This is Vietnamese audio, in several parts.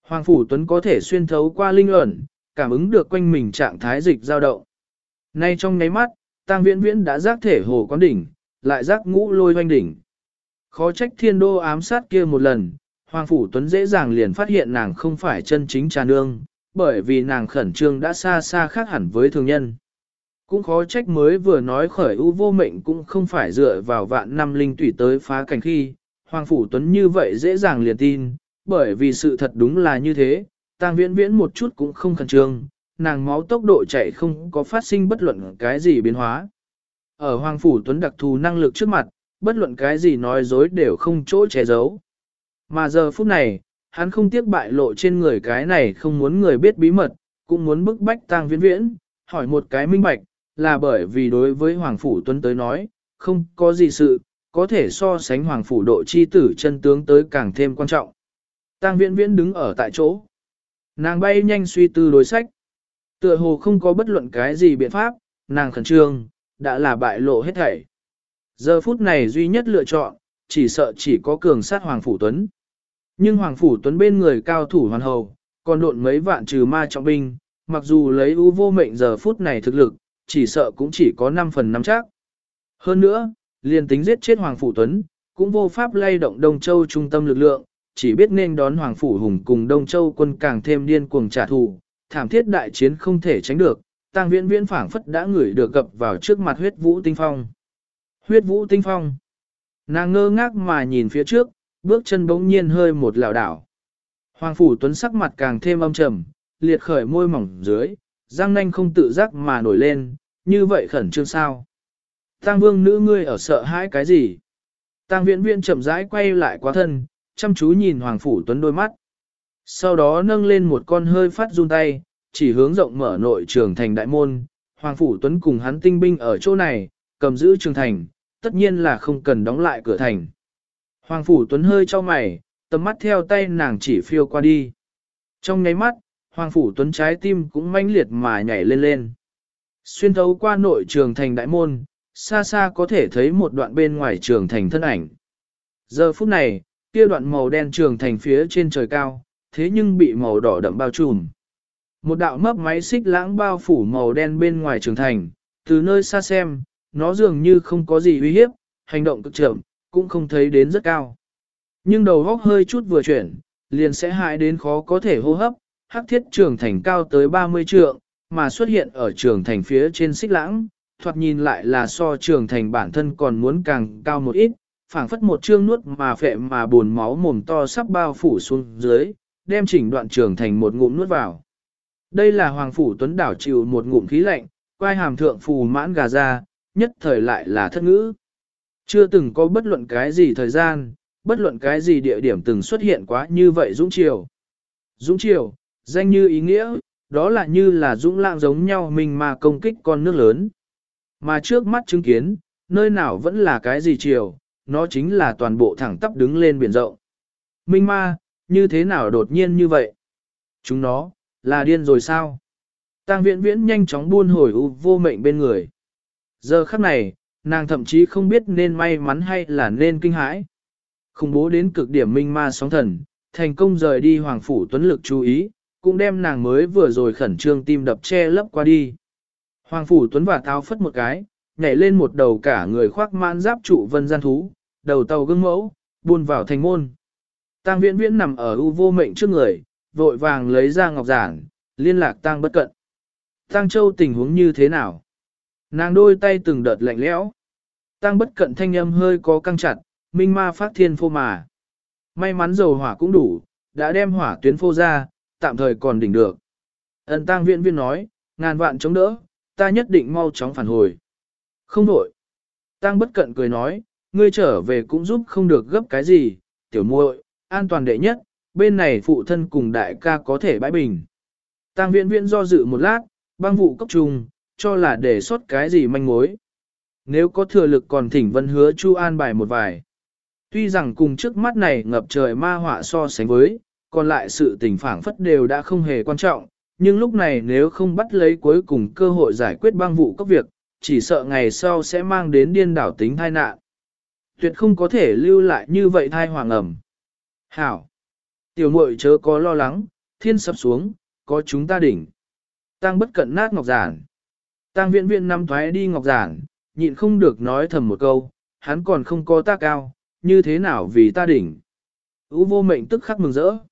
Hoàng Phủ Tuấn có thể xuyên thấu qua linh ẩn, cảm ứng được quanh mình trạng thái dịch dao động. Nay trong nháy mắt, Tang Viễn Viễn đã giác thể hồ quán đỉnh, lại giác ngũ lôi hoanh đỉnh. Khó trách thiên đô ám sát kia một lần, Hoàng Phủ Tuấn dễ dàng liền phát hiện nàng không phải chân chính trà nương, bởi vì nàng khẩn trương đã xa xa khác hẳn với thường nhân. Cũng khó trách mới vừa nói khởi u vô mệnh cũng không phải dựa vào vạn năm linh tủy tới phá cảnh khi, Hoàng Phủ Tuấn như vậy dễ dàng liền tin, bởi vì sự thật đúng là như thế, Tang Viễn Viễn một chút cũng không khẩn trương, nàng máu tốc độ chạy không có phát sinh bất luận cái gì biến hóa. Ở Hoàng Phủ Tuấn đặc thù năng lực trước mặt, bất luận cái gì nói dối đều không chỗ che giấu. Mà giờ phút này, hắn không tiếc bại lộ trên người cái này không muốn người biết bí mật, cũng muốn bức bách Tang Viễn Viễn, hỏi một cái minh bạch, là bởi vì đối với Hoàng Phủ Tuấn tới nói, không có gì sự, có thể so sánh Hoàng Phủ độ chi tử chân tướng tới càng thêm quan trọng. Tang Viễn Viễn đứng ở tại chỗ. Nàng bay nhanh suy tư đối sách. Tựa hồ không có bất luận cái gì biện pháp, nàng khẩn trương, đã là bại lộ hết thảy. Giờ phút này duy nhất lựa chọn, chỉ sợ chỉ có cường sát Hoàng Phủ Tuấn. Nhưng Hoàng Phủ Tuấn bên người cao thủ hoàn hầu, còn độn mấy vạn trừ ma trọng binh, mặc dù lấy ưu vô mệnh giờ phút này thực lực, chỉ sợ cũng chỉ có 5 phần 5 chắc. Hơn nữa, liền tính giết chết Hoàng Phủ Tuấn, cũng vô pháp lay động Đông Châu trung tâm lực lượng, chỉ biết nên đón Hoàng Phủ Hùng cùng Đông Châu quân càng thêm điên cuồng trả thù, thảm thiết đại chiến không thể tránh được, Tang Viễn Viễn phảng phất đã ngửi được gập vào trước mặt huyết vũ tinh phong. Huyết vũ tinh phong. Nàng ngơ ngác mà nhìn phía trước, bước chân bỗng nhiên hơi một lảo đảo. Hoàng Phủ Tuấn sắc mặt càng thêm âm trầm, liệt khởi môi mỏng dưới, răng nanh không tự giác mà nổi lên, như vậy khẩn trương sao? Tang Vương nữ ngươi ở sợ hãi cái gì? Tang Viễn Viễn chậm rãi quay lại quá thân, chăm chú nhìn Hoàng Phủ Tuấn đôi mắt. Sau đó nâng lên một con hơi phát run tay, chỉ hướng rộng mở nội trường thành đại môn, Hoàng Phủ Tuấn cùng hắn tinh binh ở chỗ này, cầm giữ trường thành, tất nhiên là không cần đóng lại cửa thành. Hoàng Phủ Tuấn hơi cho mày, tầm mắt theo tay nàng chỉ phiêu qua đi. Trong nháy mắt, Hoàng Phủ Tuấn trái tim cũng mãnh liệt mà nhảy lên lên. Xuyên thấu qua nội trường thành đại môn, xa xa có thể thấy một đoạn bên ngoài trường thành thân ảnh. Giờ phút này, kia đoạn màu đen trường thành phía trên trời cao, thế nhưng bị màu đỏ đậm bao trùm. Một đạo mấp máy xích lãng bao phủ màu đen bên ngoài trường thành, từ nơi xa xem, nó dường như không có gì uy hiếp, hành động cực chậm, cũng không thấy đến rất cao. Nhưng đầu góc hơi chút vừa chuyển, liền sẽ hại đến khó có thể hô hấp, hắc thiết trường thành cao tới 30 trượng, mà xuất hiện ở trường thành phía trên xích lãng, thoạt nhìn lại là so trường thành bản thân còn muốn càng cao một ít, phảng phất một chương nuốt mà phệ mà buồn máu mồm to sắp bao phủ xuống dưới, đem chỉnh đoạn trường thành một ngụm nuốt vào. Đây là Hoàng Phủ Tuấn đảo chịu một ngụm khí lạnh, quai hàm thượng phù mãn gà ra, nhất thời lại là thất ngữ. Chưa từng có bất luận cái gì thời gian, bất luận cái gì địa điểm từng xuất hiện quá như vậy Dũng Triều. Dũng Triều, danh như ý nghĩa, đó là như là dũng lãng giống nhau mình mà công kích con nước lớn. Mà trước mắt chứng kiến, nơi nào vẫn là cái gì triều, nó chính là toàn bộ thẳng tắp đứng lên biển rộng. Minh ma, như thế nào đột nhiên như vậy? Chúng nó, là điên rồi sao? Tang Viễn Viễn nhanh chóng buôn hồi u vô mệnh bên người. Giờ khắc này, nàng thậm chí không biết nên may mắn hay là nên kinh hãi. Khủng bố đến cực điểm minh ma sóng thần, thành công rời đi Hoàng Phủ Tuấn lực chú ý, cũng đem nàng mới vừa rồi khẩn trương tim đập che lấp qua đi. Hoàng Phủ Tuấn và táo phất một cái, nhảy lên một đầu cả người khoác mãn giáp trụ vân gian thú, đầu tàu gương mẫu, buôn vào thành môn. Tang Viễn Viễn nằm ở u vô mệnh trước người, vội vàng lấy ra ngọc giản, liên lạc Tang Bất Cận. Tang Châu tình huống như thế nào? Nàng đôi tay từng đợt lạnh lẽo. Tang Bất Cận thanh âm hơi có căng chặt, minh ma phát thiên phô mà. May mắn dầu hỏa cũng đủ, đã đem hỏa tuyến phô ra, tạm thời còn đỉnh được. Tang Viễn Viễn nói, ngàn vạn chống đỡ, ta nhất định mau chóng phản hồi. Không đổi. Tang Bất Cận cười nói, ngươi trở về cũng giúp không được gấp cái gì, tiểu muội, an toàn đệ nhất, bên này phụ thân cùng đại ca có thể bãi bình. Tang Viễn Viễn do dự một lát, băng vụ cấp trùng, cho là để sót cái gì manh mối. Nếu có thừa lực còn thỉnh Vân Hứa Chu an bài một vài. Tuy rằng cùng trước mắt này ngập trời ma họa so sánh với, còn lại sự tình phảng phất đều đã không hề quan trọng, nhưng lúc này nếu không bắt lấy cuối cùng cơ hội giải quyết băng vụ cấp việc, chỉ sợ ngày sau sẽ mang đến điên đảo tính tai nạn. Tuyệt không có thể lưu lại như vậy thai hoàng ẩm. Hảo! Tiểu muội chớ có lo lắng, thiên sập xuống, có chúng ta đỉnh. Tăng bất cận nát ngọc giản. Tăng viễn viễn nắm thoái đi ngọc giản, nhịn không được nói thầm một câu, hắn còn không có ta cao, như thế nào vì ta đỉnh. Ú vô mệnh tức khắc mừng rỡ.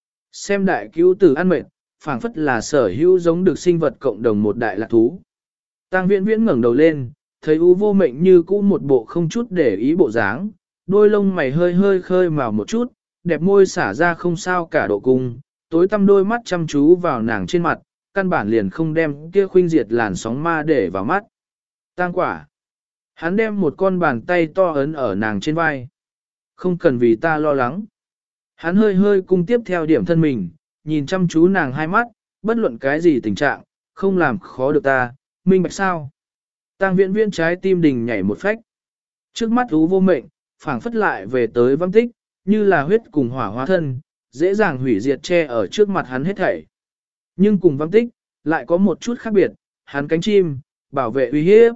Xem đại cứu tử ăn mệt, phảng phất là sở hữu giống được sinh vật cộng đồng một đại lạc thú. Tăng viễn viễn ngẩng đầu lên, thấy Ú vô mệnh như cũ một bộ không chút để ý bộ dáng, đôi lông mày hơi hơi khơi màu một chút, đẹp môi xả ra không sao cả độ cung, tối tăm đôi mắt chăm chú vào nàng trên mặt, căn bản liền không đem kia khuynh diệt làn sóng ma để vào mắt. Tăng quả. Hắn đem một con bàn tay to ấn ở nàng trên vai. Không cần vì ta lo lắng. Hắn hơi hơi cung tiếp theo điểm thân mình, nhìn chăm chú nàng hai mắt, bất luận cái gì tình trạng, không làm khó được ta, minh bạch sao. Tăng viễn viễn trái tim đình nhảy một phách. Trước mắt Ú vô mệnh, phảng phất lại về tới văng tích, như là huyết cùng hỏa hóa thân, dễ dàng hủy diệt che ở trước mặt hắn hết thảy. Nhưng cùng văng tích, lại có một chút khác biệt, hắn cánh chim, bảo vệ uy hiếp.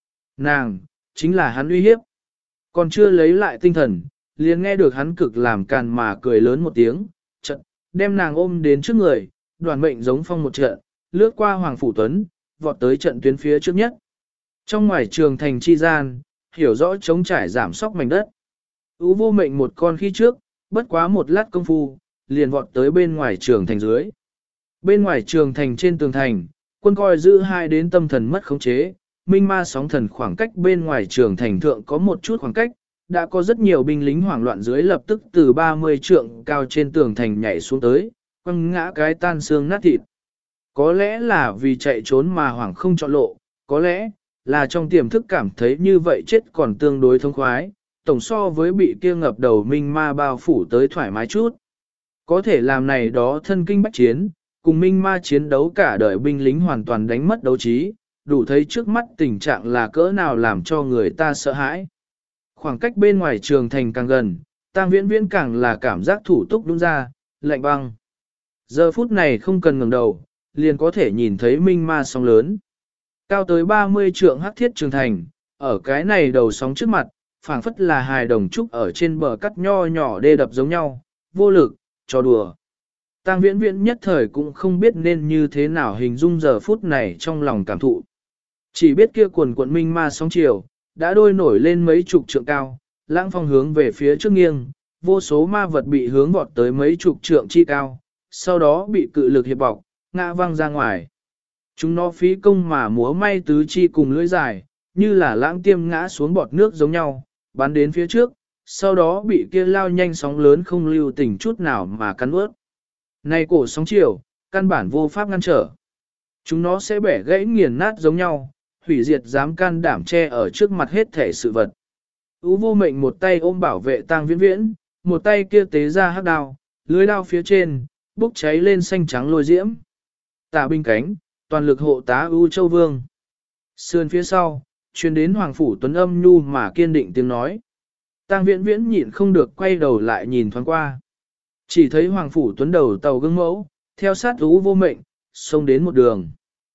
Nàng, chính là hắn uy hiếp. Còn chưa lấy lại tinh thần, liền nghe được hắn cực làm càn mà cười lớn một tiếng, trận, đem nàng ôm đến trước người, đoàn mệnh giống phong một trận, lướt qua Hoàng Phủ Tuấn, vọt tới trận tuyến phía trước nhất. Trong ngoài trường thành chi gian, hiểu rõ chống trải giảm sóc mảnh đất. Ú vô mệnh một con khi trước, bất quá một lát công phu, liền vọt tới bên ngoài trường thành dưới. Bên ngoài trường thành trên tường thành, quân coi giữ hai đến tâm thần mất khống chế, minh ma sóng thần khoảng cách bên ngoài trường thành thượng có một chút khoảng cách, đã có rất nhiều binh lính hoảng loạn dưới lập tức từ 30 trượng cao trên tường thành nhảy xuống tới, quăng ngã cái tan xương nát thịt. Có lẽ là vì chạy trốn mà hoảng không chọn lộ, có lẽ là trong tiềm thức cảm thấy như vậy chết còn tương đối thông khoái, tổng so với bị kia ngập đầu minh ma bao phủ tới thoải mái chút. Có thể làm này đó thân kinh bách chiến, cùng minh ma chiến đấu cả đời binh lính hoàn toàn đánh mất đấu trí, đủ thấy trước mắt tình trạng là cỡ nào làm cho người ta sợ hãi. Khoảng cách bên ngoài trường thành càng gần, Tang Viễn Viễn càng là cảm giác thủ túc đúng ra, lạnh băng. Giờ phút này không cần ngẩng đầu, liền có thể nhìn thấy minh ma sóng lớn. Cao tới 30 trượng hắc thiết trường thành, ở cái này đầu sóng trước mặt, phảng phất là hài đồng trúc ở trên bờ cắt nho nhỏ đê đập giống nhau, vô lực, trò đùa. Tang Viễn Viễn nhất thời cũng không biết nên như thế nào hình dung giờ phút này trong lòng cảm thụ. Chỉ biết kia quần quận minh ma sóng chiều, đã đôi nổi lên mấy chục trượng cao, lãng phong hướng về phía trước nghiêng, vô số ma vật bị hướng vọt tới mấy chục trượng chi cao, sau đó bị cự lực hiệp bọc, ngã văng ra ngoài. Chúng nó phí công mà múa may tứ chi cùng lưỡi dài, như là lãng tiêm ngã xuống bọt nước giống nhau, bắn đến phía trước, sau đó bị kia lao nhanh sóng lớn không lưu tình chút nào mà cắn ướt. Này cổ sóng chiều, căn bản vô pháp ngăn trở. Chúng nó sẽ bẻ gãy nghiền nát giống nhau, hủy diệt dám can đảm che ở trước mặt hết thể sự vật. Ú vô mệnh một tay ôm bảo vệ Tang Viễn Viễn, một tay kia tế ra hắc đao, lưới đao phía trên, bốc cháy lên xanh trắng lôi diễm. Tả binh cánh, toàn lực hộ tá U Châu Vương. Sườn phía sau, truyền đến Hoàng Phủ Tuấn âm nhu mà kiên định tiếng nói. Tang Viễn Viễn nhịn không được quay đầu lại nhìn thoáng qua. Chỉ thấy Hoàng Phủ Tuấn đầu tàu gương mẫu, theo sát Ú vô mệnh, xông đến một đường.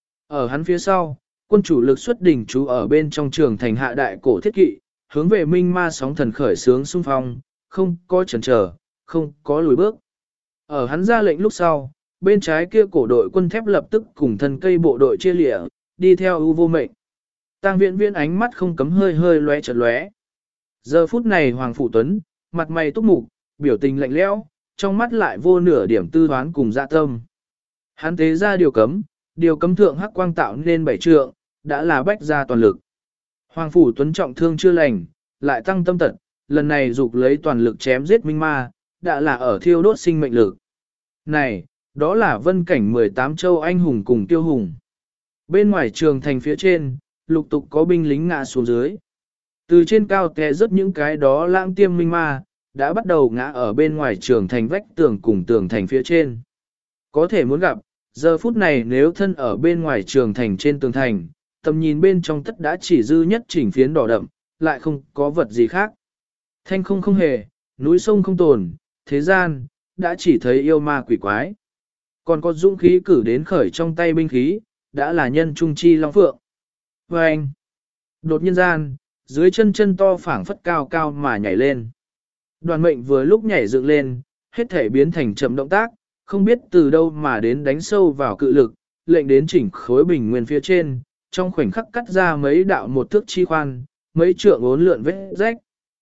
Ở hắn phía sau, quân chủ lực xuất đỉnh trú ở bên trong trường thành hạ đại cổ thiết kỵ, hướng về minh ma sóng thần khởi sướng xung phong, không có chần chờ, không có lùi bước. Ở hắn ra lệnh lúc sau, bên trái kia cổ đội quân thép lập tức cùng thân cây bộ đội chia lịa, đi theo Ú vô mệnh. Tang Viễn Viễn ánh mắt không cấm hơi hơi lóe chợt lóe. Giờ phút này Hoàng Phủ Tuấn, mặt mày túc mục, biểu tình lạnh lẽo, trong mắt lại vô nửa điểm tư toán cùng dạ tâm. Hắn tế ra điều cấm thượng hắc quang tạo nên 7 trượng, đã là bách ra toàn lực. Hoàng Phủ Tuấn trọng thương chưa lành, lại tăng tâm tật, lần này dục lấy toàn lực chém giết minh ma, đã là ở thiêu đốt sinh mệnh lực. Này, đó là vân cảnh 18 châu anh hùng cùng tiêu hùng. Bên ngoài trường thành phía trên, lục tục có binh lính ngã xuống dưới. Từ trên cao té rớt những cái đó lãng tiêm minh ma, đã bắt đầu ngã ở bên ngoài trường thành vách tường cùng tường thành phía trên. Có thể muốn gặp, giờ phút này nếu thân ở bên ngoài trường thành trên tường thành, tầm nhìn bên trong tất đã chỉ dư nhất chỉnh phiến đỏ đậm, lại không có vật gì khác. Thanh không không hề, núi sông không tồn, thế gian, đã chỉ thấy yêu ma quỷ quái. Còn có dũng khí cử đến khởi trong tay binh khí, đã là nhân trung chi long phượng. Và anh, đột nhiên gian, dưới chân chân to phảng phất cao cao mà nhảy lên. Đoàn mệnh vừa lúc nhảy dựng lên, hết thể biến thành chậm động tác, không biết từ đâu mà đến đánh sâu vào cự lực, lệnh đến chỉnh khối bình nguyên phía trên, trong khoảnh khắc cắt ra mấy đạo một thước chi khoan, mấy trượng ốn lượn vết rách.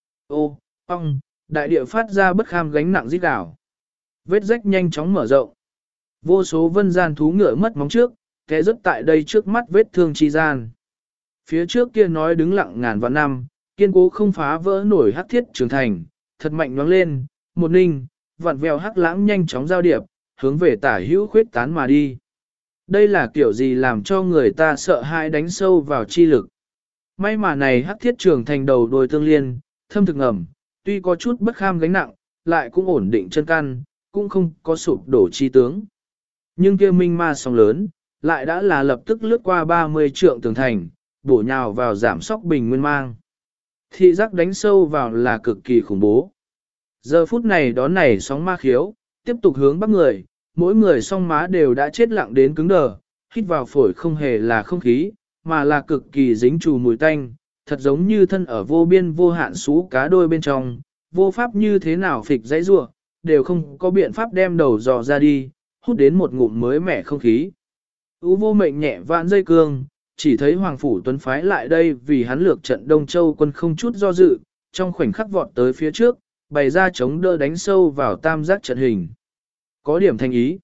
Ô, ong, đại địa phát ra bất kham gánh nặng rít đảo. Vết rách nhanh chóng mở rộng. Vô số vân gian thú ngựa mất móng trước, té rớt tại đây trước mắt vết thương chi gian. Phía trước kia nói đứng lặng ngàn vạn năm, kiên cố không phá vỡ nổi hắc thiết trường thành, thật mạnh nhoáng lên, một ninh, vặn vèo hắc lãng nhanh chóng giao điệp, hướng về tả hữu khuyết tán mà đi. Đây là kiểu gì làm cho người ta sợ hãi đánh sâu vào chi lực. May mà này hắc thiết trường thành đầu đôi tương liên, thâm thực ngầm, tuy có chút bất kham gánh nặng, lại cũng ổn định chân căn, cũng không có sụp đổ chi tướng. Nhưng kia minh ma sóng lớn, lại đã là lập tức lướt qua 30 trượng tường thành, bổ nhào vào giảm sóc bình nguyên mang. Thị giác đánh sâu vào là cực kỳ khủng bố. Giờ phút này đón này sóng ma khiếu, tiếp tục hướng bắc người, mỗi người song má đều đã chết lặng đến cứng đờ, hít vào phổi không hề là không khí, mà là cực kỳ dính trù mùi tanh, thật giống như thân ở vô biên vô hạn sú cá đôi bên trong, vô pháp như thế nào phịch dãy rua, đều không có biện pháp đem đầu dò ra đi, hút đến một ngụm mới mẻ không khí. Vô mệnh nhẹ vạn dây cương, chỉ thấy Hoàng Phủ Tuấn phái lại đây vì hắn lược trận Đông Châu quân không chút do dự, trong khoảnh khắc vọt tới phía trước, bày ra chống đỡ đánh sâu vào tam giác trận hình. Có điểm thành ý.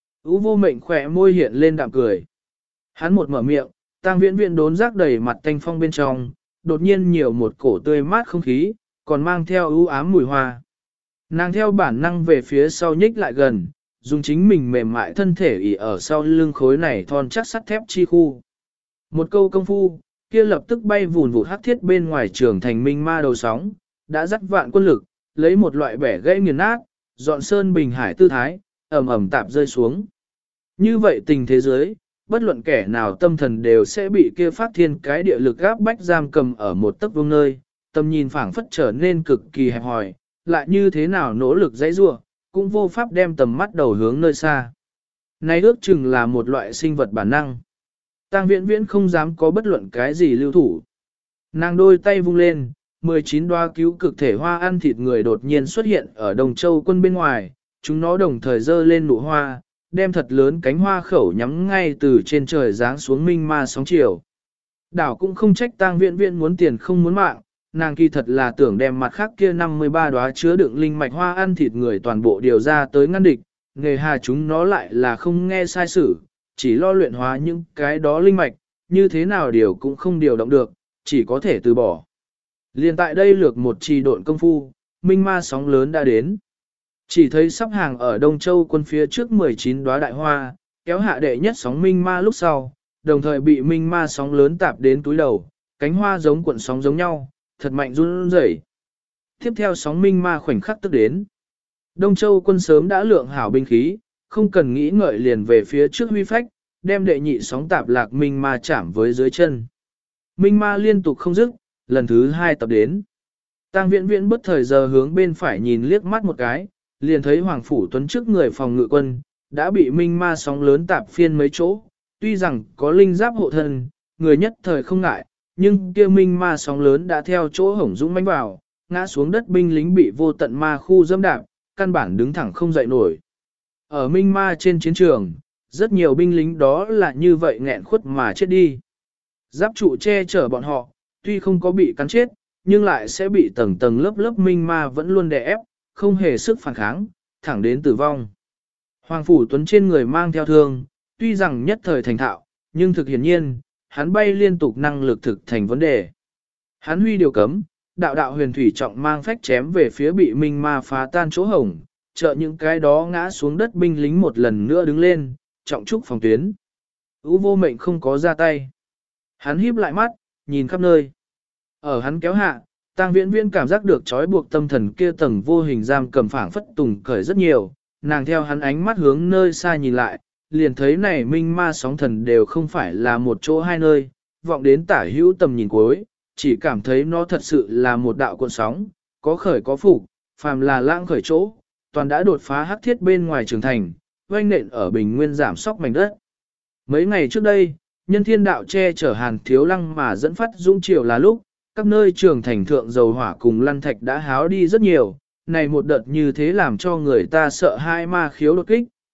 Vô mệnh khỏe môi hiện lên đạm cười. Hắn một mở miệng, Tang Viễn Viễn đốn giác đầy mặt thanh phong bên trong, đột nhiên nhiều một cổ tươi mát không khí, còn mang theo ưu ám mùi hoa. Nàng theo bản năng về phía sau nhích lại gần, dùng chính mình mềm mại thân thể ỉ ở sau lưng khối này thon chắc sắt thép chi khu. Một câu công phu, kia lập tức bay vùn vụt hắc thiết bên ngoài trường thành minh ma đầu sóng, đã dắt vạn quân lực, lấy một loại bẻ gãy nghiền nát, dọn sơn bình hải tư thái, ầm ầm tạp rơi xuống. Như vậy tình thế giới, bất luận kẻ nào tâm thần đều sẽ bị kia phát thiên cái địa lực gáp bách giam cầm ở một tấc vuông nơi, tầm nhìn phảng phất trở nên cực kỳ hẹp hòi, lại như thế nào nỗ lực dãy rua, cũng vô pháp đem tầm mắt đầu hướng nơi xa. Này ước chừng là một loại sinh vật bản năng. Tang Viễn Viễn không dám có bất luận cái gì lưu thủ. Nàng đôi tay vung lên, 19 đoá cứu cực thể hoa ăn thịt người đột nhiên xuất hiện ở Đồng Châu quân bên ngoài, chúng nó đồng thời dơ lên nụ hoa, đem thật lớn cánh hoa khẩu nhắm ngay từ trên trời giáng xuống minh ma sóng chiều. Đảo cũng không trách Tang Viễn Viễn muốn tiền không muốn mạng, nàng kỳ thật là tưởng đem mặt khác kia 53 đóa chứa đựng linh mạch hoa ăn thịt người toàn bộ điều ra tới ngăn địch, nghề hà chúng nó lại là không nghe sai sử, chỉ lo luyện hóa những cái đó linh mạch, như thế nào điều cũng không điều động được, chỉ có thể từ bỏ. Liên tại đây lược một trì độn công phu, minh ma sóng lớn đã đến. Chỉ thấy sắp hàng ở Đông Châu quân phía trước 19 đóa đại hoa, kéo hạ đệ nhất sóng minh ma lúc sau, đồng thời bị minh ma sóng lớn tạp đến túi đầu, cánh hoa giống cuộn sóng giống nhau, thật mạnh run rẩy. Tiếp theo sóng minh ma khoảnh khắc tức đến. Đông Châu quân sớm đã lượng hảo binh khí, không cần nghĩ ngợi liền về phía trước huy phách, đem đệ nhị sóng tạp lạc minh ma chạm với dưới chân. Minh ma liên tục không dứt, lần thứ hai tập đến. Tang Viễn Viễn bất thời giờ hướng bên phải nhìn liếc mắt một cái, liền thấy Hoàng Phủ Tuấn trước người phòng ngự quân, đã bị minh ma sóng lớn tạp phiên mấy chỗ, tuy rằng có linh giáp hộ thân, người nhất thời không ngại, nhưng kia minh ma sóng lớn đã theo chỗ hổng dũng mãnh vào, ngã xuống đất binh lính bị vô tận ma khu dẫm đạp, căn bản đứng thẳng không dậy nổi. Ở minh ma trên chiến trường, rất nhiều binh lính đó là như vậy nghẹn khuất mà chết đi. Giáp trụ che chở bọn họ, tuy không có bị cắn chết, nhưng lại sẽ bị tầng tầng lớp lớp minh ma vẫn luôn đè ép, không hề sức phản kháng, thẳng đến tử vong. Hoàng Phủ Tuấn trên người mang theo thương, tuy rằng nhất thời thành thạo, nhưng thực hiển nhiên, hắn bay liên tục năng lực thực thành vấn đề. Hắn huy điều cấm, đạo đạo huyền thủy trọng mang phách chém về phía bị minh ma phá tan chỗ hổng, trợ những cái đó ngã xuống đất binh lính một lần nữa đứng lên, trọng trúc phòng tuyến. Vô mệnh không có ra tay. Hắn híp lại mắt, nhìn khắp nơi. Ở hắn kéo hạ, Tang Viễn Viễn cảm giác được trói buộc tâm thần kia tầng vô hình giam cầm phảng phất tùng cởi rất nhiều, nàng theo hắn ánh mắt hướng nơi xa nhìn lại, liền thấy này minh ma sóng thần đều không phải là một chỗ hai nơi, vọng đến tả hữu tầm nhìn cuối, chỉ cảm thấy nó thật sự là một đạo cuộn sóng, có khởi có phục, phàm là lãng khởi chỗ, toàn đã đột phá hắc thiết bên ngoài trường thành, oanh nện ở bình nguyên giảm sóc mảnh đất. Mấy ngày trước đây, nhân thiên đạo che chở Hàn Thiếu Lăng mà dẫn phát dũng triều là lúc, các nơi trường thành thượng dầu hỏa cùng lăn thạch đã háo đi rất nhiều, này một đợt như thế làm cho người ta sợ hai ma khiếu đột kích,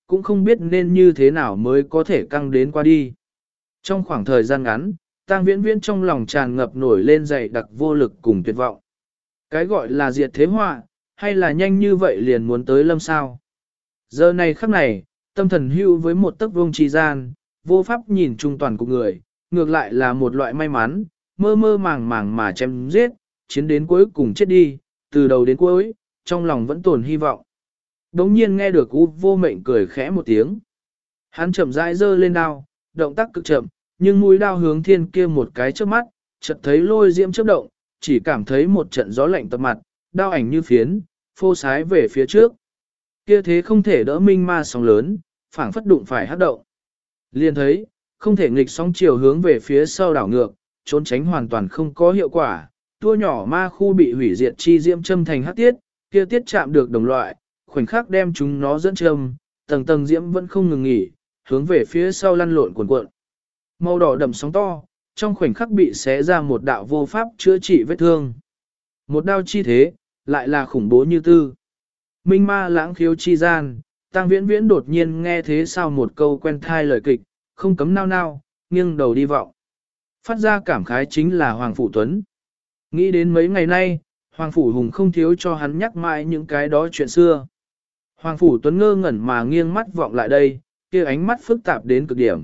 cũng không biết nên như thế nào mới có thể căng đến qua đi. Trong khoảng thời gian ngắn, Tang Viễn Viễn trong lòng tràn ngập nổi lên dày đặc vô lực cùng tuyệt vọng. Cái gọi là diệt thế họa, hay là nhanh như vậy liền muốn tới lâm sao? Giờ này khắc này, tâm thần hưu với một tấc vuông chi gian, vô pháp nhìn trung toàn của người, ngược lại là một loại may mắn, mơ mơ màng màng mà chém giết, chiến đến cuối cùng chết đi, từ đầu đến cuối, trong lòng vẫn tồn hy vọng. Đống nhiên nghe được U Vô Mệnh cười khẽ một tiếng. Hắn chậm rãi giơ lên đao, động tác cực chậm, nhưng mũi đao hướng thiên kia một cái trước mắt, chợt thấy lôi diễm chớp động, chỉ cảm thấy một trận gió lạnh tập mặt, đao ảnh như phiến, phô sái về phía trước. Kia thế không thể đỡ minh ma sóng lớn, phảng phất đụng phải hất động. Liền thấy, không thể nghịch sóng chiều hướng về phía sau đảo ngược, trốn tránh hoàn toàn không có hiệu quả, tua nhỏ ma khu bị hủy diệt chi diễm châm thành hắc tiết, kia tiết chạm được đồng loại, khoảnh khắc đem chúng nó dẫn châm, tầng tầng diễm vẫn không ngừng nghỉ, hướng về phía sau lăn lộn cuộn cuộn. Màu đỏ đậm sóng to, trong khoảnh khắc bị xé ra một đạo vô pháp chữa trị vết thương. Một đao chi thế, lại là khủng bố như tư. Minh ma lãng khiếu chi gian, Tang Viễn Viễn đột nhiên nghe thế sao một câu quen thai lời kịch, không cấm nao nao, nghiêng đầu đi vọng. Phát ra cảm khái chính là Hoàng Phủ Tuấn. Nghĩ đến mấy ngày nay, Hoàng Phủ Hùng không thiếu cho hắn nhắc mãi những cái đó chuyện xưa. Hoàng Phủ Tuấn ngơ ngẩn mà nghiêng mắt vọng lại đây, kia ánh mắt phức tạp đến cực điểm.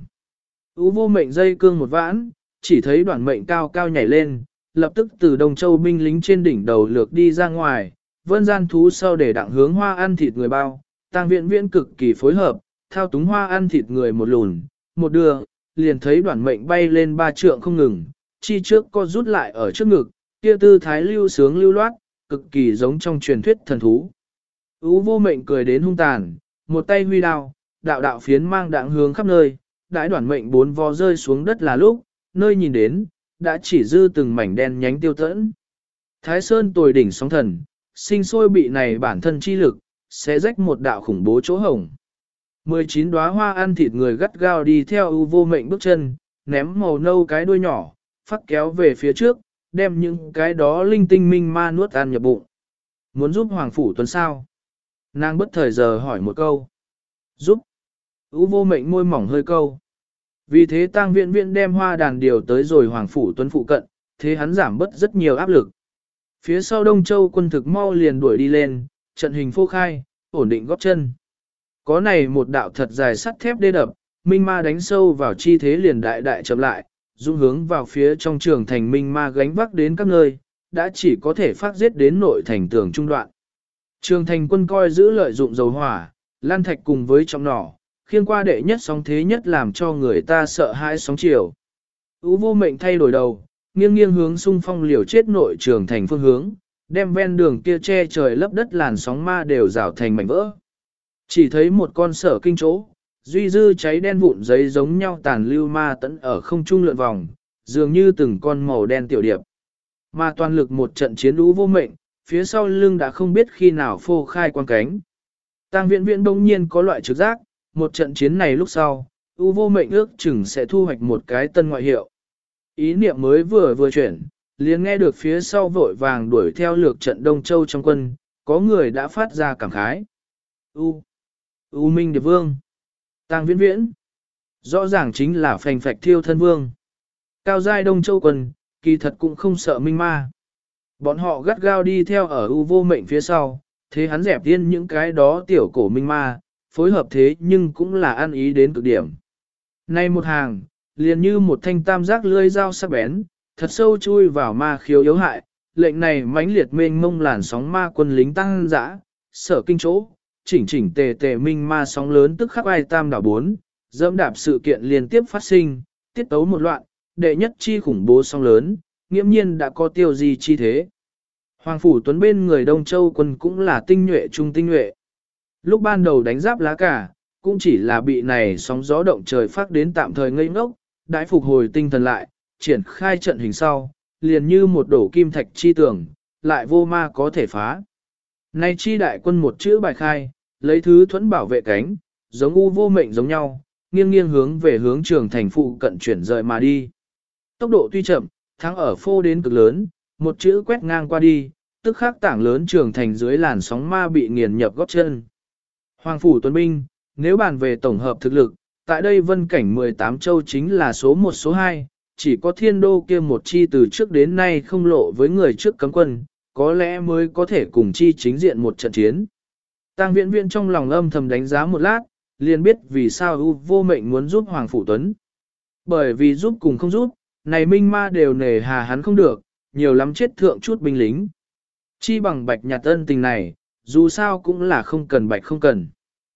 U Vô Mệnh dây cương một vãn, chỉ thấy Đoàn Mệnh cao cao nhảy lên, lập tức từ Đông Châu binh lính trên đỉnh đầu lược đi ra ngoài, vân gian thú sau để đặng hướng hoa ăn thịt người bao, Tang Viễn Viễn cực kỳ phối hợp, thao túng hoa ăn thịt người một lùn, một đưa, liền thấy Đoàn Mệnh bay lên 3 trượng không ngừng, chi trước co rút lại ở trước ngực, kia tư thái lưu sướng lưu loát, cực kỳ giống trong truyền thuyết thần thú. U Vô Mệnh cười đến hung tàn, một tay huy đao, đạo đạo phiến mang đạn hướng khắp nơi, đãi Đoàn Mệnh 4 vó rơi xuống đất là lúc, nơi nhìn đến, đã chỉ dư từng mảnh đen nhánh tiêu tẫn. Thái Sơn tồi đỉnh sóng thần, sinh sôi bị này bản thân chi lực, sẽ rách một đạo khủng bố chỗ hồng. 19 đóa hoa ăn thịt người gắt gao đi theo U Vô Mệnh bước chân, ném màu nâu cái đuôi nhỏ, phát kéo về phía trước, đem những cái đó linh tinh minh ma nuốt ăn nhập bụng. Muốn giúp Hoàng Phủ Tuấn sao? Nàng bất thời giờ hỏi một câu. Giúp. U Vô Mệnh môi mỏng hơi câu. Vì thế Tang Viễn Viễn đem hoa đàn điều tới rồi Hoàng Phủ Tuấn phụ cận, thế hắn giảm bớt rất nhiều áp lực. Phía sau Đông Châu quân thực mau liền đuổi đi lên, trận hình phô khai, ổn định góp chân. Có này một đạo thật dài sắt thép đê đập, minh ma đánh sâu vào chi thế liền đại đại chậm lại, dung hướng vào phía trong trường thành minh ma gánh vác đến các nơi, đã chỉ có thể phát giết đến nội thành tường trung đoạn. Trường thành quân coi giữ lợi dụng dầu hỏa, lan thạch cùng với trọng nỏ, khiêng qua đệ nhất sóng thế nhất làm cho người ta sợ hãi sóng chiều. U Vô Mệnh thay đổi đầu, nghiêng nghiêng hướng xung phong liều chết nội trường thành phương hướng, đem ven đường kia che trời lấp đất làn sóng ma đều rào thành mảnh vỡ. Chỉ thấy một con sở kinh chỗ, duy dư cháy đen vụn giấy giống nhau tàn lưu ma tẫn ở không trung lượn vòng, dường như từng con màu đen tiểu điệp. Mà toàn lực một trận chiến U Vô Mệnh, phía sau lưng đã không biết khi nào phô khai quang cánh. Tang Viễn Viễn bỗng nhiên có loại trực giác, một trận chiến này lúc sau, U Vô Mệnh ước chừng sẽ thu hoạch một cái tân ngoại hiệu. Ý niệm mới vừa chuyển, liền nghe được phía sau vội vàng đuổi theo lược trận Đông Châu trong quân, có người đã phát ra cảm khái. U Minh Điệp Vương, Tang Viễn Viễn, rõ ràng chính là phành phạch thiêu thân vương. Cao giai Đông Châu quân, kỳ thật cũng không sợ minh ma. Bọn họ gắt gao đi theo ở U Vô Mệnh phía sau, thế hắn dẹp tiên những cái đó tiểu cổ minh ma, phối hợp thế nhưng cũng là ăn ý đến cực điểm. Nay một hàng, liền như một thanh tam giác lưỡi dao sắc bén, thật sâu chui vào ma khiếu yếu hại, lệnh này mãnh liệt mênh mông làn sóng ma quân lính tăng dã, sở kinh chỗ, chỉnh chỉnh tề tề minh ma sóng lớn tức khắc ai tam đảo bốn, dẫm đạp sự kiện liên tiếp phát sinh, tiết tấu một loạn, đệ nhất chi khủng bố sóng lớn, nghiễm nhiên đã có tiêu gì chi thế. Hoàng Phủ Tuấn bên người Đông Châu quân cũng là tinh nhuệ trung tinh nhuệ. Lúc ban đầu đánh giáp lá cả, cũng chỉ là bị này sóng gió động trời phát đến tạm thời ngây ngốc, đãi phục hồi tinh thần lại, triển khai trận hình sau, liền như một đổ kim thạch chi tường, lại vô ma có thể phá. Nay chi đại quân một chữ bài khai, lấy thứ thuẫn bảo vệ cánh, giống U Vô Mệnh giống nhau, nghiêng nghiêng hướng về hướng trường thành phụ cận chuyển rời mà đi. Tốc độ tuy chậm, thắng ở phô đến cực lớn, một chữ quét ngang qua đi, tức khắc tảng lớn trường thành dưới làn sóng ma bị nghiền nhập gót chân. Hoàng Phủ Tuấn binh, nếu bàn về tổng hợp thực lực, tại đây vân cảnh 18 châu chính là số 1 số 2, chỉ có thiên đô kia một chi từ trước đến nay không lộ với người trước cấm quân, có lẽ mới có thể cùng chi chính diện một trận chiến. Tang Viễn Viễn trong lòng âm thầm đánh giá một lát, liền biết vì sao U Vô Mệnh muốn giúp Hoàng Phủ Tuấn. Bởi vì giúp cùng không giúp, này minh ma đều nề hà hắn không được, nhiều lắm chết thượng chút binh lính. Chi bằng bạch nhạt ân tình này, dù sao cũng là không cần bạch không cần.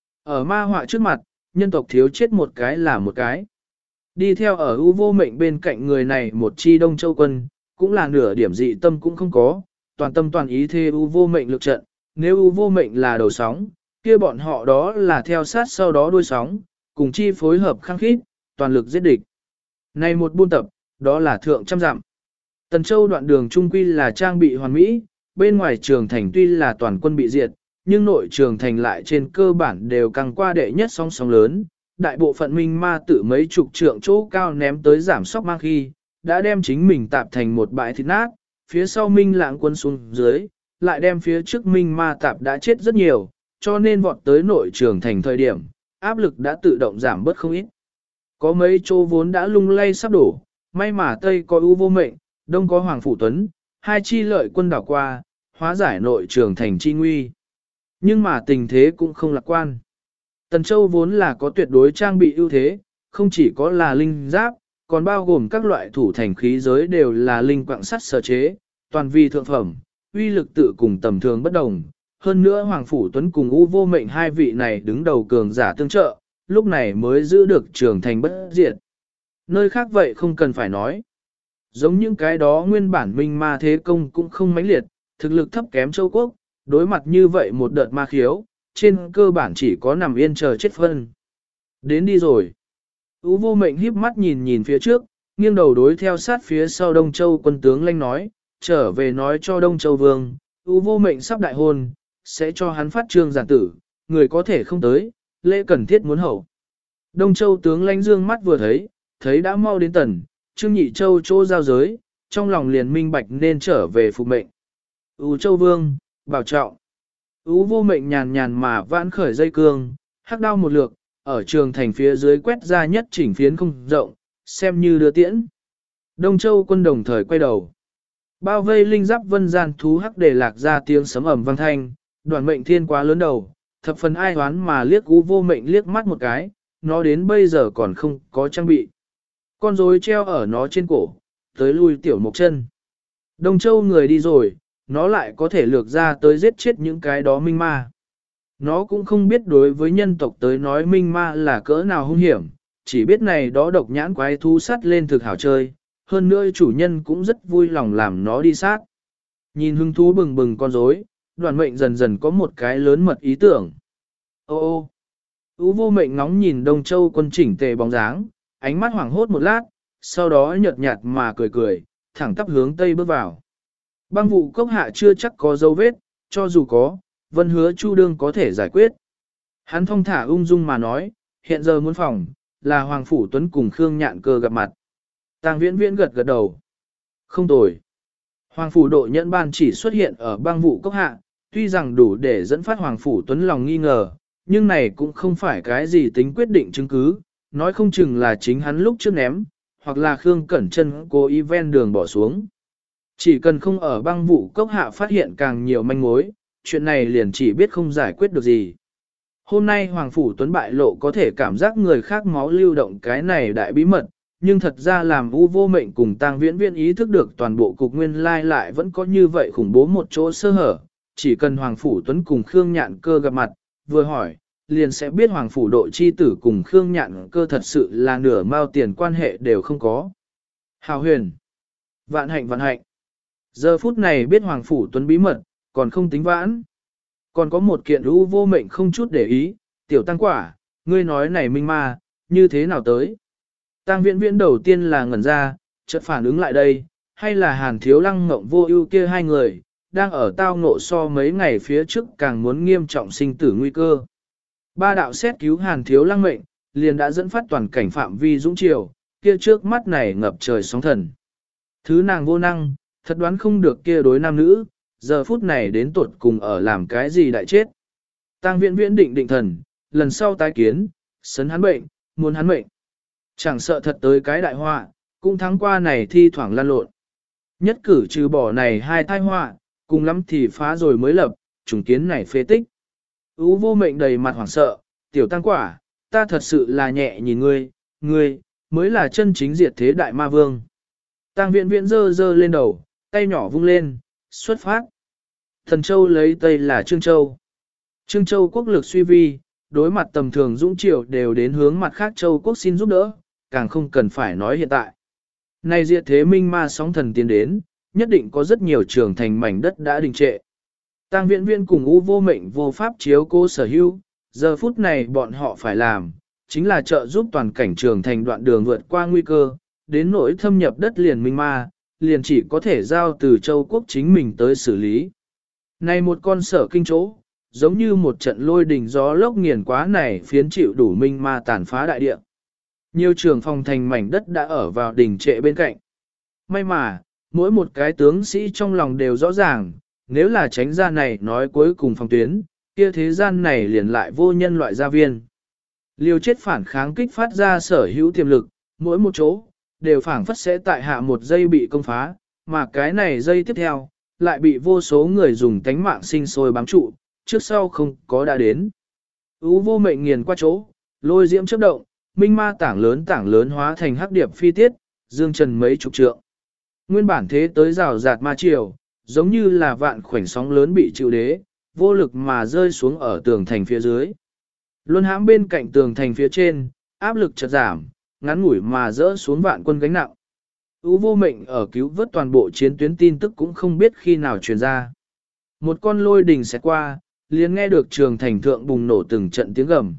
Ở ma họa trước mặt, nhân tộc thiếu chết một cái là một cái. Đi theo ở U Vô Mệnh bên cạnh người này một chi Đông Châu quân, cũng là nửa điểm dị tâm cũng không có, toàn tâm toàn ý thê U Vô Mệnh lực trận, nếu U Vô Mệnh là đầu sóng, kia bọn họ đó là theo sát sau đó đuôi sóng, cùng chi phối hợp khăng khít, toàn lực giết địch. Này một buôn tập, đó là thượng trăm dặm. Tần Châu đoạn đường trung quy là trang bị hoàn mỹ, bên ngoài trường thành tuy là toàn quân bị diệt, nhưng nội trường thành lại trên cơ bản đều căng qua đệ nhất sóng sóng lớn. Đại bộ phận minh ma tự mấy chục trượng chỗ cao ném tới giảm sóc mang khi, đã đem chính mình tạp thành một bãi thịt nát, phía sau minh lãng quân xuống dưới, lại đem phía trước minh ma tạp đã chết rất nhiều, cho nên vọt tới nội trường thành thời điểm, áp lực đã tự động giảm bớt không ít. Có mấy chỗ vốn đã lung lay sắp đổ, may mà Tây có U Vô Mệnh, Đông có Hoàng Phủ Tuấn, hai chi lợi quân đảo qua, hóa giải nội trường thành chi nguy. Nhưng mà tình thế cũng không lạc quan. Tần Châu vốn là có tuyệt đối trang bị ưu thế, không chỉ có là linh giáp, còn bao gồm các loại thủ thành khí giới đều là linh quạng sắt sở chế, toàn vi thượng phẩm, uy lực tự cùng tầm thường bất đồng. Hơn nữa Hoàng Phủ Tuấn cùng U Vô Mệnh hai vị này đứng đầu cường giả tương trợ, lúc này mới giữ được trường thành bất diệt. Nơi khác vậy không cần phải nói. Giống những cái đó nguyên bản minh ma thế công cũng không mãnh liệt, thực lực thấp kém châu quốc, đối mặt như vậy một đợt ma khiếu, trên cơ bản chỉ có nằm yên chờ chết phân. Đến đi rồi. U Vô Mệnh híp mắt nhìn nhìn phía trước, nghiêng đầu đối theo sát phía sau Đông Châu quân tướng lanh nói, trở về nói cho Đông Châu Vương, U Vô Mệnh sắp đại hôn, sẽ cho hắn phát trương giản tử, người có thể không tới, lễ cần thiết muốn hậu. Đông Châu tướng lanh dương mắt vừa thấy đã mau đến tần, Trương Nhị Châu chỗ giao giới, trong lòng liền minh bạch nên trở về phục mệnh. U Châu Vương, bảo trọng. U Vô Mệnh nhàn nhàn mà vãn khởi dây cương, hắc đao một lượt, ở trường thành phía dưới quét ra nhất chỉnh phiến không rộng, xem như đưa tiễn. Đông Châu quân đồng thời quay đầu. Bao vây linh giáp vân gian thú hắc để lạc ra tiếng sấm ầm vang thanh, Đoàn Mệnh Thiên quá lớn đầu, thập phần ai hoán mà liếc U Vô Mệnh liếc mắt một cái, nó đến bây giờ còn không có trang bị. Con rối treo ở nó trên cổ, tới lui tiểu mộc chân. Đông Châu người đi rồi, nó lại có thể lược ra tới giết chết những cái đó minh ma. Nó cũng không biết đối với nhân tộc tới nói minh ma là cỡ nào hung hiểm, chỉ biết này đó độc nhãn quái thú sắt lên thực hảo chơi, hơn nữa chủ nhân cũng rất vui lòng làm nó đi sát. Nhìn hứng thú bừng bừng con rối, Đoàn Mệnh dần dần có một cái lớn mật ý tưởng. Ô U Vô Mệnh ngóng nhìn Đông Châu quân chỉnh tề bóng dáng, ánh mắt hoảng hốt một lát, sau đó nhợt nhạt mà cười, thẳng tắp hướng tây bước vào. Băng vụ cốc hạ chưa chắc có dấu vết, cho dù có, Vân hứa Chu Đương có thể giải quyết. Hắn thong thả ung dung mà nói, hiện giờ muốn phòng, là Hoàng Phủ Tuấn cùng Khương Nhạn Cơ gặp mặt. Tang Viễn Viễn gật đầu. Không tồi. Hoàng Phủ độ nhẫn ban chỉ xuất hiện ở băng vụ cốc hạ, tuy rằng đủ để dẫn phát Hoàng Phủ Tuấn lòng nghi ngờ, nhưng này cũng không phải cái gì tính quyết định chứng cứ, nói không chừng là chính hắn lúc trước ném, hoặc là Khương Cẩn Chân cố ý ven đường bỏ xuống. Chỉ cần không ở băng vụ cốc hạ phát hiện càng nhiều manh mối, chuyện này liền chỉ biết không giải quyết được gì. Hôm nay Hoàng Phủ Tuấn bại lộ có thể cảm giác người khác máu lưu động cái này đại bí mật, nhưng thật ra làm U Vô Mệnh cùng Tang Viễn Viễn ý thức được toàn bộ cục nguyên lai lại vẫn có như vậy khủng bố một chỗ sơ hở, chỉ cần Hoàng Phủ Tuấn cùng Khương Nhạn Cơ gặp mặt, vừa hỏi, liền sẽ biết Hoàng Phủ Độ chi tử cùng Khương Nhạn Cơ thật sự là nửa mao tiền quan hệ đều không có. Hào huyền! Vạn hạnh vạn hạnh! Giờ phút này biết Hoàng Phủ Tuấn bí mật, còn không tính vãn. Còn có một kiện U Vô Mệnh không chút để ý, tiểu tăng quả, ngươi nói này minh ma, như thế nào tới? Tang Viễn Viễn đầu tiên là ngẩn ra, chợt phản ứng lại đây, hay là Hàn Thiếu Lăng Ngộng Vô Ưu kia hai người, đang ở tao ngộ so mấy ngày phía trước càng muốn nghiêm trọng sinh tử nguy cơ. Ba đạo xét cứu Hàn Thiếu Lăng mệnh, liền đã dẫn phát toàn cảnh phạm vi dũng triều, kia trước mắt này ngập trời sóng thần. Thứ nàng vô năng, thật đoán không được kia đối nam nữ, giờ phút này đến tuột cùng ở làm cái gì đại chết. Tang Viễn Viễn định thần, lần sau tái kiến, sấn hắn bệnh, muốn hắn mệnh. Chẳng sợ thật tới cái đại họa, cũng thắng qua này thi thoảng lan lộn. Nhất cử trừ bỏ này hai tai họa, cùng lắm thì phá rồi mới lập, trùng kiến này phế tích. Ú vô mệnh đầy mặt hoảng sợ, tiểu tăng quả, ta thật sự là nhẹ nhìn ngươi mới là chân chính diệt thế đại ma vương. Tăng viện viện dơ dơ lên đầu, tay nhỏ vung lên, xuất phát. Thần Châu lấy Tây là Trương Châu. Trương Châu quốc lực suy vi, đối mặt tầm thường dũng triều đều đến hướng mặt khác Châu quốc xin giúp đỡ, càng không cần phải nói hiện tại. Này diệt thế minh ma sóng thần tiến đến, nhất định có rất nhiều trường thành mảnh đất đã đình trệ. Tăng viện viện cùng U vô mệnh vô pháp chiếu cố sở hữu, giờ phút này bọn họ phải làm, chính là trợ giúp toàn cảnh trường thành đoạn đường vượt qua nguy cơ, đến nỗi thâm nhập đất liền minh ma, liền chỉ có thể giao từ Châu quốc chính mình tới xử lý. Này một con sở kinh chỗ, giống như một trận lôi đình gió lốc nghiền quá này phiến chịu đủ minh ma tàn phá đại địa. Nhiều trường phòng thành mảnh đất đã ở vào đỉnh trệ bên cạnh. May mà, mỗi một cái tướng sĩ trong lòng đều rõ ràng, nếu là tránh ra này nói cuối cùng phòng tuyến, kia thế gian này liền lại vô nhân loại gia viên. Liều chết phản kháng kích phát ra sở hữu tiềm lực, mỗi một chỗ, đều phản phất sẽ tại hạ một giây bị công phá, mà cái này giây tiếp theo, lại bị vô số người dùng tánh mạng sinh sôi bám trụ, trước sau không có đã đến. Ú vô mệnh nghiền qua chỗ, lôi diễm chớp động, minh ma tảng lớn hóa thành hắc điệp phi tiết, dương trần mấy chục trượng. Nguyên bản thế tới rào rạt ma triều, giống như là vạn khoảnh sóng lớn bị chịu đế, vô lực mà rơi xuống ở tường thành phía dưới. Luân hãm bên cạnh tường thành phía trên, áp lực chợt giảm, ngắn ngủi mà rỡ xuống vạn quân gánh nặng. Ú vô mệnh ở cứu vớt toàn bộ chiến tuyến tin tức cũng không biết khi nào truyền ra. Một con lôi đình sẽ qua, liền nghe được trường thành thượng bùng nổ từng trận tiếng gầm.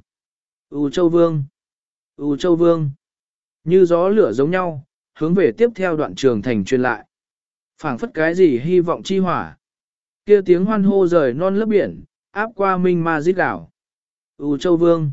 U Châu Vương! U Châu Vương! Như gió lửa giống nhau, hướng về tiếp theo đoạn trường thành truyền lại. Phảng phất cái gì hy vọng chi hỏa. Kia tiếng hoan hô rời non lớp biển, áp qua minh ma rít gào. U Châu Vương!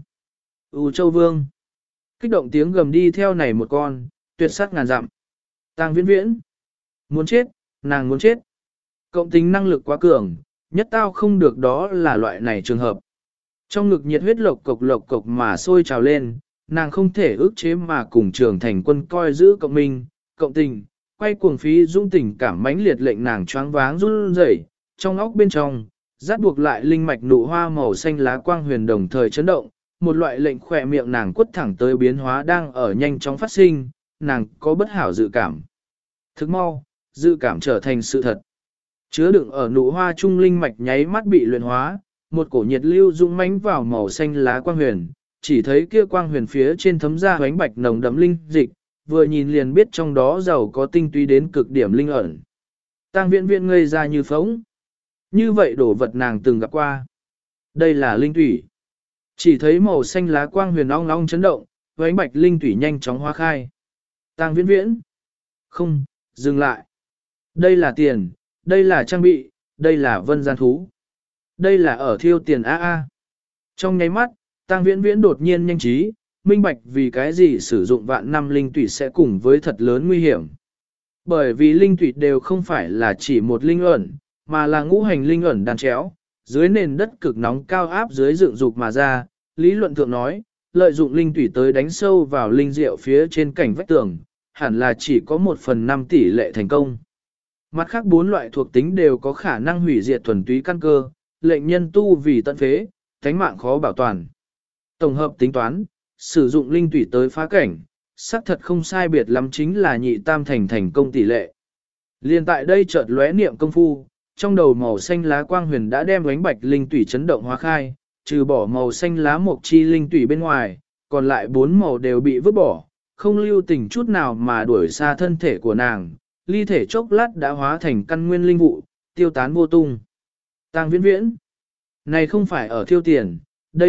U Châu Vương! Kích động tiếng gầm đi theo này một con, tuyệt sắc ngàn dặm. Tang Viễn Viễn! Muốn chết, nàng muốn chết. Cộng tính năng lực quá cường, nhất tao không được đó là loại này trường hợp. Trong ngực nhiệt huyết lộc cộc mà sôi trào lên, nàng không thể ước chế mà cùng trường thành quân coi giữ cộng minh, cộng tình, quay cuồng phí dũng tình cảm mãnh liệt lệnh nàng choáng váng run rẩy, trong óc bên trong, rát buộc lại linh mạch nụ hoa màu xanh lá quang huyền đồng thời chấn động, một loại lệnh khỏe miệng nàng quất thẳng tới biến hóa đang ở nhanh chóng phát sinh, nàng có bất hảo dự cảm. Thức mau, dự cảm trở thành sự thật. Chứa đựng ở nụ hoa trung linh mạch nháy mắt bị luyện hóa, một cổ nhiệt lưu dũng mãnh vào màu xanh lá quang huyền, chỉ thấy kia quang huyền phía trên thấm ra ánh bạch nồng đậm linh dịch, vừa nhìn liền biết trong đó giàu có tinh túy đến cực điểm linh ẩn. Tang Viễn Viễn ngây ra như phóng. Như vậy đổ vật nàng từng gặp qua. Đây là linh thủy. Chỉ thấy màu xanh lá quang huyền ong ong chấn động, ánh bạch linh thủy nhanh chóng hóa khai. Tang Viễn Viễn. Không, dừng lại. Đây là tiền, đây là trang bị, đây là vân gian thú. Đây là ở thiêu tiền AA. Trong nháy mắt, Tang Viễn Viễn đột nhiên nhanh trí, minh bạch vì cái gì sử dụng vạn năm linh tủy sẽ cùng với thật lớn nguy hiểm. Bởi vì linh tủy đều không phải là chỉ một linh ẩn, mà là ngũ hành linh ẩn đan chéo, dưới nền đất cực nóng cao áp dưới dựng dục mà ra, lý luận thượng nói, lợi dụng linh tủy tới đánh sâu vào linh diệu phía trên cảnh vách tường, hẳn là chỉ có 1/5 tỷ lệ thành công. Mặt khác 4 loại thuộc tính đều có khả năng hủy diệt thuần túy căn cơ, lệnh nhân tu vì tận phế, thánh mạng khó bảo toàn. Tổng hợp tính toán, sử dụng linh tủy tới phá cảnh, xác thật không sai biệt lắm chính là nhị tam thành công tỷ lệ. Liên tại đây chợt lóe niệm công phu, trong đầu màu xanh lá quang huyền đã đem ánh bạch linh tủy chấn động hóa khai, trừ bỏ màu xanh lá mộc chi linh tủy bên ngoài, còn lại 4 màu đều bị vứt bỏ, không lưu tình chút nào mà đuổi xa thân thể của nàng, ly thể chốc lát đã hóa thành căn nguyên linh vụ, tiêu tán vô tung. Tang Viễn Viễn, này không phải ở thiêu tiền, đây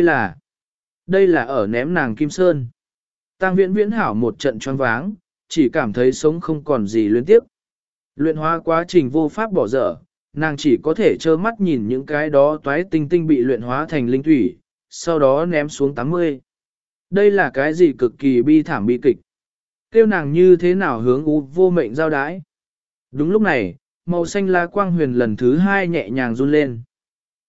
là ở ném nàng Kim Sơn. Tang Viễn Viễn hảo một trận choáng váng, chỉ cảm thấy sống không còn gì luyến tiếp. Luyện hóa quá trình vô pháp bỏ dở, nàng chỉ có thể trơ mắt nhìn những cái đó toái tinh tinh bị luyện hóa thành linh thủy, sau đó ném xuống 80. Đây là cái gì cực kỳ bi thảm bi kịch. Kêu nàng như thế nào hướng U vô mệnh giao đái. Đúng lúc này, màu xanh lá quang huyền lần thứ 2 nhẹ nhàng run lên.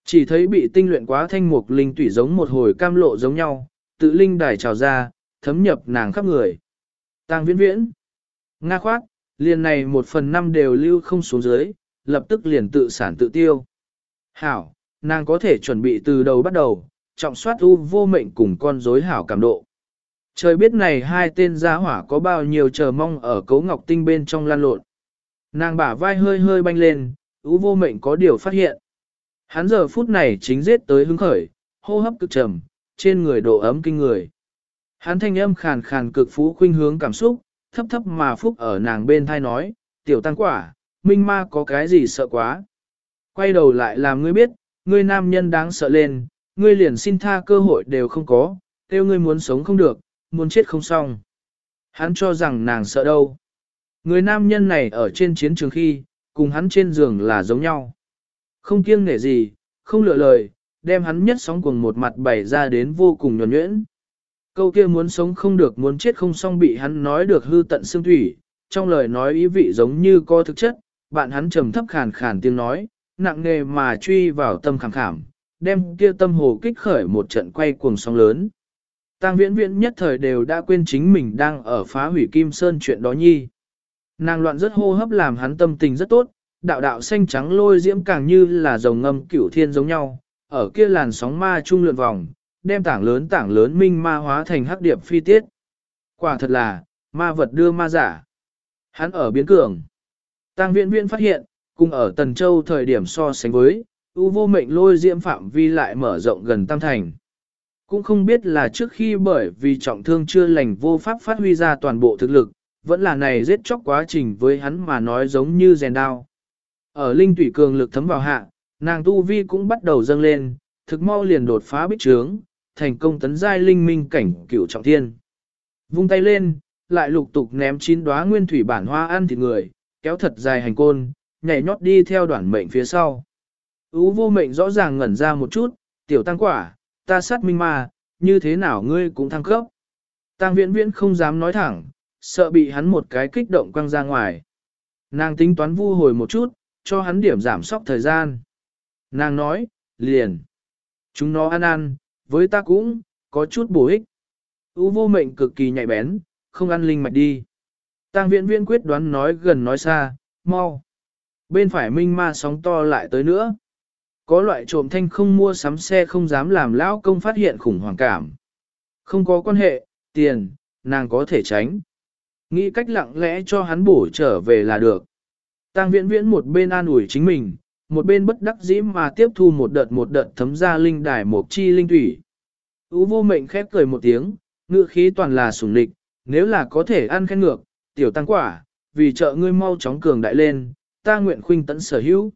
Chỉ thấy bị tinh luyện quá thanh mục linh tủy giống một hồi cam lộ giống nhau, tự linh đài trào ra, thấm nhập nàng khắp người. Tang Viễn Viễn, Nga khoát, liền này 1/5 đều lưu không xuống dưới, lập tức liền tự sản tự tiêu. Hảo, nàng có thể chuẩn bị từ đầu bắt đầu, trọng soát u vô mệnh cùng con rối hảo cảm độ. Trời biết này hai tên gia hỏa có bao nhiêu chờ mong ở cấu ngọc tinh bên trong lan lộn. Nàng bả vai hơi hơi banh lên, u vô mệnh có điều phát hiện. Hắn giờ phút này chính giết tới hứng khởi, hô hấp cực trầm, trên người độ ấm kinh người. Hắn thanh âm khàn khàn cực phú khuynh hướng cảm xúc, thấp thấp mà phúc ở nàng bên thai nói, tiểu tăng quả, minh ma có cái gì sợ quá. Quay đầu lại làm ngươi biết, ngươi nam nhân đáng sợ lên, ngươi liền xin tha cơ hội đều không có, kêu ngươi muốn sống không được, muốn chết không xong. Hắn cho rằng nàng sợ đâu. Người nam nhân này ở trên chiến trường khi, cùng hắn trên giường là giống nhau. Không kiêng nể gì, không lựa lời, đem hắn nhất sóng cuồng một mặt bày ra đến vô cùng nhuần nhuyễn. Câu kia muốn sống không được muốn chết không xong bị hắn nói được hư tận xương thủy, trong lời nói ý vị giống như có thực chất, bạn hắn trầm thấp khàn khàn tiếng nói, nặng nề mà truy vào tâm khảm khảm, đem kia tâm hồ kích khởi một trận quay cuồng sóng lớn. Tang Viễn Viễn nhất thời đều đã quên chính mình đang ở phá hủy Kim Sơn chuyện đó nhi. Nàng loạn rất hô hấp làm hắn tâm tình rất tốt, đạo đạo xanh trắng lôi diễm càng như là rồng ngâm cửu thiên giống nhau, ở kia làn sóng ma trung lượn vòng, đem tảng lớn minh ma hóa thành hắc điệp phi tiết. Quả thật là, ma vật đưa ma giả. Hắn ở biến cường. Tang Viễn Viễn phát hiện, cùng ở Tần Châu thời điểm so sánh với, u vô mệnh lôi diễm phạm vi lại mở rộng gần tam thành. Cũng không biết là trước khi bởi vì trọng thương chưa lành vô pháp phát huy ra toàn bộ thực lực, vẫn là này giết chóc quá trình với hắn mà nói giống như rèn đao. Ở linh tủy cường lực thấm vào hạ, nàng tu vi cũng bắt đầu dâng lên, thực mau liền đột phá bích trướng, thành công tấn giai linh minh cảnh cửu trọng thiên. Vung tay lên, lại lục tục ném 9 đóa nguyên thủy bản hoa ăn thịt người, kéo thật dài hành côn, nhảy nhót đi theo đoạn mệnh phía sau. Ú vô mệnh rõ ràng ngẩn ra một chút, tiểu tăng quả, ta sát minh ma, như thế nào ngươi cũng thăng cấp. Tang Viễn Viễn không dám nói thẳng, sợ bị hắn một cái kích động quăng ra ngoài. Nàng tính toán vu hồi một chút, cho hắn điểm giảm sóc thời gian. Nàng nói, liền. Chúng nó ăn, với ta cũng, có chút bổ ích. U vô mệnh cực kỳ nhạy bén, không ăn linh mạch đi. Tang Viễn Viễn quyết đoán nói gần nói xa, mau. Bên phải minh ma sóng to lại tới nữa. Có loại trộm thanh không mua sắm xe không dám làm lão công phát hiện khủng hoảng cảm. Không có quan hệ, tiền, nàng có thể tránh. Nghĩ cách lặng lẽ cho hắn bổ trở về là được. Tang Viễn Viễn một bên an ủi chính mình, một bên bất đắc dĩ mà tiếp thu một đợt thấm ra linh đài mộc chi linh thủy. U vô mệnh khép cười một tiếng, ngựa khí toàn là sủng lịch, nếu là có thể ăn khen ngược, tiểu tăng quả, vì trợ ngươi mau chóng cường đại lên, ta nguyện khuynh tận sở hữu.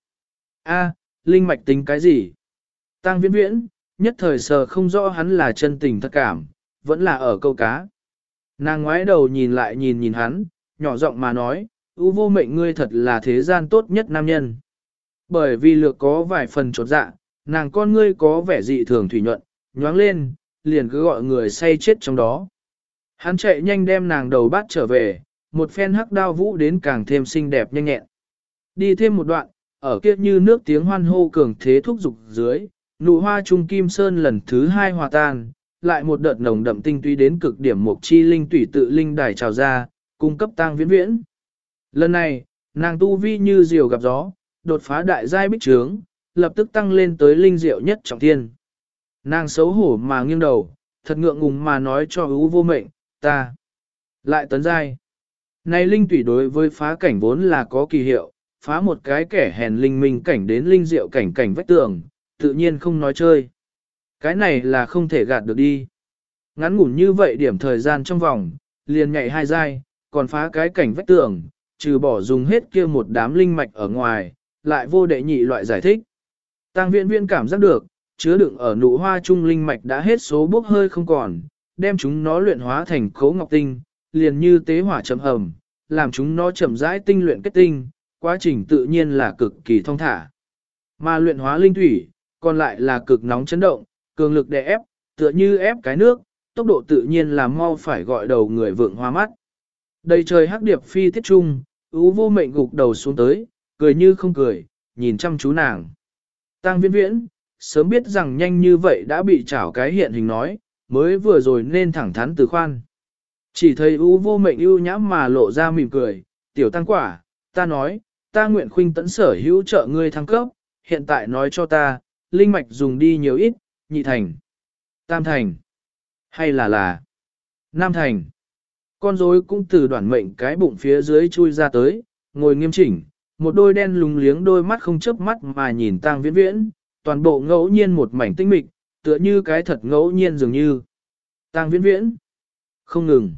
A, linh mạch tính cái gì? Tang Viễn Viễn, nhất thời sờ không rõ hắn là chân tình thật cảm, vẫn là ở câu cá. Nàng ngoái đầu nhìn lại nhìn hắn, nhỏ giọng mà nói, U vô mệnh ngươi thật là thế gian tốt nhất nam nhân. Bởi vì lược có vài phần chột dạ, nàng con ngươi có vẻ dị thường thủy nhuận, nhoáng lên, liền cứ gọi người say chết trong đó. Hắn chạy nhanh đem nàng đầu bắt trở về, một phen hắc đao vũ đến càng thêm xinh đẹp nhanh nhẹn. Đi thêm một đoạn, ở kia như nước tiếng hoan hô cường thế thúc dục dưới, nụ hoa trung kim sơn lần thứ 2 hòa tan, lại một đợt nồng đậm tinh túy đến cực điểm mục chi linh tủy tự linh đài trào ra, cung cấp Tang Viễn Viễn. Lần này, nàng tu vi như diều gặp gió, đột phá đại giai bích trướng, lập tức tăng lên tới linh diệu nhất trọng thiên. Nàng xấu hổ mà nghiêng đầu, thật ngượng ngùng mà nói cho U vô mệnh, ta lại tấn giai. Này linh tủy đối với phá cảnh vốn là có kỳ hiệu, phá một cái kẻ hèn linh minh cảnh đến linh diệu cảnh vách tường, tự nhiên không nói chơi. Cái này là không thể gạt được đi. Ngắn ngủn như vậy điểm thời gian trong vòng, liền nhảy 2 giai, còn phá cái cảnh vách tường, trừ bỏ dùng hết kia một đám linh mạch ở ngoài, lại vô đệ nhị loại giải thích. Tang Viễn Viễn cảm giác được, chứa đựng ở nụ hoa trung linh mạch đã hết số bốc hơi không còn, đem chúng nó luyện hóa thành khấu ngọc tinh, liền như tế hỏa chậm hầm, làm chúng nó chậm rãi tinh luyện kết tinh, quá trình tự nhiên là cực kỳ thông thả. Mà luyện hóa linh thủy, còn lại là cực nóng chấn động, cường lực đè ép, tựa như ép cái nước, tốc độ tự nhiên là mau phải gọi đầu người vượng hoa mắt. Đầy trời hắc điệp phi tiết trung, U vô mệnh gục đầu xuống tới, cười như không cười, nhìn chăm chú nàng. Tang Viễn Viễn, sớm biết rằng nhanh như vậy đã bị chảo cái hiện hình nói, mới vừa rồi nên thẳng thắn từ khoan. Chỉ thấy U Vô Mệnh ưu nhãm mà lộ ra mỉm cười, tiểu tăng quả, ta nói, ta nguyện khuynh tấn sở hữu trợ ngươi thăng cấp, hiện tại nói cho ta, linh mạch dùng đi nhiều ít, nhị thành, tam thành, hay là nam thành. Con rối cũng từ đoạn mệnh cái bụng phía dưới chui ra tới, ngồi nghiêm chỉnh, một đôi đen lúng liếng đôi mắt không chớp mắt mà nhìn Tang Viễn Viễn, toàn bộ ngẫu nhiên một mảnh tinh mịch, tựa như cái thật ngẫu nhiên dường như. Tang Viễn Viễn, không ngừng.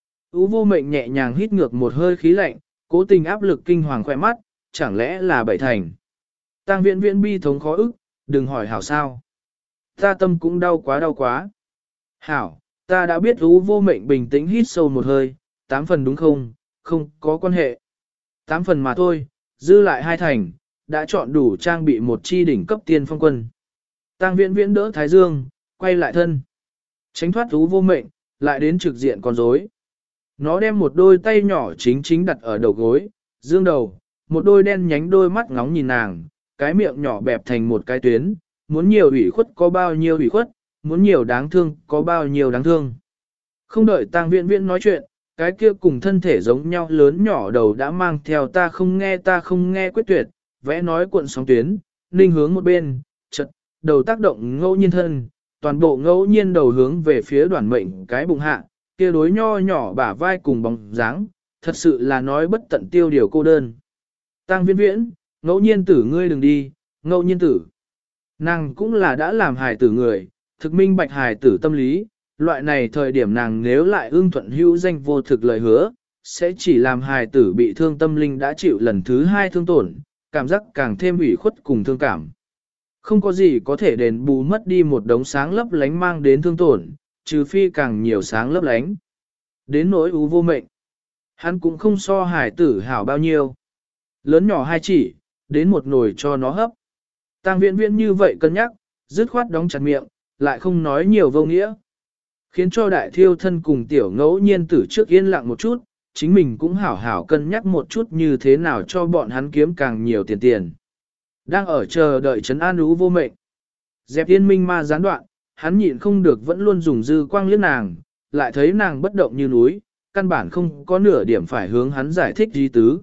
U Vô Mệnh nhẹ nhàng hít ngược một hơi khí lạnh, cố tình áp lực kinh hoàng khỏe mắt, chẳng lẽ là bảy thành. Tang Viễn Viễn bi thống khó ức, đừng hỏi hảo sao. Ta tâm cũng đau quá. Hảo, ta đã biết. U Vô Mệnh bình tĩnh hít sâu một hơi, 8 phần đúng không, không có quan hệ. 8 phần mà thôi, dư lại 2 thành, đã chọn đủ trang bị một chi đỉnh cấp tiên phong quân. Tang Viễn Viễn đỡ Thái Dương, quay lại thân. Tránh thoát U Vô Mệnh, lại đến trực diện con rối. Nó đem một đôi tay nhỏ chính đặt ở đầu gối, dương đầu, một đôi đen nhánh đôi mắt ngóng nhìn nàng, cái miệng nhỏ bẹp thành một cái tuyến, muốn nhiều ủy khuất có bao nhiêu ủy khuất, muốn nhiều đáng thương có bao nhiêu đáng thương. Không đợi Tang Viễn Viễn nói chuyện, cái kia cùng thân thể giống nhau lớn nhỏ đầu đã mang theo ta không nghe quyết tuyệt, vẽ nói cuộn sóng tuyến, ninh hướng một bên, chật, đầu tác động ngẫu nhiên thân, toàn bộ ngẫu nhiên đầu hướng về phía đoàn mệnh cái bụng hạ, kia đối nho nhỏ bả vai cùng bóng dáng, thật sự là nói bất tận tiêu điều cô đơn. Tang Viễn Viễn, ngẫu nhiên tử ngươi đừng đi, ngẫu nhiên tử. Nàng cũng là đã làm hài tử người, thực minh bạch hài tử tâm lý, loại này thời điểm nàng nếu lại ưng thuận hữu danh vô thực lời hứa, sẽ chỉ làm hài tử bị thương tâm linh đã chịu lần thứ 2 thương tổn, cảm giác càng thêm ủy khuất cùng thương cảm. Không có gì có thể đền bù mất đi một đống sáng lấp lánh mang đến thương tổn, trừ phi càng nhiều sáng lấp lánh. Đến nỗi U Vô Mệnh, hắn cũng không so hài tử hảo bao nhiêu. Lớn nhỏ hai chỉ, đến một nồi cho nó hấp. Tang Viễn Viễn như vậy cân nhắc, dứt khoát đóng chặt miệng, lại không nói nhiều vô nghĩa. Khiến cho đại thiêu thân cùng tiểu ngẫu nhiên tử trước yên lặng một chút, chính mình cũng hảo hảo cân nhắc một chút như thế nào cho bọn hắn kiếm càng nhiều tiền. Đang ở chờ đợi trấn an U Vô Mệnh. Dẹp yên minh ma gián đoạn, hắn nhịn không được vẫn luôn dùng dư quang liếc nàng, lại thấy nàng bất động như núi, căn bản không có nửa điểm phải hướng hắn giải thích gì tứ.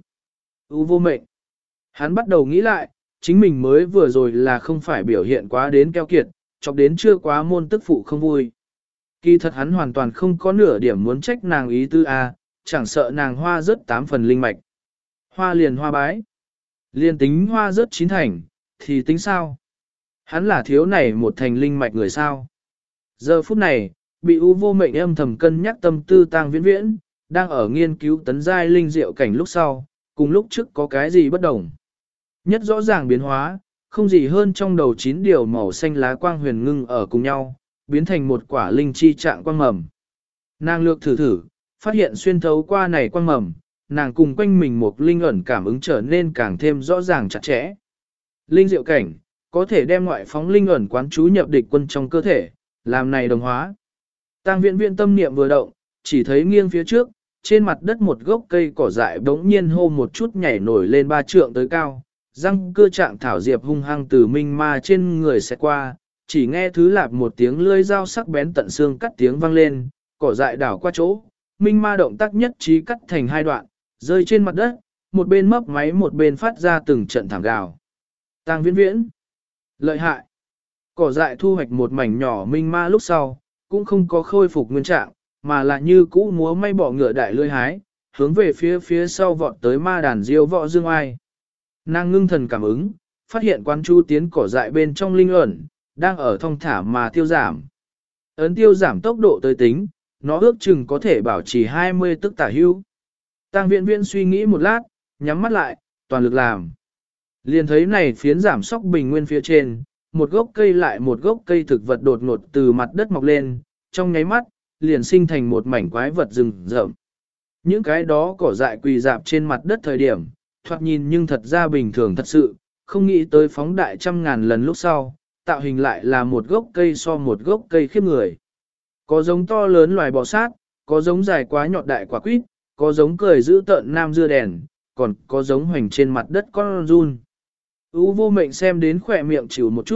U Vô Mệnh. Hắn bắt đầu nghĩ lại, chính mình mới vừa rồi là không phải biểu hiện quá đến keo kiệt, chọc đến chưa quá môn tức phụ không vui. Kỳ thật hắn hoàn toàn không có nửa điểm muốn trách nàng ý tư a, chẳng sợ nàng hoa rớt 8 phần linh mạch. Hoa liền hoa bái. Liền tính hoa rớt 9 thành, thì tính sao? Hắn là thiếu này một thành linh mạch người sao? Giờ phút này, bị U Vô Mệnh âm thầm cân nhắc tâm tư Tang Viễn Viễn, đang ở nghiên cứu tấn giai linh diệu cảnh lúc sau, cùng lúc trước có cái gì bất đồng. Nhất rõ ràng biến hóa, không gì hơn trong đầu 9 điều màu xanh lá quang huyền ngưng ở cùng nhau, biến thành một quả linh chi trạng quang mầm. Nàng lược thử, phát hiện xuyên thấu qua này quang mầm, nàng cùng quanh mình một linh ẩn cảm ứng trở nên càng thêm rõ ràng chặt chẽ. Linh diệu cảnh, có thể đem ngoại phóng linh ẩn quán chú nhập địch quân trong cơ thể, làm này đồng hóa. Tang Viễn Viễn tâm niệm vừa động, chỉ thấy nghiêng phía trước, trên mặt đất một gốc cây cỏ dại bỗng nhiên hô một chút nhảy nổi lên 3 trượng tới cao, răng cưa trạng thảo diệp hung hăng từ minh ma trên người sẽ qua, chỉ nghe thứ lạp một tiếng lưỡi dao sắc bén tận xương cắt tiếng vang lên, cỏ dại đảo qua chỗ, minh ma động tác nhất trí cắt thành 2 đoạn, rơi trên mặt đất, một bên mấp máy một bên phát ra từng trận thảm gào. Tang Viễn Viễn, lợi hại. Cỏ dại thu hoạch một mảnh nhỏ minh ma lúc sau, cũng không có khôi phục nguyên trạng, mà là như cũ múa may bỏ ngựa đại lưỡi hái, hướng về phía sau vọt tới ma đàn diêu võ dương ai. Nàng ngưng thần cảm ứng, phát hiện quán chu tiến cỏ dại bên trong linh ẩn, đang ở thong thả mà tiêu giảm. Ấn tiêu giảm tốc độ tới tính, nó ước chừng có thể bảo trì 20 tức tả hưu. Tang Viễn Viễn suy nghĩ một lát, nhắm mắt lại, toàn lực làm. Liền thấy này phiến giảm sóc bình nguyên phía trên, một gốc cây lại một gốc cây thực vật đột ngột từ mặt đất mọc lên, trong nháy mắt, liền sinh thành một mảnh quái vật rừng rậm. Những cái đó cỏ dại quỳ dạp trên mặt đất thời điểm, thoạt nhìn nhưng thật ra bình thường thật sự, không nghĩ tới phóng đại 100.000 lần lúc sau, tạo hình lại là một gốc cây so một gốc cây khiếp người. Có giống to lớn loài bò sát, có giống dài quá nhọn đại quả quýt, có giống cười giữ tợn nam dưa đèn, còn có giống hoành trên mặt đất con run. U Vô Mệnh xem đến khỏe miệng chịu một chút,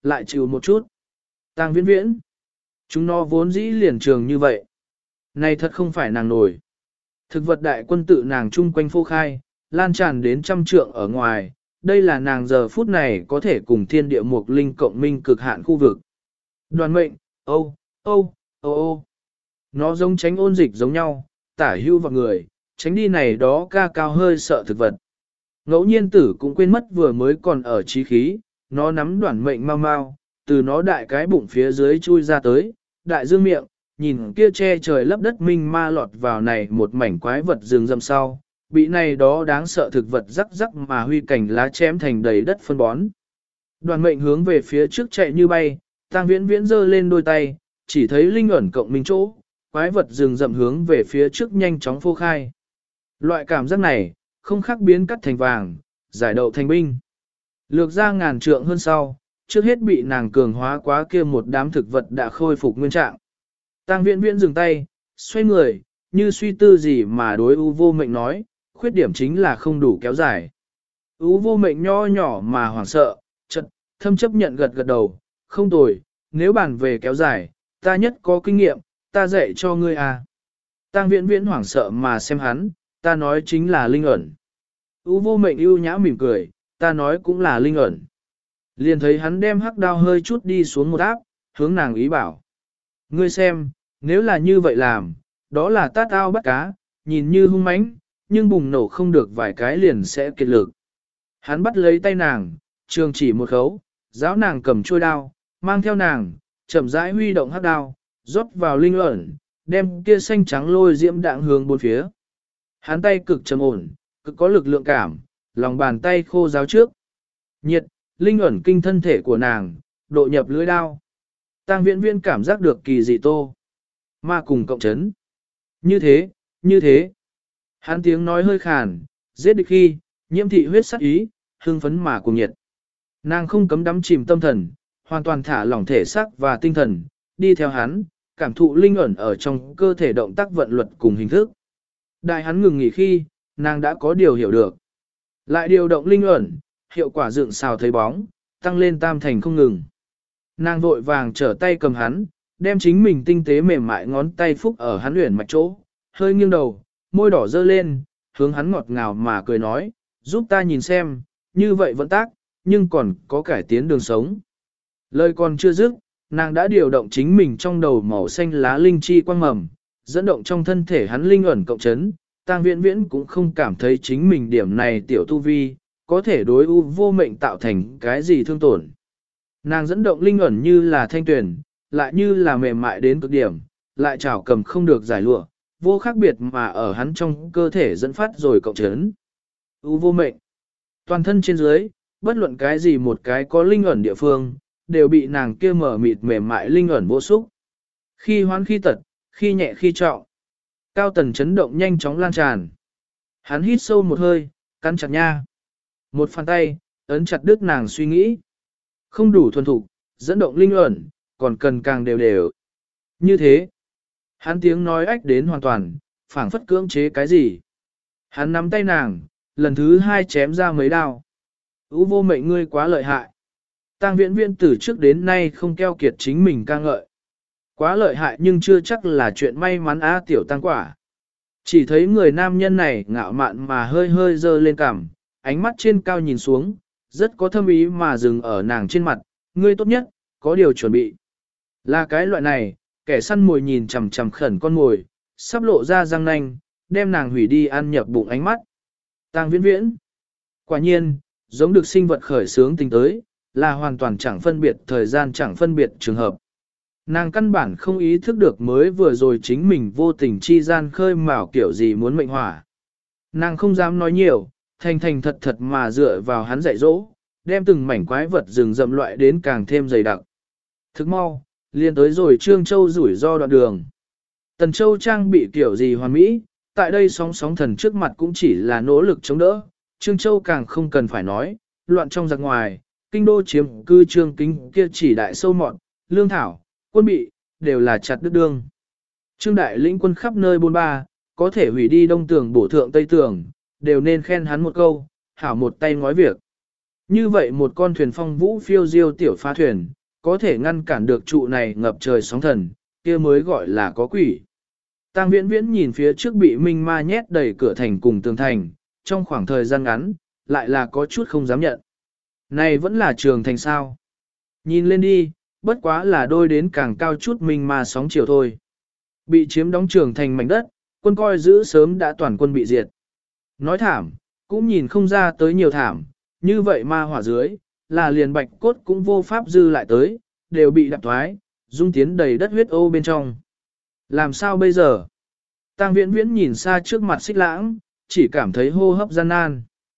lại chịu một chút. Tang Viễn Viễn, chúng nó vốn dĩ liền trường như vậy. Này thật không phải nàng nổi. Thực vật đại quân tự nàng chung quanh phô khai, lan tràn đến trăm trượng ở ngoài, đây là nàng giờ phút này có thể cùng thiên địa mục linh cộng minh cực hạn khu vực. Đoàn mệnh, ô, ô, ô ô. Nó giống tránh ôn dịch giống nhau, tả hưu vào người, tránh đi này đó ca cao hơi sợ thực vật. Ngẫu nhiên tử cũng quên mất vừa mới còn ở trí khí, nó nắm đoàn mệnh mau mau, từ nó đại cái bụng phía dưới chui ra tới, đại dương miệng, nhìn kia che trời lấp đất minh ma lọt vào này một mảnh quái vật rừng rậm sau, bị này đó đáng sợ thực vật rắc rắc mà huy cảnh lá chém thành đầy đất phân bón. Đoàn mệnh hướng về phía trước chạy như bay, Tang Viễn Viễn giơ lên đôi tay, chỉ thấy linh ẩn cộng minh chỗ, quái vật rừng rậm hướng về phía trước nhanh chóng phô khai. Loại cảm giác này, không khác biến cắt thành vàng, giải đậu thành binh. Lược ra ngàn trượng hơn sau, trước hết bị nàng cường hóa quá kia một đám thực vật đã khôi phục nguyên trạng. Tang Viễn Viễn dừng tay, xoay người, như suy tư gì mà đối U Vô Mệnh nói, khuyết điểm chính là không đủ kéo dài. U Vô Mệnh nho nhỏ mà hoảng sợ, chợt thâm chấp nhận gật gật đầu, không tồi, nếu bàn về kéo dài, ta nhất có kinh nghiệm, ta dạy cho ngươi à. Tang Viễn Viễn hoảng sợ mà xem hắn, ta nói chính là linh ẩn. U Vô Mệnh ưu nhã mỉm cười, ta nói cũng là linh ẩn. Liền thấy hắn đem hắc đao hơi chút đi xuống một áp, hướng nàng ý bảo. Ngươi xem, nếu là như vậy làm, đó là tát ao bắt cá, nhìn như hung mãnh, nhưng bùng nổ không được vài cái liền sẽ kiệt lực. Hắn bắt lấy tay nàng, trường chỉ một khấu, giáo nàng cầm chuôi đao, mang theo nàng, chậm rãi huy động hắc đao, rót vào linh ẩn, đem kia xanh trắng lôi diễm đạn hướng bốn phía. Hắn tay cực trầm ổn, cực có lực lượng cảm, lòng bàn tay khô ráo trước. Nhiệt, linh ẩn kinh thân thể của nàng, độ nhập lưỡi đao. Tang Viễn Viễn cảm giác được kỳ dị tô. Ma cùng cộng chấn. Như thế, như thế. Hắn tiếng nói hơi khàn, giết địch khi, nhiễm thị huyết sắc ý, hưng phấn mà cùng nhiệt. Nàng không cấm đắm chìm tâm thần, hoàn toàn thả lỏng thể xác và tinh thần, đi theo hắn, cảm thụ linh ẩn ở trong cơ thể động tác vận luật cùng hình thức. Đại hắn ngừng nghỉ khi, nàng đã có điều hiểu được. Lại điều động linh ẩn, hiệu quả dựng xào thấy bóng, tăng lên tam thành không ngừng. Nàng vội vàng trở tay cầm hắn, đem chính mình tinh tế mềm mại ngón tay phúc ở hắn luyện mạch chỗ, hơi nghiêng đầu, môi đỏ dơ lên, hướng hắn ngọt ngào mà cười nói, giúp ta nhìn xem, như vậy vẫn tác, nhưng còn có cải tiến đường sống. Lời còn chưa dứt, nàng đã điều động chính mình trong đầu màu xanh lá linh chi quang mầm, dẫn động trong thân thể hắn linh ẩn cộng chấn, Tang Viễn Viễn cũng không cảm thấy chính mình điểm này tiểu tu vi, có thể đối U Vô Mệnh tạo thành cái gì thương tổn. Nàng dẫn động linh ẩn như là thanh tuyển, lại như là mềm mại đến cực điểm, lại chảo cầm không được giải lụa, vô khác biệt mà ở hắn trong cơ thể dẫn phát rồi cộng chấn. U Vô Mệnh, toàn thân trên dưới, bất luận cái gì một cái có linh ẩn địa phương, đều bị nàng kia mở mịt mềm mại linh ẩn vô xúc. Khi hoán khi tật, khi nhẹ khi trọng. Cao tần chấn động nhanh chóng lan tràn. Hắn hít sâu một hơi, cắn chặt nha. Một bàn tay, ấn chặt đứt nàng suy nghĩ. Không đủ thuần thục, dẫn động linh ẩn, còn cần càng đều đều. Như thế, hắn tiếng nói ách đến hoàn toàn, phảng phất cưỡng chế cái gì. Hắn nắm tay nàng, lần thứ hai chém ra mấy đao. U Vô Mệnh ngươi quá lợi hại. Tang Viễn Viễn từ trước đến nay không keo kiệt chính mình ca ngợi. Quá lợi hại nhưng chưa chắc là chuyện may mắn á tiểu tăng quả. Chỉ thấy người nam nhân này ngạo mạn mà hơi hơi dơ lên cằm, ánh mắt trên cao nhìn xuống, rất có thâm ý mà dừng ở nàng trên mặt, ngươi tốt nhất, có điều chuẩn bị. Là cái loại này, kẻ săn mồi nhìn chằm chằm khẩn con mồi, sắp lộ ra răng nanh, đem nàng hủy đi ăn nhập bụng ánh mắt. Tang Viễn Viễn. Quả nhiên, giống được sinh vật khởi sướng tình tới, là hoàn toàn chẳng phân biệt thời gian chẳng phân biệt trường hợp. Nàng căn bản không ý thức được mới vừa rồi chính mình vô tình chi gian khơi mào kiểu gì muốn mệnh hỏa. Nàng không dám nói nhiều, thành thành thật thật mà dựa vào hắn dạy dỗ, đem từng mảnh quái vật rừng rậm loại đến càng thêm dày đặc. Thức mau, liền tới rồi Trương Châu rủi ro đoạn đường. Tần Châu trang bị kiểu gì hoàn mỹ, tại đây sóng sóng thần trước mặt cũng chỉ là nỗ lực chống đỡ, Trương Châu càng không cần phải nói, loạn trong giặc ngoài, kinh đô chiếm cư Trương Kính kia chỉ đại sâu mọn, lương thảo, quân bị, đều là chặt đứt đương. Trương đại lĩnh quân khắp nơi bôn ba, có thể hủy đi đông tường bổ thượng tây tường, đều nên khen hắn một câu, hảo một tay ngói việc. Như vậy một con thuyền phong vũ phiêu diêu tiểu phá thuyền, có thể ngăn cản được trụ này ngập trời sóng thần, kia mới gọi là có quỷ. Tang Viễn Viễn nhìn phía trước bị minh ma nhét đầy cửa thành cùng tường thành, trong khoảng thời gian ngắn, lại là có chút không dám nhận. Này vẫn là trường thành sao? Nhìn lên đi, bất quá là đôi đến càng cao chút minh ma sóng chiều thôi. Bị chiếm đóng trường thành mảnh đất, quân coi giữ sớm đã toàn quân bị diệt. Nói thảm, cũng nhìn không ra tới nhiều thảm, như vậy ma hỏa dưới, là liền bạch cốt cũng vô pháp dư lại tới, đều bị đạp thoái, dung tiến đầy đất huyết ô bên trong. Làm sao bây giờ? Tang Viễn Viễn nhìn xa trước mặt Xích Lãng, chỉ cảm thấy hô hấp gian nan.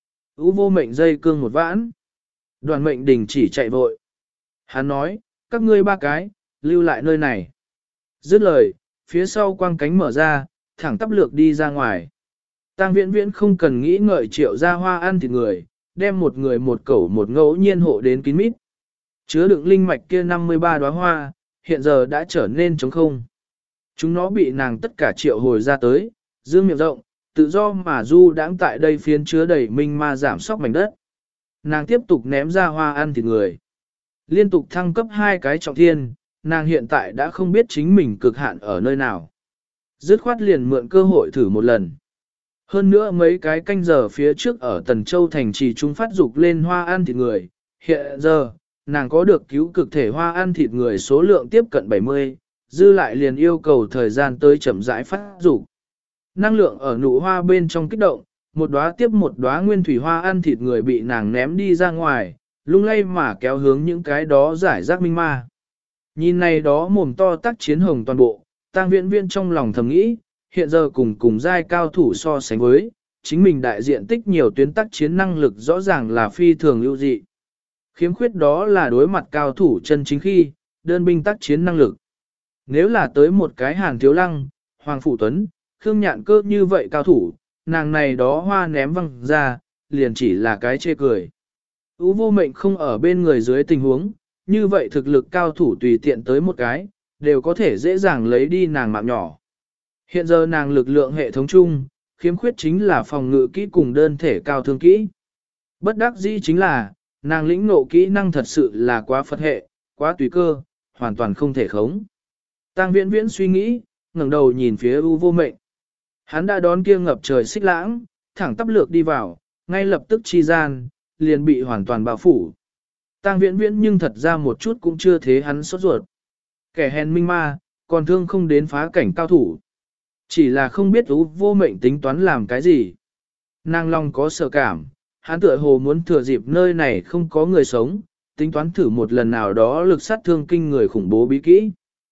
Vô mệnh dây cương một vãn. Đoàn mệnh đình chỉ chạy vội. Hắn nói, các ngươi ba cái, lưu lại nơi này. Dứt lời, phía sau quang cánh mở ra, thẳng tắp lược đi ra ngoài. Tang Viễn Viễn không cần nghĩ ngợi Triệu Gia Hoa ăn thịt người, đem một người một cẩu một ngẫu nhiên hộ đến kín mít. Chứa đựng linh mạch kia 53 đóa hoa, hiện giờ đã trở nên trống không. Chúng nó bị nàng tất cả triệu hồi ra tới, dương miệng rộng, tự do mà du đãng tại đây phiến chứa đầy minh ma giảm sóc mảnh đất. Nàng tiếp tục ném ra hoa ăn thịt người. Liên tục thăng cấp 2 cái trọng thiên, nàng hiện tại đã không biết chính mình cực hạn ở nơi nào. Dứt khoát liền mượn cơ hội thử một lần. Hơn nữa mấy cái canh giờ phía trước ở Tần Châu thành trì chúng phát dục lên hoa ăn thịt người. Hiện giờ, nàng có được cứu cực thể hoa ăn thịt người số lượng tiếp cận 70, dư lại liền yêu cầu thời gian tới chậm rãi phát dục. Năng lượng ở nụ hoa bên trong kích động, một đóa tiếp một đóa nguyên thủy hoa ăn thịt người bị nàng ném đi ra ngoài, lung lay mà kéo hướng những cái đó giải rác minh ma. Nhìn này đó mồm to tác chiến hồng toàn bộ, Tang Viễn Viễn trong lòng thầm nghĩ, hiện giờ cùng giai cao thủ so sánh với, chính mình đại diện tích nhiều tuyến tác chiến năng lực rõ ràng là phi thường ưu dị. Khiếm khuyết đó là đối mặt cao thủ chân chính khi, đơn binh tác chiến năng lực. Nếu là tới một cái Hàn Thiếu Lăng, Hoàng Phủ Tuấn, Khương Nhạn Cơ như vậy cao thủ, nàng này đó hoa ném văng ra, liền chỉ là cái chê cười. Vô mệnh không ở bên người dưới tình huống, như vậy thực lực cao thủ tùy tiện tới một cái, đều có thể dễ dàng lấy đi nàng mạng nhỏ. Hiện giờ nàng lực lượng hệ thống chung, khiếm khuyết chính là phòng ngự kỹ cùng đơn thể cao thương kỹ. Bất đắc dĩ chính là, nàng lĩnh ngộ kỹ năng thật sự là quá Phật hệ, quá tùy cơ, hoàn toàn không thể khống. Tang Viễn Viễn suy nghĩ, ngẩng đầu nhìn phía vô mệnh. Hắn đã đón kia ngập trời Xích Lãng, thẳng tắp lược đi vào, ngay lập tức chi gian, liền bị hoàn toàn bao phủ. Tang Viễn Viễn nhưng thật ra một chút cũng chưa thế hắn sốt ruột. Kẻ hèn minh ma, còn thương không đến phá cảnh cao thủ. Chỉ là không biết vô mệnh tính toán làm cái gì. Nàng lòng có sợ cảm, hắn tựa hồ muốn thừa dịp nơi này không có người sống, tính toán thử một lần nào đó lực sát thương kinh người khủng bố bí kỹ.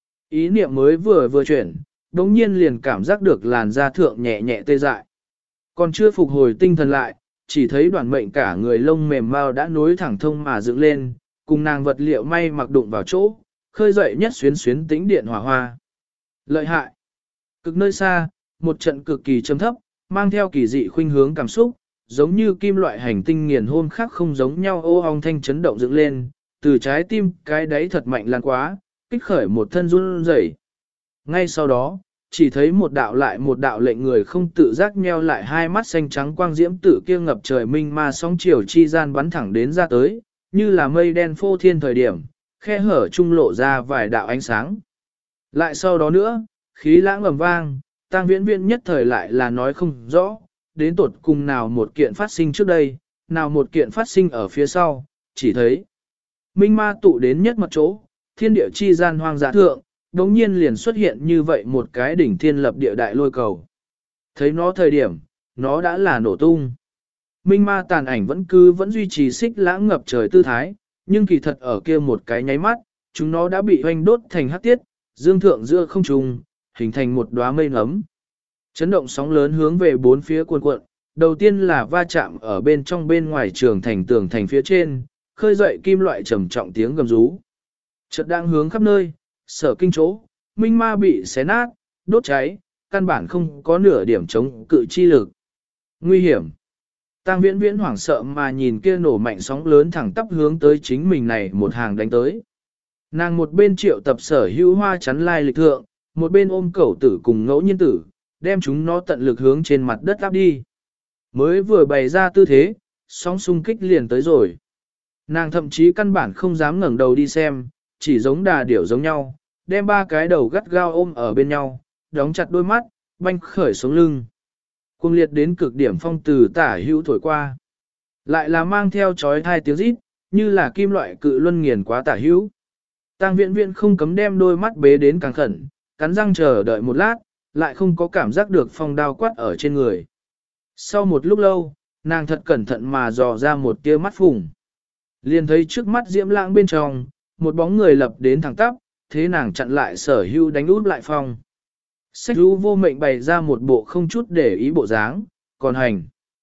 Ý niệm mới vừa chuyển, đống nhiên liền cảm giác được làn da thượng nhẹ nhẹ tê dại. Còn chưa phục hồi tinh thần lại, chỉ thấy đoàn mệnh cả người lông mềm mau đã nối thẳng thông mà dựng lên, cùng nàng vật liệu may mặc đụng vào chỗ, khơi dậy nhất xuyến xuyến tĩnh điện hỏa hoa. Lợi hại! Cực nơi xa, một trận cực kỳ trầm thấp, mang theo kỳ dị khuynh hướng cảm xúc, giống như kim loại hành tinh nghiền hôm khác không giống nhau ô ong thanh chấn động dựng lên, từ trái tim cái đáy thật mạnh lan quá, kích khởi một thân run rẩy. Ngay sau đó, chỉ thấy một đạo lại một đạo lệnh người không tự giác nheo lại hai mắt xanh trắng quang diễm tử kia ngập trời minh ma sóng chiều chi gian bắn thẳng đến ra tới, như là mây đen phô thiên thời điểm, khe hở trung lộ ra vài đạo ánh sáng. Lại sau đó nữa, khí lãng ầm vang, Tang Viễn Viễn nhất thời lại là nói không rõ, đến tột cùng nào một kiện phát sinh trước đây, nào một kiện phát sinh ở phía sau, chỉ thấy minh ma tụ đến nhất mặt chỗ, thiên địa chi gian hoang dã thượng, đống nhiên liền xuất hiện như vậy một cái đỉnh thiên lập địa đại lôi cầu. Thấy nó thời điểm, nó đã là nổ tung. Minh ma tàn ảnh vẫn duy trì Xích Lãng ngập trời tư thái, nhưng kỳ thật ở kia một cái nháy mắt, chúng nó đã bị hoành đốt thành hắc tiết, dương thượng giữa không trung, hình thành một đóa mây ngấm. Chấn động sóng lớn hướng về bốn phía cuồn cuộn, đầu tiên là va chạm ở bên trong bên ngoài trường thành tường thành phía trên, khơi dậy kim loại trầm trọng tiếng gầm rú. Chợt đang hướng khắp nơi, sở kinh chỗ, minh ma bị xé nát, đốt cháy, căn bản không có nửa điểm chống cự chi lực. Nguy hiểm. Tang Viễn Viễn hoảng sợ mà nhìn kia nổ mạnh sóng lớn thẳng tắp hướng tới chính mình này một hàng đánh tới. Nàng một bên triệu tập sở hữu hoa chắn lai lịch thượng, một bên ôm cẩu tử cùng ngẫu nhiên tử, đem chúng nó tận lực hướng trên mặt đất áp đi. Mới vừa bày ra tư thế, sóng xung kích liền tới rồi. Nàng thậm chí căn bản không dám ngẩng đầu đi xem, chỉ giống đà điểu giống nhau, đem ba cái đầu gắt gao ôm ở bên nhau, đóng chặt đôi mắt, banh khởi sống lưng. Cuồng liệt đến cực điểm phong từ tả hữu thổi qua. Lại là mang theo chói tai tiếng rít, như là kim loại cự luân nghiền quá tả hữu. Tang Viễn Viễn không cấm đem đôi mắt bế đến càng khẩn, cắn răng chờ đợi một lát, lại không có cảm giác được phong đao quát ở trên người. Sau một lúc lâu, nàng thật cẩn thận mà dò ra một tia mắt phùng. Liền thấy trước mắt diễm lãng bên trong, một bóng người lập đến thẳng tắp, thế nàng chặn lại Sở Hưu đánh út lại phong. Sách Hưu vô mệnh bày ra một bộ không chút để ý bộ dáng, còn hành.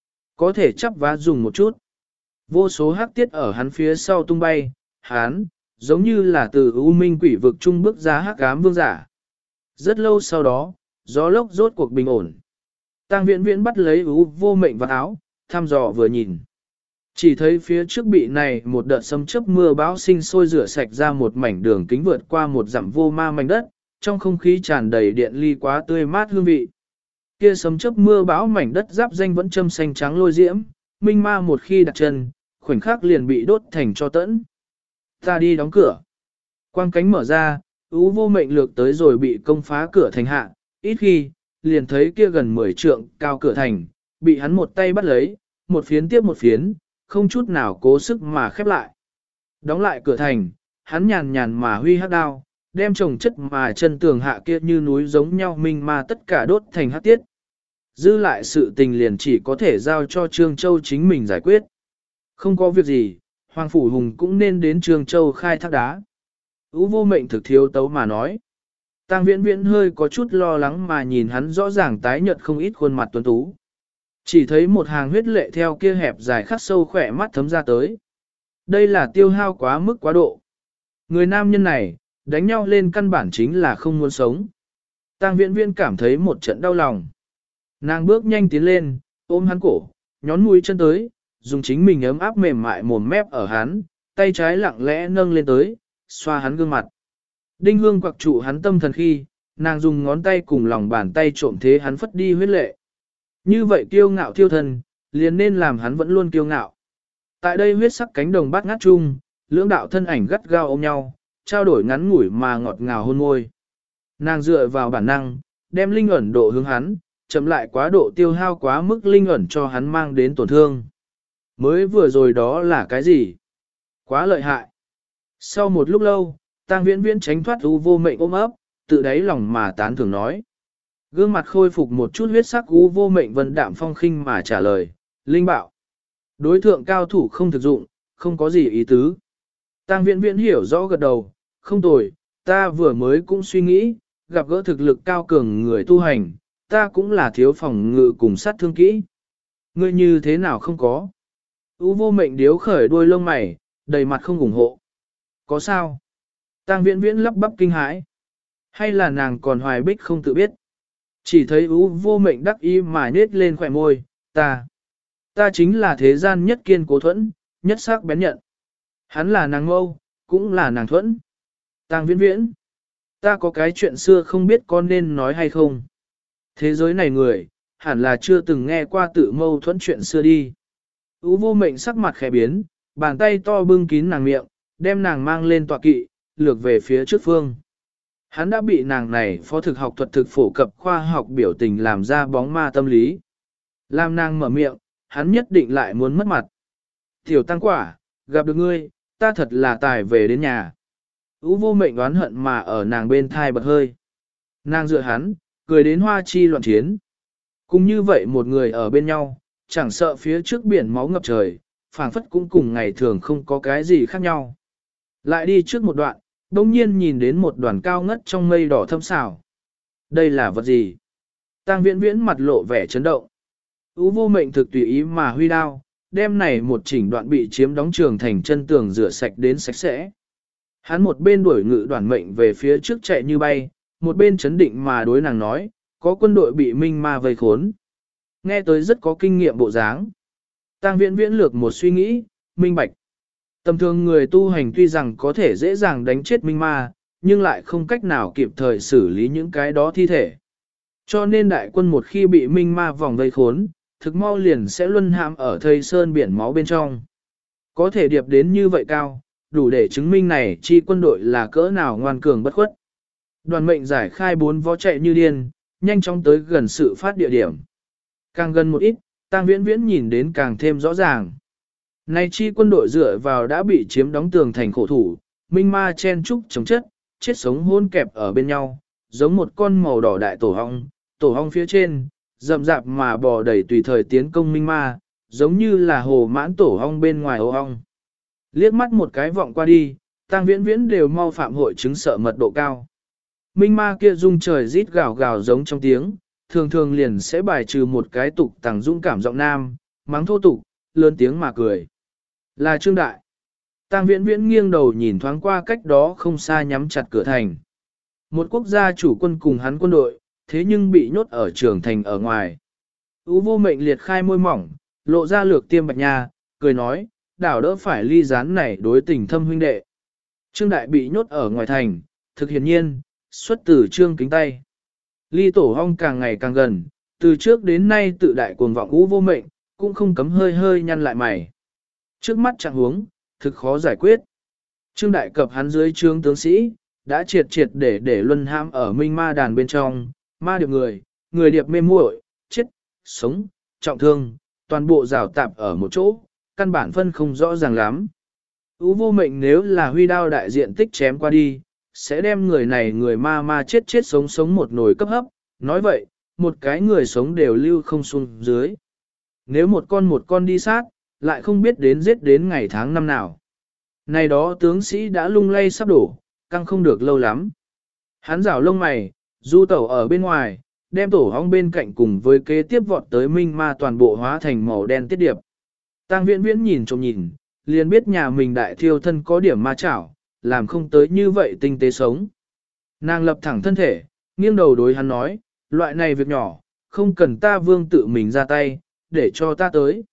Có thể chắp vá dùng một chút. Vô số hắc tiết ở hắn phía sau tung bay, hắn, giống như là từ U Minh quỷ vực trung bước ra hắc ám vương giả. Rất lâu sau đó, gió lốc rốt cuộc bình ổn. Tang Viễn Viễn bắt lấy U vô mệnh vào áo, thăm dò vừa nhìn. Chỉ thấy phía trước bị này một đợt sấm chớp mưa bão sinh sôi rửa sạch ra một mảnh đường kính vượt qua một dặm vô ma mảnh đất, trong không khí tràn đầy điện ly quá tươi mát hương vị. Kia sấm chớp mưa bão mảnh đất giáp danh vẫn châm xanh trắng lôi diễm, minh ma một khi đặt chân, khoảnh khắc liền bị đốt thành cho tẫn. Ta đi đóng cửa. Quang cánh mở ra, Ú vô mệnh lược tới rồi bị công phá cửa thành hạ, ít khi, liền thấy kia gần 10 trượng cao cửa thành, bị hắn một tay bắt lấy, một phiến tiếp một phiến, không chút nào cố sức mà khép lại. Đóng lại cửa thành, hắn nhàn nhàn mà huy hắc đao, đem trồng chất mà chân tường hạ kia như núi giống nhau minh ma tất cả đốt thành hắc tiết. Dư lại sự tình liền chỉ có thể giao cho Trương Châu chính mình giải quyết. Không có việc gì, Hoàng Phủ Hùng cũng nên đến Trương Châu khai thác đá. Ú vô mệnh thực thiếu tấu mà nói. Tang Viễn Viễn hơi có chút lo lắng mà nhìn hắn rõ ràng tái nhợt không ít khuôn mặt tuấn tú. Chỉ thấy một hàng huyết lệ theo kia hẹp dài khắc sâu khỏe mắt thấm ra tới. Đây là tiêu hao quá mức quá độ. Người nam nhân này, đánh nhau lên căn bản chính là không muốn sống. Tang Viễn Viễn cảm thấy một trận đau lòng. Nàng bước nhanh tiến lên, ôm hắn cổ, nhón mũi chân tới, dùng chính mình ấm áp mềm mại mồm mép ở hắn, tay trái lặng lẽ nâng lên tới, xoa hắn gương mặt. Đinh hương quặc trụ hắn tâm thần khi, nàng dùng ngón tay cùng lòng bàn tay trộm thế hắn phất đi huyết lệ. Như vậy kiêu ngạo thiêu thần, liền nên làm hắn vẫn luôn kiêu ngạo. Tại đây huyết sắc cánh đồng bát ngát chung, lưỡng đạo thân ảnh gắt gao ôm nhau, trao đổi ngắn ngủi mà ngọt ngào hôn môi. Nàng dựa vào bản năng, đem linh ẩn độ hướng hắn, chậm lại quá độ tiêu hao quá mức linh ẩn cho hắn mang đến tổn thương. Mới vừa rồi đó là cái gì? Quá lợi hại. Sau một lúc lâu, Tang Viễn Viễn tránh thoát U vô mệnh ôm ấp, tự đáy lòng mà tán thưởng nói. Gương mặt khôi phục một chút huyết sắc U vô mệnh vân đạm phong khinh mà trả lời, linh bạo. Đối thượng cao thủ không thực dụng, không có gì ý tứ. Tang Viễn Viễn hiểu rõ gật đầu, không tồi, ta vừa mới cũng suy nghĩ, gặp gỡ thực lực cao cường người tu hành, ta cũng là thiếu phòng ngự cùng sát thương kỹ. Ngươi như thế nào không có? U vô mệnh điếu khởi đuôi lông mày, đầy mặt không ủng hộ. Có sao? Tang Viễn Viễn lắp bắp kinh hãi. Hay là nàng còn hoài bích không tự biết? Chỉ thấy U vô mệnh đắc ý mà nết lên khỏe môi, ta chính là thế gian nhất kiên cố thuẫn, nhất sắc bén nhận. Hắn là nàng mâu, cũng là nàng thuẫn. Tang Viễn Viễn, ta có cái chuyện xưa không biết con nên nói hay không. Thế giới này người, hẳn là chưa từng nghe qua tự mâu thuẫn chuyện xưa đi. U vô mệnh sắc mặt khẽ biến, bàn tay to bưng kín nàng miệng, đem nàng mang lên tọa kỵ, lược về phía trước phương. Hắn đã bị nàng này phó thực học thuật thực phổ cập khoa học biểu tình làm ra bóng ma tâm lý. Làm nàng mở miệng, hắn nhất định lại muốn mất mặt. Tiểu tăng quả, gặp được ngươi, ta thật là tài về đến nhà. U vô mệnh oán hận mà ở nàng bên thai bật hơi. Nàng dựa hắn, cười đến hoa chi loạn chiến. Cùng như vậy một người ở bên nhau, chẳng sợ phía trước biển máu ngập trời, phảng phất cũng cùng ngày thường không có cái gì khác nhau. Lại đi trước một đoạn, đông nhiên nhìn đến một đoàn cao ngất trong mây đỏ thâm xảo. Đây là vật gì? Tang Viễn Viễn mặt lộ vẻ chấn động. U vô mệnh thực tùy ý mà huy đao, đem này một chỉnh đoạn bị chiếm đóng trường thành chân tường rửa sạch đến sạch sẽ. Hắn một bên đuổi ngự đoàn mệnh về phía trước chạy như bay, một bên chấn định mà đối nàng nói, có quân đội bị minh ma vây khốn. Nghe tới rất có kinh nghiệm bộ dáng. Tang Viễn Viễn lược một suy nghĩ, minh bạch. Tầm thường người tu hành tuy rằng có thể dễ dàng đánh chết minh ma, nhưng lại không cách nào kịp thời xử lý những cái đó thi thể. Cho nên đại quân một khi bị minh ma vòng vây khốn, thực mau liền sẽ luân hãm ở thây sơn biển máu bên trong. Có thể điệp đến như vậy cao, đủ để chứng minh này chi quân đội là cỡ nào ngoan cường bất khuất. Đoàn mệnh giải khai 4 vó chạy như điên, nhanh chóng tới gần sự phát địa điểm. Càng gần một ít, Tang Viễn Viễn nhìn đến càng thêm rõ ràng. Này chi quân đội dựa vào đã bị chiếm đóng tường thành khổ thủ, minh ma chen trúc chống chất, chết sống hôn kẹp ở bên nhau, giống một con màu đỏ đại tổ hong phía trên, rậm rạp mà bò đầy tùy thời tiến công minh ma, giống như là hồ mãn tổ hong bên ngoài ô hong. Liếc mắt một cái vọng qua đi, Tang Viễn Viễn đều mau phạm hội chứng sợ mật độ cao. Minh ma kia rung trời rít gào gào giống trong tiếng, thường thường liền sẽ bài trừ một cái tục tàng dũng cảm giọng nam, mắng thô tục, lớn tiếng mà cười. Là Trương Đại. Tang Viễn Viễn nghiêng đầu nhìn thoáng qua cách đó không xa nhắm chặt cửa thành. Một quốc gia chủ quân cùng hắn quân đội, thế nhưng bị nhốt ở trường thành ở ngoài. Ú Vô Mệnh liệt khai môi mỏng, lộ ra lược tiêm bạch nha, cười nói, đảo đỡ phải ly gián này đối tình thâm huynh đệ. Trương Đại bị nhốt ở ngoài thành, thực hiển nhiên, xuất từ Trương Kính tay. Ly tổ hong càng ngày càng gần, từ trước đến nay tự đại cuồng vọng Ú Vô Mệnh, cũng không cấm hơi hơi nhăn lại mày. Trước mắt trạng huống, thực khó giải quyết. Trương Đại cập hắn dưới trương tướng sĩ, đã triệt để luân hãm ở minh ma đàn bên trong, ma điệp người điệp mê muội, chết, sống, trọng thương, toàn bộ rào tạp ở một chỗ, căn bản phân không rõ ràng lắm. Ú Vô Mệnh nếu là huy đao đại diện tích chém qua đi, sẽ đem người này người ma chết sống một nồi cấp hấp, nói vậy, một cái người sống đều lưu không xuống dưới. Nếu một con đi sát, lại không biết đến giết đến ngày tháng năm nào. Này đó tướng sĩ đã lung lay sắp đổ, căng không được lâu lắm. Hắn rảo lông mày, du tẩu ở bên ngoài, đem tổ hong bên cạnh cùng với kế tiếp vọt tới minh ma toàn bộ hóa thành màu đen tiết điệp. Tang Viễn Viễn nhìn trông nhìn, liền biết nhà mình đại thiêu thân có điểm ma chảo, làm không tới như vậy tinh tế sống. Nàng lập thẳng thân thể, nghiêng đầu đối hắn nói, loại này việc nhỏ, không cần ta vương tự mình ra tay, để cho ta tới.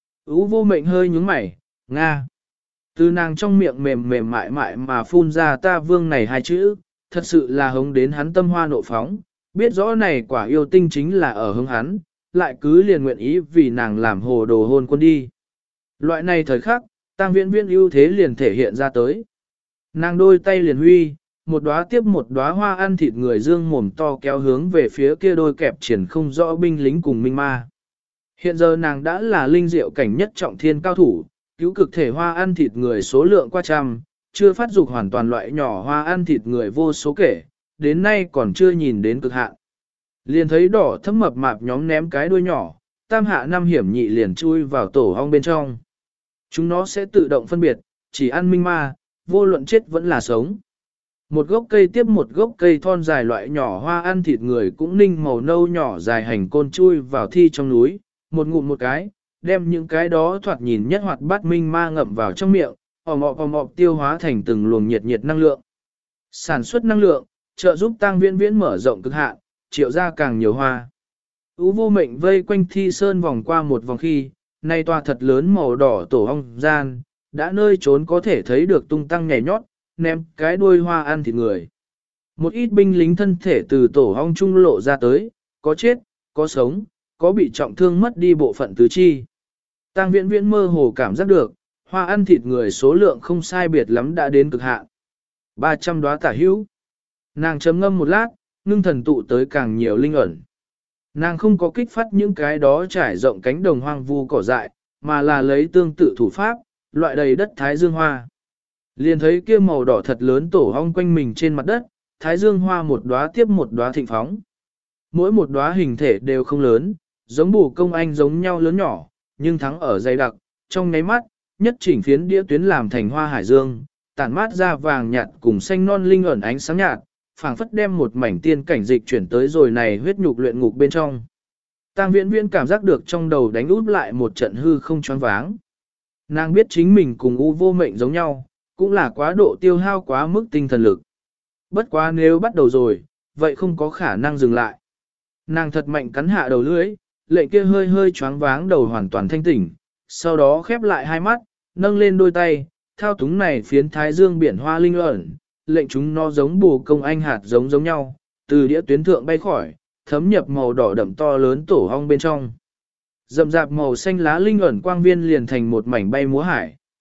Ú Vô Mệnh hơi nhướng mày, Nga. Từ nàng trong miệng mềm mềm mại mại mà phun ra ta vương này hai chữ, thật sự là hống đến hắn tâm hoa nộ phóng, biết rõ này quả yêu tinh chính là ở hướng hắn, lại cứ liền nguyện ý vì nàng làm hồ đồ hôn quân đi. Loại này thời khắc, Tang Viễn Viễn ưu thế liền thể hiện ra tới. Nàng đôi tay liền huy, một đóa tiếp một đóa hoa ăn thịt người dương mồm to kéo hướng về phía kia đôi kẹp triển không rõ binh lính cùng minh ma. Hiện giờ nàng đã là linh diệu cảnh nhất trọng thiên cao thủ, cứu cực thể hoa ăn thịt người số lượng qua trăm, chưa phát dục hoàn toàn loại nhỏ hoa ăn thịt người vô số kể, đến nay còn chưa nhìn đến cực hạn. Liền thấy đỏ thấm mập mạp nhóm ném cái đuôi nhỏ, tam hạ năm hiểm nhị liền chui vào tổ hong bên trong. Chúng nó sẽ tự động phân biệt, chỉ ăn minh ma, vô luận chết vẫn là sống. Một gốc cây tiếp một gốc cây thon dài loại nhỏ hoa ăn thịt người cũng ninh màu nâu nhỏ dài hành côn chui vào thi trong núi, một ngụm một cái, đem những cái đó thoạt nhìn nhất hoạt bát minh ma ngậm vào trong miệng, ò mọ tiêu hóa thành từng luồng nhiệt năng lượng. Sản xuất năng lượng, trợ giúp Tang Viễn Viễn mở rộng cực hạn, triệu ra càng nhiều hoa. Ú Vô Mệnh vây quanh thi sơn vòng qua một vòng khi, nay tòa thật lớn màu đỏ tổ ong gian, đã nơi trốn có thể thấy được tung tăng nhảy nhót, ném cái đuôi hoa ăn thịt người. Một ít binh lính thân thể từ tổ ong trung lộ ra tới, có chết, có sống, có bị trọng thương mất đi bộ phận tứ chi. Tang Viễn Viễn mơ hồ cảm giác được, hoa ăn thịt người số lượng không sai biệt lắm đã đến cực hạn. 300 đóa tả hữu. Nàng chấm ngâm một lát, ngưng thần tụ tới càng nhiều linh ẩn. Nàng không có kích phát những cái đó trải rộng cánh đồng hoang vu cỏ dại, mà là lấy tương tự thủ pháp, loại đầy đất thái dương hoa. Liền thấy kia màu đỏ thật lớn tổ ong quanh mình trên mặt đất, thái dương hoa một đóa tiếp một đóa thịnh phóng. Mỗi một đóa hình thể đều không lớn, giống bù công anh giống nhau lớn nhỏ, nhưng thắng ở dày đặc, trong nháy mắt, nhất chỉnh phiến đĩa tuyến làm thành hoa hải dương, tản mát ra vàng nhạt cùng xanh non linh ẩn ánh sáng nhạt, phảng phất đem một mảnh tiên cảnh dịch chuyển tới rồi này huyết nhục luyện ngục bên trong. Tang Viễn Viễn cảm giác được trong đầu đánh út lại một trận hư không choáng váng. Nàng biết chính mình cùng U Vô Mệnh giống nhau, cũng là quá độ tiêu hao quá mức tinh thần lực. Bất quá nếu bắt đầu rồi, vậy không có khả năng dừng lại. Nàng thật mạnh cắn hạ đầu lưỡi, lệnh kia hơi hơi choáng váng đầu hoàn toàn thanh tỉnh, sau đó khép lại hai mắt, nâng lên đôi tay, thao túng này phiến thái dương biển hoa linh ẩn, lệnh chúng nó giống bù công anh hạt giống nhau, từ đĩa tuyến thượng bay khỏi, thấm nhập màu đỏ đậm to lớn tổ ong bên trong. Rậm rạp màu xanh lá linh ẩn quang viên liền thành một mảnh bay múa hải.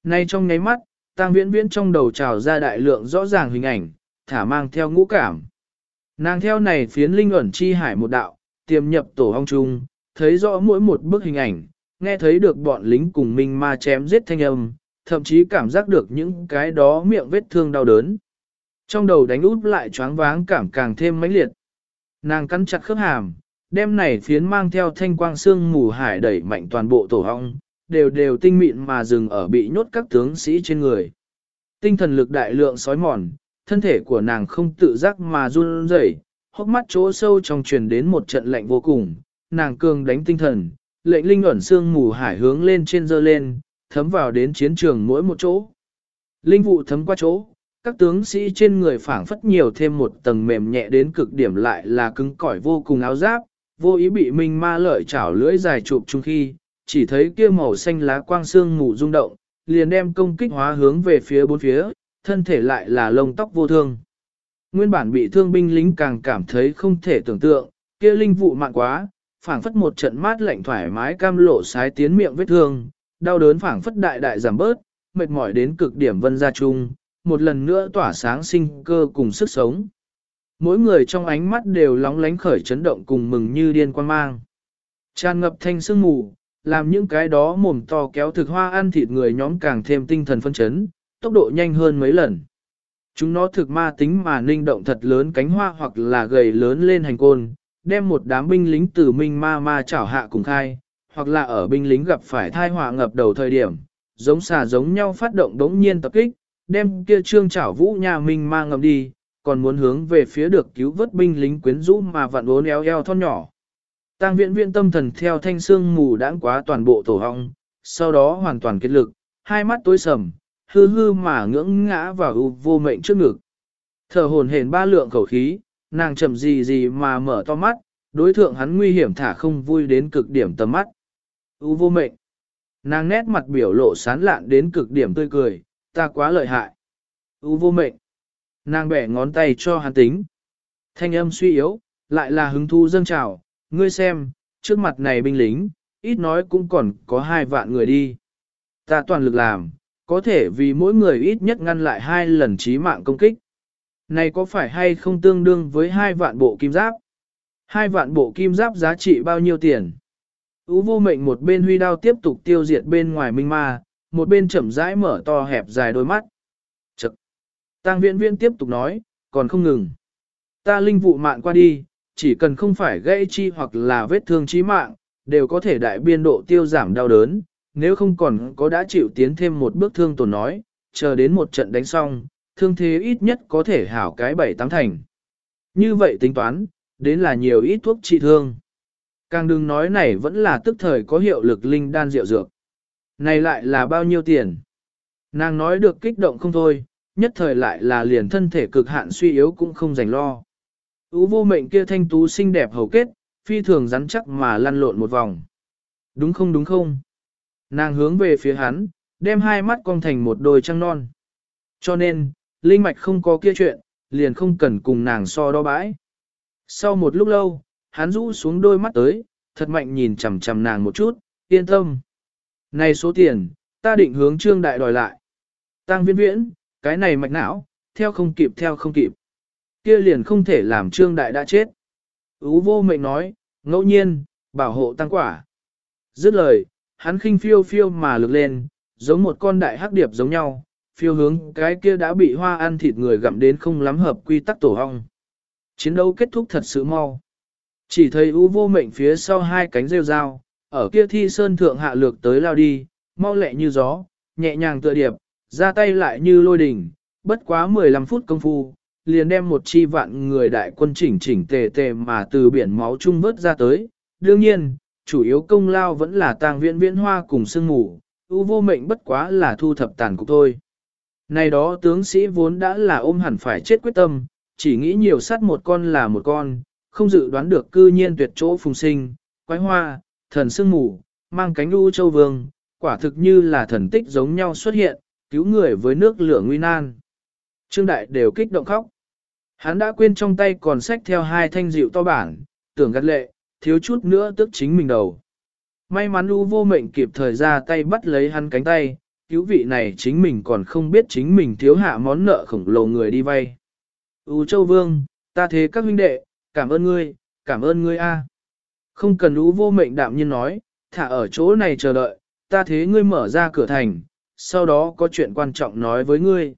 Nay trong nháy mắt, Tang Viễn Viễn trong đầu trào ra đại lượng rõ ràng hình ảnh, thả mang theo ngũ cảm. Nàng theo này phiến linh ẩn chi hải một đạo, tiềm nhập tổ ong chung, thấy rõ mỗi một bức hình ảnh, nghe thấy được bọn lính cùng minh ma chém giết thanh âm, thậm chí cảm giác được những cái đó miệng vết thương đau đớn. Trong đầu đánh út lại choáng váng cảm càng thêm mãnh liệt. Nàng cắn chặt khớp hàm, đem này phiến mang theo thanh quang xương mù hải đẩy mạnh toàn bộ tổ ong, đều tinh mịn mà dừng ở bị nhốt các tướng sĩ trên người. Tinh thần lực đại lượng sói mòn, thân thể của nàng không tự giác mà run rẩy, hốc mắt chỗ sâu trong truyền đến một trận lạnh vô cùng, nàng cường đánh tinh thần, lệnh linh ẩn xương mù hải hướng lên trên dơ lên, thấm vào đến chiến trường mỗi một chỗ. Linh vụ thấm qua chỗ, các tướng sĩ trên người phảng phất nhiều thêm một tầng mềm nhẹ đến cực điểm lại là cứng cỏi vô cùng áo giáp, vô ý bị minh ma lợi chảo lưỡi dài chụp chung khi, chỉ thấy kia màu xanh lá quang xương mù rung động, liền đem công kích hóa hướng về phía bốn phía, thân thể lại là lông tóc vô thương. Nguyên bản bị thương binh lính càng cảm thấy không thể tưởng tượng, kia linh vụ mạn quá, phảng phất một trận mát lạnh thoải mái cam lộ sái tiến miệng vết thương, đau đớn phảng phất đại đại giảm bớt, mệt mỏi đến cực điểm vân ra chung, một lần nữa tỏa sáng sinh cơ cùng sức sống. Mỗi người trong ánh mắt đều lóng lánh khởi chấn động cùng mừng như điên quan mang. Tràn ngập thanh sương mù, làm những cái đó mồm to kéo thực hoa ăn thịt người nhóm càng thêm tinh thần phân chấn, tốc độ nhanh hơn mấy lần. Chúng nó thực ma tính mà ninh động thật lớn cánh hoa hoặc là gầy lớn lên hành côn, đem một đám binh lính từ minh ma chảo hạ cùng khai, hoặc là ở binh lính gặp phải thai họa ngập đầu thời điểm, giống xà giống nhau phát động đống nhiên tập kích, đem kia trương chảo vũ nhà minh ma ngầm đi, còn muốn hướng về phía được cứu vớt binh lính quyến rũ mà vặn uốn éo eo thon nhỏ. Tang Viễn Viễn tâm thần theo thanh xương mù đãng quá toàn bộ tổ hong, sau đó hoàn toàn kết lực, hai mắt tối sầm, hư hư mà ngưỡng ngã vào vô mệnh trước ngực. Thở hổn hển ba lượng khẩu khí, nàng chậm gì mà mở to mắt, đối thượng hắn nguy hiểm thả không vui đến cực điểm tầm mắt. Vô mệnh. Nàng nét mặt biểu lộ sán lạn đến cực điểm tươi cười, ta quá lợi hại. Vô mệnh. Nàng bẻ ngón tay cho hắn tính. Thanh âm suy yếu, lại là hứng thu dâng trào, ngươi xem, trước mặt này binh lính, ít nói cũng còn có 2 vạn người đi. Ta toàn lực làm, có thể vì mỗi người ít nhất ngăn lại 2 lần chí mạng công kích. Này có phải hay không tương đương với 2 vạn bộ kim giáp? 2 vạn bộ kim giáp giá trị bao nhiêu tiền? Vô mệnh một bên huy đao tiếp tục tiêu diệt bên ngoài minh ma, một bên chậm rãi mở to hẹp dài đôi mắt. Chậc! Tang Viễn Viễn tiếp tục nói, còn không ngừng. Ta linh vụ mạn qua đi, chỉ cần không phải gãy chi hoặc là vết thương chí mạng, đều có thể đại biên độ tiêu giảm đau đớn, nếu không còn có đã chịu tiến thêm một bước thương tổn nói, chờ đến một trận đánh xong, thương thế ít nhất có thể hảo cái 7-8 thành. Như vậy tính toán, đến là nhiều ít thuốc trị thương. Càng đừng nói này vẫn là tức thời có hiệu lực linh đan rượu dược. Này lại là bao nhiêu tiền? Nàng nói được kích động không thôi, nhất thời lại là liền thân thể cực hạn suy yếu cũng không dành lo. Vô mệnh kia thanh tú xinh đẹp hầu kết, phi thường rắn chắc mà lăn lộn một vòng. Đúng không đúng không? Nàng hướng về phía hắn, đem hai mắt cong thành một đôi trăng non. Cho nên, linh mạch không có kia chuyện, liền không cần cùng nàng so đo bãi. Sau một lúc lâu, hắn rũ xuống đôi mắt tới, thật mạnh nhìn chằm chằm nàng một chút, yên tâm. Này số tiền, ta định hướng Trương Đại đòi lại. Tang Viễn Viễn, cái này mạch não, theo không kịp. Kia liền không thể làm Trương Đại đã chết. Vô mệnh nói, ngẫu nhiên, bảo hộ tăng quả. Dứt lời, hắn khinh phiêu mà lực lên, giống một con đại hắc điệp giống nhau, phiêu hướng cái kia đã bị hoa ăn thịt người gặm đến không lắm hợp quy tắc tổ hong. Chiến đấu kết thúc thật sự mau. Chỉ thấy vô mệnh phía sau 2 cánh rêu dao, ở kia thi sơn thượng hạ lược tới lao đi, mau lẹ như gió, nhẹ nhàng tựa điệp, ra tay lại như lôi đỉnh, bất quá 15 phút công phu, liền đem một chi vạn người đại quân chỉnh tề mà từ biển máu chung vớt ra tới. Đương nhiên, chủ yếu công lao vẫn là Tang Viễn Viễn hoa cùng sương ngủ, vô mệnh bất quá là thu thập tàn cục thôi. Này đó tướng sĩ vốn đã là ôm hẳn phải chết quyết tâm, chỉ nghĩ nhiều sát một con là một con, không dự đoán được cư nhiên tuyệt chỗ phùng sinh, quái hoa, thần sương ngủ, mang cánh đu châu vương, quả thực như là thần tích giống nhau xuất hiện, cứu người với nước lửa nguy nan. Trương Đại đều kích động khóc. Hắn đã quên trong tay còn xách theo 2 thanh rượu to bản, tưởng gắt lệ, thiếu chút nữa tức chính mình đầu. May mắn vô mệnh kịp thời ra tay bắt lấy hắn cánh tay, cứu vị này chính mình còn không biết chính mình thiếu hạ món nợ khổng lồ người đi vay. U Châu Vương, ta thế các huynh đệ, cảm ơn ngươi a. Không cần U Vô Mệnh đạm nhiên nói, thả ở chỗ này chờ đợi, ta thế ngươi mở ra cửa thành, sau đó có chuyện quan trọng nói với ngươi.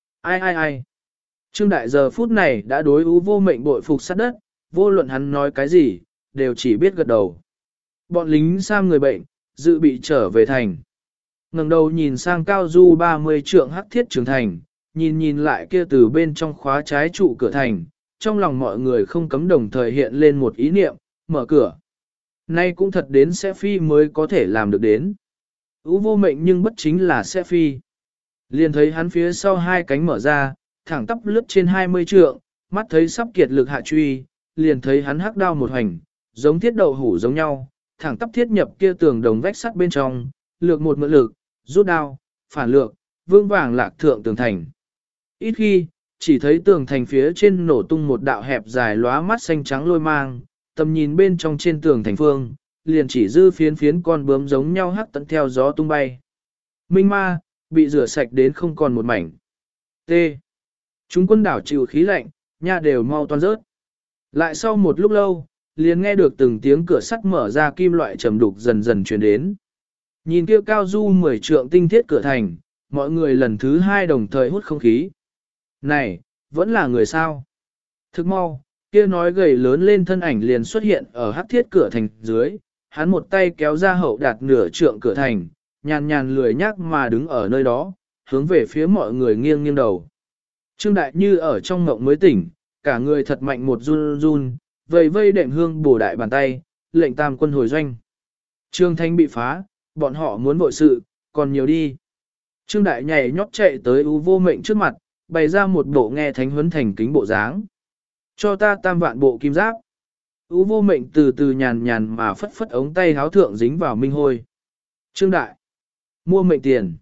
Ai. Trương Đại giờ phút này đã đối U Vô Mệnh bội phục sát đất, vô luận hắn nói cái gì, đều chỉ biết gật đầu. Bọn lính Sam người bệnh, dự bị trở về thành. Ngẩng đầu nhìn sang cao du 30 trượng hắc thiết trường thành, nhìn lại kia từ bên trong khóa trái trụ cửa thành, trong lòng mọi người không cấm đồng thời hiện lên một ý niệm, mở cửa. Nay cũng thật đến sẽ phi mới có thể làm được đến. U Vô Mệnh nhưng bất chính là sẽ phi. Liền thấy hắn phía sau hai cánh mở ra, thẳng tắp lướt trên 20 trượng, mắt thấy sắp kiệt lực hạ truy, liền thấy hắn hắc đao một hành, giống thiết đậu hủ giống nhau, thẳng tắp thiết nhập kia tường đồng vách sắt bên trong, lược một mượn lực, rút đao, phản lược, vương vàng lạc thượng tường thành. Ít khi, chỉ thấy tường thành phía trên nổ tung một đạo hẹp dài lóa mắt xanh trắng lôi mang, tầm nhìn bên trong trên tường thành phương, liền chỉ dư phiến con bướm giống nhau hắc tận theo gió tung bay. Minh ma, bị rửa sạch đến không còn một mảnh. T. Chúng quân đảo chịu khí lạnh, nha đều mau toan rớt. Lại sau một lúc lâu, liền nghe được từng tiếng cửa sắt mở ra kim loại trầm đục dần dần truyền đến. Nhìn kia cao du 10 trượng tinh thiết cửa thành, mọi người lần thứ hai đồng thời hút không khí. Này, vẫn là người sao? Thức mau, kia nói gầy lớn lên thân ảnh liền xuất hiện ở hắc thiết cửa thành dưới, hắn một tay kéo ra hậu đạt nửa trượng cửa thành, nhàn lười nhác mà đứng ở nơi đó, hướng về phía mọi người nghiêng đầu. Trương Đại Như ở trong ngộng mới tỉnh, cả người thật mạnh một run, vây đệm hương bổ đại bàn tay, lệnh tam quân hồi doanh. Trương Thanh bị phá, bọn họ muốn vội sự, còn nhiều đi. Trương Đại nhảy nhót chạy tới U Vô Mệnh trước mặt, bày ra một bộ nghe thánh huấn thành kính bộ dáng. Cho ta tam vạn bộ kim giáp. U Vô Mệnh từ từ nhàn mà phất ống tay háo thượng dính vào minh hôi. Trương Đại, mua mệnh tiền.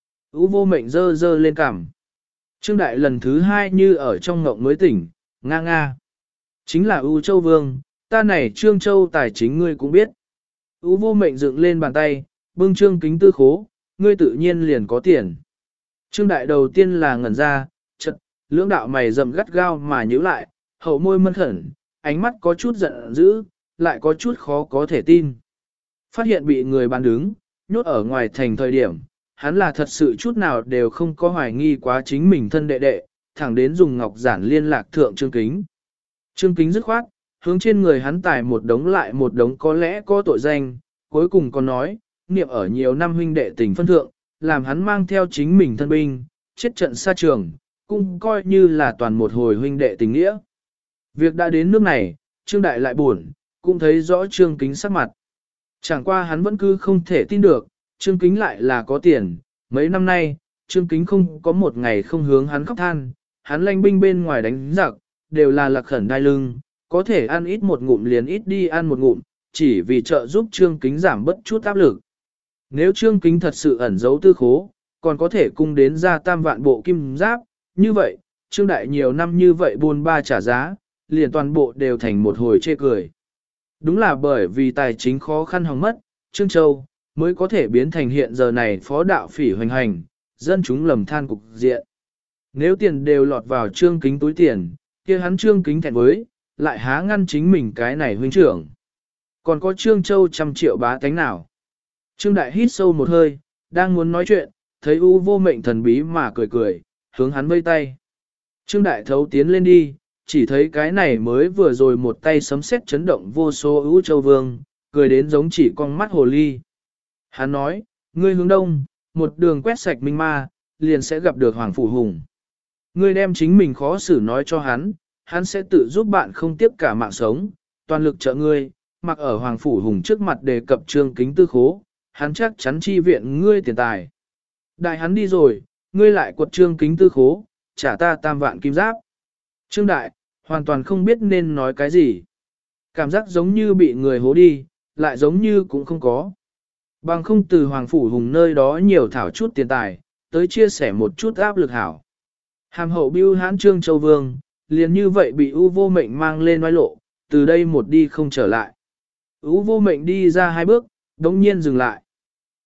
U Vô Mệnh dơ lên cằm. Trương Đại lần thứ hai như ở trong ngộng mới tỉnh, nga. Chính là U Châu Vương, ta này Trương Châu tài chính ngươi cũng biết. U Vô Mệnh dựng lên bàn tay, bưng Trương Kính Tư khố, ngươi tự nhiên liền có tiền. Trương Đại đầu tiên là ngẩn ra, chật, lưỡng đạo mày rậm gắt gao mà nhíu lại, hậu môi mân khẩn, ánh mắt có chút giận dữ, lại có chút khó có thể tin. Phát hiện bị người bán đứng, nhốt ở ngoài thành thời điểm, hắn là thật sự chút nào đều không có hoài nghi quá chính mình thân đệ, thẳng đến dùng ngọc giản liên lạc thượng Trương Kính. Trương Kính dứt khoát, hướng trên người hắn tải một đống lại một đống có lẽ có tội danh, cuối cùng còn nói, niệm ở nhiều năm huynh đệ tình phân thượng, làm hắn mang theo chính mình thân binh, chết trận xa trường, cũng coi như là toàn một hồi huynh đệ tình nghĩa. Việc đã đến nước này, Trương Đại lại buồn, cũng thấy rõ Trương Kính sắc mặt. Chẳng qua hắn vẫn cứ không thể tin được, Trương Kính lại là có tiền, mấy năm nay, Trương Kính không có một ngày không hướng hắn khóc than, hắn lanh binh bên ngoài đánh giặc, đều là lạc khẩn đai lưng, có thể ăn ít một ngụm liền ít đi ăn một ngụm, chỉ vì trợ giúp Trương Kính giảm bớt chút áp lực. Nếu Trương Kính thật sự ẩn giấu tư khố, còn có thể cung đến ra tam vạn bộ kim giáp, như vậy, Trương Đại nhiều năm như vậy buôn ba trả giá, liền toàn bộ đều thành một hồi chê cười. Đúng là bởi vì tài chính khó khăn hỏng mất, Trương Châu mới có thể biến thành hiện giờ này phó đạo phỉ hoành hành, dân chúng lầm than cục diện. Nếu tiền đều lọt vào Trương Kính túi tiền, kia hắn Trương Kính thẹn với, lại há ngăn chính mình cái này huynh trưởng. Còn có Trương Châu 100 triệu bá tánh nào? Trương Đại hít sâu một hơi, đang muốn nói chuyện, thấy U Vô Mệnh thần bí mà cười, hướng hắn vây tay. Trương Đại thấu tiến lên đi, chỉ thấy cái này mới vừa rồi một tay sấm sét chấn động vô số U Châu Vương, cười đến giống chỉ con mắt hồ ly. Hắn nói, ngươi hướng đông, một đường quét sạch minh ma, liền sẽ gặp được Hoàng Phủ Hùng. Ngươi đem chính mình khó xử nói cho hắn sẽ tự giúp bạn không tiếc cả mạng sống, toàn lực trợ ngươi, mặc ở Hoàng Phủ Hùng trước mặt đề cập Trương Kính tư khố, hắn chắc chắn chi viện ngươi tiền tài. Đại hắn đi rồi, ngươi lại quật Trương Kính tư khố, trả ta tam vạn kim giáp. Trương Đại, hoàn toàn không biết nên nói cái gì. Cảm giác giống như bị người hố đi, lại giống như cũng không có. Bằng không từ Hoàng Phủ Hùng nơi đó nhiều thảo chút tiền tài, tới chia sẻ một chút áp lực hảo. Hàm hậu bưu hãn Trương Châu Vương, liền như vậy bị U Vô Mệnh mang lên oai lộ, từ đây một đi không trở lại. U Vô Mệnh đi ra hai bước, đống nhiên dừng lại.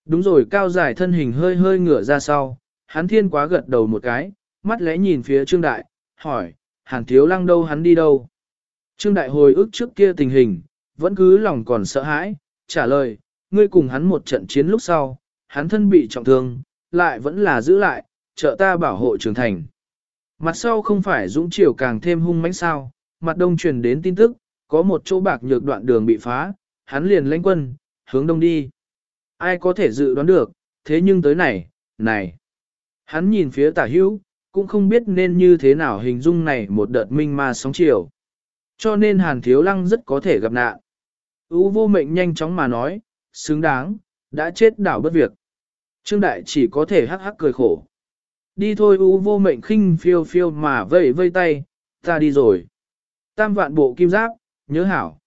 Đúng rồi, cao dài thân hình hơi hơi ngửa ra sau, hắn thiên quá gật đầu một cái, mắt lẽ nhìn phía Trương Đại, hỏi, Hàn Thiếu Lăng đâu hắn đi đâu? Trương Đại hồi ức trước kia tình hình, vẫn cứ lòng còn sợ hãi, trả lời, ngươi cùng hắn một trận chiến lúc sau, hắn thân bị trọng thương, lại vẫn là giữ lại, trợ ta bảo hộ trưởng thành. Mặt sau không phải dũng chiều càng thêm hung mãnh sao, mặt đông truyền đến tin tức, có một chỗ bạc nhược đoạn đường bị phá, hắn liền lãnh quân, hướng đông đi. Ai có thể dự đoán được, thế nhưng tới này. Hắn nhìn phía tả hữu, cũng không biết nên như thế nào hình dung này một đợt minh ma sóng chiều. Cho nên Hàn Thiếu Lăng rất có thể gặp nạn. Ú vô mệnh nhanh chóng mà nói, xứng đáng, đã chết đảo bất việc. Trương Đại chỉ có thể hắc hắc cười khổ. Đi thôi, Ú vô mệnh khinh phiêu phiêu mà vẫy vây tay, ta đi rồi. Tam vạn bộ kim giáp, nhớ hảo.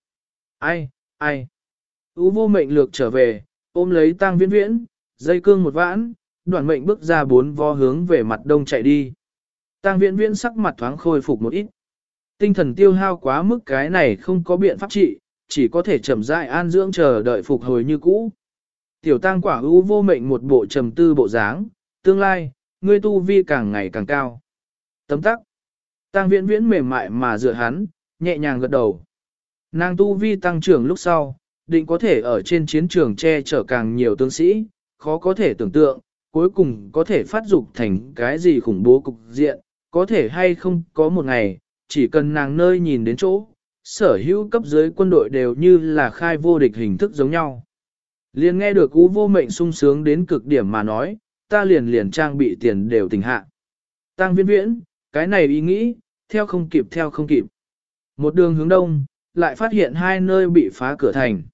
Ai. Ú vô mệnh lược trở về, ôm lấy Tang Viễn Viễn, dây cương một vãn, đoàn mệnh bước ra 4 vo hướng về mặt đông chạy đi. Tang Viễn Viễn sắc mặt thoáng khôi phục một ít. Tinh thần tiêu hao quá mức cái này không có biện pháp trị, chỉ có thể chậm rãi an dưỡng chờ đợi phục hồi như cũ. Tiểu Tang Quả Ú vô mệnh một bộ trầm tư bộ dáng, tương lai, ngươi tu vi càng ngày càng cao. Tấm tắc. Tang Viễn Viễn mềm mại mà dựa hắn, nhẹ nhàng gật đầu. Nàng tu vi tăng trưởng lúc sau, định có thể ở trên chiến trường che chở càng nhiều tướng sĩ, khó có thể tưởng tượng, cuối cùng có thể phát dục thành cái gì khủng bố cục diện, có thể hay không có một ngày, chỉ cần nàng nơi nhìn đến chỗ, sở hữu cấp dưới quân đội đều như là khai vô địch hình thức giống nhau. Liền nghe được Ú vô mệnh sung sướng đến cực điểm mà nói, ta liền trang bị tiền đều tỉnh hạ. Tang Viễn Viễn, cái này ý nghĩ, theo không kịp. Một đường hướng đông, lại phát hiện 2 nơi bị phá cửa thành.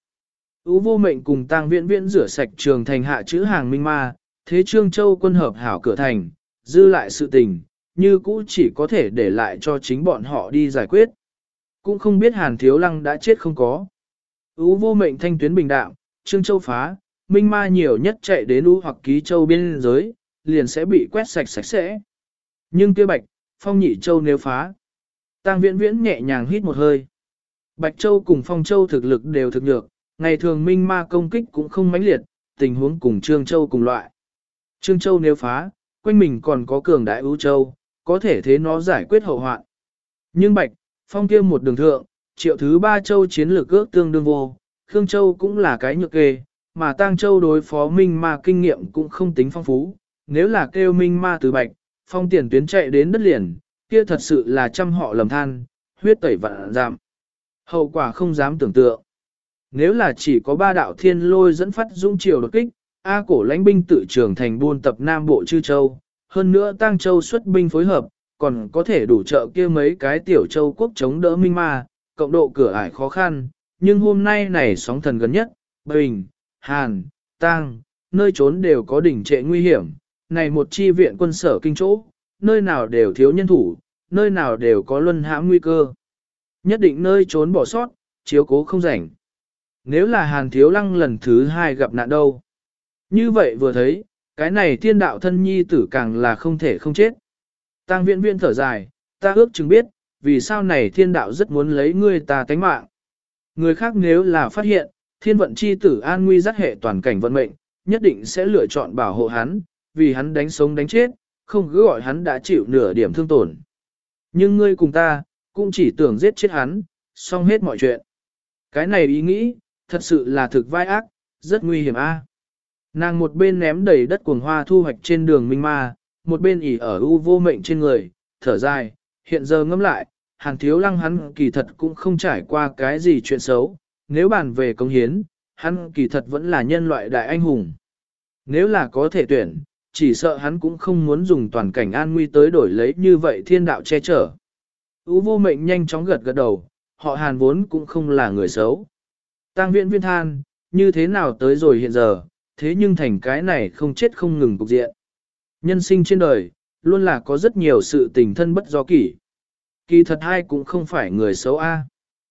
Ú vô mệnh cùng Tang Viễn Viễn rửa sạch trường thành hạ chữ hàng minh ma, thế Trương Châu quân hợp hảo cửa thành, dư lại sự tình, như cũ chỉ có thể để lại cho chính bọn họ đi giải quyết. Cũng không biết Hàn Thiếu Lăng đã chết không có. Ú vô mệnh thanh tuyến bình đạm, Trương Châu phá, minh ma nhiều nhất chạy đến Ú hoặc Ký Châu biên giới, liền sẽ bị quét sạch sạch sẽ. Nhưng kia Bạch, Phong Nhị Châu nếu phá. Tang Viễn Viễn nhẹ nhàng hít một hơi. Bạch Châu cùng Phong Châu thực lực đều thực nhược, ngày thường minh ma công kích cũng không mãnh liệt, tình huống cùng Trương Châu cùng loại. Trương Châu nếu phá, quanh mình còn có cường đại Ú Châu, có thể thế nó giải quyết hậu hoạn. Nhưng Bạch, Phong kia một đường thượng, triệu thứ 3 Châu chiến lược ước tương đương vô, Khương Châu cũng là cái nhược kê, mà Tang Châu đối phó minh ma kinh nghiệm cũng không tính phong phú. Nếu là kêu minh ma từ Bạch, Phong tiền tuyến chạy đến đất liền, kia thật sự là trăm họ lầm than, huyết tẩy vạn giảm. Hậu quả không dám tưởng tượng. Nếu là chỉ có 3 đạo thiên lôi dẫn phát dũng triều đột kích, A Cổ lãnh binh tự trưởng thành buôn tập Nam Bộ Chư Châu, hơn nữa Tang Châu xuất binh phối hợp, còn có thể đủ trợ kia mấy cái tiểu châu quốc chống đỡ minh ma, cộng độ cửa ải khó khăn, nhưng hôm nay này sóng thần gần nhất, Bình, Hàn, Tang, nơi trốn đều có đỉnh trệ nguy hiểm, này một chi viện quân sở kinh chỗ, nơi nào đều thiếu nhân thủ, nơi nào đều có luân hãm nguy cơ. Nhất định nơi trốn bỏ sót, chiếu cố không rảnh. Nếu là Hàn Thiếu Lăng lần thứ 2 gặp nạn đâu. Như vậy vừa thấy, cái này thiên đạo thân nhi tử càng là không thể không chết. Tang Viễn Viễn thở dài, ta ước chừng biết, vì sao này thiên đạo rất muốn lấy ngươi ta tánh mạng. Người khác nếu là phát hiện, thiên vận chi tử an nguy dắt hệ toàn cảnh vận mệnh, nhất định sẽ lựa chọn bảo hộ hắn, vì hắn đánh sống đánh chết, không cứ gọi hắn đã chịu nửa điểm thương tổn. Nhưng ngươi cùng ta, cũng chỉ tưởng giết chết hắn, xong hết mọi chuyện. Cái này ý nghĩ, thật sự là thực vai ác, rất nguy hiểm a. Nàng một bên ném đầy đất cuồng hoa thu hoạch trên đường minh ma, một bên ỉ ở u vô mệnh trên người, thở dài, hiện giờ ngẫm lại, Hàn Thiếu Lăng hắn kỳ thật cũng không trải qua cái gì chuyện xấu, nếu bàn về công hiến, hắn kỳ thật vẫn là nhân loại đại anh hùng. Nếu là có thể tuyển, chỉ sợ hắn cũng không muốn dùng toàn cảnh an nguy tới đổi lấy như vậy thiên đạo che chở. U vô mệnh nhanh chóng gật gật đầu, họ Hàn vốn cũng không là người xấu. Tang Viễn Viễn than, như thế nào tới rồi hiện giờ, thế nhưng thành cái này không chết không ngừng cục diện. Nhân sinh trên đời, luôn là có rất nhiều sự tình thân bất do kỷ. Kỳ thật ai cũng không phải người xấu a.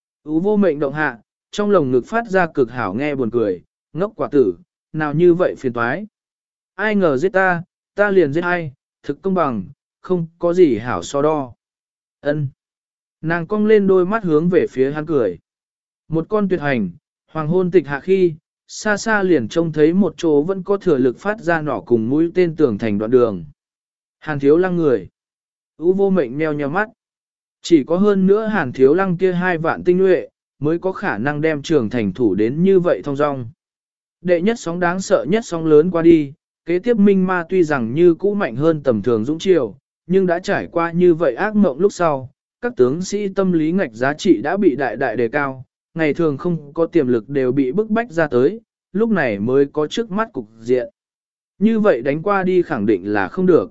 U vô mệnh động hạ, trong lồng ngực phát ra cực hảo nghe buồn cười, ngốc quả tử, nào như vậy phiền toái. Ai ngờ giết ta, ta liền giết ai, thực công bằng, không có gì hảo so đo. Ân. Nàng cong lên đôi mắt hướng về phía hắn cười. Một con tuyệt hành, hoàng hôn tịch hạ khi, Xa xa liền trông thấy một chỗ vẫn có thừa lực phát ra nỏ cùng mũi tên tường thành đoạn đường. Hàn Thiếu Lăng người. U Vô Mệnh meo nheo mắt. Chỉ có hơn nữa Hàn Thiếu Lăng kia 2 vạn tinh nhuệ, mới có khả năng đem trường thành thủ đến như vậy thong dong. Đệ nhất sóng đáng sợ nhất sóng lớn qua đi, kế tiếp Minh Ma tuy rằng như cũ mạnh hơn tầm thường dũng triều, nhưng đã trải qua như vậy ác mộng lúc sau, các tướng sĩ tâm lý ngạch giá trị đã bị đại đại đề cao, ngày thường không có tiềm lực đều bị bức bách ra tới, lúc này mới có trước mắt cục diện. Như vậy đánh qua đi khẳng định là không được.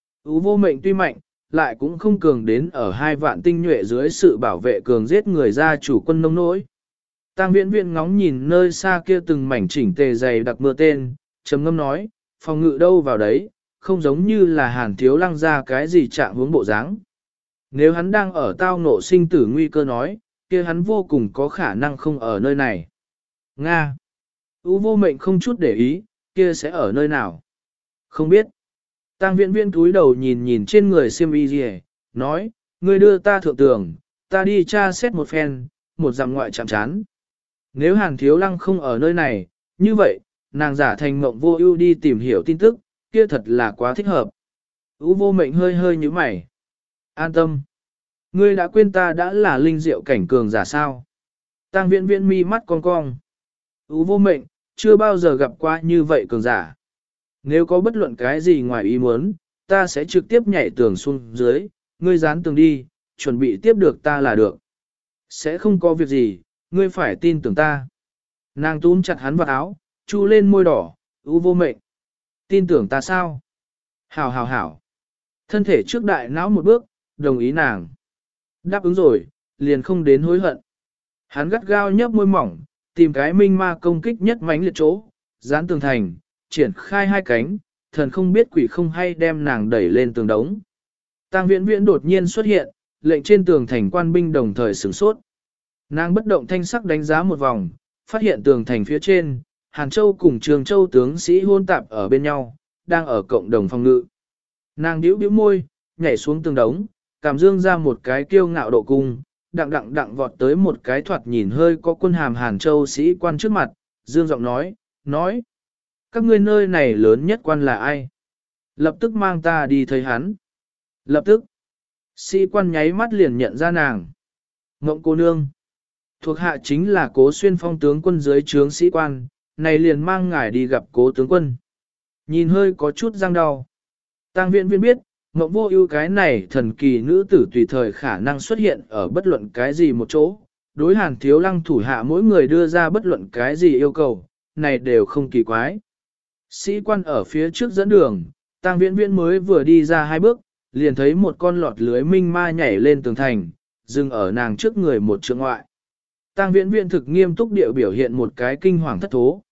U Vô Mệnh tuy mạnh, lại cũng không cường đến ở 2 vạn tinh nhuệ dưới sự bảo vệ cường giết người ra chủ quân nông nỗi. Tang Viễn Viễn ngóng nhìn nơi xa kia từng mảnh chỉnh tề dày đặc mưa tên, trầm ngâm nói, phòng ngự đâu vào đấy, không giống như là Hàn Thiếu Lăng ra cái gì trạng hướng bộ dáng. Nếu hắn đang ở tao ngộ sinh tử nguy cơ nói, kia hắn vô cùng có khả năng không ở nơi này. Nga. U Vô Mệnh không chút để ý, kia sẽ ở nơi nào? Không biết. Tang Viễn Viễn cúi đầu nhìn nhìn trên người xiêm y gì, nói, ngươi đưa ta thượng tường, ta đi tra xét một phen, một dặm ngoại chạm chán. Nếu Hàn Thiếu Lăng không ở nơi này, như vậy, nàng giả thành mộng vô ưu đi tìm hiểu tin tức, kia thật là quá thích hợp. U Vô Mệnh hơi hơi như mày. An tâm. Ngươi đã quên ta đã là linh diệu cảnh cường giả sao? Tang Viễn Viễn mi mắt cong cong. U Vô Mệnh, chưa bao giờ gặp qua như vậy cường giả. Nếu có bất luận cái gì ngoài ý muốn, ta sẽ trực tiếp nhảy tường xuống dưới, ngươi dán tường đi, chuẩn bị tiếp được ta là được. Sẽ không có việc gì, ngươi phải tin tưởng ta. Nàng túm chặt hắn vào áo, chu lên môi đỏ, U Vô Mệnh. Tin tưởng ta sao? Hảo hảo hảo. Thân thể trước đại não một bước, đồng ý nàng. Đáp ứng rồi, liền không đến hối hận. Hắn gắt gao nhấp môi mỏng, tìm cái minh ma công kích nhất mãnh liệt chỗ, dán tường thành, triển khai 2 cánh, thần không biết quỷ không hay đem nàng đẩy lên tường đống. Tang Viễn Viễn đột nhiên xuất hiện, lệnh trên tường thành quan binh đồng thời sửng sốt. Nàng bất động thanh sắc đánh giá một vòng, phát hiện tường thành phía trên, Hàn Châu cùng Trường Châu tướng sĩ hôn tạp ở bên nhau, đang ở cộng đồng phòng ngự. Nàng điếu điếu môi, nhảy xuống tường đống, cảm dương ra một cái kiêu ngạo độ cung, đặng vọt tới một cái thoạt nhìn hơi có quân hàm Hàn Châu sĩ quan trước mặt, dương giọng nói, các ngươi nơi này lớn nhất quan là ai? Lập tức mang ta đi thấy hắn. Lập tức, sĩ quan nháy mắt liền nhận ra nàng. Ngộng cô nương. Thuộc hạ chính là Cố Xuyên Phong tướng quân dưới trướng sĩ quan, này liền mang ngài đi gặp Cố tướng quân. Nhìn hơi có chút răng đau. Tang Viễn Viễn biết, Ngộng Vô Ưu cái này thần kỳ nữ tử tùy thời khả năng xuất hiện ở bất luận cái gì một chỗ. Đối Hàn Thiếu Lăng thủ hạ mỗi người đưa ra bất luận cái gì yêu cầu, này đều không kỳ quái. Sĩ quan ở phía trước dẫn đường, Tang Viễn Viễn mới vừa đi ra 2 bước, liền thấy một con lọt lưới minh ma nhảy lên tường thành, dừng ở nàng trước người một trượng ngoại. Tang Viễn Viễn thực nghiêm túc điệu biểu hiện một cái kinh hoàng thất thố.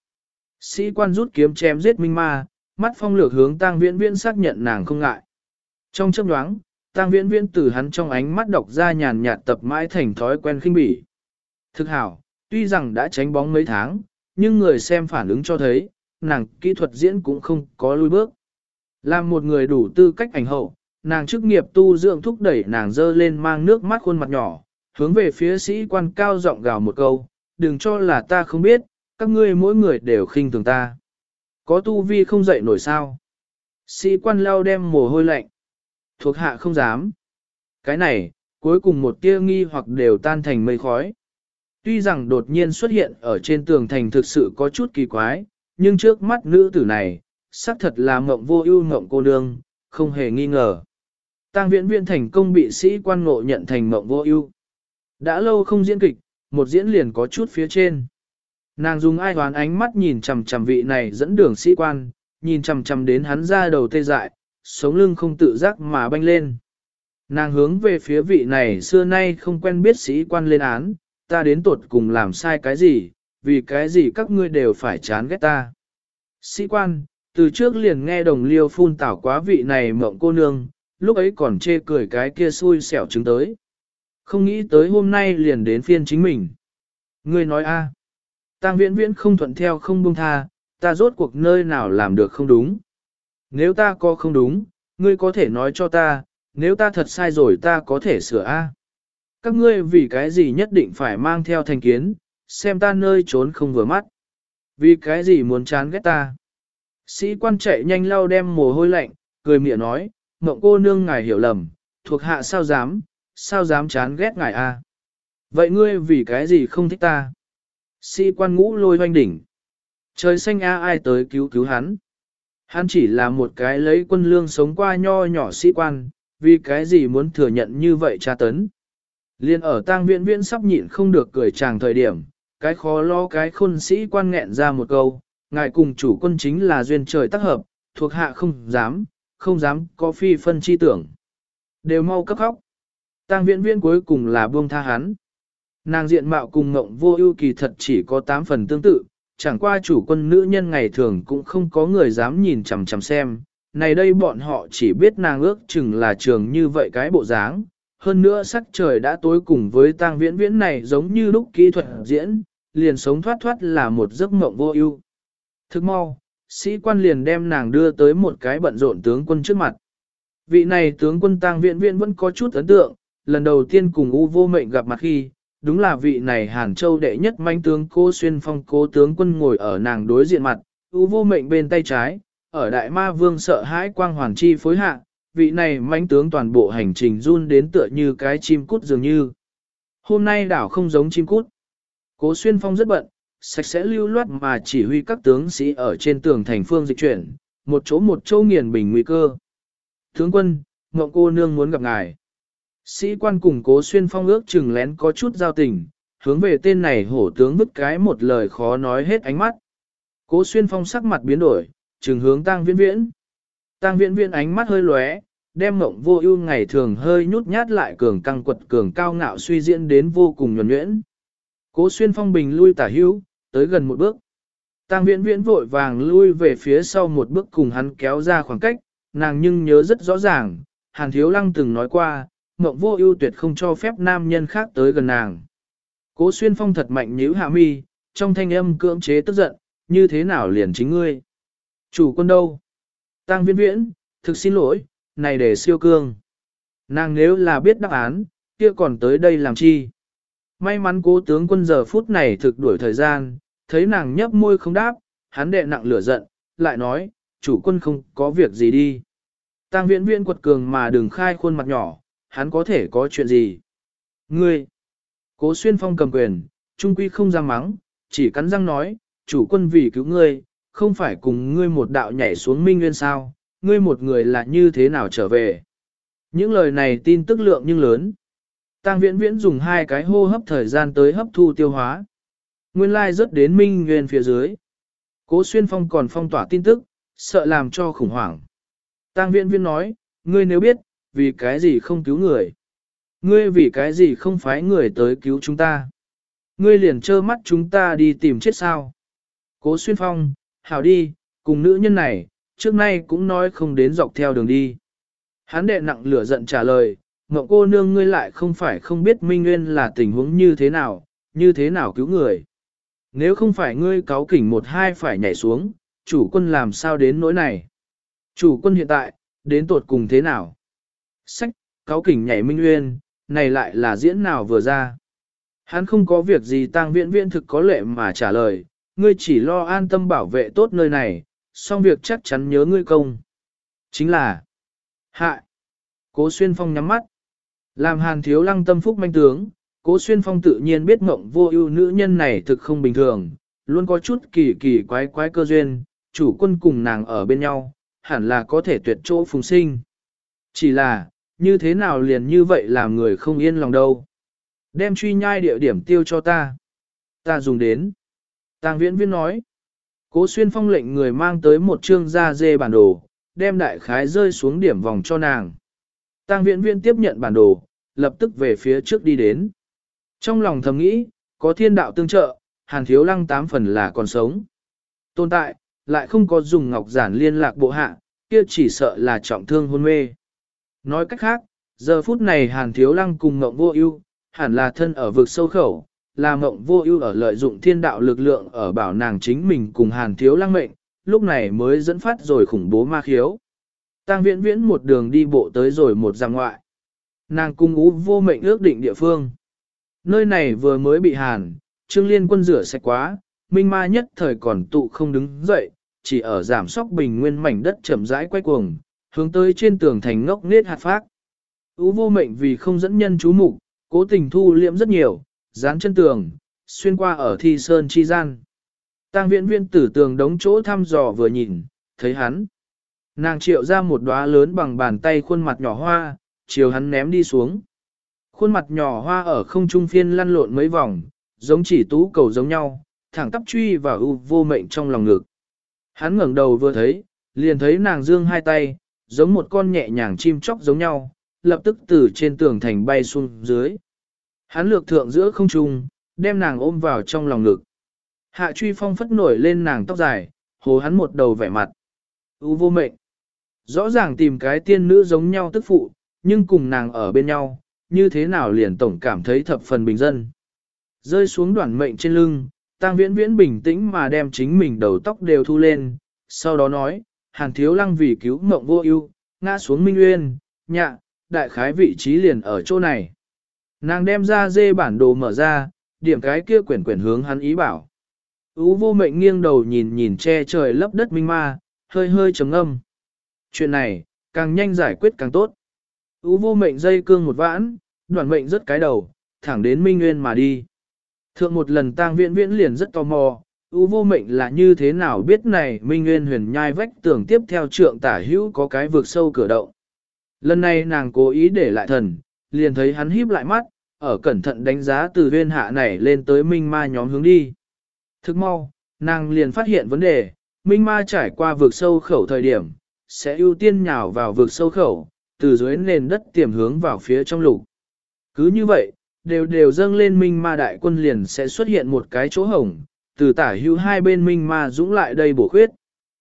Sĩ quan rút kiếm chém giết minh ma, mắt phong lược hướng Tang Viễn Viễn xác nhận nàng không ngại. Trong chớp nhoáng, Tang Viễn Viễn từ hắn trong ánh mắt đọc ra nhàn nhạt tập mãi thành thói quen khinh bỉ. Thực hảo, tuy rằng đã tránh bóng mấy tháng, nhưng người xem phản ứng cho thấy, nàng kỹ thuật diễn cũng không có lùi bước. Làm một người đủ tư cách ảnh hậu, nàng chức nghiệp tu dưỡng thúc đẩy nàng dơ lên mang nước mắt khuôn mặt nhỏ, hướng về phía sĩ quan cao giọng gào một câu, đừng cho là ta không biết, các ngươi mỗi người đều khinh thường ta. Có tu vi không dậy nổi sao. Sĩ quan lao đem mồ hôi lạnh. Thuộc hạ không dám. Cái này, cuối cùng một tia nghi hoặc đều tan thành mây khói. Tuy rằng đột nhiên xuất hiện ở trên tường thành thực sự có chút kỳ quái, nhưng trước mắt nữ tử này, xác thật là Ngộng Vô Ưu Ngộng cô nương, không hề nghi ngờ. Tang Viễn Viễn thành công bị sĩ quan ngộ nhận thành Ngộng Vô Ưu. Đã lâu không diễn kịch, một diễn liền có chút phía trên. Nàng dùng ai hoán ánh mắt nhìn chằm chằm vị này dẫn đường sĩ quan, nhìn chằm chằm đến hắn ra đầu tê dại, sống lưng không tự giác mà banh lên. Nàng hướng về phía vị này xưa nay không quen biết sĩ quan lên án, ta đến tột cùng làm sai cái gì, vì cái gì các ngươi đều phải chán ghét ta. Sĩ quan, từ trước liền nghe đồng liêu phun tảo quá vị này Mộng cô nương, lúc ấy còn chê cười cái kia xui xẻo chứng tới. Không nghĩ tới hôm nay liền đến phiên chính mình. Ngươi nói a? Tang Viễn Viễn không thuận theo không buông tha, ta rốt cuộc nơi nào làm được không đúng. Nếu ta có không đúng, ngươi có thể nói cho ta, nếu ta thật sai rồi ta có thể sửa a. Các ngươi vì cái gì nhất định phải mang theo thành kiến, xem ta nơi trốn không vừa mắt. Vì cái gì muốn chán ghét ta? Sĩ quan chạy nhanh lau đem mồ hôi lạnh, cười mỉa nói, Mộng cô nương ngài hiểu lầm, thuộc hạ sao dám chán ghét ngài a? Vậy ngươi vì cái gì không thích ta? Sĩ quan ngũ lôi hoanh đỉnh. Trời xanh a, ai tới cứu cứu hắn? Hắn chỉ là một cái lấy quân lương sống qua nho nhỏ sĩ quan, vì cái gì muốn thừa nhận như vậy tra tấn? Liên ở tang viễn viễn sắp nhịn không được cười chàng thời điểm, cái khó lo cái khôn sĩ quan nghẹn ra một câu, ngài cùng chủ quân chính là duyên trời tác hợp, thuộc hạ không dám có phi phân chi tưởng. Đều mau cấp khóc. Tang viễn viễn cuối cùng là buông tha hắn. Nàng diện mạo cùng Ngộng Vô Ưu kỳ thật chỉ có 8 phần tương tự, chẳng qua chủ quân nữ nhân ngày thường cũng không có người dám nhìn chằm chằm xem. Này đây bọn họ chỉ biết nàng ước chừng là trường như vậy cái bộ dáng. Hơn nữa sắc trời đã tối cùng với tang viễn viễn này giống như lúc kỹ thuật diễn, liền sống thoát thoát là một giấc mộng vô ưu. Thức mau, sĩ quan liền đem nàng đưa tới một cái bận rộn tướng quân trước mặt. Vị này tướng quân tang viễn viễn vẫn có chút ấn tượng, lần đầu tiên cùng U Vô Mệnh gặp mặt khi, đúng là vị này Hàn Châu đệ nhất manh tướng Cố Xuyên Phong Cố tướng quân ngồi ở nàng đối diện mặt, U Vô Mệnh bên tay trái, ở Đại Ma Vương sợ hãi quang hoàn chi phối hạ, vị này mãnh tướng toàn bộ hành trình run đến tựa như cái chim cút dường như. Hôm nay đảo không giống chim cút. Cố Xuyên Phong rất bận, sạch sẽ lưu loát mà chỉ huy các tướng sĩ ở trên tường thành phương dịch chuyển, một chỗ nghiền bình nguy cơ. Tướng quân, Ngộng cô nương muốn gặp ngài. Sĩ quan cùng Cố Xuyên Phong ước chừng lén có chút giao tình, hướng về tên này hổ tướng bức cái một lời khó nói hết ánh mắt. Cố Xuyên Phong sắc mặt biến đổi, trừng hướng tang viễn viễn. Tang viễn viễn ánh mắt hơi lóe, đem Ngộng Vô Ưu ngày thường hơi nhút nhát lại cường căng quật cường cao ngạo suy diễn đến vô cùng nhuần nhuyễn. Cố Xuyên Phong bình lui tả hữu, tới gần một bước. Tang viễn viễn vội vàng lui về phía sau một bước cùng hắn kéo ra khoảng cách, nàng nhưng nhớ rất rõ ràng, Hàn Thiếu Lăng từng nói qua, Ngộng Vô Ưu tuyệt không cho phép nam nhân khác tới gần nàng. Cố Xuyên Phong thật mạnh nhíu hạ mi, trong thanh âm cưỡng chế tức giận, như thế nào liền chính ngươi? Chủ quân đâu? Tang viễn viễn, thực xin lỗi, này để siêu cương. Nàng nếu là biết đáp án, kia còn tới đây làm chi? May mắn Cố tướng quân giờ phút này thực đuổi thời gian, thấy nàng nhấp môi không đáp, hắn đệ nặng lửa giận, lại nói, chủ quân không có việc gì đi. Tang viễn viễn quật cường mà đừng khai khuôn mặt nhỏ, hắn có thể có chuyện gì? Ngươi! Cố Xuyên Phong cầm quyền, trung quy không ra mắng, chỉ cắn răng nói, chủ quân vì cứu ngươi, không phải cùng ngươi một đạo nhảy xuống minh nguyên sao, ngươi một người là như thế nào trở về? Những lời này tin tức lượng nhưng lớn. Tang viễn viễn dùng 2 cái hô hấp thời gian tới hấp thu tiêu hóa. Nguyên lai rớt đến minh nguyên phía dưới. Cố Xuyên Phong còn phong tỏa tin tức, sợ làm cho khủng hoảng. Tang viễn viễn nói, ngươi nếu biết, vì cái gì không cứu người? Ngươi vì cái gì không phái người tới cứu chúng ta? Ngươi liền trơ mắt chúng ta đi tìm chết sao? Cố Xuyên Phong, hảo đi, cùng nữ nhân này, trước nay cũng nói không đến dọc theo đường đi. Hắn đệ nặng lửa giận trả lời, Ngộng cô nương ngươi lại không phải không biết Minh Nguyên là tình huống như thế nào cứu người. Nếu không phải ngươi cáu kỉnh 1-2 phải nhảy xuống, chủ quân làm sao đến nỗi này? Chủ quân hiện tại, đến tột cùng thế nào? Sách, cáu kỉnh nhảy Minh Nguyên, này lại là diễn nào vừa ra? Hắn không có việc gì tang viễn viễn thực có lệ mà trả lời, ngươi chỉ lo an tâm bảo vệ tốt nơi này, xong việc chắc chắn nhớ ngươi công. Chính là, hại. Cố Xuyên Phong nhắm mắt. Làm Hàn Thiếu Lăng tâm phúc manh tướng, Cố Xuyên Phong tự nhiên biết Ngộng Vô Ưu nữ nhân này thực không bình thường, luôn có chút kỳ kỳ quái quái cơ duyên, chủ quân cùng nàng ở bên nhau, hẳn là có thể tuyệt chỗ phùng sinh. Chỉ là, như thế nào liền như vậy làm người không yên lòng đâu. Đem truy nhai địa điểm tiêu cho ta. Ta dùng đến. Tang viễn viễn nói. Cố Xuyên Phong lệnh người mang tới một chương da dê bản đồ, đem đại khái rơi xuống điểm vòng cho nàng. Tang viễn viễn tiếp nhận bản đồ, lập tức về phía trước đi đến. Trong lòng thầm nghĩ, có thiên đạo tương trợ, Hàn Thiếu Lăng 8 phần là còn sống. Tồn tại, lại không có dùng ngọc giản liên lạc bộ hạ, kia chỉ sợ là trọng thương hôn mê. Nói cách khác, giờ phút này Hàn Thiếu Lăng cùng Ngộng Vô Ưu, hẳn là thân ở vực sâu khẩu, là Ngộng Vô Ưu ở lợi dụng thiên đạo lực lượng ở bảo nàng chính mình cùng Hàn Thiếu Lăng mệnh, lúc này mới dẫn phát rồi khủng bố ma khiếu. Tang viễn viễn một đường đi bộ tới rồi một dặm ngoại. Nàng cùng U Vô Mệnh ước định địa phương. Nơi này vừa mới bị Hàn, Trương Liên quân rửa sạch quá, minh ma nhất thời còn tụ không đứng dậy, chỉ ở giảm sóc bình nguyên mảnh đất chậm rãi quay cuồng, hướng tới trên tường thành ngốc nết hạt phác. Ú vô mệnh vì không dẫn nhân chú mục, cố tình thu liễm rất nhiều, dán chân tường, xuyên qua ở thi sơn chi gian. Tang Viễn Viễn từ tường đống chỗ thăm dò vừa nhìn, thấy hắn. Nàng triệu ra một đóa lớn bằng bàn tay khuôn mặt nhỏ hoa, chiều hắn ném đi xuống. Khuôn mặt nhỏ hoa ở không trung phiên lăn lộn mấy vòng, giống chỉ tú cầu giống nhau, thẳng tắp truy vào Ú vô mệnh trong lòng ngực. Hắn ngẩng đầu vừa thấy, liền thấy nàng giương hai tay, giống một con nhẹ nhàng chim chóc giống nhau, lập tức từ trên tường thành bay xuống dưới. Hắn lược thượng giữa không trung, đem nàng ôm vào trong lòng ngực. Hạ truy phong phất nổi lên nàng tóc dài, hồ hắn một đầu vẻ mặt. Ú vô mệnh. Rõ ràng tìm cái tiên nữ giống nhau tức phụ, nhưng cùng nàng ở bên nhau, như thế nào liền tổng cảm thấy thập phần bình dân. Rơi xuống đoạn mệnh trên lưng, Tang Viễn Viễn bình tĩnh mà đem chính mình đầu tóc đều thu lên, sau đó nói, Hàn Thiếu Lăng vì cứu mộng vô ưu, ngã xuống Minh Uyên, nhạ, đại khái vị trí liền ở chỗ này. Nàng đem ra dê bản đồ mở ra, điểm cái kia quyển quyển hướng hắn ý bảo. Ú vô mệnh nghiêng đầu nhìn nhìn che trời lấp đất minh ma, hơi hơi trầm ngâm. Chuyện này, càng nhanh giải quyết càng tốt. Ú vô mệnh dây cương một vãn, đoạn mệnh rất cái đầu, thẳng đến Minh Nguyên mà đi. Thượng một lần Tang Viễn Viễn liền rất tò mò, Ú vô mệnh là như thế nào biết này Minh Nguyên huyền nhai vách tường tiếp theo trượng tả hữu có cái vực sâu cửa động. Lần này nàng cố ý để lại thần, liền thấy hắn híp lại mắt, ở cẩn thận đánh giá từ huyên hạ này lên tới Minh ma nhóm hướng đi. Thức mau, nàng liền phát hiện vấn đề, Minh ma trải qua vực sâu khẩu thời điểm, sẽ ưu tiên nhào vào vực sâu khẩu, từ dưới nền đất tiềm hướng vào phía trong lục. Cứ như vậy, đều dâng lên Minh ma đại quân liền sẽ xuất hiện một cái chỗ hổng, từ tả hữu hai bên Minh ma dũng lại đây bổ khuyết.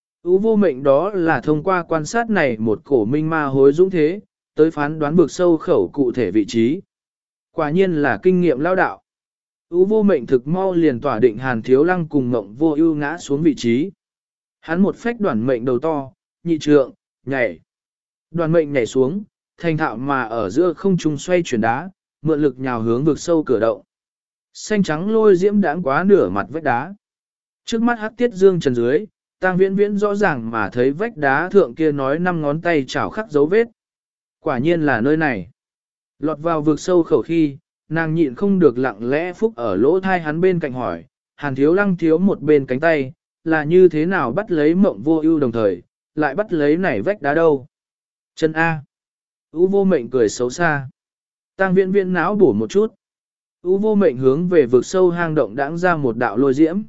Ú vô mệnh đó là thông qua quan sát này một cổ Minh ma hối dũng thế, tới phán đoán vực sâu khẩu cụ thể vị trí. Quả nhiên là kinh nghiệm lao đạo. Ú vô mệnh thực mau liền tỏa định Hàn Thiếu Lăng cùng Mộng Vô Ưu ngã xuống vị trí. Hắn một phách đoàn mệnh đầu to, nhị trượng, nhảy. Đoàn mệnh nhảy xuống, thành thạo mà ở giữa không trung xoay chuyển đá, mượn lực nhào hướng vực sâu cửa động. Xanh trắng lôi diễm đãng quá nửa mặt vách đá. Trước mắt hắc tiết dương trần dưới, Tang Viễn Viễn rõ ràng mà thấy vách đá thượng kia nói 5 ngón tay chảo khắc dấu vết. Quả nhiên là nơi này. Lọt vào vực sâu khẩu khi, nàng nhịn không được lặng lẽ phúc ở lỗ thai hắn bên cạnh hỏi, Hàn Thiếu Lăng thiếu một bên cánh tay, là như thế nào bắt lấy Mộng Vô Ưu đồng thời, lại bắt lấy nảy vách đá đâu? Chân A. Ú vô mệnh cười xấu xa. Tang Viễn Viễn não bổ một chút. Ú vô mệnh hướng về vực sâu hang động đãng ra một đạo lôi diễm.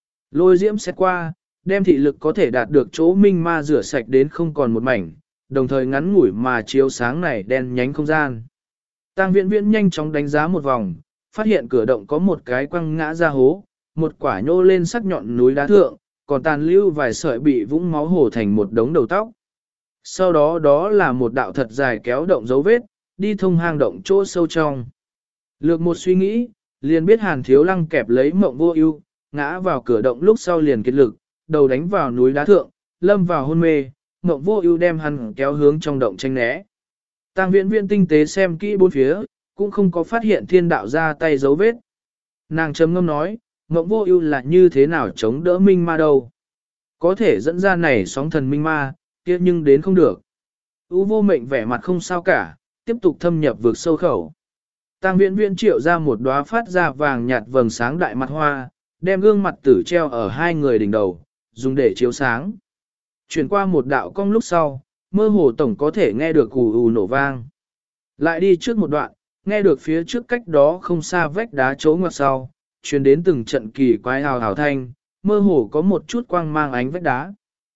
Lôi diễm xét qua, đem thị lực có thể đạt được chỗ minh ma rửa sạch đến không còn một mảnh, đồng thời ngắn ngủi mà chiếu sáng này đen nhánh không gian. Tang Viễn Viễn nhanh chóng đánh giá một vòng, phát hiện cửa động có một cái quăng ngã ra hố, một quả nhô lên sắc nhọn núi đá thượng, còn tàn lưu vài sợi bị vũng máu hổ thành một đống đầu tóc. Sau đó đó là một đạo thật dài kéo động dấu vết, đi thông hang động chỗ sâu trong. Lược một suy nghĩ, liền biết Hàn Thiếu Lăng kẹp lấy Mộng Vô Ưu, ngã vào cửa động lúc sau liền kiệt lực, đầu đánh vào núi đá thượng, lâm vào hôn mê, Mộng Vô Ưu đem hắn kéo hướng trong động tranh né. Tang Viễn Viễn tinh tế xem kỹ bốn phía, cũng không có phát hiện thiên đạo ra tay dấu vết. Nàng trầm ngâm nói, Mộng Vô Ưu là như thế nào chống đỡ minh ma đâu? Có thể dẫn ra này sóng thần minh ma, kia nhưng đến không được. Ú vô mệnh vẻ mặt không sao cả, tiếp tục thâm nhập vực sâu khẩu. Tang Viễn Viễn triệu ra một đóa phát ra vàng nhạt vầng sáng đại mặt hoa, đem gương mặt tử treo ở hai người đỉnh đầu, dùng để chiếu sáng. Chuyển qua một đạo cong lúc sau, mơ hồ tổng có thể nghe được ù ù nổ vang. Lại đi trước một đoạn, nghe được phía trước cách đó không xa vách đá chỗ ngoặt sau, truyền đến từng trận kỳ quái hào hào thanh, mơ hồ có một chút quang mang ánh vách đá.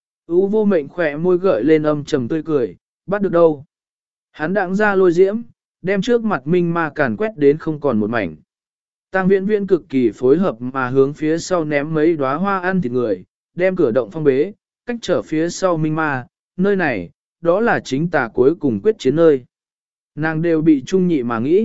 Ú vô mệnh khỏe môi gợi lên âm trầm tươi cười, bắt được đâu. Hắn đãng ra lôi diễm, đem trước mặt minh ma càn quét đến không còn một mảnh. Tang Viễn Viễn cực kỳ phối hợp mà hướng phía sau ném mấy đóa hoa ăn thịt người, đem cửa động phong bế, cách trở phía sau minh ma, nơi này, đó là chính tà cuối cùng quyết chiến nơi. Nàng đều bị trung nhị mà nghĩ.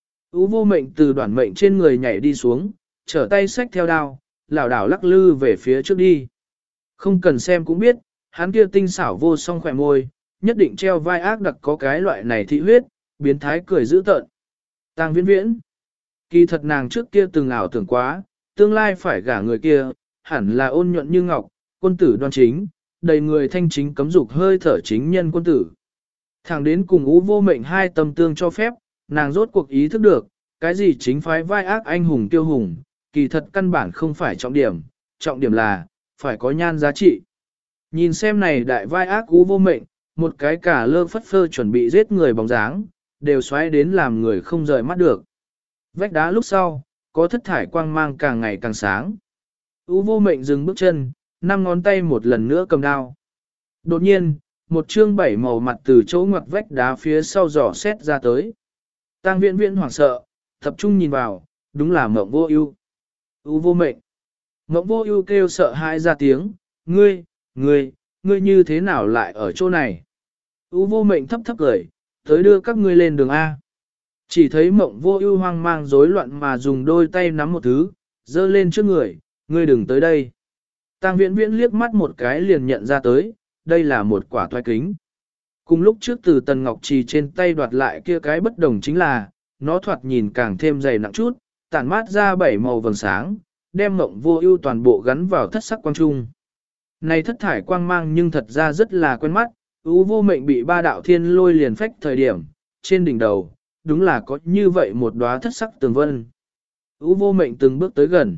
Ú vô mệnh từ đoạn mệnh trên người nhảy đi xuống, trở tay xách theo đao, lảo đảo lắc lư về phía trước đi. Không cần xem cũng biết, hắn kia tinh xảo vô song khỏe môi, nhất định treo vai ác đặc có cái loại này thị huyết, biến thái cười dữ tợn. Tang Viễn Viễn. Kỳ thật nàng trước kia từng ảo tưởng quá, tương lai phải gả người kia, hẳn là ôn nhuận như ngọc, quân tử đoan chính, đầy người thanh chính cấm dục hơi thở chính nhân quân tử. Thẳng đến cùng Ú Vô Mệnh hai tâm tương cho phép, nàng rốt cuộc ý thức được, cái gì chính phái vai ác anh hùng tiêu hùng, kỳ thật căn bản không phải trọng điểm là, phải có nhan giá trị. Nhìn xem này đại vai ác Ú Vô Mệnh, một cái cả lơ phất phơ chuẩn bị giết người bóng dáng, đều xoáy đến làm người không rời mắt được. Vách đá lúc sau, có thất thải quang mang càng ngày càng sáng. Ú Vô Mệnh dừng bước chân, 5 ngón tay một lần nữa cầm đao. Đột nhiên, một chương 7 màu mặt từ chỗ ngoặt vách đá phía sau giỏ xét ra tới. Tang Viễn Viễn hoảng sợ, tập trung nhìn vào, đúng là Mộng Vô Ưu. Ú Vô Mệnh. Mộng Vô Ưu kêu sợ hãi ra tiếng, ngươi như thế nào lại ở chỗ này? Ú Vô Mệnh thấp thấp cười, tới đưa các ngươi lên đường A. Chỉ thấy Mộng Vô Ưu hoang mang rối loạn mà dùng đôi tay nắm một thứ, giơ lên trước người, ngươi đừng tới đây. Tang Viễn Viễn liếc mắt một cái liền nhận ra tới, đây là một quả toái kính. Cùng lúc trước từ Tần Ngọc Trì trên tay đoạt lại kia cái bất đồng chính là, nó thoạt nhìn càng thêm dày nặng chút, tản mát ra 7 màu vầng sáng, đem Mộng Vô Ưu toàn bộ gắn vào thất sắc quang trung. Này thất thải quang mang nhưng thật ra rất là quen mắt, Ú Vô Mệnh bị ba đạo thiên lôi liền phách thời điểm, trên đỉnh đầu, đúng là có như vậy một đóa thất sắc tường vân. Ú Vô Mệnh từng bước tới gần.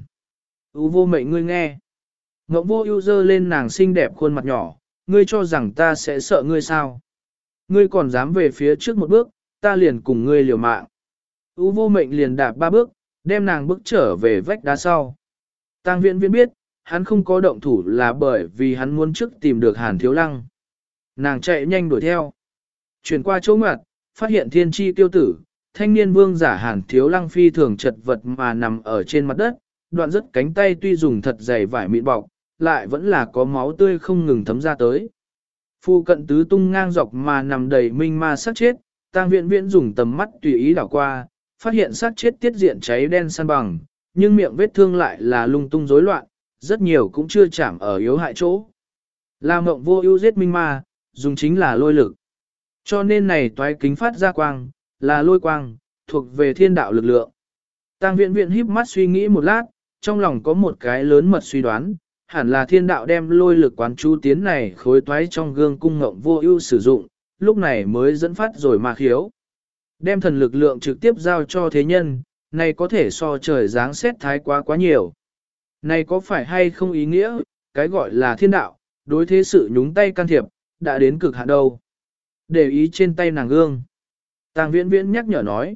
Ú Vô Mệnh ngươi nghe. Mộng Vô Ưu giơ lên nàng xinh đẹp khuôn mặt nhỏ, ngươi cho rằng ta sẽ sợ ngươi sao? Ngươi còn dám về phía trước một bước, ta liền cùng ngươi liều mạng. Ú Vô Mệnh liền đạp 3 bước, đem nàng bước trở về vách đá sau. Tang Viễn Viễn biết, hắn không có động thủ là bởi vì hắn muốn trước tìm được Hàn Thiếu Lăng. Nàng chạy nhanh đuổi theo. Chuyển qua chỗ ngoặt, phát hiện thiên chi tiêu tử, thanh niên vương giả Hàn Thiếu Lăng phi thường chật vật mà nằm ở trên mặt đất, đoạn rất cánh tay tuy dùng thật dày vải mịn bọc, lại vẫn là có máu tươi không ngừng thấm ra tới. Phu cận tứ tung ngang dọc mà nằm đầy minh ma sát chết, Tang Viễn Viễn dùng tầm mắt tùy ý đảo qua, phát hiện sát chết tiết diện cháy đen san bằng, nhưng miệng vết thương lại là lung tung rối loạn, rất nhiều cũng chưa chạm ở yếu hại chỗ. La Mộng Vô Ưu giết minh ma, dùng chính là lôi lực. Cho nên này toái kính phát ra quang, là lôi quang, thuộc về thiên đạo lực lượng. Tang Viễn Viễn híp mắt suy nghĩ một lát, trong lòng có một cái lớn mật suy đoán, hẳn là thiên đạo đem lôi lực quán chú tiến này khối toái trong gương cung Mộng Vô Ưu sử dụng, lúc này mới dẫn phát rồi ma khiếu. Đem thần lực lượng trực tiếp giao cho thế nhân, này có thể so trời giáng xét thái quá nhiều. Này có phải hay không ý nghĩa, cái gọi là thiên đạo, đối thế sự nhúng tay can thiệp, đã đến cực hạn đâu. Để ý trên tay nàng gương. Tang Viễn Viễn nhắc nhở nói.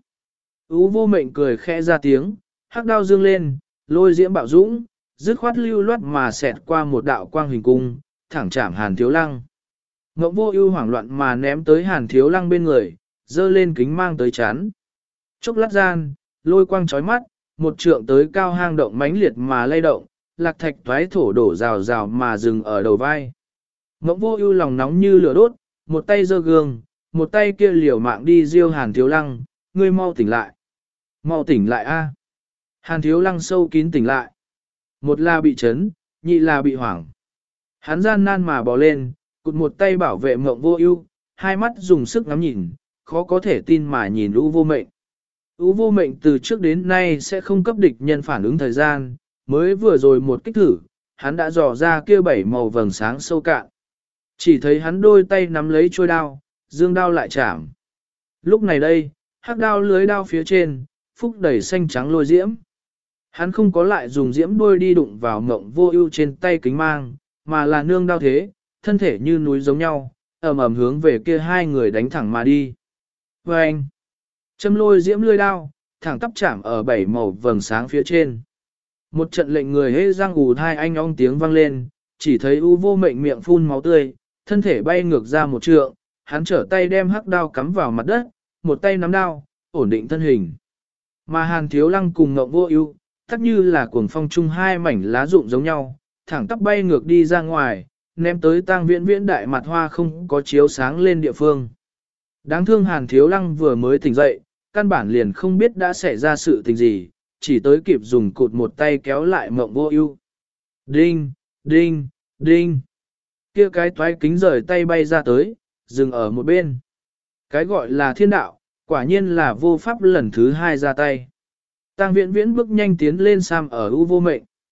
Ú Vô Mệnh cười khẽ ra tiếng, hắc đao dương lên, lôi diễm bạo dũng, dứt khoát lưu loát mà xẹt qua một đạo quang hình cung, thẳng chạm Hàn Thiếu Lăng. Mộng Vô Ưu hoảng loạn mà ném tới Hàn Thiếu Lăng bên người, dơ lên kính mang tới chán. Chốc lát gian, lôi quang chói mắt, một trượng tới cao hang động mãnh liệt mà lay động, lạc thạch toái thổ đổ rào rào mà dừng ở đầu vai. Mộng Vô Ưu lòng nóng như lửa đốt, một tay giơ gương, một tay kia liều mạng đi diêu Hàn Thiếu Lăng, ngươi mau tỉnh lại. Mau tỉnh lại a. Hàn Thiếu Lăng sâu kín tỉnh lại. Một là bị chấn, nhị là bị hoảng. Hắn gian nan mà bò lên, cụt một tay bảo vệ Mộng Vô Ưu, hai mắt dùng sức ngắm nhìn, khó có thể tin mà nhìn Ú Vô Mệnh. Ú Vô Mệnh từ trước đến nay sẽ không cấp địch nhân phản ứng thời gian, mới vừa rồi một kích thử, hắn đã dò ra kia 7 màu vầng sáng sâu cạn. Chỉ thấy hắn đôi tay nắm lấy chuôi đao, dương đao lại chạm. Lúc này đây, hắc đao lưới đao phía trên, phúc đầy xanh trắng lôi diễm. Hắn không có lại dùng diễm đôi đi đụng vào Mộng Vô Ưu trên tay kính mang, mà là nương đao thế, thân thể như núi giống nhau, ầm ầm hướng về kia hai người đánh thẳng mà đi. Oeng! Châm lôi diễm lưỡi đao, thẳng tắp chạm ở 7 màu vầng sáng phía trên. Một trận lệnh người hê răng ù thai anh ong tiếng vang lên, chỉ thấy Ú Vô Mệnh miệng phun máu tươi, thân thể bay ngược ra một trượng, hắn trở tay đem hắc đao cắm vào mặt đất, một tay nắm đao, ổn định thân hình. Mà Hàn Thiếu Lăng cùng Mộng Vô Ưu, tất như là cuồng phong chung hai mảnh lá rụng giống nhau, thẳng tắp bay ngược đi ra ngoài, ném tới Tang Viễn Viễn đại mặt hoa không có chiếu sáng lên địa phương. Đáng thương Hàn Thiếu Lăng vừa mới tỉnh dậy, căn bản liền không biết đã xảy ra sự tình gì, chỉ tới kịp dùng cụt một tay kéo lại Mộng Vô Ưu. Đinh, đinh, đinh. Kia cái toái kính rời tay bay ra tới, dừng ở một bên. Cái gọi là thiên đạo, quả nhiên là vô pháp lần thứ hai ra tay. Tang Viễn Viễn bước nhanh tiến lên Sam ở Ú Vô Mệnh.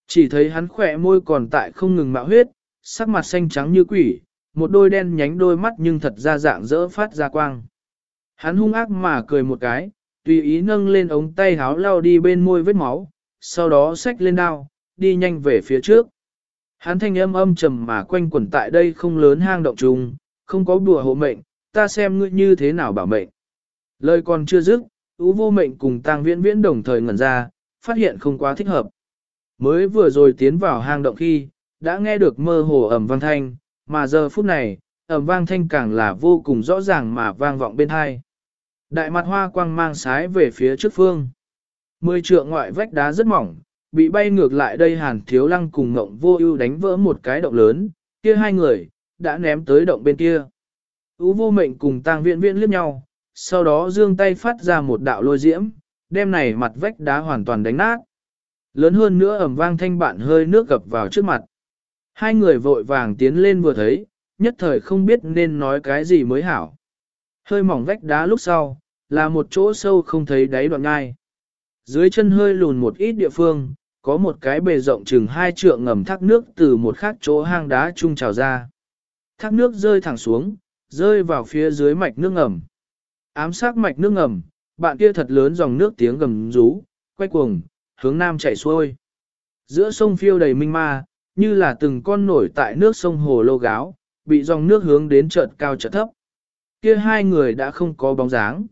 Chỉ thấy hắn khỏe môi còn tại không ngừng mạo huyết, sắc mặt xanh trắng như quỷ, một đôi đen nhánh đôi mắt nhưng thật ra dạng dỡ phát ra quang. Hắn hung ác mà cười một cái, tùy ý nâng lên ống tay háo lau đi bên môi vết máu, sau đó xách lên đao, đi nhanh về phía trước. Hắn thanh âm âm trầm mà quanh quẩn tại đây không lớn hang động trùng, không có bùa hộ mệnh, ta xem ngươi như thế nào bảo mệnh. Lời còn chưa dứt, Ú Vô Mệnh cùng Tang Viễn Viễn đồng thời ngẩn ra, phát hiện không quá thích hợp. Mới vừa rồi tiến vào hang động khi, đã nghe được mơ hồ ầm vang thanh, mà giờ phút này, ầm vang thanh càng là vô cùng rõ ràng mà vang vọng bên hai. Đại mặt hoa quang mang sái về phía trước phương. 10 trượng ngoại vách đá rất mỏng, bị bay ngược lại đây Hàn Thiếu Lăng cùng Ngộng Vô Ưu đánh vỡ một cái động lớn, kia hai người đã ném tới động bên kia. Ú Vô Mệnh cùng Tang Viễn Viễn liếc nhau, sau đó giương tay phát ra một đạo lôi diễm, đem này mặt vách đá hoàn toàn đánh nát. Lớn hơn nữa ầm vang thanh bạn hơi nước gập vào trước mặt. Hai người vội vàng tiến lên vừa thấy, nhất thời không biết nên nói cái gì mới hảo. Hơi mỏng vách đá lúc sau, là một chỗ sâu không thấy đáy đoạn ngai. Dưới chân hơi lùn một ít địa phương, có một cái bề rộng chừng 2 trượng ngầm thác nước từ một khác chỗ hang đá trung trào ra. Thác nước rơi thẳng xuống, rơi vào phía dưới mạch nước ngầm. Ám sát mạch nước ngầm, bạn kia thật lớn dòng nước tiếng gầm rú, quay cuồng, hướng nam chảy xuôi. Giữa sông phiêu đầy minh ma, như là từng con nổi tại nước sông hồ lô gáo, bị dòng nước hướng đến chợt cao chợt thấp. Kia hai người đã không có bóng dáng.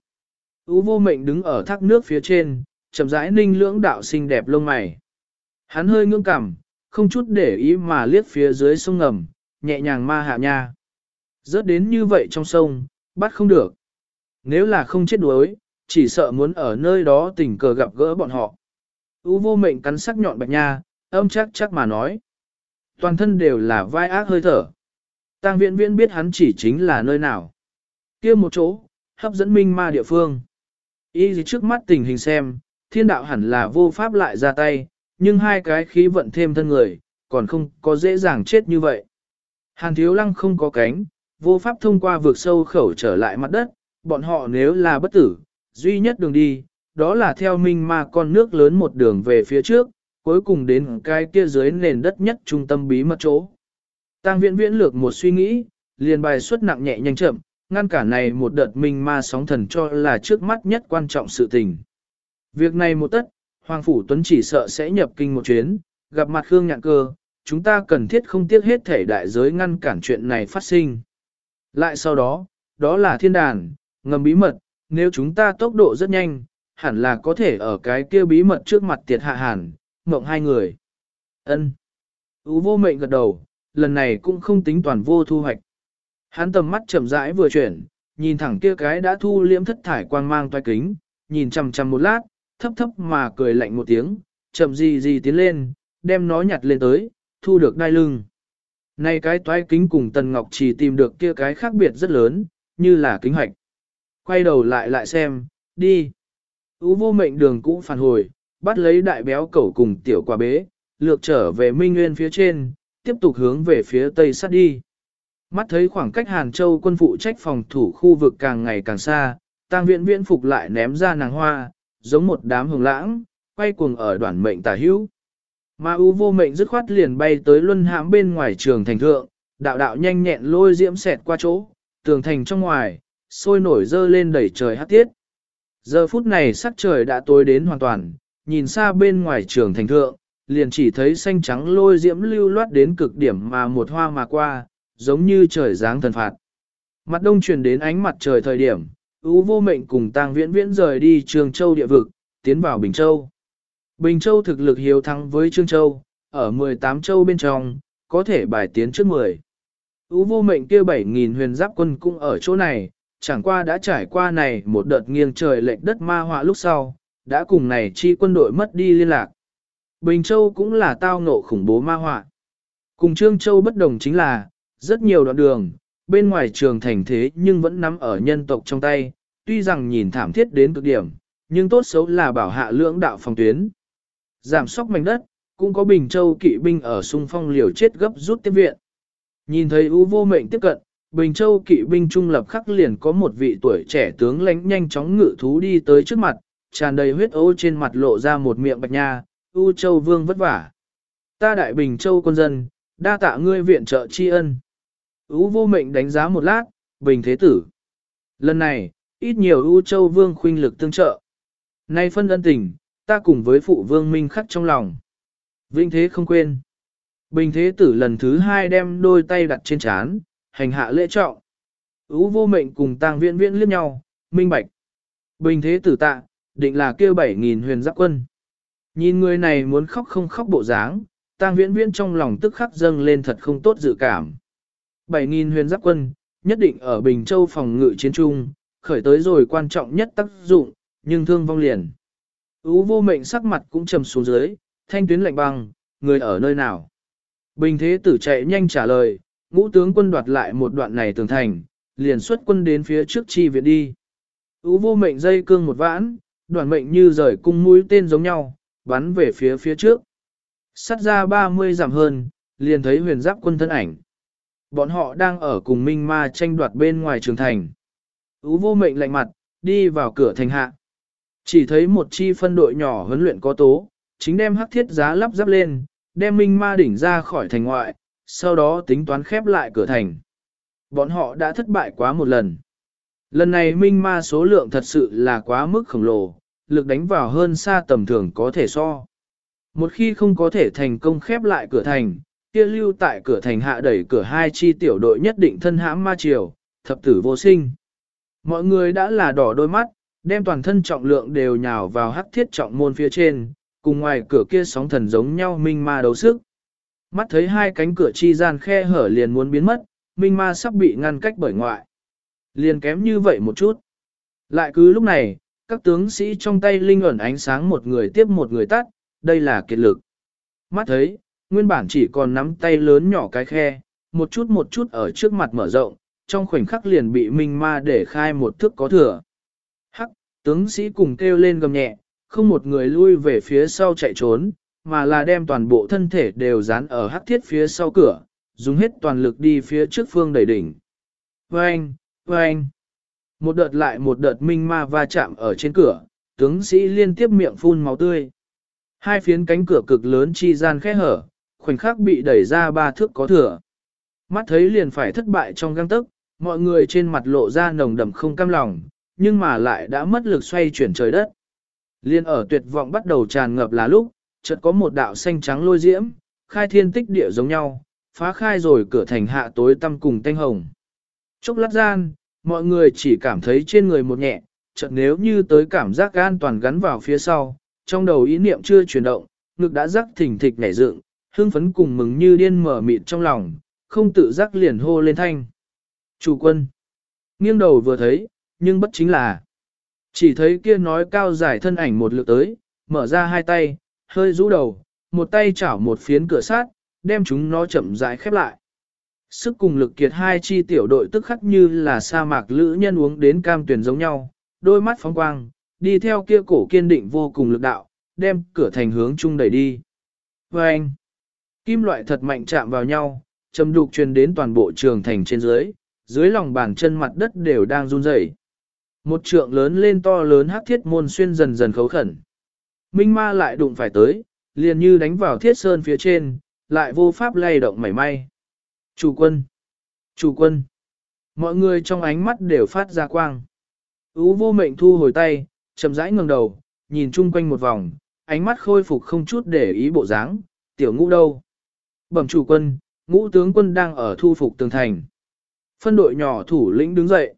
Ú Vô Mệnh đứng ở thác nước phía trên, chậm rãi ninh lưỡng đạo xinh đẹp lông mày. Hắn hơi ngưỡng cằm, không chút để ý mà liếc phía dưới sông ngầm, nhẹ nhàng ma hạ nha. Rớt đến như vậy trong sông, bắt không được. Nếu là không chết đuối, chỉ sợ muốn ở nơi đó tình cờ gặp gỡ bọn họ. Ú Vô Mệnh cắn sắc nhọn bạch nha, âm chắc chắc mà nói. Toàn thân đều là vai ác hơi thở. Tang Viễn Viễn biết hắn chỉ chính là nơi nào. Kia một chỗ, hấp dẫn minh ma địa phương. Y gì trước mắt tình hình xem, thiên đạo hẳn là vô pháp lại ra tay, nhưng hai cái khí vận thêm thân người, còn không có dễ dàng chết như vậy. Hàn Thiếu Lăng không có cánh, vô pháp thông qua vượt sâu khẩu trở lại mặt đất, bọn họ nếu là bất tử, duy nhất đường đi, đó là theo minh ma con nước lớn một đường về phía trước, cuối cùng đến cái kia dưới nền đất nhất trung tâm bí mật chỗ. Tang Viễn Viễn lược một suy nghĩ, liền bài xuất nặng nhẹ nhanh chậm, ngăn cản này một đợt minh ma sóng thần cho là trước mắt nhất quan trọng sự tình. Việc này một tất, Hoàng Phủ Tuấn chỉ sợ sẽ nhập kinh một chuyến, gặp mặt Khương Nhạn Cơ, chúng ta cần thiết không tiếc hết thể đại giới ngăn cản chuyện này phát sinh. Lại sau đó, đó là thiên đàn, ngầm bí mật, nếu chúng ta tốc độ rất nhanh, hẳn là có thể ở cái kia bí mật trước mặt tiệt hạ hàn, mộng hai người. Ân. Ú Vô Mệnh gật đầu, lần này cũng không tính toàn vô thu hoạch. Hắn tầm mắt chậm rãi vừa chuyển, nhìn thẳng kia cái đã thu liễm thất thải quang mang toái kính, nhìn chằm chằm một lát, thấp thấp mà cười lạnh một tiếng, chậm gì tiến lên, đem nó nhặt lên tới, thu được đai lưng. Này cái toái kính cùng Tần Ngọc chỉ tìm được kia cái khác biệt rất lớn, như là kính hạch. Quay đầu lại xem, đi. Ú Vô Mệnh đường cũ phản hồi, bắt lấy đại béo cẩu cùng tiểu quả bế, lược trở về Minh Nguyên phía trên, tiếp tục hướng về phía tây sát đi. Mắt thấy khoảng cách Hàn Châu quân phụ trách phòng thủ khu vực càng ngày càng xa, Tang Viễn Viễn phục lại ném ra nàng hoa, giống một đám hồng lãng, quay cuồng ở đoạn mệnh tả hữu. Mà Ú Vô Mệnh dứt khoát liền bay tới luân hãm bên ngoài trường thành thượng, đạo đạo nhanh nhẹn lôi diễm xẹt qua chỗ, tường thành trong ngoài, sôi nổi dơ lên đẩy trời hát tiết. Giờ phút này sắc trời đã tối đến hoàn toàn, nhìn xa bên ngoài trường thành thượng, liền chỉ thấy xanh trắng lôi diễm lưu loát đến cực điểm mà một hoa mà qua, giống như trời giáng thần phạt. Mặt đông truyền đến ánh mặt trời thời điểm, Ú Vô Mệnh cùng Tang Viễn Viễn rời đi Trường Châu địa vực, tiến vào Bình Châu. Bình Châu thực lực hiếu thắng với Trương Châu, ở 18 châu bên trong, có thể bài tiến trước 10. Ú Vô Mệnh kia 7.000 huyền giáp quân cũng ở chỗ này, chẳng qua đã trải qua này một đợt nghiêng trời lệch đất ma họa lúc sau, đã cùng này chi quân đội mất đi liên lạc. Bình Châu cũng là tao ngộ khủng bố ma họa. Cùng Trương Châu bất đồng chính là, rất nhiều đoạn đường, bên ngoài trường thành thế nhưng vẫn nắm ở nhân tộc trong tay, tuy rằng nhìn thảm thiết đến cực điểm, nhưng tốt xấu là bảo hạ lưỡng đạo phòng tuyến. Giảm sóc mảnh đất, cũng có Bình Châu kỵ binh ở xung phong liều chết gấp rút tiếp viện. Nhìn thấy Ú Vô Mệnh tiếp cận, Bình Châu kỵ binh trung lập khắc liền có một vị tuổi trẻ tướng lãnh nhanh chóng ngự thú đi tới trước mặt, tràn đầy huyết ấu trên mặt lộ ra một miệng bạch nha, U Châu Vương vất vả. Ta Đại Bình Châu quân dân, đa tạ ngươi viện trợ tri ân. Ú Vô Mệnh đánh giá một lát, Bình Thế Tử. Lần này, ít nhiều U Châu Vương khuynh lực tương trợ. Nay phân ân tình, ta cùng với phụ vương minh khắc trong lòng. Vinh thế không quên. Bình Thế Tử lần thứ hai đem đôi tay đặt trên chán, hành hạ lễ trọng. Ú Vô Mệnh cùng Tang Viễn Viễn liếc nhau, minh bạch. Bình Thế Tử tạ, định là kêu 7.000 huyền giáp quân. Nhìn người này muốn khóc không khóc bộ dáng, Tang Viễn Viễn trong lòng tức khắc dâng lên thật không tốt dự cảm. 7.000 huyền giáp quân, nhất định ở Bình Châu phòng ngự chiến trung, khởi tới rồi quan trọng nhất tác dụng, nhưng thương vong liền. Ú Vô Mệnh sắc mặt cũng trầm xuống dưới, thanh tuyến lạnh băng, người ở nơi nào. Bình Thế Tử chạy nhanh trả lời, ngũ tướng quân đoạt lại một đoạn này tường thành, liền xuất quân đến phía trước chi viện đi. Ú Vô Mệnh dây cương một vãn, đoàn mệnh như rời cung mũi tên giống nhau, bắn về phía trước. Sắt ra 30 dặm hơn, liền thấy huyền giáp quân thân ảnh. Bọn họ đang ở cùng Minh Ma tranh đoạt bên ngoài trường thành. Ú Vô Mệnh lạnh mặt, đi vào cửa thành hạ. Chỉ thấy một chi phân đội nhỏ huấn luyện có tố, chính đem hắc thiết giá lắp ráp lên, đem Minh Ma đỉnh ra khỏi thành ngoại, sau đó tính toán khép lại cửa thành. Bọn họ đã thất bại quá một lần. Lần này Minh Ma số lượng thật sự là quá mức khổng lồ, lực đánh vào hơn xa tầm thường có thể so. Một khi không có thể thành công khép lại cửa thành, kia lưu tại cửa thành hạ đẩy cửa hai chi tiểu đội nhất định thân hãm ma triều, thập tử vô sinh. Mọi người đã là đỏ đôi mắt, đem toàn thân trọng lượng đều nhào vào hắc thiết trọng môn phía trên, cùng ngoài cửa kia sóng thần giống nhau Minh Ma đấu sức. Mắt thấy hai cánh cửa chi gian khe hở liền muốn biến mất, Minh Ma sắp bị ngăn cách bởi ngoại. Liền kém như vậy một chút. Lại cứ lúc này, các tướng sĩ trong tay linh ẩn ánh sáng một người tiếp một người tắt, đây là kiệt lực. Mắt thấy, nguyên bản chỉ còn nắm tay lớn nhỏ cái khe, một chút ở trước mặt mở rộng, trong khoảnh khắc liền bị Minh Ma để khai một thước có thừa. Hắc, tướng sĩ cùng kêu lên gầm nhẹ, không một người lui về phía sau chạy trốn, mà là đem toàn bộ thân thể đều dán ở hắc thiết phía sau cửa, dùng hết toàn lực đi phía trước phương đẩy đỉnh. Vâng, vâng. Một đợt lại một đợt Minh Ma va chạm ở trên cửa, tướng sĩ liên tiếp miệng phun máu tươi. Hai phiến cánh cửa cực lớn chi gian khẽ hở, khoảnh khắc bị đẩy ra 3 thước có thừa. Mắt thấy liền phải thất bại trong gang tấc, mọi người trên mặt lộ ra nồng đậm không cam lòng, nhưng mà lại đã mất lực xoay chuyển trời đất. Liên ở tuyệt vọng bắt đầu tràn ngập là lúc, chợt có một đạo xanh trắng lôi diễm, khai thiên tích địa giống nhau, phá khai rồi cửa thành hạ tối tăm cùng tanh hồng. Chốc lát gian, mọi người chỉ cảm thấy trên người một nhẹ, chợt nếu như tới cảm giác an toàn gắn vào phía sau, trong đầu ý niệm chưa chuyển động, ngực đã rắc thỉnh thịch nhảy dựng, hương phấn cùng mừng như điên mở mịt trong lòng, không tự giác liền hô lên thanh. Chủ quân. Nghiêng đầu vừa thấy, nhưng bất chính là. Chỉ thấy kia nói cao dài thân ảnh một lượt tới, mở ra hai tay, hơi rũ đầu, một tay chảo một phiến cửa sát, đem chúng nó chậm rãi khép lại. Sức cùng lực kiệt hai chi tiểu đội tức khắc như là sa mạc lữ nhân uống đến cam tuyển giống nhau, đôi mắt phóng quang, đi theo kia cổ kiên định vô cùng lực đạo, đem cửa thành hướng chung đẩy đi. Và anh, kim loại thật mạnh chạm vào nhau, trầm đục truyền đến toàn bộ trường thành trên dưới lòng bàn chân mặt đất đều đang run rẩy. Một trượng lớn lên to lớn hắc thiết môn xuyên dần dần khấu khẩn. Minh Ma lại đụng phải tới, liền như đánh vào thiết sơn phía trên, lại vô pháp lay động mảy may. Chủ quân! Chủ quân! Mọi người trong ánh mắt đều phát ra quang. Ú Vô Mệnh thu hồi tay, chậm rãi ngẩng đầu, nhìn chung quanh một vòng, ánh mắt khôi phục không chút để ý bộ dáng, tiểu Ngũ đâu? Bẩm chủ quân, Ngũ tướng quân đang ở thu phục tường thành. Phân đội nhỏ thủ lĩnh đứng dậy.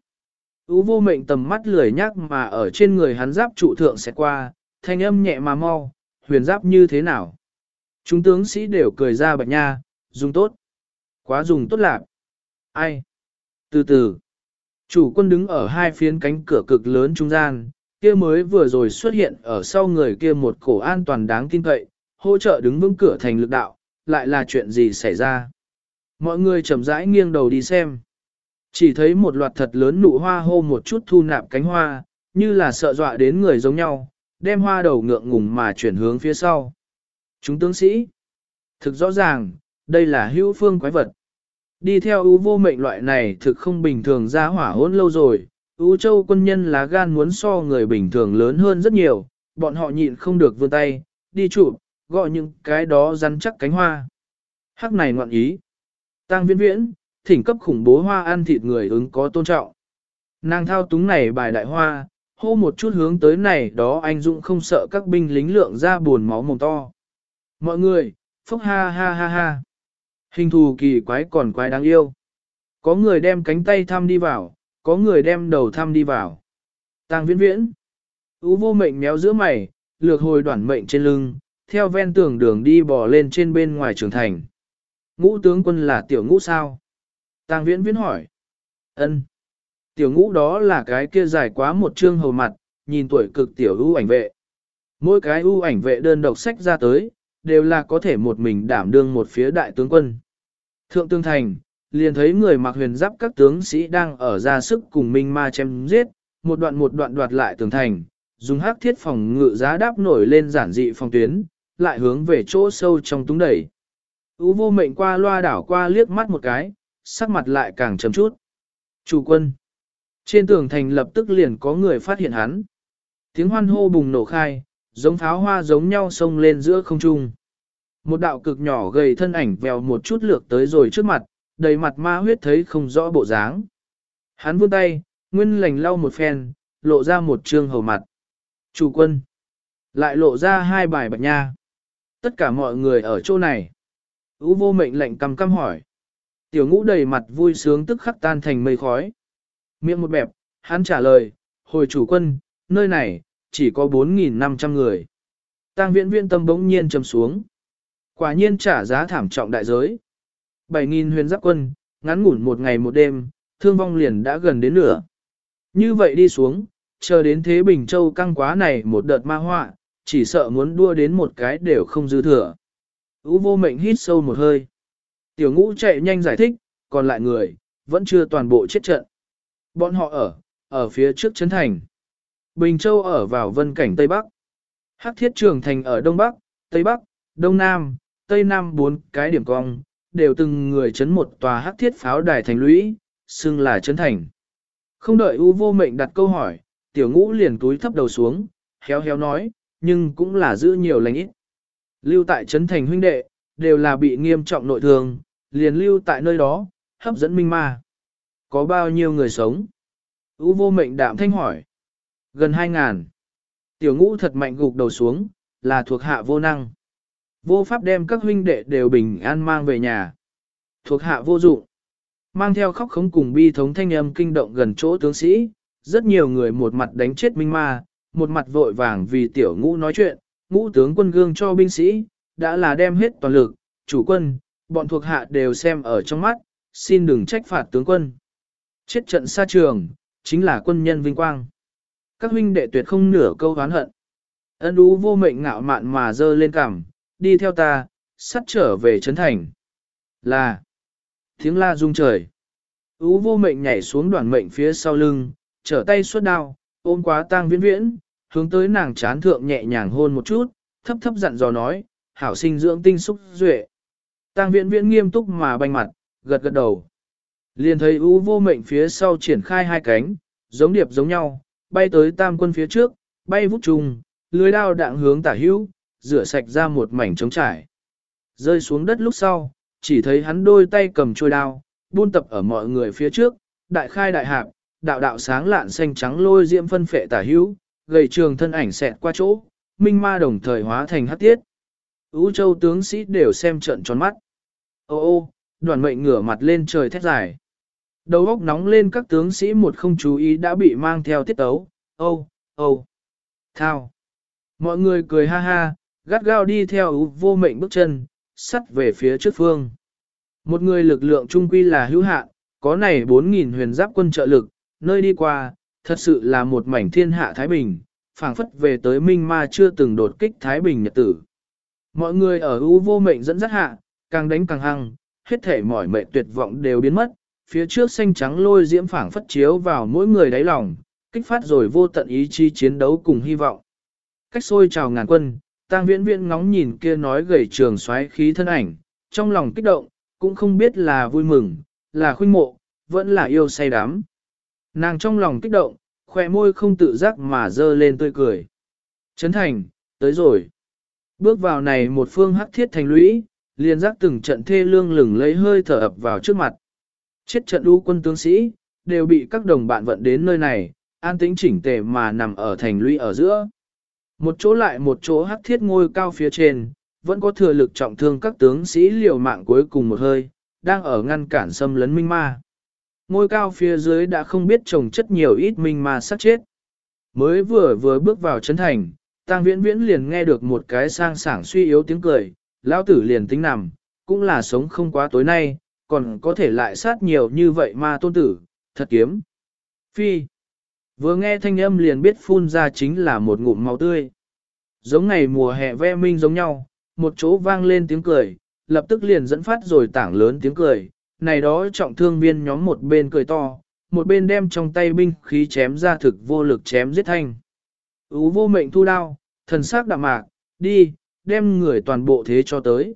Ú Vô Mệnh tầm mắt lười nhác mà ở trên người hắn giáp trụ thượng sẽ qua, thanh âm nhẹ mà mau, huyền giáp như thế nào? Chúng tướng sĩ đều cười ra bạch nha, dùng tốt. Quá dùng tốt lạc. Ai? Từ từ. Chủ quân đứng ở hai phiến cánh cửa cực lớn trung gian, kia mới vừa rồi xuất hiện ở sau người kia một cổ an toàn đáng tin cậy, hỗ trợ đứng vững cửa thành lực đạo, lại là chuyện gì xảy ra? Mọi người chậm rãi nghiêng đầu đi xem. Chỉ thấy một loạt thật lớn nụ hoa hô một chút thu nạp cánh hoa, như là sợ dọa đến người giống nhau, đem hoa đầu ngượng ngùng mà chuyển hướng phía sau. Chúng tướng sĩ. Thực rõ ràng, đây là hữu phương quái vật. Đi theo Ú Vô Mệnh loại này thực không bình thường ra hỏa hỗn lâu rồi, Ú Châu quân nhân lá gan muốn so người bình thường lớn hơn rất nhiều, bọn họ nhịn không được vươn tay, đi chụp, gọi những cái đó rắn chắc cánh hoa. Hắc này ngoạn ý. Tang Viễn Viễn, thỉnh cấp khủng bố hoa ăn thịt người ứng có tôn trọng. Nàng thao túng này bài đại hoa, hô một chút hướng tới này đó anh dũng không sợ các binh lính lượng ra buồn máu mồm to. Mọi người, phúc ha ha ha ha. Hình thù kỳ quái còn quái đáng yêu. Có người đem cánh tay thăm đi vào, có người đem đầu thăm đi vào. Tang Viễn Viễn. Ú Vô Mệnh méo giữa mày, lược hồi đoản mệnh trên lưng, theo ven tường đường đi bò lên trên bên ngoài trường thành. Ngũ tướng quân là tiểu ngũ sao? Tang Viễn Viễn hỏi. Ân. Tiểu ngũ đó là cái kia dài quá một trương hầu mặt, nhìn tuổi cực tiểu ưu ảnh vệ. Mỗi cái ưu ảnh vệ đơn độc sách ra tới, đều là có thể một mình đảm đương một phía đại tướng quân. Thượng tương thành, liền thấy người mặc huyền giáp các tướng sĩ đang ở ra sức cùng minh ma chém giết, một đoạn đoạt lại tường thành, dùng hắc thiết phòng ngự giá đáp nổi lên giản dị phòng tuyến, lại hướng về chỗ sâu trong túng đẩy. Ú Vô Mệnh qua loa đảo qua liếc mắt một cái, sắc mặt lại càng trầm chút. Chủ quân. Trên tường thành lập tức liền có người phát hiện hắn. Tiếng hoan hô bùng nổ khai, giống pháo hoa giống nhau xông lên giữa không trung. Một đạo cực nhỏ gầy thân ảnh vèo một chút lược tới rồi trước mặt, đầy mặt ma huyết thấy không rõ bộ dáng. Hắn vươn tay, nguyên lành lau một phen, lộ ra một trương hầu mặt. Chủ quân. Lại lộ ra hai bài bạch nha. Tất cả mọi người ở chỗ này. Ú Vô Mệnh lệnh căm căm hỏi. Tiểu ngũ đầy mặt vui sướng tức khắc tan thành mây khói. Miệng một bẹp, hắn trả lời, hồi chủ quân, nơi này, chỉ có 4.500 người. Tang Viễn Viễn tâm bỗng nhiên trầm xuống. Quả nhiên trả giá thảm trọng đại giới. 7.000 huyền giáp quân, ngắn ngủn một ngày một đêm, thương vong liền đã gần đến nửa. Như vậy đi xuống, chờ đến thế Bình Châu căng quá này một đợt ma họa, chỉ sợ muốn đua đến một cái đều không dư thừa. Ú Vô Mệnh hít sâu một hơi. Tiểu ngũ chạy nhanh giải thích, còn lại người, vẫn chưa toàn bộ chết trận. Bọn họ ở phía trước trấn thành. Bình Châu ở vào vân cảnh Tây Bắc. Hắc Thiết Trường Thành ở Đông Bắc, Tây Bắc, Đông Nam, Tây Nam 4 cái điểm cong, đều từng người chấn một tòa hắc thiết pháo đài thành lũy, xưng là trấn thành. Không đợi U Vô Mệnh đặt câu hỏi, tiểu ngũ liền túi thấp đầu xuống, héo héo nói, nhưng cũng là giữ nhiều lành ít. Lưu tại trấn thành huynh đệ, đều là bị nghiêm trọng nội thương, liền lưu tại nơi đó, hấp dẫn minh ma. Có bao nhiêu người sống? U Vô Mệnh đạm thanh hỏi. Gần 2.000. Tiểu ngũ thật mạnh gục đầu xuống, là thuộc hạ vô năng. Vô pháp đem các huynh đệ đều bình an mang về nhà. Thuộc hạ vô dụng. Mang theo khóc khống cùng bi thống thanh âm kinh động gần chỗ tướng sĩ, rất nhiều người một mặt đánh chết minh ma, một mặt vội vàng vì tiểu ngũ nói chuyện, ngũ tướng quân gương cho binh sĩ, đã là đem hết toàn lực, chủ quân, bọn thuộc hạ đều xem ở trong mắt, xin đừng trách phạt tướng quân. Chết trận xa trường, chính là quân nhân vinh quang. Các huynh đệ tuyệt không nửa câu oán hận. Ân Ú Vô Mệnh ngạo mạn mà dơ lên cằm, đi theo ta, sắt trở về trấn thành. Là tiếng la rung trời. Ú Vô Mệnh nhảy xuống đoàn mệnh phía sau lưng, trở tay xuất đao, ôm quá Tang Viễn Viễn, hướng tới nàng chán thượng nhẹ nhàng hôn một chút, thấp thấp dặn dò nói, hảo sinh dưỡng tinh xúc duệ. Tang Viễn Viễn nghiêm túc mà banh mặt, gật gật đầu. Liền thấy Ú Vô Mệnh phía sau triển khai hai cánh, giống điệp giống nhau, bay tới tam quân phía trước, bay vút trùng, lưới đao đạn hướng tả hữu, rửa sạch ra một mảnh trống trải. Rơi xuống đất lúc sau, chỉ thấy hắn đôi tay cầm trôi đao, buôn tập ở mọi người phía trước, đại khai đại hạp, đạo đạo sáng lạn xanh trắng lôi diễm phân phệ tả hữu, gầy trường thân ảnh xẹt qua chỗ, minh ma đồng thời hóa thành hắc tiết. Ú Châu tướng sĩ đều xem trợn tròn mắt. Ô ô, đoàn mệnh ngửa mặt lên trời thét dài. Đầu óc nóng lên các tướng sĩ một không chú ý đã bị mang theo tiết tấu, ô, ô, thao. Mọi người cười ha ha, gắt gao đi theo Ú Vô Mệnh bước chân, sắt về phía trước phương. Một người lực lượng trung quy là hữu hạn, có này 4.000 huyền giáp quân trợ lực, nơi đi qua, thật sự là một mảnh thiên hạ Thái Bình, phảng phất về tới Minh Ma chưa từng đột kích Thái Bình nhật tử. Mọi người ở Ú Vô Mệnh dẫn dắt hạ, càng đánh càng hăng, hết thể mỏi mệt tuyệt vọng đều biến mất, phía trước xanh trắng lôi diễm phảng phất chiếu vào mỗi người đáy lòng, kích phát rồi vô tận ý chí chiến đấu cùng hy vọng. Cách xôi chào ngàn quân, Tang Viễn Viễn ngóng nhìn kia nói gầy trường xoáy khí thân ảnh, trong lòng kích động, cũng không biết là vui mừng, là khuynh mộ, vẫn là yêu say đắm. Nàng trong lòng kích động, khóe môi không tự giác mà dơ lên tươi cười. Trấn thành, tới rồi. Bước vào này một phương hắc thiết thành lũy, liền giác từng trận thê lương lừng lấy hơi thở ập vào trước mặt. Chết trận đu quân tướng sĩ, đều bị các đồng bạn vận đến nơi này, an tĩnh chỉnh tề mà nằm ở thành lũy ở giữa. Một chỗ lại một chỗ hắc thiết ngôi cao phía trên, vẫn có thừa lực trọng thương các tướng sĩ liều mạng cuối cùng một hơi, đang ở ngăn cản xâm lấn minh ma. Ngôi cao phía dưới đã không biết trồng chất nhiều ít minh ma sát chết. Mới vừa bước vào trấn thành, Tang Viễn Viễn liền nghe được một cái sang sảng suy yếu tiếng cười, lão tử liền tính nằm, cũng là sống không quá tối nay, còn có thể lại sát nhiều như vậy ma tôn tử, thật kiếm. Phi. Vừa nghe thanh âm liền biết phun ra chính là một ngụm máu tươi. Giống ngày mùa hè ve minh giống nhau, một chỗ vang lên tiếng cười, lập tức liền dẫn phát rồi tảng lớn tiếng cười. Này đó trọng thương viên nhóm một bên cười to, một bên đem trong tay binh khí chém ra thực vô lực chém giết thanh. Ú vô mệnh thu đao, thần sắc đạm mạc, đi, đem người toàn bộ thế cho tới.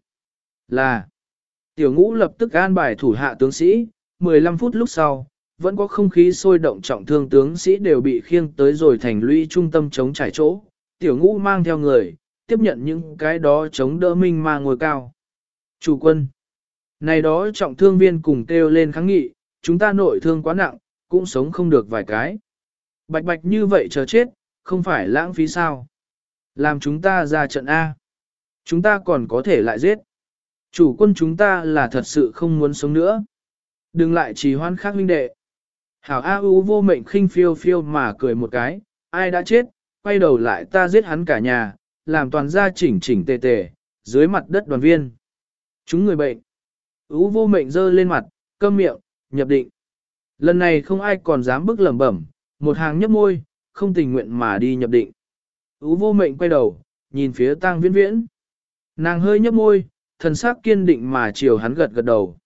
Là, tiểu ngũ lập tức an bài thủ hạ tướng sĩ, 15 phút lúc sau, vẫn có không khí sôi động trọng thương tướng sĩ đều bị khiêng tới rồi thành lũy trung tâm chống trải chỗ. Tiểu ngũ mang theo người, tiếp nhận những cái đó chống đỡ minh ma ngồi cao. Chủ quân, này đó trọng thương viên cùng kêu lên kháng nghị, chúng ta nội thương quá nặng, cũng sống không được vài cái. Bạch bạch như vậy chờ chết, không phải lãng phí sao. Làm chúng ta ra trận A. Chúng ta còn có thể lại giết. Chủ quân chúng ta là thật sự không muốn sống nữa. Đừng lại trì hoãn khác huynh đệ. Hảo A U vô mệnh khinh phiêu phiêu mà cười một cái, ai đã chết, quay đầu lại ta giết hắn cả nhà, làm toàn gia chỉnh chỉnh tề tề, dưới mặt đất đoàn viên. Chúng người bệnh. U vô mệnh giơ lên mặt, câm miệng, nhập định. Lần này không ai còn dám bức lẩm bẩm, một hàng nhấp môi, không tình nguyện mà đi nhập định. U vô mệnh quay đầu, nhìn phía Tang Viễn Viễn. Nàng hơi nhấp môi, thần sắc kiên định mà chiều hắn gật gật đầu.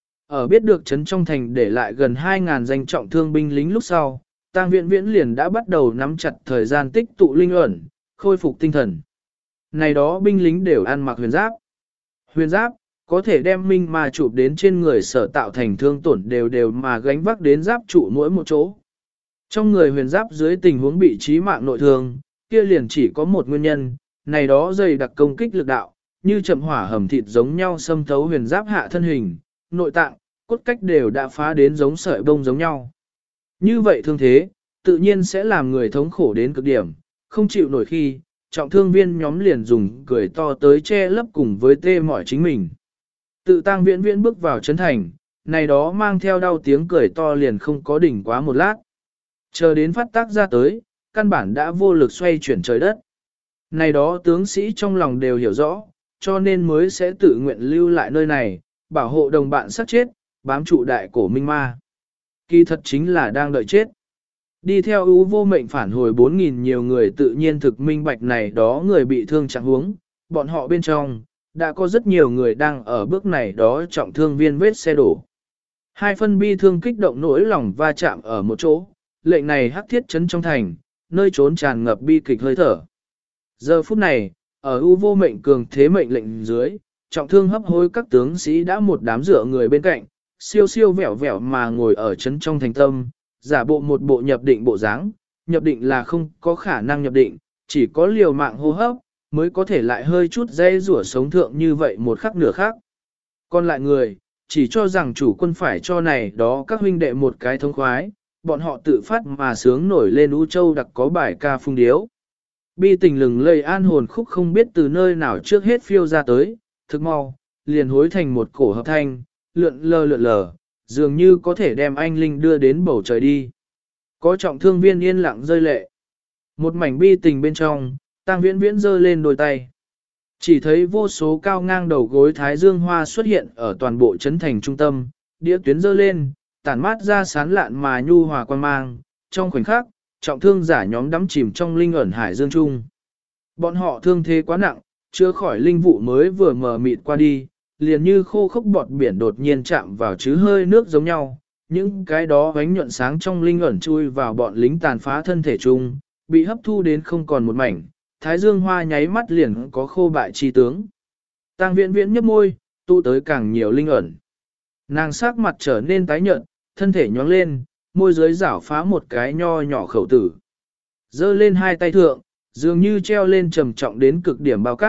Ở biết được trấn trong thành để lại gần 2.000 danh trọng thương binh lính lúc sau, Tang Viễn Viễn liền đã bắt đầu nắm chặt thời gian tích tụ linh ẩn, khôi phục tinh thần. Này đó binh lính đều ăn mặc huyền giáp. Huyền giáp, có thể đem minh ma chụp đến trên người sở tạo thành thương tổn đều mà gánh vác đến giáp trụ mỗi một chỗ. Trong người huyền giáp dưới tình huống bị chí mạng nội thương, kia liền chỉ có một nguyên nhân, này đó dày đặc công kích lực đạo, như chậm hỏa hầm thịt giống nhau xâm thấu huyền giáp hạ thân hình, nội tạng, cốt cách đều đã phá đến giống sợi bông giống nhau. Như vậy thương thế, tự nhiên sẽ làm người thống khổ đến cực điểm, không chịu nổi khi, trọng thương viên nhóm liền dùng cười to tới che lấp cùng với tê mỏi chính mình. Tự Tang Viễn Viễn bước vào trấn thành, này đó mang theo đau tiếng cười to liền không có đỉnh quá một lát. Chờ đến phát tác ra tới, căn bản đã vô lực xoay chuyển trời đất. Này đó tướng sĩ trong lòng đều hiểu rõ, cho nên mới sẽ tự nguyện lưu lại nơi này, bảo hộ đồng bạn sát chết, bám trụ đại cổ minh ma. Kỳ thật chính là đang đợi chết. Đi theo ưu vô mệnh phản hồi 4.000 nhiều người tự nhiên thực minh bạch này đó người bị thương trạng huống, bọn họ bên trong, đã có rất nhiều người đang ở bước này đó trọng thương viên vết xe đổ. Hai phân bi thương kích động nỗi lòng va chạm ở một chỗ, lệnh này hắc thiết trấn trong thành, nơi trốn tràn ngập bi kịch hơi thở. Giờ phút này, ở ưu vô mệnh cường thế mệnh lệnh dưới, trọng thương hấp hối các tướng sĩ đã một đám dựa người bên cạnh, siêu siêu vẹo vẹo mà ngồi ở trấn trong thành tâm, giả bộ một bộ nhập định bộ dáng, nhập định là không có khả năng nhập định, chỉ có liều mạng hô hấp, mới có thể lại hơi chút dây rủa sống thượng như vậy một khắc nửa khác. Còn lại người, chỉ cho rằng chủ quân phải cho này đó các huynh đệ một cái thống khoái, bọn họ tự phát mà sướng nổi lên U Châu đặc có bài ca phung điếu. Bi tình lừng lây an hồn khúc không biết từ nơi nào trước hết phiêu ra tới, thực mau, liền hối thành một cổ hợp thanh, lượn lờ, dường như có thể đem anh Linh đưa đến bầu trời đi. Có trọng thương viên yên lặng rơi lệ. Một mảnh bi tình bên trong, Tang Viễn Viễn giơ lên đôi tay. Chỉ thấy vô số cao ngang đầu gối thái dương hoa xuất hiện ở toàn bộ trấn thành trung tâm, đĩa tuyến giơ lên, tản mát ra sán lạn mà nhu hòa quan mang, trong khoảnh khắc, trọng thương giả nhóm đắm chìm trong linh ẩn hải dương trung. Bọn họ thương thế quá nặng, chưa khỏi linh vụ mới vừa mờ mịt qua đi, liền như khô khốc bọt biển đột nhiên chạm vào chứ hơi nước giống nhau, những cái đó ánh nhuận sáng trong linh ẩn chui vào bọn lính tàn phá thân thể chung, bị hấp thu đến không còn một mảnh, thái dương hoa nháy mắt liền có khô bại chi tướng. Tang Viễn Viễn nhấp môi, tụ tới càng nhiều linh ẩn. Nàng sắc mặt trở nên tái nhợt, thân thể nhóng lên, môi dưới rảo phá một cái nho nhỏ khẩu tử. Giơ lên hai tay thượng, dường như treo lên trầm trọng đến cực điểm bao cát,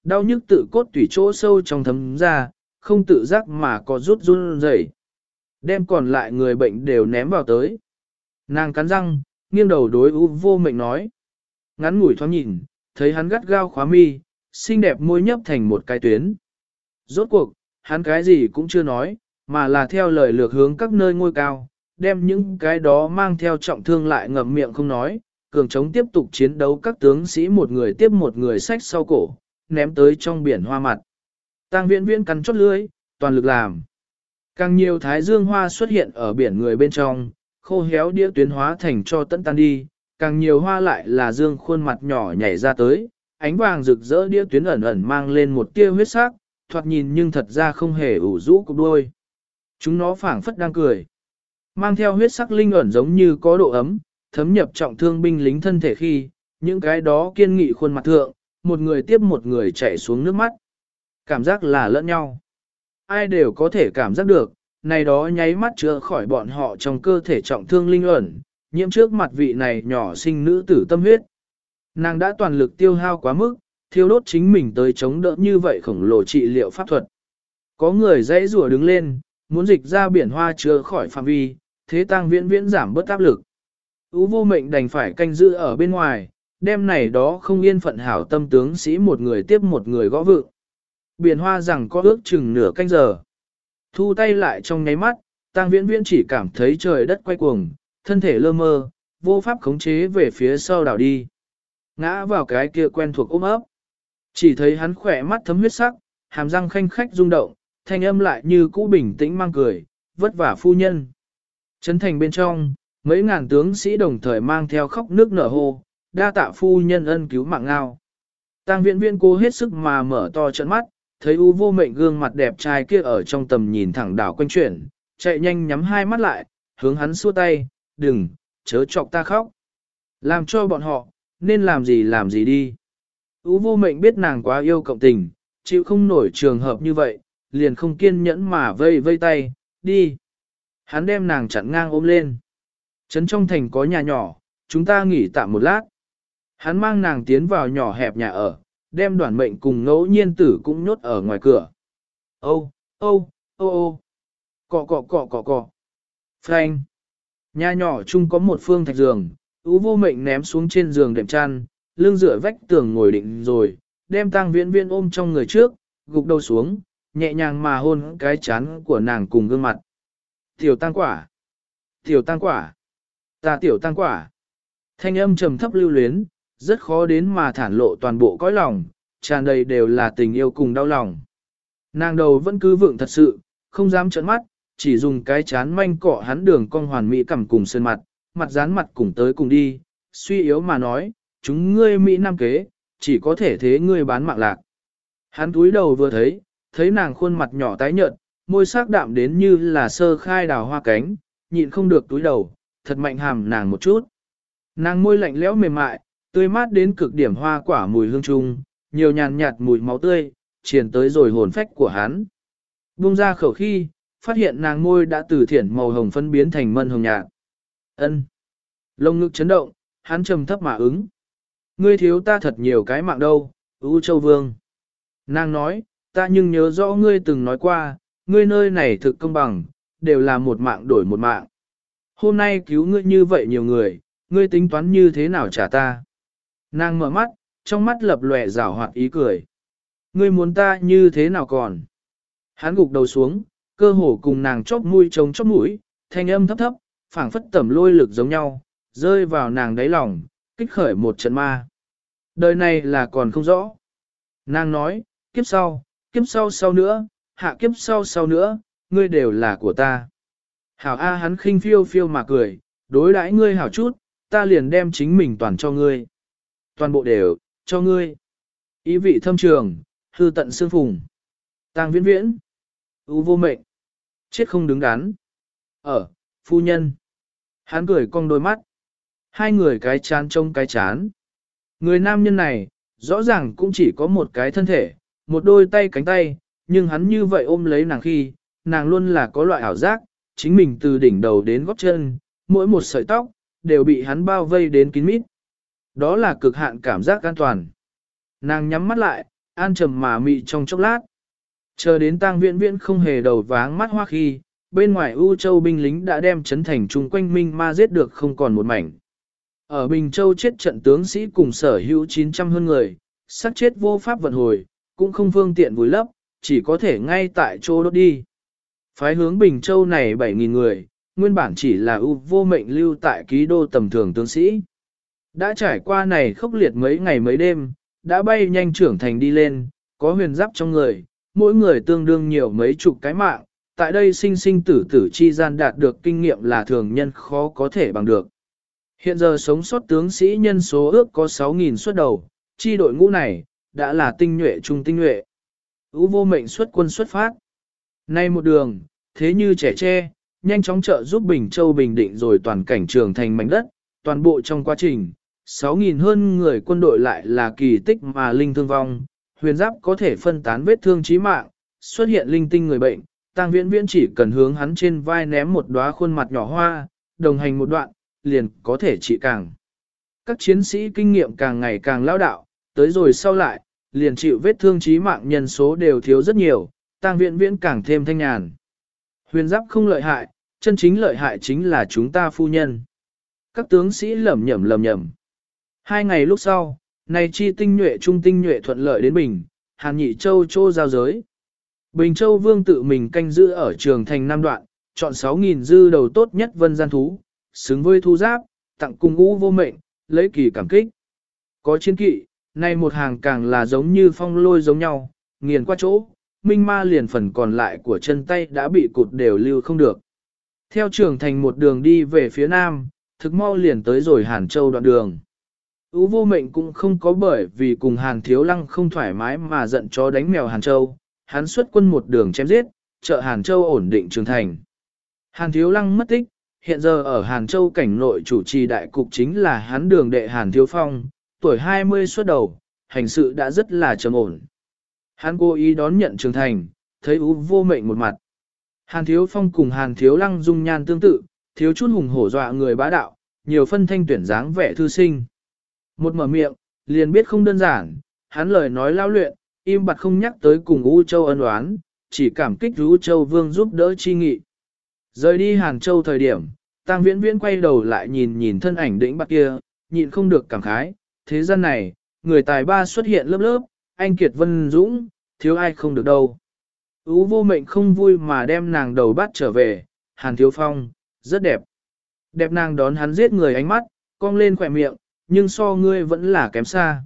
Đau nhức tự cốt tủy chỗ sâu trong thấm ra, không tự giác mà có rút run rẩy, đem còn lại người bệnh đều ném vào tới. Nàng cắn răng, nghiêng đầu đối U Vô Mệnh nói. Ngắn ngủi thoáng nhìn, thấy hắn gắt gao khóa mi, xinh đẹp môi nhấp thành một cái tuyến. Rốt cuộc, hắn cái gì cũng chưa nói, mà là theo lời lược hướng các nơi ngôi cao, đem những cái đó mang theo trọng thương lại ngậm miệng không nói, cường chống tiếp tục chiến đấu các tướng sĩ một người tiếp một người xách sau cổ, ném tới trong biển hoa mặt. Tang Viễn Viễn cắn chốt lưỡi, toàn lực làm. Càng nhiều thái dương hoa xuất hiện ở biển người bên trong, khô héo đĩa tuyến hóa thành cho tận tan đi, càng nhiều hoa lại là dương khuôn mặt nhỏ nhảy ra tới, ánh vàng rực rỡ đĩa tuyến ẩn ẩn mang lên một tia huyết sắc, thoạt nhìn nhưng thật ra không hề ủ rũ cục đuôi. Chúng nó phảng phất đang cười. Mang theo huyết sắc linh ẩn giống như có độ ấm, thấm nhập trọng thương binh lính thân thể khi, những cái đó kiên nghị khuôn mặt thượng, một người tiếp một người chạy xuống nước mắt. Cảm giác là lẫn nhau. Ai đều có thể cảm giác được, này đó nháy mắt chữa khỏi bọn họ trong cơ thể trọng thương linh ẩn, nhiễm trước mặt vị này nhỏ sinh nữ tử tâm huyết. Nàng đã toàn lực tiêu hao quá mức, thiêu đốt chính mình tới chống đỡ như vậy khổng lồ trị liệu pháp thuật. Có người dãy rủa đứng lên, muốn dịch ra biển hoa chữa khỏi phạm vi, thế Tang Viễn Viễn giảm bớt áp lực. U Vô Mệnh đành phải canh giữ ở bên ngoài, đêm này đó không yên phận hảo tâm tướng sĩ một người tiếp một người gõ vựng. Biển hoa rằng có ước chừng nửa canh giờ. Thu tay lại trong nháy mắt, Tang Viễn Viễn chỉ cảm thấy trời đất quay cuồng, thân thể lơ mơ, vô pháp khống chế về phía sau đảo đi. Ngã vào cái kia quen thuộc ôm ấp. Chỉ thấy hắn khỏe mắt thấm huyết sắc, hàm răng khanh khách rung động, thanh âm lại như cũ bình tĩnh mang cười, vất vả phu nhân. Trấn thành bên trong, mấy ngàn tướng sĩ đồng thời mang theo khóc nước nở hô, đa tạ phu nhân ân cứu mạng ngao. Tang Viễn Viễn cố hết sức mà mở to trận mắt, thấy U Vô Mệnh gương mặt đẹp trai kia ở trong tầm nhìn thẳng đảo quanh chuyển, chạy nhanh nhắm hai mắt lại, hướng hắn xua tay, đừng, chớ chọc ta khóc. Làm cho bọn họ, nên làm gì đi. U Vô Mệnh biết nàng quá yêu cộng tình, chịu không nổi trường hợp như vậy, liền không kiên nhẫn mà vây vây tay, đi. Hắn đem nàng chặn ngang ôm lên. Trấn trong thành có nhà nhỏ, chúng ta nghỉ tạm một lát. Hắn mang nàng tiến vào nhỏ hẹp nhà ở, đem Đoản Mệnh cùng Ngẫu Nhiên Tử cũng nhốt ở ngoài cửa. Ô, ô, ô ô, cọ cọ cọ cọ cọ. Phanh. Nhà nhỏ chung có một phương thạch giường, U Vô Mệnh ném xuống trên giường đệm chăn, lưng dựa vách tường ngồi định rồi, đem Tang Viễn Viễn ôm trong người trước, gục đầu xuống, nhẹ nhàng mà hôn cái chán của nàng cùng gương mặt. Tiểu Tang Quả, Tiểu Tang Quả, ta Tiểu Tang Quả. Thanh âm trầm thấp lưu luyến, rất khó đến mà thản lộ toàn bộ cõi lòng, tràn đầy đều là tình yêu cùng đau lòng. Nàng đầu vẫn cứ vượng thật sự, không dám trợn mắt, chỉ dùng cái chán manh cọ hắn đường cong hoàn mỹ cằm cùng sơn mặt, mặt dán mặt cùng tới cùng đi, suy yếu mà nói, chúng ngươi Mỹ Nam kế, chỉ có thể thế ngươi bán mạng lạc. Hắn túi đầu vừa thấy nàng khuôn mặt nhỏ tái nhợt, môi sắc đạm đến như là sơ khai đào hoa cánh, nhịn không được túi đầu, thật mạnh hàm nàng một chút. Nàng môi lạnh lẽo mềm mại, tươi mát đến cực điểm hoa quả mùi hương trung, nhiều nhàn nhạt mùi máu tươi, truyền tới rồi hồn phách của hắn. Buông ra khẩu khi, phát hiện nàng môi đã từ thiển màu hồng phân biến thành mân hồng nhạt. Ân. Lông ngực chấn động, hắn trầm thấp mà ứng. Ngươi thiếu ta thật nhiều cái mạng đâu, U Châu Vương. Nàng nói, ta nhưng nhớ rõ ngươi từng nói qua, ngươi nơi này thực công bằng, đều là một mạng đổi một mạng. Hôm nay cứu ngươi như vậy nhiều người, ngươi tính toán như thế nào trả ta? Nàng mở mắt, trong mắt lập lòe rảo hoạt ý cười. Ngươi muốn ta như thế nào còn? Hắn gục đầu xuống, cơ hồ cùng nàng chóp mũi trống chóp mũi, thanh âm thấp thấp, phảng phất tẩm lôi lực giống nhau, rơi vào nàng đáy lòng, kích khởi một trận ma. Đời này là còn không rõ. Nàng nói, kiếp sau sau nữa, hạ kiếp sau nữa, ngươi đều là của ta. Hảo A hắn khinh phiêu phiêu mà cười, đối đãi ngươi hảo chút, ta liền đem chính mình toàn cho ngươi. Toàn bộ đều, cho ngươi. Ý vị thâm trường, hư tận xương phùng. Tang Viễn Viễn. U Vô Mệnh. Chết không đứng đắn. Phu nhân. Hắn cười cong đôi mắt. Hai người cái chán trông cái chán. Người nam nhân này, rõ ràng cũng chỉ có một cái thân thể, một đôi tay cánh tay, nhưng hắn như vậy ôm lấy nàng khi, nàng luôn là có loại ảo giác, chính mình từ đỉnh đầu đến gót chân, mỗi một sợi tóc, đều bị hắn bao vây đến kín mít. Đó là cực hạn cảm giác an toàn. Nàng nhắm mắt lại, an trầm mà mị trong chốc lát. Chờ đến Tang Viễn Viễn không hề đầu váng mắt hoa khi, bên ngoài U Châu binh lính đã đem trấn thành chung quanh Minh Ma giết được không còn một mảnh. Ở Bình Châu chết trận tướng sĩ cùng sở hữu 900 hơn người, xác chết vô pháp vận hồi, cũng không phương tiện vùi lấp, chỉ có thể ngay tại chỗ đốt đi. Phái hướng Bình Châu này 7.000 người, nguyên bản chỉ là ưu vô mệnh lưu tại ký đô tầm thường tướng sĩ. Đã trải qua này khốc liệt mấy ngày mấy đêm, đã bay nhanh trưởng thành đi lên, có huyền giáp trong người, mỗi người tương đương nhiều mấy chục cái mạng, tại đây sinh sinh tử tử chi gian đạt được kinh nghiệm là thường nhân khó có thể bằng được. Hiện giờ sống sót tướng sĩ nhân số ước có 6.000 xuất đầu, chi đội ngũ này, đã là tinh nhuệ trung tinh nhuệ. Ú vô mệnh xuất quân xuất phát. Nay một đường, thế như trẻ tre, nhanh chóng trợ giúp Bình Châu bình định rồi toàn cảnh trường thành mảnh đất, toàn bộ trong quá trình, 6.000 hơn người quân đội lại là kỳ tích mà linh thương vong, huyền giáp có thể phân tán vết thương chí mạng, xuất hiện linh tinh người bệnh, Tang Viễn Viễn chỉ cần hướng hắn trên vai ném một đóa khuôn mặt nhỏ hoa, đồng hành một đoạn, liền có thể trị càng. Các chiến sĩ kinh nghiệm càng ngày càng lão đạo, tới rồi sau lại, liền chịu vết thương chí mạng nhân số đều thiếu rất nhiều, Tang Viễn Viễn càng thêm thanh nhàn. Huyền giáp không lợi hại, chân chính lợi hại chính là chúng ta phu nhân. Các tướng sĩ lẩm nhẩm. 2 ngày lúc sau, này chi tinh nhuệ trung tinh nhuệ thuận lợi đến Bình, Hàn Nhị Châu chô giao giới. Bình Châu Vương tự mình canh giữ ở trường thành Nam Đoạn, chọn 6.000 dư đầu tốt nhất vân gian thú, xứng với thu giáp, tặng cùng ngũ vô mệnh, lấy kỳ cảm kích. Có chiến kỵ, nay một hàng càng là giống như phong lôi giống nhau, nghiền qua chỗ, Minh Ma liền phần còn lại của chân tay đã bị cụt đều lưu không được. Theo trường thành một đường đi về phía Nam, thực mau liền tới rồi Hàn Châu đoạn đường. Ú vô mệnh cũng không có bởi vì cùng Hàn Thiếu Lăng không thoải mái mà giận chó đánh mèo Hàn Châu, hắn xuất quân một đường chém giết, trợ Hàn Châu ổn định trường thành. Hàn Thiếu Lăng mất tích, hiện giờ ở Hàn Châu cảnh nội chủ trì đại cục chính là hắn đường đệ Hàn Thiếu Phong, tuổi 20 xuất đầu, hành sự đã rất là trầm ổn. Hắn cố ý đón nhận trường thành, thấy Ú vô mệnh một mặt. Hàn Thiếu Phong cùng Hàn Thiếu Lăng dung nhan tương tự, thiếu chút hùng hổ dọa người bá đạo, nhiều phân thanh tuyển dáng vẻ thư sinh. Một mở miệng, liền biết không đơn giản, hắn lời nói lao luyện, im bặt không nhắc tới cùng U Châu ân oán, chỉ cảm kích U Châu Vương giúp đỡ chi nghị. Rời đi Hàn Châu thời điểm, Tang Viễn Viễn quay đầu lại nhìn thân ảnh đĩnh bạc kia, nhịn không được cảm khái, thế gian này, người tài ba xuất hiện lớp lớp, anh Kiệt Vân Dũng, thiếu ai không được đâu. Ú vô mệnh không vui mà đem nàng đầu bắt trở về, Hàn Thiếu Phong, rất đẹp. Đẹp nàng đón hắn giết người ánh mắt, cong lên khỏe miệng, nhưng so ngươi vẫn là kém xa.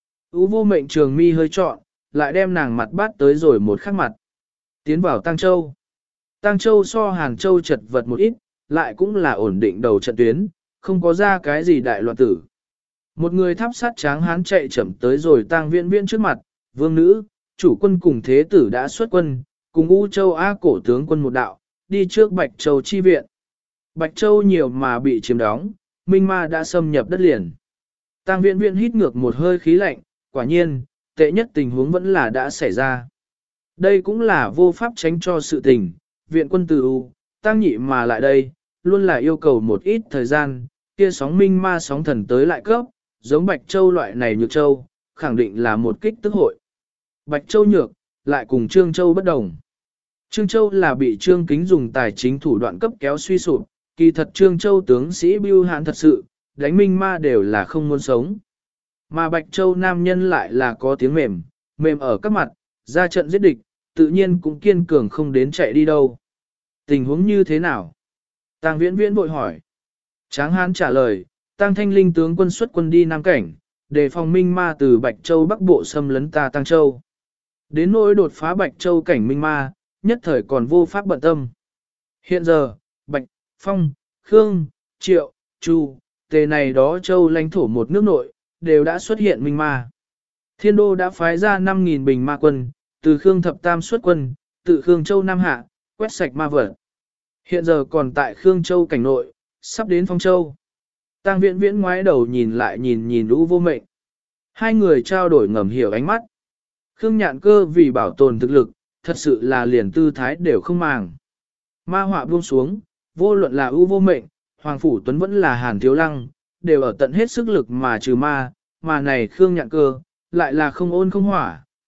Ú vô mệnh trường mi hơi trọn, lại đem nàng mặt bắt tới rồi một khắc mặt. Tiến vào Tang Châu. Tang Châu so Hàn Châu chật vật một ít, lại cũng là ổn định đầu trận tuyến, không có ra cái gì đại loạn tử. Một người tháp sát tráng hán chạy chậm tới rồi Tang Viễn Viễn trước mặt, vương nữ, chủ quân cùng thế tử đã xuất quân, cùng U Châu A cổ tướng quân một đạo, đi trước Bạch Châu chi viện. Bạch Châu nhiều mà bị chiếm đóng, Minh Ma đã xâm nhập đất liền. Tang Viễn Viễn hít ngược một hơi khí lạnh, quả nhiên, tệ nhất tình huống vẫn là đã xảy ra. Đây cũng là vô pháp tránh cho sự tình, viện quân từ U, Tang nhị mà lại đây, luôn là yêu cầu một ít thời gian, kia sóng Minh Ma sóng thần tới lại cấp, giống Bạch Châu loại này nhược châu, khẳng định là một kích tức hội. Bạch Châu nhược, lại cùng Trương Châu bất đồng. Trương Châu là bị Trương Kính dùng tài chính thủ đoạn cấp kéo suy sụp, kỳ thật Trương Châu tướng sĩ bưu hãn thật sự, đánh Minh Ma đều là không muốn sống. Mà Bạch Châu nam nhân lại là có tiếng mềm, mềm ở các mặt, ra trận giết địch, tự nhiên cũng kiên cường không đến chạy đi đâu. Tình huống như thế nào? Tang Viễn Viễn vội hỏi. Tráng Hán trả lời, Tang Thanh Linh tướng quân xuất quân đi Nam Cảnh, đề phòng Minh Ma từ Bạch Châu Bắc Bộ xâm lấn ta Tang Châu. Đến nỗi đột phá Bạch Châu cảnh Minh Ma, nhất thời còn vô pháp bận tâm. Hiện giờ, Bạch, Phong, Khương, Triệu, Chu, Tề này đó châu lãnh thổ một nước nội, đều đã xuất hiện Minh Ma. Thiên Đô đã phái ra 5.000 bình ma quân, từ Khương Thập Tam xuất quân, tự Khương Châu Nam Hạ, quét sạch ma vật. Hiện giờ còn tại Khương Châu cảnh nội, sắp đến Phong Châu. Tang Viễn Viễn ngoái đầu nhìn lại nhìn Ú vô mệnh. Hai người trao đổi ngầm hiểu ánh mắt. Khương Nhạn Cơ vì bảo tồn thực lực, thật sự là liền tư thái đều không màng. Ma họa buông xuống, vô luận là Ú vô mệnh, Hoàng Phủ Tuấn vẫn là Hàn Thiếu Lăng, đều ở tận hết sức lực mà trừ ma, mà này Khương Nhạn Cơ, lại là không ôn không hỏa,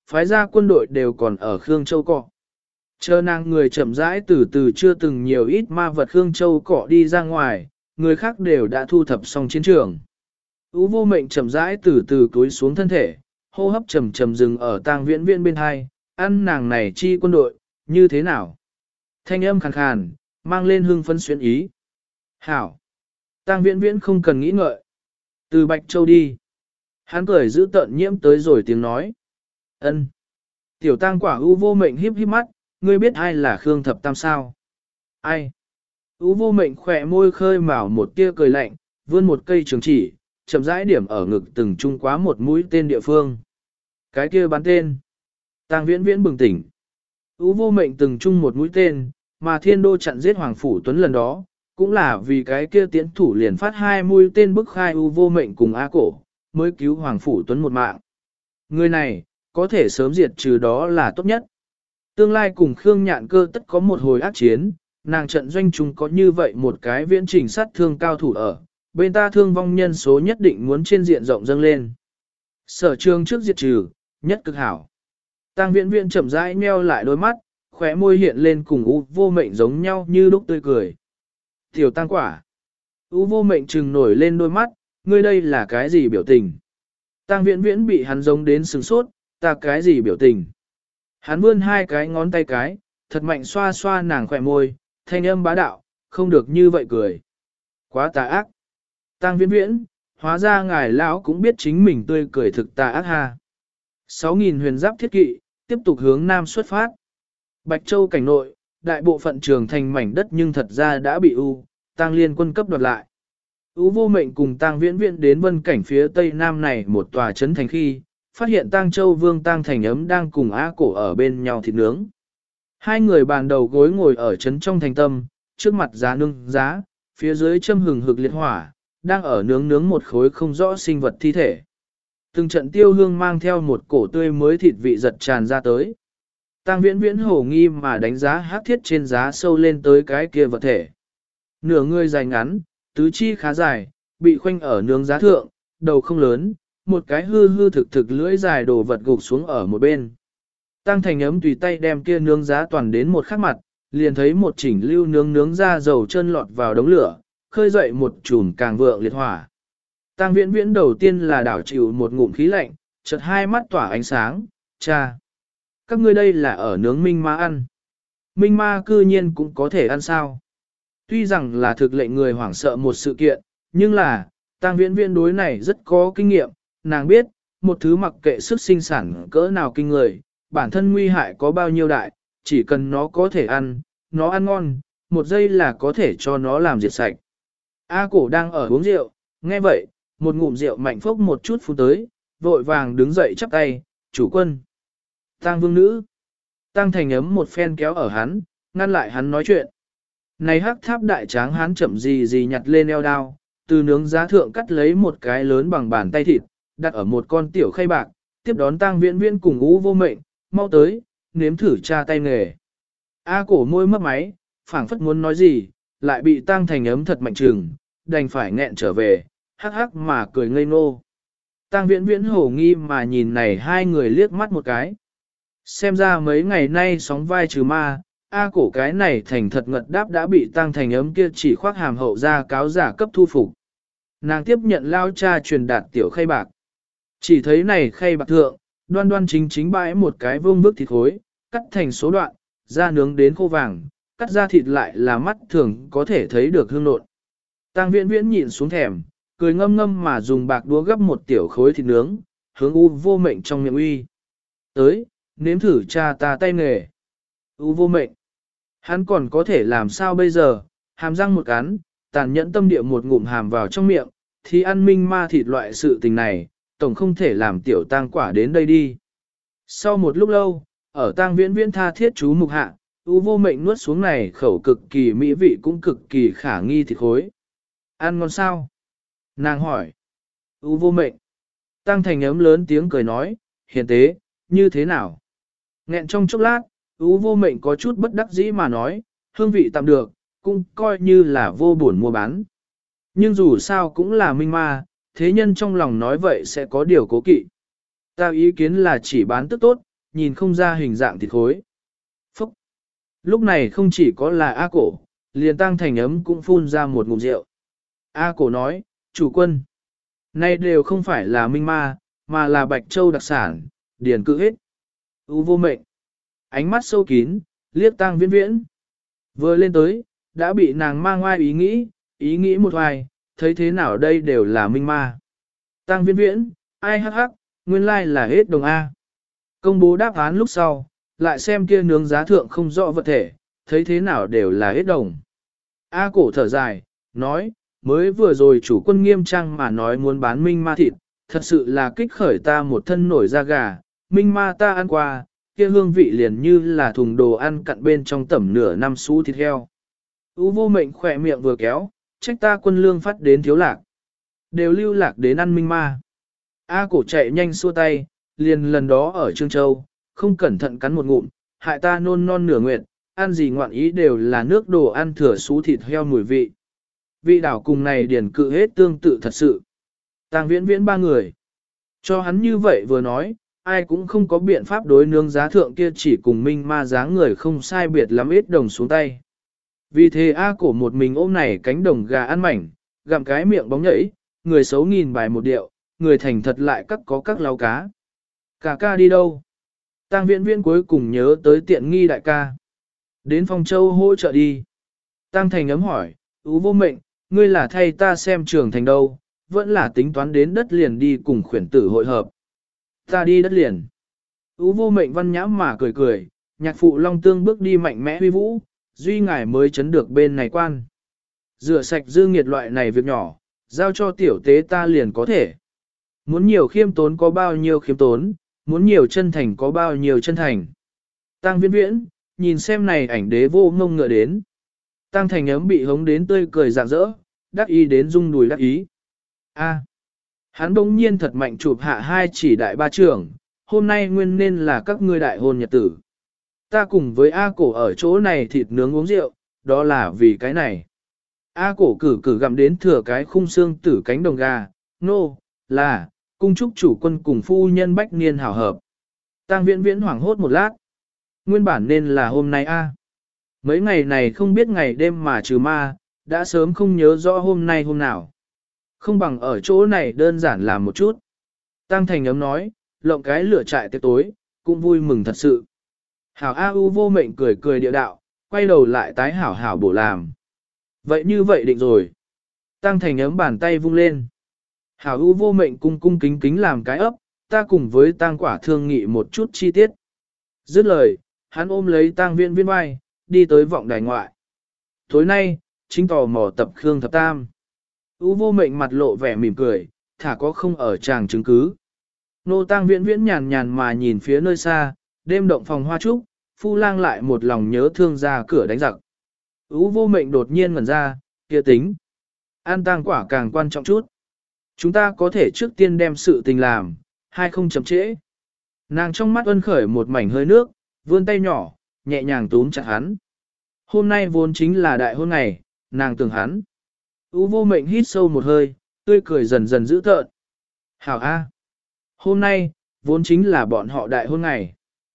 phái ra quân đội đều còn ở Khương Châu cọ. Chờ nàng người chậm rãi từ từ chưa từng nhiều ít ma vật Khương Châu cọ đi ra ngoài, người khác đều đã thu thập xong chiến trường. Ú vô mệnh chậm rãi từ từ cúi xuống thân thể, hô hấp trầm trầm dừng ở tang viễn viễn bên hai, ăn nàng này chi quân đội, như thế nào? Thanh âm khàn khàn, mang lên hương phấn xuyến ý. Hảo! Tang viễn viễn không cần nghĩ ngợi. Từ Bạch Châu đi. Hắn cười giữ tợn nhiễm tới rồi tiếng nói. Ân. Tiểu tang quả ưu vô mệnh híp híp mắt, ngươi biết ai là Khương Thập Tam sao? Ai? Ưu vô mệnh khỏe môi khơi mào một tia cười lạnh, vươn một cây trường chỉ, chậm rãi điểm ở ngực từng trung quá một mũi tên địa phương. Cái kia bắn tên. Tang viễn viễn bừng tỉnh. Ưu vô mệnh từng trung một mũi tên, mà thiên đô chặn giết Hoàng Phủ Tuấn lần đó, cũng là vì cái kia tiến thủ liền phát 2 mũi tên bức khai Ưu vô mệnh cùng A Cổ, mới cứu Hoàng Phủ Tuấn một mạng. Người này, có thể sớm diệt trừ đó là tốt nhất. Tương lai cùng Khương Nhạn Cơ tất có một hồi ác chiến, nàng trận doanh chúng có như vậy một cái viễn trình sát thương cao thủ ở, bên ta thương vong nhân số nhất định muốn trên diện rộng dâng lên. Sở trường trước diệt trừ, nhất cực hảo. Tang viễn viễn chậm rãi nheo lại đôi mắt, khóe môi hiện lên cùng U vô mệnh giống nhau như lúc tươi cười. Tiểu tang quả. U vô mệnh trừng nổi lên đôi mắt, ngươi đây là cái gì biểu tình? Tang viễn viễn bị hắn giống đến sừng sốt, ta cái gì biểu tình? Hắn vươn 2 cái ngón tay cái, thật mạnh xoa xoa nàng khỏe môi, thanh âm bá đạo, không được như vậy cười. Quá tà ác. Tang viễn viễn, hóa ra ngài lão cũng biết chính mình tươi cười thực tà ác ha. 6.000 huyền giáp thiết kỵ, tiếp tục hướng nam xuất phát. Bạch Châu cảnh nội, đại bộ phận trường thành mảnh đất nhưng thật ra đã bị Tang liên quân cấp đoạt lại. Vô mệnh cùng Tang viễn viễn đến vân cảnh phía tây nam này một tòa trấn thành khi, phát hiện Tang Châu vương Tang Thành Ấm đang cùng Á Cổ ở bên nhau thịt nướng. Hai người bàn đầu gối ngồi ở trấn trong thành tâm, trước mặt giá nương giá, phía dưới châm hừng hực liệt hỏa, đang ở nướng một khối không rõ sinh vật thi thể. Từng trận tiêu hương mang theo một cổ tươi mới thịt vị giật tràn ra tới. Tang viễn viễn hổ nghi mà đánh giá hắc thiết trên giá sâu lên tới cái kia vật thể. Nửa người dài ngắn, tứ chi khá dài, bị khoanh ở nướng giá thượng, đầu không lớn, một cái hư hư thực thực lưỡi dài đồ vật gục xuống ở một bên. Tang Thành Ấm tùy tay đem kia nướng giá toàn đến một khắc mặt, liền thấy một chỉnh lưu nướng ra dầu chân lọt vào đống lửa, khơi dậy một chùm càng vượng liệt hỏa. Tang viễn viễn đầu tiên là đảo chịu một ngụm khí lạnh, chợt hai mắt tỏa ánh sáng, cha. Các ngươi đây là ở nướng minh ma ăn. Minh ma cư nhiên cũng có thể ăn sao. Tuy rằng là thực lệnh người hoảng sợ một sự kiện, nhưng là, Tang viễn viễn đối này rất có kinh nghiệm, nàng biết, một thứ mặc kệ sức sinh sản cỡ nào kinh người, bản thân nguy hại có bao nhiêu đại, chỉ cần nó có thể ăn, nó ăn ngon, một giây là có thể cho nó làm diệt sạch. A Cổ đang ở uống rượu, nghe vậy, một ngụm rượu mạnh phốc một chút phun tới, vội vàng đứng dậy chắp tay, chủ quân. Tang vương nữ. Tang Thành Ấm một phen kéo ở hắn, ngăn lại hắn nói chuyện. Này hắc tháp đại tráng hắn chậm gì nhặt lên eo đao, từ nướng giá thượng cắt lấy một cái lớn bằng bàn tay thịt, đặt ở một con tiểu khay bạc, tiếp đón Tang viễn viễn cùng Ú vô mệnh, mau tới, nếm thử tra tay nghề. A Cổ môi mấp máy, phảng phất muốn nói gì, lại bị Tang Thành Ấm thật mạnh trừng, đành phải nghẹn trở về, hắc hắc mà cười ngây ngô. Tang viễn viễn hổ nghi mà nhìn này hai người liếc mắt một cái. Xem ra mấy ngày nay sóng vai trừ ma, A Cổ cái này thành thật ngật đáp đã bị Tang Thành Ấm kia chỉ khoác hàm hậu ra cáo giả cấp thu phục. Nàng tiếp nhận lao cha truyền đạt tiểu khay bạc. Chỉ thấy này khay bạc thượng, đoan đoan chính chính bãi một cái vương vức thịt khối, cắt thành số đoạn, da nướng đến khô vàng, cắt ra thịt lại là mắt thường có thể thấy được hương nộn. Tang viễn viễn nhịn xuống thèm, cười ngâm ngâm mà dùng bạc đũa gấp một tiểu khối thịt nướng, hướng U vô mệnh trong miệng uy. Tới, nếm thử cha ta tay nghề. U vô mệnh. Hắn còn có thể làm sao bây giờ, hàm răng một cắn, tàn nhẫn tâm địa một ngụm hàm vào trong miệng, thì ăn minh ma thịt loại sự tình này, tổng không thể làm tiểu tang quả đến đây đi. Sau một lúc lâu, ở tang viễn viễn tha thiết chú mục hạ, U vô mệnh nuốt xuống này khẩu cực kỳ mỹ vị cũng cực kỳ khả nghi thịt khối. Ăn ngon sao? Nàng hỏi. U vô mệnh. Tang Thành Ấm lớn tiếng cười nói, hiền tế, như thế nào? Nghẹn trong chốc lát, U vô mệnh có chút bất đắc dĩ mà nói, hương vị tạm được, cũng coi như là vô buồn mua bán. Nhưng dù sao cũng là minh ma, thế nhân trong lòng nói vậy sẽ có điều cố kỵ. Ta ý kiến là chỉ bán tức tốt, nhìn không ra hình dạng thịt khối. Phúc! Lúc này không chỉ có là A Cổ, liền Tăng Thành Ấm cũng phun ra một ngụm rượu. A Cổ nói, chủ quân, nay đều không phải là minh ma, mà là Bạch Châu đặc sản, điền cự hết. U vô mệnh. Ánh mắt sâu kín, liếc Tăng Viễn Viễn. Vừa lên tới, đã bị nàng mang oai ý nghĩ một hoài, thấy thế nào đây đều là minh ma. Tăng Viễn Viễn, ai hắc hắc, nguyên lai là hết đồng A. Công bố đáp án lúc sau, lại xem kia nướng giá thượng không rõ vật thể, thấy thế nào đều là hết đồng. A Cổ thở dài, nói, mới vừa rồi chủ quân nghiêm trang mà nói muốn bán minh ma thịt, thật sự là kích khởi ta một thân nổi da gà, minh ma ta ăn qua, kia hương vị liền như là thùng đồ ăn cặn bên trong tẩm nửa năm xu thịt heo. U vô mệnh khỏe miệng vừa kéo, trách ta quân lương phát đến thiếu lạc. Đều lưu lạc đến ăn minh ma. A Cổ chạy nhanh xua tay, liền lần đó ở Trương Châu, không cẩn thận cắn một ngụm, hại ta nôn non nửa nguyện, ăn gì ngoạn ý đều là nước đồ ăn thừa xú thịt heo mùi vị. Vị đảo cùng này điển cự hết tương tự thật sự. Tàng Viễn Viễn ba người. Cho hắn như vậy vừa nói, ai cũng không có biện pháp đối nướng giá thượng kia chỉ cùng minh ma giá người không sai biệt lắm ít đồng xuống tay. Vì thế A Cổ một mình ôm này cánh đồng gà ăn mảnh, gặm cái miệng bóng nhảy, người xấu nghìn bài một điệu, người thành thật lại có các lau cá. Cả ca đi đâu? Tàng Viễn Viễn cuối cùng nhớ tới tiện nghi đại ca. Đến Phong Châu hỗ trợ đi. Tăng Thành ấm hỏi, Ú vô mệnh, ngươi là thay ta xem trường thành đâu, vẫn là tính toán đến đất liền đi cùng khuyển tử hội hợp. Ta đi đất liền. Ú vô mệnh văn nhã mà cười cười, nhạc phụ Long Tương bước đi mạnh mẽ huy vũ, duy ngải mới chấn được bên này quan. Rửa sạch dư nghiệt loại này việc nhỏ, giao cho tiểu tế ta liền có thể. Muốn nhiều khiêm tốn có bao nhiêu khiêm tốn, muốn nhiều chân thành có bao nhiêu chân thành. Tăng Viễn Viễn, nhìn xem này ảnh đế vô ngông ngựa đến. Tăng Thành ấm bị hống đến tươi cười rạng rỡ, đắc ý đến rung đùi đắc ý. A, hắn bỗng nhiên thật mạnh chụp hạ hai chỉ đại ba trưởng, hôm nay nguyên nên là các ngươi đại hôn nhật tử. Ta cùng với A Cổ ở chỗ này thịt nướng uống rượu, đó là vì cái này. A Cổ cử gặm đến thừa cái khung xương tử cánh đồng gà, nô, là, cung chúc chủ quân cùng phu nhân bách niên hảo hợp. Tăng Viễn Viễn hoảng hốt một lát. Nguyên bản nên là hôm nay a. Mấy ngày này không biết ngày đêm mà trừ ma, đã sớm không nhớ rõ hôm nay hôm nào. Không bằng ở chỗ này đơn giản làm một chút. Tăng Thành ấm nói, lộng cái lửa trại tới tối, cũng vui mừng thật sự. Hảo A U vô mệnh cười cười địa đạo, quay đầu lại tái hảo hảo bổ làm. Vậy như vậy định rồi. Tăng Thành ấm bàn tay vung lên. Hảo U vô mệnh cung cung kính kính làm cái ấp, ta cùng với Tăng Quả thương nghị một chút chi tiết. Dứt lời, hắn ôm lấy Tăng Viễn Viễn vai, đi tới vọng đài ngoại. Tối nay, chính tò mò tập Khương Thập Tam. U vô mệnh mặt lộ vẻ mỉm cười, thả có không ở chàng chứng cứ. Nô Tăng Viễn Viễn nhàn nhàn mà nhìn phía nơi xa, đêm động phòng hoa trúc, phu lang lại một lòng nhớ thương ra cửa đánh giặc. U vô mệnh đột nhiên ngẩn ra, kia tính. An Tăng Quả càng quan trọng chút. Chúng ta có thể trước tiên đem sự tình làm, hay không chậm trễ. Nàng trong mắt ân khởi một mảnh hơi nước, vươn tay nhỏ, nhẹ nhàng túm chặt hắn. Hôm nay vốn chính là đại hôn ngày, nàng tưởng hắn. U vô mệnh hít sâu một hơi, tươi cười dần dần dữ tợn. Hảo A. Hôm nay, vốn chính là bọn họ đại hôn ngày.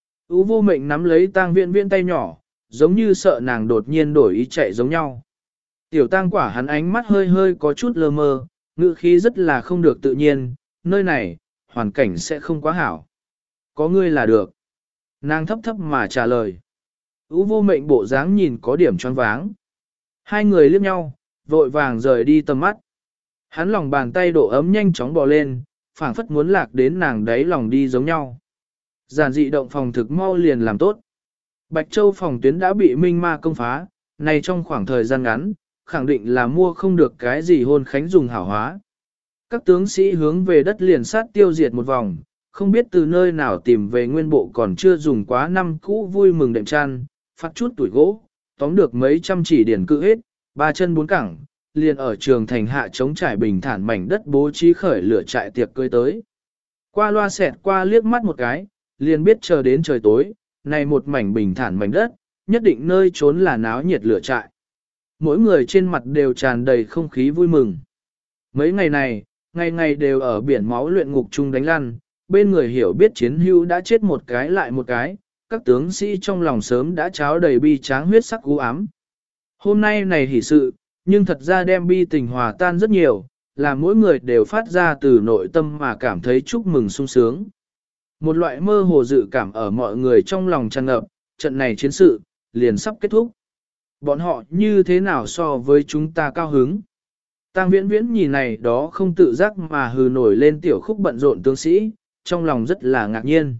U vô mệnh nắm lấy Tăng Viễn Viễn tay nhỏ, giống như sợ nàng đột nhiên đổi ý chạy giống nhau. Tiểu Tăng Quả hắn ánh mắt hơi hơi có chút lơ mơ, ngữ khí rất là không được tự nhiên, nơi này, hoàn cảnh sẽ không quá hảo. Có ngươi là được. Nàng thấp thấp mà trả lời. U vô mệnh bộ dáng nhìn có điểm choáng váng. Hai người liếc nhau, vội vàng rời đi tầm mắt. Hắn lòng bàn tay độ ấm nhanh chóng bò lên, phảng phất muốn lạc đến nàng đáy lòng đi giống nhau. Giản dị động phòng thực mau liền làm tốt. Bạch Châu phòng tuyến đã bị minh ma công phá, này trong khoảng thời gian ngắn, khẳng định là mua không được cái gì hôn khánh dùng hảo hóa. Các tướng sĩ hướng về đất liền sát tiêu diệt một vòng, không biết từ nơi nào tìm về nguyên bộ còn chưa dùng quá năm cũ vui mừng đệm chăn, phát chút tuổi gỗ, tóm được mấy trăm chỉ điển cự hết, ba chân bốn cẳng, liền ở trường thành hạ chống trải bình thản mảnh đất bố trí khởi lửa trại tiệc cưới tới. Qua loa xẹt qua liếc mắt một cái, liền biết chờ đến trời tối, này một mảnh bình thản mảnh đất, nhất định nơi trốn là náo nhiệt lửa trại. Mỗi người trên mặt đều tràn đầy không khí vui mừng. Mấy ngày này, ngày ngày đều ở biển máu luyện ngục chung đánh lăn, bên người hiểu biết chiến hữu đã chết một cái lại một cái, các tướng sĩ trong lòng sớm đã tráo đầy bi tráng huyết sắc u ám. Hôm nay này hỷ sự, nhưng thật ra đem bi tình hòa tan rất nhiều, là mỗi người đều phát ra từ nội tâm mà cảm thấy chúc mừng sung sướng. Một loại mơ hồ dự cảm ở mọi người trong lòng tràn ngập, trận này chiến sự, liền sắp kết thúc. Bọn họ như thế nào so với chúng ta cao hứng? Tang Viễn Viễn nhìn này đó không tự giác mà hừ nổi lên tiểu khúc bận rộn tướng sĩ, trong lòng rất là ngạc nhiên.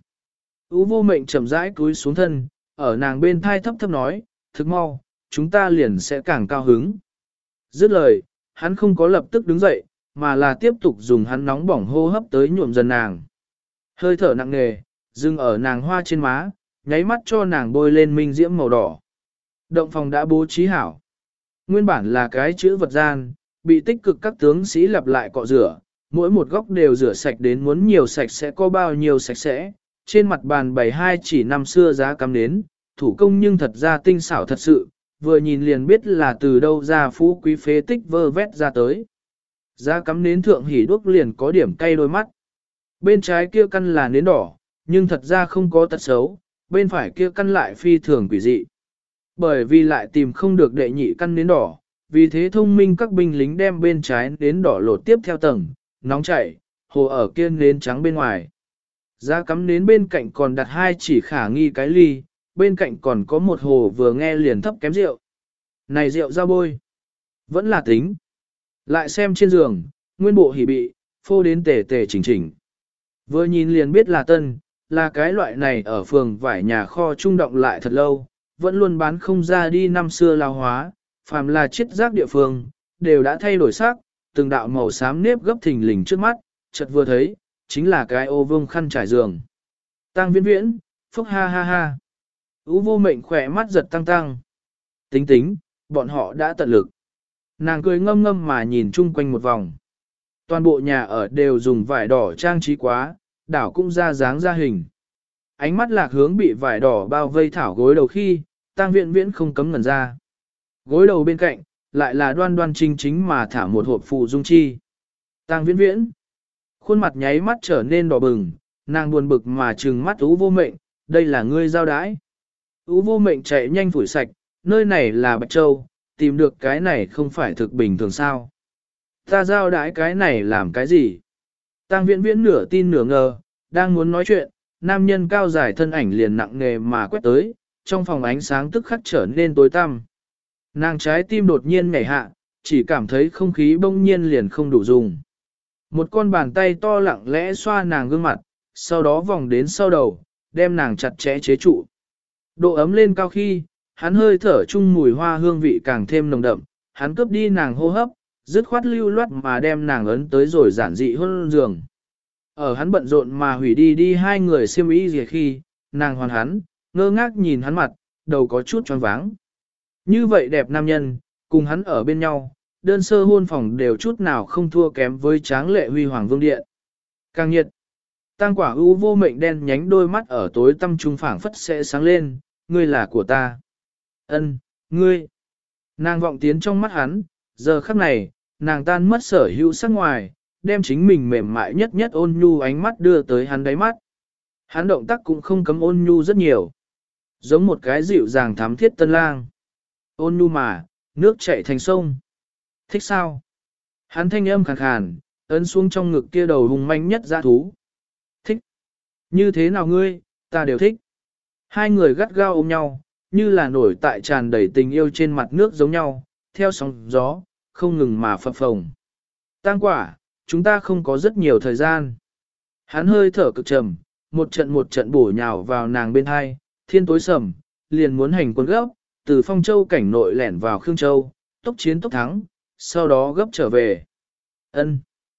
Ú Vô Mệnh chậm rãi cúi xuống thân, ở nàng bên thai thấp thấp nói, thức mau, chúng ta liền sẽ càng cao hứng. Dứt lời, hắn không có lập tức đứng dậy, mà là tiếp tục dùng hắn nóng bỏng hô hấp tới nhuộm dần nàng. Hơi thở nặng nề, dừng ở nàng hoa trên má, nháy mắt cho nàng bôi lên minh diễm màu đỏ. Động phòng đã bố trí hảo. Nguyên bản là cái chữ vật gian, bị tích cực các tướng sĩ lặp lại cọ rửa, mỗi một góc đều rửa sạch đến muốn nhiều sạch sẽ có bao nhiêu sạch sẽ. Trên mặt bàn bày hai chỉ năm xưa giá cắm nến, thủ công nhưng thật ra tinh xảo thật sự, vừa nhìn liền biết là từ đâu ra phú quý phế tích vơ vét ra tới. Giá cắm nến thượng hỉ đuốc liền có điểm cay đôi mắt. Bên trái kia căn là nến đỏ, nhưng thật ra không có tật xấu, bên phải kia căn lại phi thường quỷ dị. Bởi vì lại tìm không được đệ nhị căn nến đỏ, vì thế thông minh các binh lính đem bên trái nến đỏ lột tiếp theo tầng, nóng chảy, hồ ở kia nến trắng bên ngoài. Giá cắm nến bên cạnh còn đặt hai chỉ khả nghi cái ly, bên cạnh còn có một hồ vừa nghe liền thấp kém rượu. Này rượu ra bôi, vẫn là tính. Lại xem trên giường, nguyên bộ hỉ bị, phô đến tề tề chỉnh chỉnh. Vừa nhìn liền biết là tân, là cái loại này ở phường vải nhà kho trung động lại thật lâu, vẫn luôn bán không ra đi năm xưa lao hóa, phàm là chiết rác địa phương, đều đã thay đổi sắc, từng đạo màu xám nếp gấp thình lình trước mắt, chợt vừa thấy, chính là cái ô vương khăn trải giường. Tang Viễn Viễn, phúc ha ha ha. Ú Vô Mệnh khỏe mắt giật tăng tăng. Tính tính, bọn họ đã tận lực. Nàng cười ngâm ngâm mà nhìn chung quanh một vòng. Toàn bộ nhà ở đều dùng vải đỏ trang trí quá, đảo cũng ra dáng ra hình. Ánh mắt lạc hướng bị vải đỏ bao vây thảo gối đầu khi, Tang Viễn Viễn không cấm ngẩn ra. Gối đầu bên cạnh, lại là đoan đoan chính chính mà thả một hộp phù dung chi. Tang Viễn Viễn, khuôn mặt nháy mắt trở nên đỏ bừng, nàng buồn bực mà trừng mắt Ú Vô Mệnh, đây là ngươi giao đãi. Ú Vô Mệnh chạy nhanh phủi sạch, nơi này là Bạch Châu, tìm được cái này không phải thực bình thường sao. Ta giao đãi cái này làm cái gì? Tang Viễn Viễn nửa tin nửa ngờ, đang muốn nói chuyện, nam nhân cao dài thân ảnh liền nặng nề mà quét tới, trong phòng ánh sáng tức khắc trở nên tối tăm. Nàng trái tim đột nhiên nhảy hạ, chỉ cảm thấy không khí bỗng nhiên liền không đủ dùng. Một con bàn tay to lặng lẽ xoa nàng gương mặt, sau đó vòng đến sau đầu, đem nàng chặt chẽ chế trụ. Độ ấm lên cao khi, hắn hơi thở chung mùi hoa hương vị càng thêm nồng đậm, hắn cướp đi nàng hô hấp, dứt khoát lưu loát mà đem nàng ấn tới rồi giản dị hôn giường. Ở hắn bận rộn mà hủy đi hai người xiêm y gì khi, nàng hoàn hắn, ngơ ngác nhìn hắn mặt, đầu có chút choáng váng. Như vậy đẹp nam nhân, cùng hắn ở bên nhau, đơn sơ hôn phòng đều chút nào không thua kém với tráng lệ huy hoàng vương điện. Càng nhiệt, Tang Quả Ưu Vô Mệnh đen nhánh đôi mắt ở tối tăm trung phảng phất sẽ sáng lên, ngươi là của ta. Ân, ngươi. Nàng vọng tiến trong mắt hắn, giờ khắc này, nàng tan mất sở hữu sắc ngoài, đem chính mình mềm mại nhất nhất ôn nhu ánh mắt đưa tới hắn đáy mắt. Hắn động tác cũng không cấm ôn nhu rất nhiều. Giống một cái dịu dàng thám thiết tân lang. Ôn nhu mà, nước chảy thành sông. Thích sao? Hắn thanh âm khàn khàn, ấn xuống trong ngực kia đầu hùng manh nhất dã thú. Thích. Như thế nào ngươi, ta đều thích. Hai người gắt gao ôm nhau, như là nổi tại tràn đầy tình yêu trên mặt nước giống nhau, theo sóng gió, không ngừng mà phập phồng. Tang Quả, chúng ta không có rất nhiều thời gian. Hắn hơi thở cực trầm, một trận bổ nhào vào nàng bên hai, thiên tối sầm, liền muốn hành quân gấp, từ Phong Châu cảnh nội lẻn vào Khương Châu, tốc chiến tốc thắng, sau đó gấp trở về. Ân,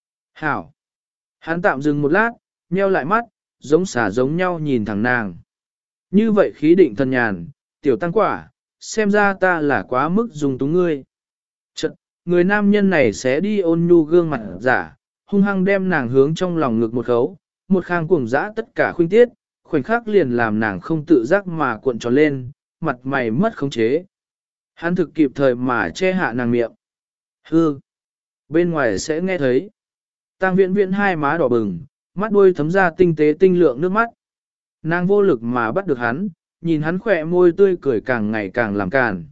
hảo. Hắn tạm dừng một lát, nheo lại mắt, giống xả giống nhau nhìn thẳng nàng. Như vậy khí định thần nhàn, tiểu Tang Quả, xem ra ta là quá mức dùng túng ngươi. Chật, người nam nhân này sẽ đi ôn nhu gương mặt giả, hung hăng đem nàng hướng trong lòng ngực một khấu, một khang cuồng dã tất cả khuynh tiết, khoảnh khắc liền làm nàng không tự giác mà cuộn tròn lên, mặt mày mất khống chế. Hắn thực kịp thời mà che hạ nàng miệng. Hư! Bên ngoài sẽ nghe thấy. Tang Viễn Viễn hai má đỏ bừng, mắt đuôi thấm ra tinh tế tinh lượng nước mắt. Nàng vô lực mà bắt được hắn, nhìn hắn khỏe môi tươi cười càng ngày càng làm càn.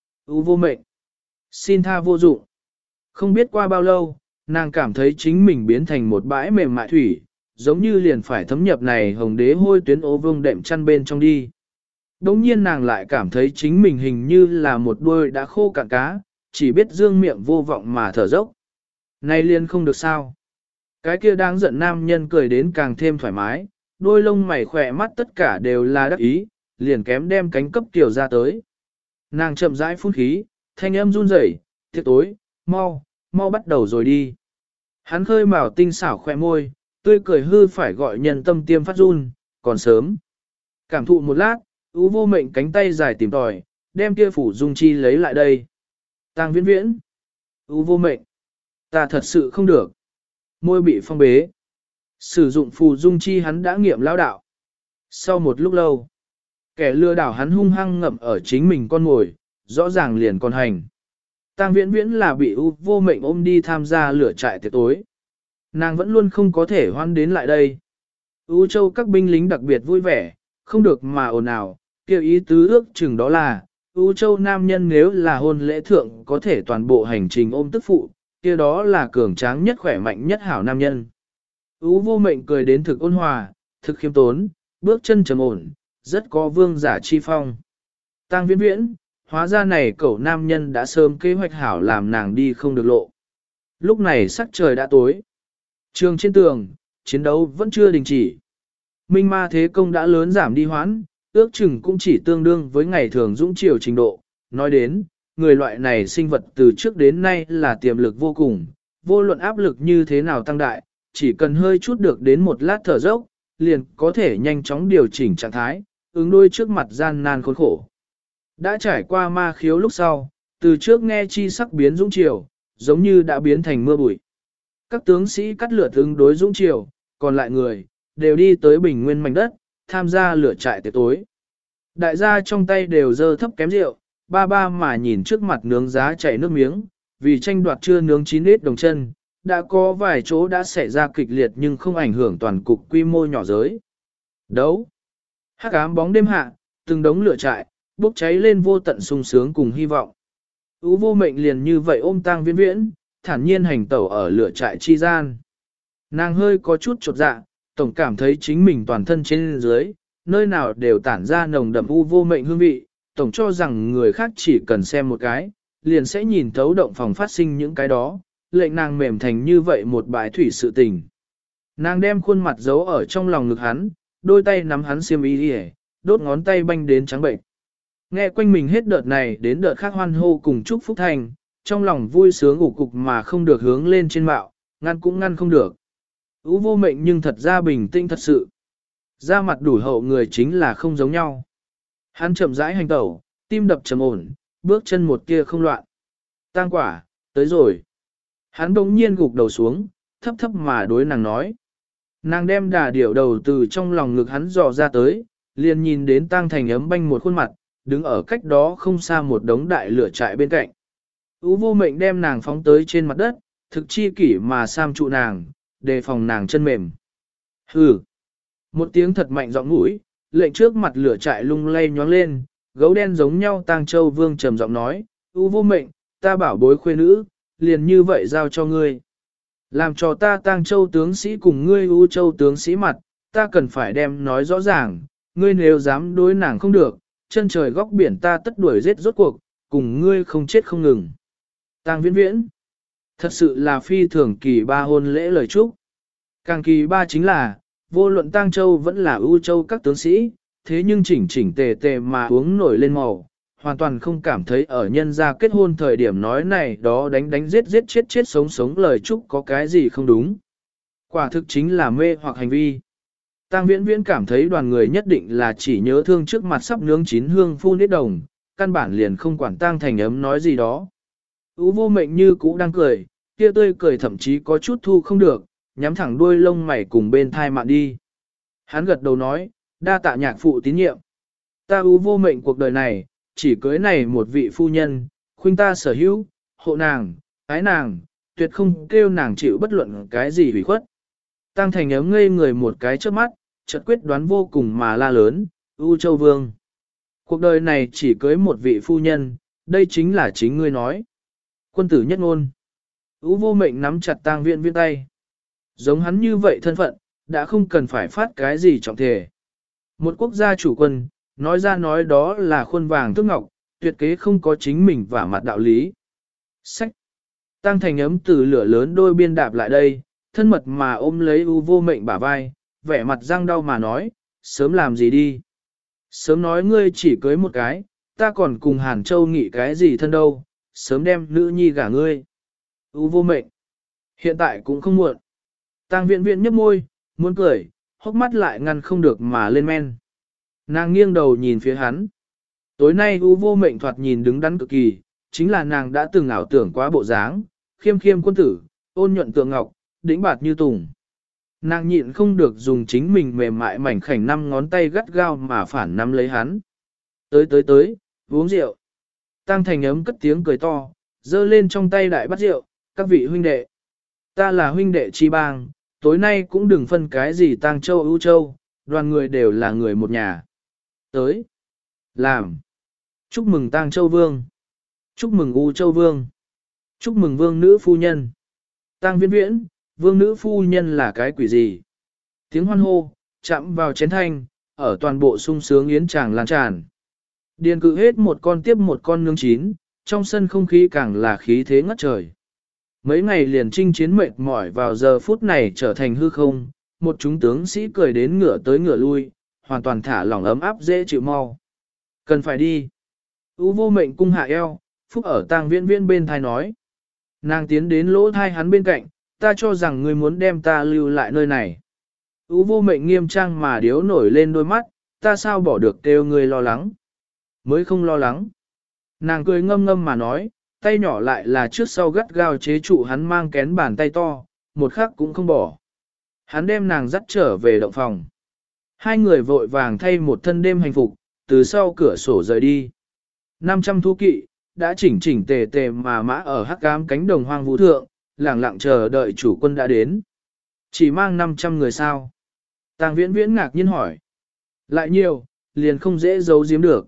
Vô mệnh. Xin tha vô dụng. Không biết qua bao lâu, nàng cảm thấy chính mình biến thành một bãi mềm mại thủy, giống như liền phải thấm nhập này hồng đế hôi tuyến ố vương đệm chăn bên trong đi. Đống nhiên nàng lại cảm thấy chính mình hình như là một đuôi đã khô cạn cá, chỉ biết dương miệng vô vọng mà thở dốc. Này liền không được sao. Cái kia đang giận nam nhân cười đến càng thêm thoải mái, đôi lông mày khỏe mắt tất cả đều là đắc ý, liền kém đem cánh cấp tiểu ra tới. Nàng chậm rãi phun khí, thanh âm run rẩy, tiệc tối, mau bắt đầu rồi đi. Hắn khơi mào tinh xảo khỏe môi, tươi cười hư phải gọi nhân tâm tiêm phát run, còn sớm. Cảm thụ một lát, vô mệnh cánh tay dài tìm tòi, đem kia phủ dung chi lấy lại đây. Tang viễn viễn. Vô mệnh. Ta thật sự không được. Môi bị phong bế. Sử dụng phù dung chi hắn đã nghiệm lão đạo. Sau một lúc lâu, kẻ lừa đảo hắn hung hăng ngậm ở chính mình con mồi, rõ ràng liền còn hành. Tang viễn viễn là bị vô mệnh ôm đi tham gia lửa trại tiệc tối. Nàng vẫn luôn không có thể hoan đến lại đây. Châu các binh lính đặc biệt vui vẻ, không được mà ồn ào, kêu ý tứ ước chừng đó là, Châu nam nhân nếu là hôn lễ thượng có thể toàn bộ hành trình ôm tức phụ, kia đó là cường tráng nhất khỏe mạnh nhất hảo nam nhân. Vô mệnh cười đến thực ôn hòa, thực khiêm tốn, bước chân trầm ổn, rất có vương giả chi phong. Tang viễn viễn, hóa ra này cậu nam nhân đã sớm kế hoạch hảo làm nàng đi không được lộ. Lúc này sắc trời đã tối. Trường trên tường, chiến đấu vẫn chưa đình chỉ. Minh ma thế công đã lớn giảm đi hoãn, ước chừng cũng chỉ tương đương với ngày thường dũng chiều trình độ. Nói đến, người loại này sinh vật từ trước đến nay là tiềm lực vô cùng, vô luận áp lực như thế nào tăng đại, chỉ cần hơi chút được đến một lát thở dốc, liền có thể nhanh chóng điều chỉnh trạng thái, ứng đối trước mặt gian nan khốn khổ. Đã trải qua ma khiếu lúc sau, từ trước nghe chi sắc biến dũng chiều, giống như đã biến thành mưa bụi. Các tướng sĩ cắt lửa ứng đối dũng chiều, còn lại người, đều đi tới bình nguyên mảnh đất, tham gia lửa trại tiệc tối. Đại gia trong tay đều dơ thấp kém rượu, ba mà nhìn trước mặt nướng giá chảy nước miếng, vì tranh đoạt chưa nướng chín ít đồng chân, đã có vài chỗ đã xảy ra kịch liệt nhưng không ảnh hưởng toàn cục quy mô nhỏ giới. Đấu. Hắc ám bóng đêm hạ, từng đống lửa trại, bốc cháy lên vô tận sung sướng cùng hy vọng. Vô mệnh liền như vậy ôm Tang viễn viễn, thản nhiên hành tẩu ở lửa trại chi gian. Nàng hơi có chút chột dạ, tổng cảm thấy chính mình toàn thân trên dưới, nơi nào đều tản ra nồng đậm vô mệnh hương vị, tổng cho rằng người khác chỉ cần xem một cái, liền sẽ nhìn thấu động phòng phát sinh những cái đó, lệnh nàng mềm thành như vậy một bãi thủy sự tình. Nàng đem khuôn mặt giấu ở trong lòng ngực hắn, đôi tay nắm hắn xiêm y đi, đốt ngón tay banh đến trắng bệnh. Nghe quanh mình hết đợt này đến đợt khác hoan hô cùng chúc phúc thành, trong lòng vui sướng ủ cục mà không được hướng lên trên mạo, ngăn cũng ngăn không được. Vô mệnh nhưng thật ra bình tĩnh thật sự. Da mặt đủ hậu người chính là không giống nhau. Hắn chậm rãi hành tẩu, tim đập trầm ổn, bước chân một kia không loạn. Tang quả, tới rồi. Hắn bỗng nhiên gục đầu xuống, thấp thấp mà đối nàng nói. Nàng đem đà điểu đầu từ trong lòng ngực hắn dò ra tới, liền nhìn đến Tang Thành ấm banh một khuôn mặt, đứng ở cách đó không xa một đống đại lửa trại bên cạnh. Vô mệnh đem nàng phóng tới trên mặt đất, thực chi kỷ mà sam trụ nàng, đề phòng nàng chân mềm. Hừ. Một tiếng thật mạnh giọng mũi, lệnh trước mặt lửa trại lung lay nhoáng lên, gấu đen giống nhau Tang Châu Vương trầm giọng nói, vô mệnh, ta bảo bối khuê nữ, liền như vậy giao cho ngươi. Làm cho ta Tang Châu tướng sĩ cùng ngươi Châu tướng sĩ mặt, ta cần phải đem nói rõ ràng, ngươi nếu dám đối nàng không được, chân trời góc biển ta tất đuổi giết rốt cuộc, cùng ngươi không chết không ngừng. Tang viễn viễn, thật sự là phi thường kỳ ba hôn lễ lời chúc. Càng kỳ ba chính là, vô luận Tang Châu vẫn là Châu các tướng sĩ, thế nhưng chỉnh chỉnh tề tề mà uống nổi lên màu, hoàn toàn không cảm thấy ở nhân gia kết hôn thời điểm nói này đó đánh giết chết sống lời chúc có cái gì không đúng. Quả thực chính là mê hoặc hành vi. Tang viễn viễn cảm thấy đoàn người nhất định là chỉ nhớ thương trước mặt sắp nướng chín hương phun nết đồng, căn bản liền không quản Tang Thành ấm nói gì đó. Vô mệnh như cũ đang cười, kia tươi cười thậm chí có chút thu không được, nhắm thẳng đuôi lông mày cùng bên thai mạn đi. Hắn gật đầu nói, đa tạ nhạc phụ tín nhiệm. Ta vô mệnh cuộc đời này, chỉ cưới này một vị phu nhân, khuynh ta sở hữu, hộ nàng, ái nàng, tuyệt không kêu nàng chịu bất luận cái gì hủy khuất. Tăng Thành ấm ngây người một cái trước mắt, chợt quyết đoán vô cùng mà la lớn, U Châu Vương. Cuộc đời này chỉ cưới một vị phu nhân, đây chính là chính ngươi nói. Quân tử nhất ngôn. U Vô Mệnh nắm chặt Tang Viễn Viễn tay. Giống hắn như vậy thân phận, đã không cần phải phát cái gì trọng thể. Một quốc gia chủ quân, nói ra nói đó là khuôn vàng thước ngọc, tuyệt kế không có chính mình vả mặt đạo lý. Sách. Tăng Thành ấm từ lửa lớn đôi biên đạp lại đây, thân mật mà ôm lấy U Vô Mệnh bả vai, vẻ mặt răng đau mà nói, sớm làm gì đi. Sớm nói ngươi chỉ cưới một cái, ta còn cùng Hàn Châu nghĩ cái gì thân đâu, sớm đem nữ nhi gả ngươi. U Vô Mệnh. Hiện tại cũng không muộn. Tăng Viễn Viễn nhấp môi, muốn cười, hốc mắt lại ngăn không được mà lên men. Nàng nghiêng đầu nhìn phía hắn. Tối nay U Vô Mệnh thoạt nhìn đứng đắn cực kỳ, chính là nàng đã từng ảo tưởng quá bộ dáng, khiêm khiêm quân tử, ôn nhuận tượng ngọc, đĩnh bạt như tùng. Nàng nhịn không được dùng chính mình mềm mại mảnh khảnh 5 ngón tay gắt gao mà phản nắm lấy hắn. Tới, uống rượu. Tăng Thành ấm cất tiếng cười to, giơ lên trong tay đại bát rượu, các vị huynh đệ. Ta là huynh đệ chi bang, tối nay cũng đừng phân cái gì Tang Châu ưu châu, đoàn người đều là người một nhà. Tới. Làm. Chúc mừng Tang Châu Vương. Chúc mừng U Châu Vương. Chúc mừng Vương nữ phu nhân. Tang Viễn Viễn, Vương nữ phu nhân là cái quỷ gì? Tiếng hoan hô, chạm vào chén thanh, ở toàn bộ sung sướng yến tràng lan tràn. Điền cự hết một con tiếp một con nướng chín, trong sân không khí càng là khí thế ngất trời. Mấy ngày liền chinh chiến mệt mỏi vào giờ phút này trở thành hư không, một chúng tướng sĩ cười đến ngửa tới ngửa lui, hoàn toàn thả lỏng ấm áp dễ chịu mau. Cần phải đi. U Vô Mệnh cung hạ eo, phúc ở Tang Viễn Viễn bên thai nói. Nàng tiến đến lỗ thai hắn bên cạnh, ta cho rằng ngươi muốn đem ta lưu lại nơi này. U Vô Mệnh nghiêm trang mà điếu nổi lên đôi mắt, ta sao bỏ được kêu ngươi lo lắng. Mới không lo lắng. Nàng cười ngâm ngâm mà nói, tay nhỏ lại là trước sau gắt gao chế trụ hắn mang kén bàn tay to, một khắc cũng không bỏ. Hắn đem nàng dắt trở về động phòng. Hai người vội vàng thay một thân đêm hành phục, từ sau cửa sổ rời đi. 500 thú kỵ, đã chỉnh chỉnh tề tề mà mã ở hắc ám cánh đồng hoang vũ thượng, lẳng lặng chờ đợi chủ quân đã đến. Chỉ mang 500 người sao? Tang Viễn Viễn ngạc nhiên hỏi. Lại nhiều, liền không dễ giấu giếm được.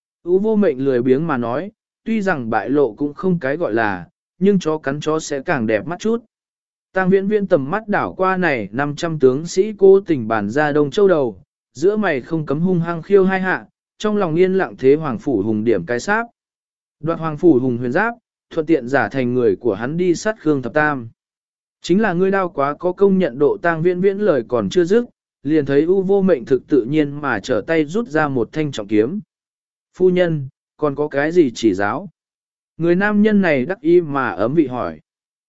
U Vô Mệnh lười biếng mà nói, tuy rằng bại lộ cũng không cái gọi là, nhưng chó cắn chó sẽ càng đẹp mắt chút. Tang Viễn Viễn tầm mắt đảo qua này 500 tướng sĩ cố tình bản ra Đông Châu đầu, giữa mày không cấm hung hăng khiêu hai hạ, trong lòng yên lặng thế Hoàng Phủ Hùng điểm cái sáp. Đoạt Hoàng Phủ Hùng huyền giáp, thuận tiện giả thành người của hắn đi sát Khương Thập Tam. Chính là ngươi đao quá có công nhận độ. Tang Viễn Viễn lời còn chưa dứt, liền thấy U Vô Mệnh thực tự nhiên mà trở tay rút ra một thanh trọng kiếm. Phu nhân, còn có cái gì chỉ giáo? Người nam nhân này đắc ý mà ấm vị hỏi.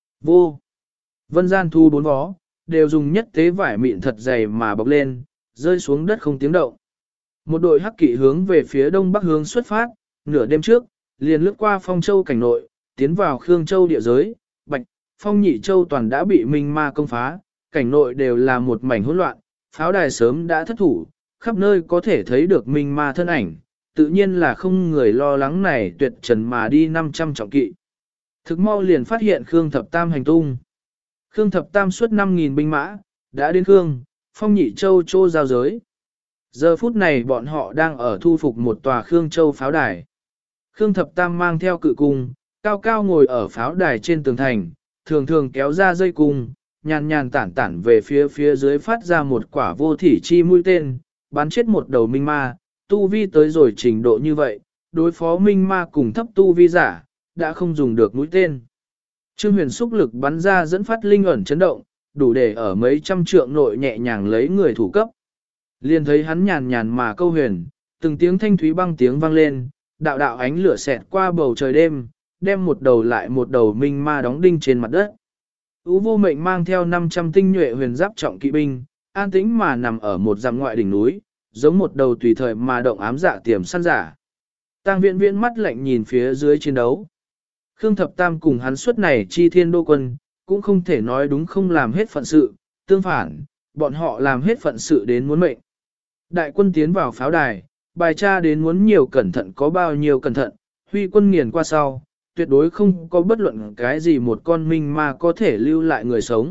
Vô. Vân gian thu 4 vó, đều dùng nhất tế vải mịn thật dày mà bọc lên, rơi xuống đất không tiếng động. Một đội hắc kỵ hướng về phía đông bắc hướng xuất phát, nửa đêm trước, liền lướt qua Phong Châu cảnh nội, tiến vào Khương Châu địa giới, Bạch, Phong Nhị Châu toàn đã bị Minh Ma công phá, cảnh nội đều là một mảnh hỗn loạn, pháo đài sớm đã thất thủ, khắp nơi có thể thấy được Minh Ma thân ảnh, tự nhiên là không người lo lắng này tuyệt trần mà đi 500 trọng kỵ. Thực mau liền phát hiện Khương Thập Tam hành tung. Khương Thập Tam xuất 5.000 binh mã, đã đến Khương, Phong Nhị Châu Châu giao giới. Giờ phút này bọn họ đang ở thu phục một tòa Khương Châu pháo đài. Khương Thập Tam mang theo cự cung, cao cao ngồi ở pháo đài trên tường thành, thường thường kéo ra dây cung, nhàn nhàn tản tản về phía dưới phát ra một quả vô thỉ chi mũi tên, bắn chết một đầu minh ma, tu vi tới rồi trình độ như vậy, đối phó minh ma cùng thấp tu vi giả, đã không dùng được mũi tên. Trương Huyền xúc lực bắn ra dẫn phát linh ẩn chấn động, đủ để ở mấy trăm trượng nội nhẹ nhàng lấy người thủ cấp. Liền thấy hắn nhàn nhàn mà câu huyền, từng tiếng thanh thúy băng tiếng vang lên, đạo đạo ánh lửa xẹt qua bầu trời đêm, đem một đầu lại một đầu minh ma đóng đinh trên mặt đất. U Vô Mệnh mang theo 500 tinh nhuệ huyền giáp trọng kỵ binh, an tĩnh mà nằm ở một dặm ngoại đỉnh núi, giống một đầu tùy thời mà động ám dạ tiềm săn giả. Tang Viễn Viễn mắt lạnh nhìn phía dưới chiến đấu. Khương Thập Tam cùng hắn xuất này chi thiên đô quân, cũng không thể nói đúng không làm hết phận sự, tương phản, bọn họ làm hết phận sự đến muốn mệnh. Đại quân tiến vào pháo đài, bài tra đến muốn nhiều cẩn thận có bao nhiêu cẩn thận, huy quân nghiền qua sau, tuyệt đối không có bất luận cái gì một con minh ma có thể lưu lại người sống,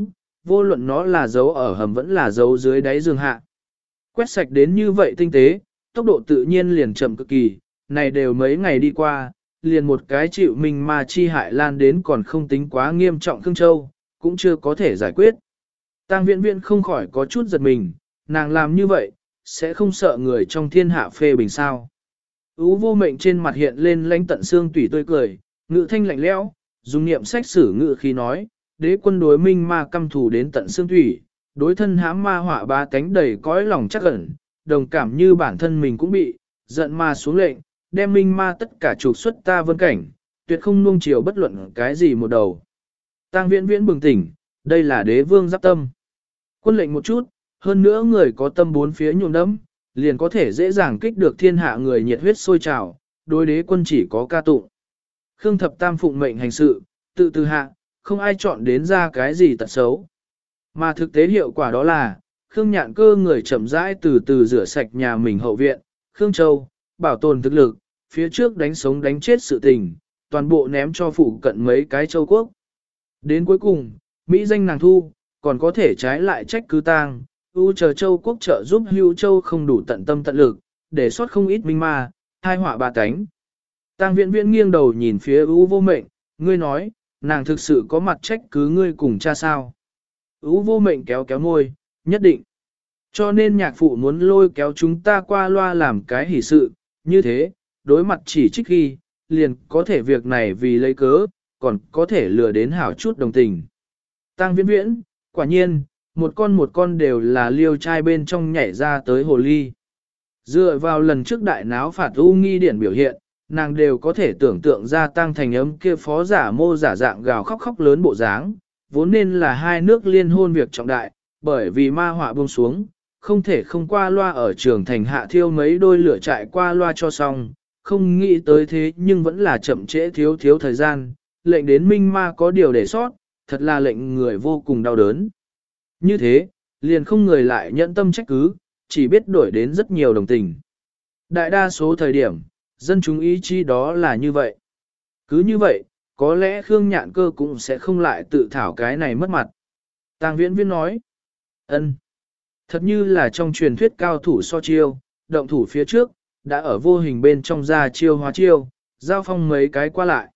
vô luận nó là dấu ở hầm vẫn là dấu dưới đáy giường hạ. Quét sạch đến như vậy tinh tế, tốc độ tự nhiên liền chậm cực kỳ, này đều mấy ngày đi qua, liền một cái chịu mình mà chi hại lan đến còn không tính quá nghiêm trọng Khương Châu, cũng chưa có thể giải quyết. Tang Viễn Viễn không khỏi có chút giật mình, nàng làm như vậy, sẽ không sợ người trong thiên hạ phê bình sao. Ú Vô Mệnh trên mặt hiện lên lãnh tận xương tủy tươi cười, ngữ thanh lạnh lẽo, dùng niệm sách sử ngữ khi nói, đế quân đối minh ma căm thù đến tận xương thủy, đối thân hãm ma họa ba cánh đầy cõi lòng chắc ẩn, đồng cảm như bản thân mình cũng bị, giận ma xuống lệnh, đem minh ma tất cả trục xuất ta vân cảnh, tuyệt không nuông chiều bất luận cái gì một đầu. Tang Viễn Viễn bừng tỉnh, đây là đế vương giáp tâm. Quân lệnh một chút, hơn nữa người có tâm bốn phía nhuộm đẫm, liền có thể dễ dàng kích được thiên hạ người nhiệt huyết sôi trào, đối đế quân chỉ có ca tụng. Khương Thập Tam phụng mệnh hành sự, tự từ hạ, không ai chọn đến ra cái gì tật xấu. Mà thực tế hiệu quả đó là, Khương Nhạn Cơ người chậm rãi từ từ rửa sạch nhà mình hậu viện, Khương Châu, bảo tồn thực lực, phía trước đánh sống đánh chết sự tình, toàn bộ ném cho phụ cận mấy cái châu quốc. Đến cuối cùng, Mỹ danh nàng thu, còn có thể trái lại trách cứ tang, chờ châu quốc trợ giúp Hưu Châu không đủ tận tâm tận lực, để sót không ít minh ma, hai họa ba cánh. Tang Viễn Viễn nghiêng đầu nhìn phía Vô Mệnh, ngươi nói, nàng thực sự có mặt trách cứ ngươi cùng cha sao. Vô Mệnh kéo kéo môi, nhất định. Cho nên nhạc phụ muốn lôi kéo chúng ta qua loa làm cái hỷ sự, như thế, đối mặt chỉ trích khi, liền có thể việc này vì lấy cớ, còn có thể lừa đến hảo chút đồng tình. Tang Viễn Viễn, quả nhiên, một con đều là liêu trai bên trong nhảy ra tới hồ ly. Dựa vào lần trước đại náo phạt U Nghi điển biểu hiện, nàng đều có thể tưởng tượng ra Tang Thành Ấm kia phó giả mô giả dạng gào khóc khóc lớn bộ dáng, vốn nên là hai nước liên hôn việc trọng đại, bởi vì ma họa buông xuống, không thể không qua loa ở trường thành hạ thiêu mấy đôi lửa trại qua loa cho xong, không nghĩ tới thế nhưng vẫn là chậm trễ thiếu thời gian, lệnh đến minh ma có điều để sót, thật là lệnh người vô cùng đau đớn. Như thế, liền không người lại nhẫn tâm trách cứ, chỉ biết đổi đến rất nhiều đồng tình. Đại đa số thời điểm, dân chúng ý chí đó là như vậy. Cứ như vậy, có lẽ Khương Nhạn Cơ cũng sẽ không lại tự thảo cái này mất mặt. Tang Viễn Viễn nói, ân, thật như là trong truyền thuyết cao thủ so chiêu, động thủ phía trước, đã ở vô hình bên trong ra chiêu hóa chiêu, giao phong mấy cái qua lại.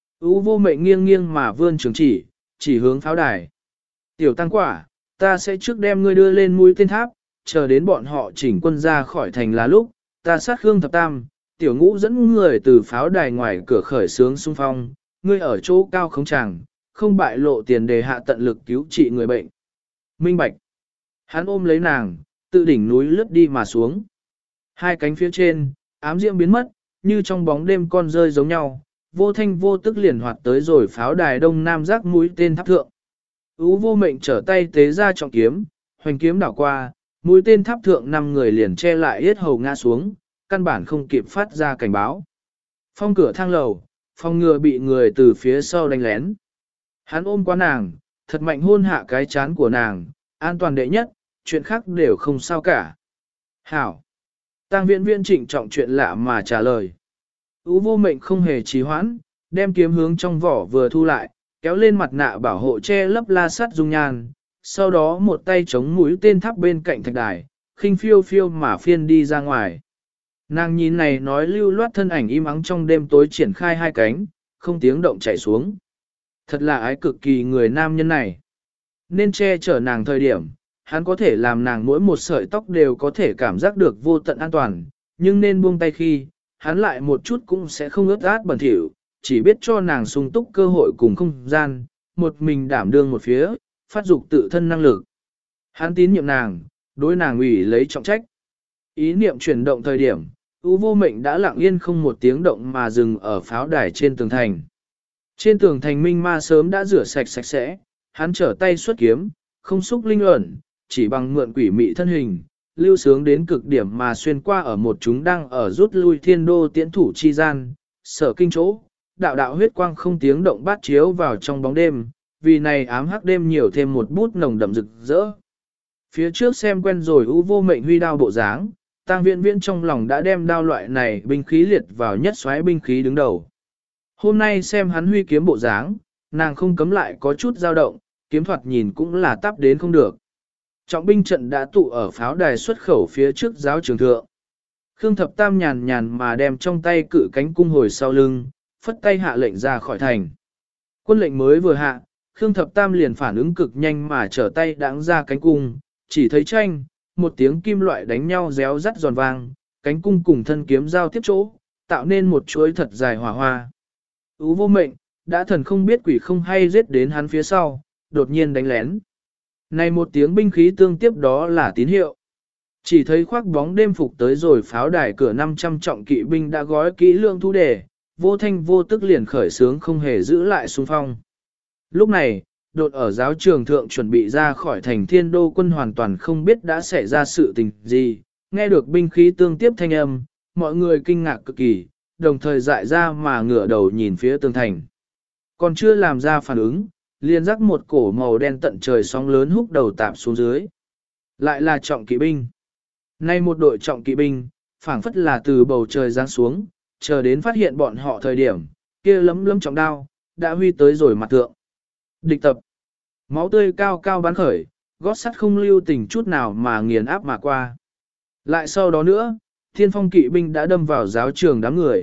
Vô Mệnh nghiêng nghiêng mà vươn trường chỉ hướng pháo đài. Tiểu Tăng Quả, ta sẽ trước đem ngươi đưa lên mũi tên tháp, chờ đến bọn họ chỉnh quân ra khỏi thành là lúc, ta sát Khương Thập Tam, Tiểu Ngũ dẫn người từ pháo đài ngoài cửa khởi sướng xung phong, ngươi ở chỗ cao không chẳng, không bại lộ tiền đề hạ tận lực cứu trị người bệnh. Minh Bạch. Hắn ôm lấy nàng, tự đỉnh núi lướt đi mà xuống. Hai cánh phía trên, ám diễm biến mất, như trong bóng đêm con rơi giống nhau, vô thanh vô tức liền hoạt tới rồi pháo đài đông nam giác mũi tên tháp thượng. Vô Mệnh trở tay tế ra trọng kiếm, hoành kiếm đảo qua, mũi tên tháp thượng 5 người liền che lại yết hầu ngã xuống, căn bản không kịp phát ra cảnh báo. Phong cửa thang lầu, phòng ngừa bị người từ phía sau đánh lén. Hắn ôm qua nàng, thật mạnh hôn hạ cái chán của nàng, an toàn đệ nhất, chuyện khác đều không sao cả. Hảo. Tang Viễn Viễn trịnh trọng chuyện lạ mà trả lời. Vô Mệnh không hề trì hoãn, đem kiếm hướng trong vỏ vừa thu lại, kéo lên mặt nạ bảo hộ che lấp la sắt dung nhan, sau đó một tay chống mũi tên tháp bên cạnh thạch đài, khinh phiêu phiêu mà phiên đi ra ngoài. Nàng nhìn này nói lưu loát thân ảnh im ắng trong đêm tối triển khai hai cánh, không tiếng động chạy xuống. Thật là ái cực kỳ người nam nhân này. Nên che chở nàng thời điểm, hắn có thể làm nàng mỗi một sợi tóc đều có thể cảm giác được vô tận an toàn, nhưng nên buông tay khi, hắn lại một chút cũng sẽ không ướt át bẩn thỉu, chỉ biết cho nàng sung túc cơ hội cùng không gian, một mình đảm đương một phía, phát dục tự thân năng lực. Hắn tín nhiệm nàng, đối nàng ủy lấy trọng trách. Ý niệm chuyển động thời điểm, Vô Mệnh đã lặng yên không một tiếng động mà dừng ở pháo đài trên tường thành. Trên tường thành minh ma sớm đã rửa sạch sạch sẽ, hắn trở tay xuất kiếm, không xúc linh ẩn, chỉ bằng mượn quỷ mị thân hình, lưu sướng đến cực điểm mà xuyên qua ở một chúng đang ở rút lui thiên đô tiễn thủ chi gian, sở kinh chỗ, đạo đạo huyết quang không tiếng động bát chiếu vào trong bóng đêm, vì này ám hắc đêm nhiều thêm một bút nồng đậm rực rỡ. Phía trước xem quen rồi Vô Mệnh huy đao bộ dáng, Tang Viễn Viễn trong lòng đã đem đao loại này binh khí liệt vào nhất soái binh khí đứng đầu. Hôm nay xem hắn huy kiếm bộ dáng, nàng không cấm lại có chút dao động, kiếm thoạt nhìn cũng là tắp đến không được. Trọng binh trận đã tụ ở pháo đài xuất khẩu phía trước giáo trường thượng. Khương Thập Tam nhàn nhàn mà đem trong tay cự cánh cung hồi sau lưng, phất tay hạ lệnh ra khỏi thành. Quân lệnh mới vừa hạ, Khương Thập Tam liền phản ứng cực nhanh mà trở tay đãng ra cánh cung, chỉ thấy tranh, một tiếng kim loại đánh nhau réo rắt giòn vang, cánh cung cùng thân kiếm giao tiếp chỗ, tạo nên một chuỗi thật dài hỏa hoa. Ú vô mệnh, đã thần không biết quỷ không hay giết đến hắn phía sau, đột nhiên đánh lén. Này một tiếng binh khí tương tiếp đó là tín hiệu. Chỉ thấy khoác bóng đêm phục tới rồi pháo đài cửa 500 trọng kỵ binh đã gói kỹ lương thu đề, vô thanh vô tức liền khởi sướng không hề giữ lại xung phong. Lúc này, đột ở giáo trường thượng chuẩn bị ra khỏi thành Thiên Đô quân hoàn toàn không biết đã xảy ra sự tình gì, nghe được binh khí tương tiếp thanh âm, mọi người kinh ngạc cực kỳ, đồng thời dại ra mà ngửa đầu nhìn phía tường thành. Còn chưa làm ra phản ứng, liền rắc một cổ màu đen tận trời sóng lớn húc đầu tạp xuống dưới. Lại là trọng kỵ binh. Nay một đội trọng kỵ binh, phảng phất là từ bầu trời giáng xuống, chờ đến phát hiện bọn họ thời điểm, kia lấm lấm trọng đao, đã huy tới rồi mặt thượng. Địch tập. Máu tươi cao cao bắn khởi, gót sắt không lưu tình chút nào mà nghiền áp mà qua. Lại sau đó nữa, thiên phong kỵ binh đã đâm vào giáo trường đám người.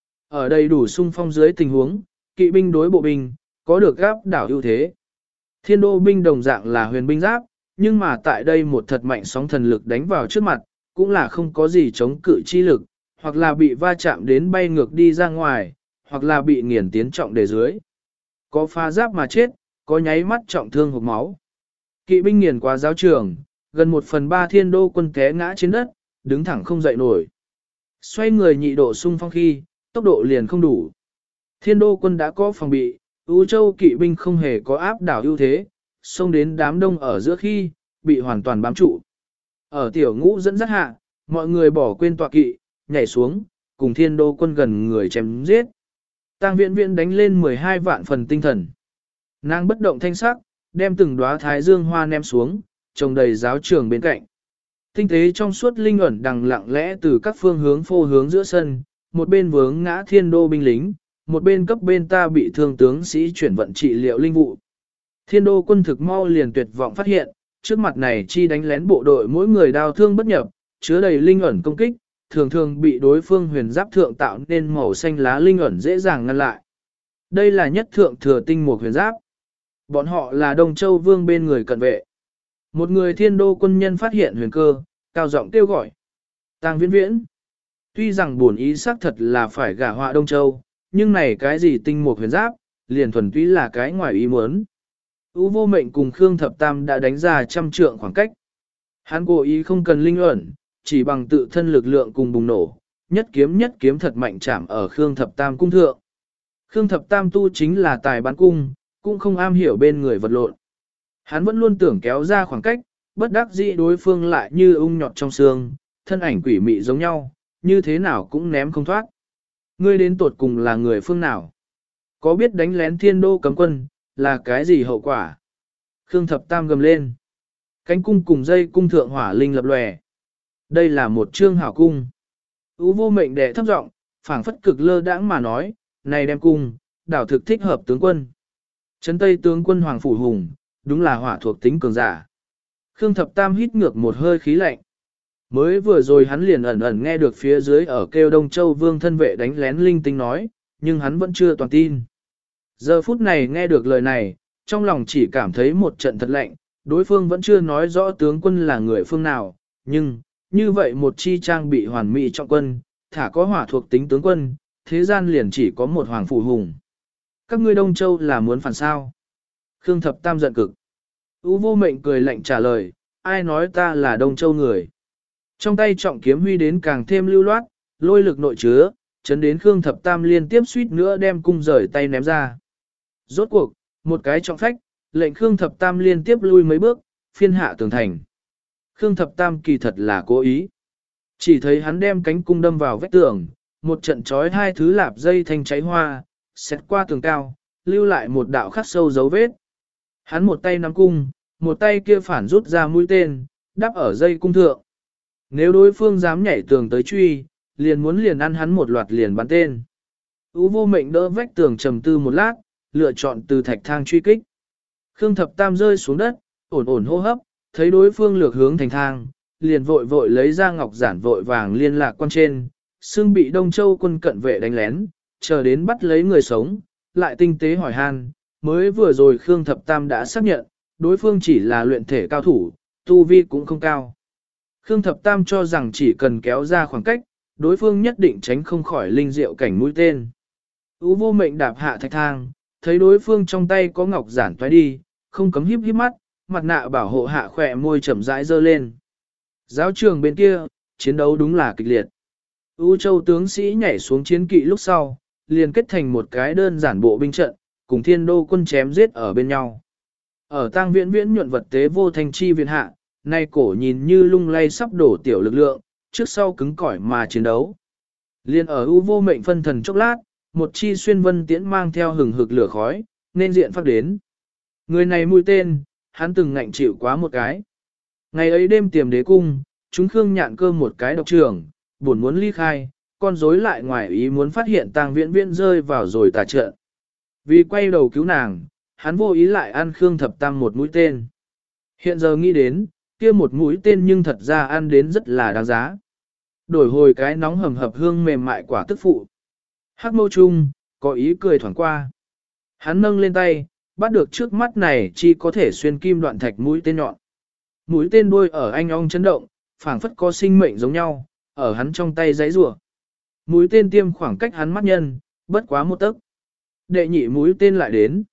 Ở đây đủ sung phong dưới tình huống, kỵ binh đối bộ binh, có được gáp đảo ưu thế. Thiên đô binh đồng dạng là huyền binh giáp, nhưng mà tại đây một thật mạnh sóng thần lực đánh vào trước mặt, cũng là không có gì chống cự chi lực, hoặc là bị va chạm đến bay ngược đi ra ngoài, hoặc là bị nghiền tiến trọng đề dưới. Có pha giáp mà chết, có nháy mắt trọng thương hộc máu. Kỵ binh nghiền qua giáo trường, gần 1/3 thiên đô quân té ngã trên đất, đứng thẳng không dậy nổi. Xoay người nhị độ xung phong khi, tốc độ liền không đủ. Thiên đô quân đã có phòng bị, Ú Châu kỵ binh không hề có áp đảo ưu thế, xông đến đám đông ở giữa khi, bị hoàn toàn bám trụ. Ở tiểu ngũ dẫn dắt hạ, mọi người bỏ quên tọa kỵ, nhảy xuống, cùng thiên đô quân gần người chém giết. Tang Viễn Viễn đánh lên 12 vạn phần tinh thần. Nàng bất động thanh sắc, đem từng đóa thái dương hoa ném xuống, trồng đầy giáo trường bên cạnh. Tinh tế trong suốt linh ẩn đằng lặng lẽ từ các phương hướng phô hướng giữa sân, một bên vướng ngã thiên đô binh lính, một bên cấp bên ta bị thương tướng sĩ chuyển vận trị liệu linh vụ. Thiên đô quân thực mau liền tuyệt vọng phát hiện, trước mặt này chi đánh lén bộ đội mỗi người đau thương bất nhập, chứa đầy linh ẩn công kích, thường thường bị đối phương huyền giáp thượng tạo nên màu xanh lá linh ẩn dễ dàng ngăn lại. Đây là nhất thượng thừa tinh một huyền giáp. Bọn họ là Đông Châu Vương bên người cận vệ. Một người thiên đô quân nhân phát hiện huyền cơ, cao giọng kêu gọi. Tang Viễn Viễn. Tuy rằng buồn ý xác thật là phải gả họa Đông Châu, nhưng này cái gì tinh một huyền giáp, liền thuần túy là cái ngoài ý muốn. Ú vô mệnh cùng Khương Thập Tam đã đánh ra 100 trượng khoảng cách. Hắn cố ý không cần linh ẩn, chỉ bằng tự thân lực lượng cùng bùng nổ, nhất kiếm thật mạnh chạm ở Khương Thập Tam cung thượng. Khương Thập Tam tu chính là tài bắn cung, cũng không am hiểu bên người vật lộn. Hắn vẫn luôn tưởng kéo ra khoảng cách, bất đắc dĩ đối phương lại như ung nhọt trong xương, thân ảnh quỷ mị giống nhau, như thế nào cũng ném không thoát. Ngươi đến tột cùng là người phương nào? Có biết đánh lén thiên đô cấm quân, là cái gì hậu quả? Khương Thập Tam gầm lên. Cánh cung cùng dây cung thượng hỏa linh lập lòe. Đây là một chương hảo cung. Ú vô mệnh đệ thấp giọng, phảng phất cực lơ đãng mà nói, này đem cung, đảo thực thích hợp tướng quân. Trấn Tây tướng quân Hoàng Phủ Hùng, đúng là hỏa thuộc tính cường giả. Khương Thập Tam hít ngược một hơi khí lạnh. Mới vừa rồi hắn liền ẩn ẩn nghe được phía dưới ở kêu Đông Châu Vương thân vệ đánh lén linh tinh nói, nhưng hắn vẫn chưa toàn tin. Giờ phút này nghe được lời này, trong lòng chỉ cảm thấy một trận thật lạnh, đối phương vẫn chưa nói rõ tướng quân là người phương nào, nhưng, như vậy một chi trang bị hoàn mỹ trọng quân, thả có hỏa thuộc tính tướng quân, thế gian liền chỉ có một Hoàng Phủ Hùng. Các ngươi Đông Châu là muốn phản sao? Khương Thập Tam giận cực. Ú vô mệnh cười lạnh trả lời, ai nói ta là Đông Châu người? Trong tay trọng kiếm huy đến càng thêm lưu loát, lôi lực nội chứa, chấn đến Khương Thập Tam liên tiếp suýt nữa đem cung rời tay ném ra. Rốt cuộc, một cái trọng phách, lệnh Khương Thập Tam liên tiếp lui mấy bước, phiên hạ tường thành. Khương Thập Tam kỳ thật là cố ý. Chỉ thấy hắn đem cánh cung đâm vào vách tường, một trận chói hai thứ lạp dây thanh cháy hoa, xét qua tường cao, lưu lại một đạo khắc sâu dấu vết. Hắn một tay nắm cung, một tay kia phản rút ra mũi tên, đắp ở dây cung thượng. Nếu đối phương dám nhảy tường tới truy, liền ăn hắn một loạt liền bắn tên. Ú vô mệnh đỡ vách tường trầm tư một lát, lựa chọn từ thạch thang truy kích. Khương Thập Tam rơi xuống đất, ổn ổn hô hấp, thấy đối phương lược hướng thành thang, liền vội vội lấy ra ngọc giản vội vàng liên lạc quan trên, xương bị Đông Châu quân cận vệ đánh lén, chờ đến bắt lấy người sống, lại tinh tế hỏi han, mới vừa rồi Khương Thập Tam đã xác nhận, đối phương chỉ là luyện thể cao thủ, tu vi cũng không cao. Khương Thập Tam cho rằng chỉ cần kéo ra khoảng cách, đối phương nhất định tránh không khỏi linh diệu cảnh mũi tên. Ú Vô Mệnh đạp hạ thạch thang, thấy đối phương trong tay có ngọc giản toái đi, không cấm híp híp mắt, mặt nạ bảo hộ hạ khỏe môi chậm rãi dơ lên. Giáo trường bên kia, chiến đấu đúng là kịch liệt. U Châu tướng sĩ nhảy xuống chiến kỵ lúc sau, liền kết thành một cái đơn giản bộ binh trận, cùng Thiên Đô quân chém giết ở bên nhau. Ở tang viễn viễn nhuận vật tế vô thanh chi viện hạ, nay cổ nhìn như lung lay sắp đổ tiểu lực lượng, trước sau cứng cỏi mà chiến đấu. Liên ở U Vô Mệnh phân thần chốc lát, một chi xuyên vân tiễn mang theo hừng hực lửa khói, nên diện phát đến. Người này mũi tên, hắn từng ngạnh chịu quá một cái. Ngày ấy đêm tiềm đế cung, chúng Khương Nhạn Cơ một cái độc trưởng, buồn muốn ly khai, con rối lại ngoài ý muốn phát hiện tang viễn viễn rơi vào rồi tà trận. Vì quay đầu cứu nàng, hắn vô ý lại ăn Khương Thập Tam một mũi tên. Hiện giờ nghĩ đến, kia một mũi tên nhưng thật ra ăn đến rất là đáng giá. Đổi hồi cái nóng hầm hập hương mềm mại quả tức phụ. Hắc mâu trung, có ý cười thoảng qua. Hắn nâng lên tay, bắt được trước mắt này chỉ có thể xuyên kim đoạn thạch mũi tên nhọn. Mũi tên đuôi ở anh ong chấn động, phảng phất có sinh mệnh giống nhau, ở hắn trong tay giãy giụa. Mũi tên tiêm khoảng cách hắn mắt nhân, bất quá một tấc. Đệ nhị mũi tên lại đến.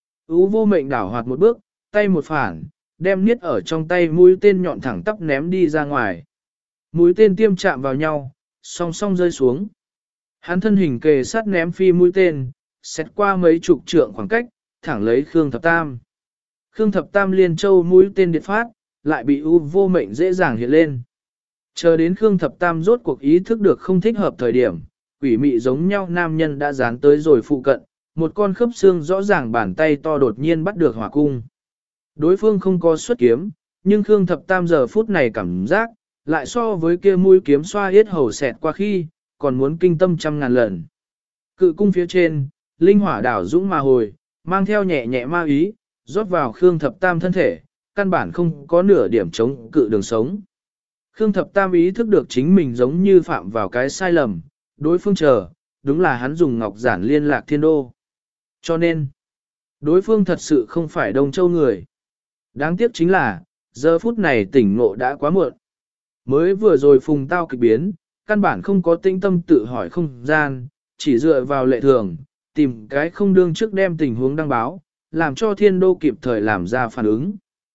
Ú Vô Mệnh đảo hoạt một bước, tay một phản, đem niết ở trong tay mũi tên nhọn thẳng tắp ném đi ra ngoài. Mũi tên tiêm chạm vào nhau, song song rơi xuống. Hắn thân hình kề sát ném phi mũi tên, xét qua mấy chục trượng khoảng cách, thẳng lấy Khương Thập Tam. Khương Thập Tam liên châu mũi tên điện phát, lại bị U Vô Mệnh dễ dàng hiện lên. Chờ đến Khương Thập Tam rốt cuộc ý thức được không thích hợp thời điểm, quỷ mị giống nhau nam nhân đã dán tới rồi phụ cận, một con khớp xương rõ ràng bàn tay to đột nhiên bắt được hỏa cung. Đối phương không có xuất kiếm, nhưng Khương Thập Tam giờ phút này cảm giác, lại so với kia mũi kiếm xoa yết hầu xẹt qua khi, còn muốn kinh tâm trăm ngàn lần. Cự cung phía trên, linh hỏa đảo dũng mà hồi, mang theo nhẹ nhẹ ma ý, rót vào Khương Thập Tam thân thể, căn bản không có nửa điểm chống cự đường sống. Khương Thập Tam ý thức được chính mình giống như phạm vào cái sai lầm, đối phương chờ, đúng là hắn dùng ngọc giản liên lạc Thiên Đô. Cho nên, đối phương thật sự không phải Đông Châu người. Đáng tiếc chính là, giờ phút này tỉnh ngộ đã quá muộn. Mới vừa rồi phùng tao kịch biến, căn bản không có tinh tâm tự hỏi không gian, chỉ dựa vào lệ thường, tìm cái không đương trước đem tình huống đăng báo, làm cho Thiên Đô kịp thời làm ra phản ứng.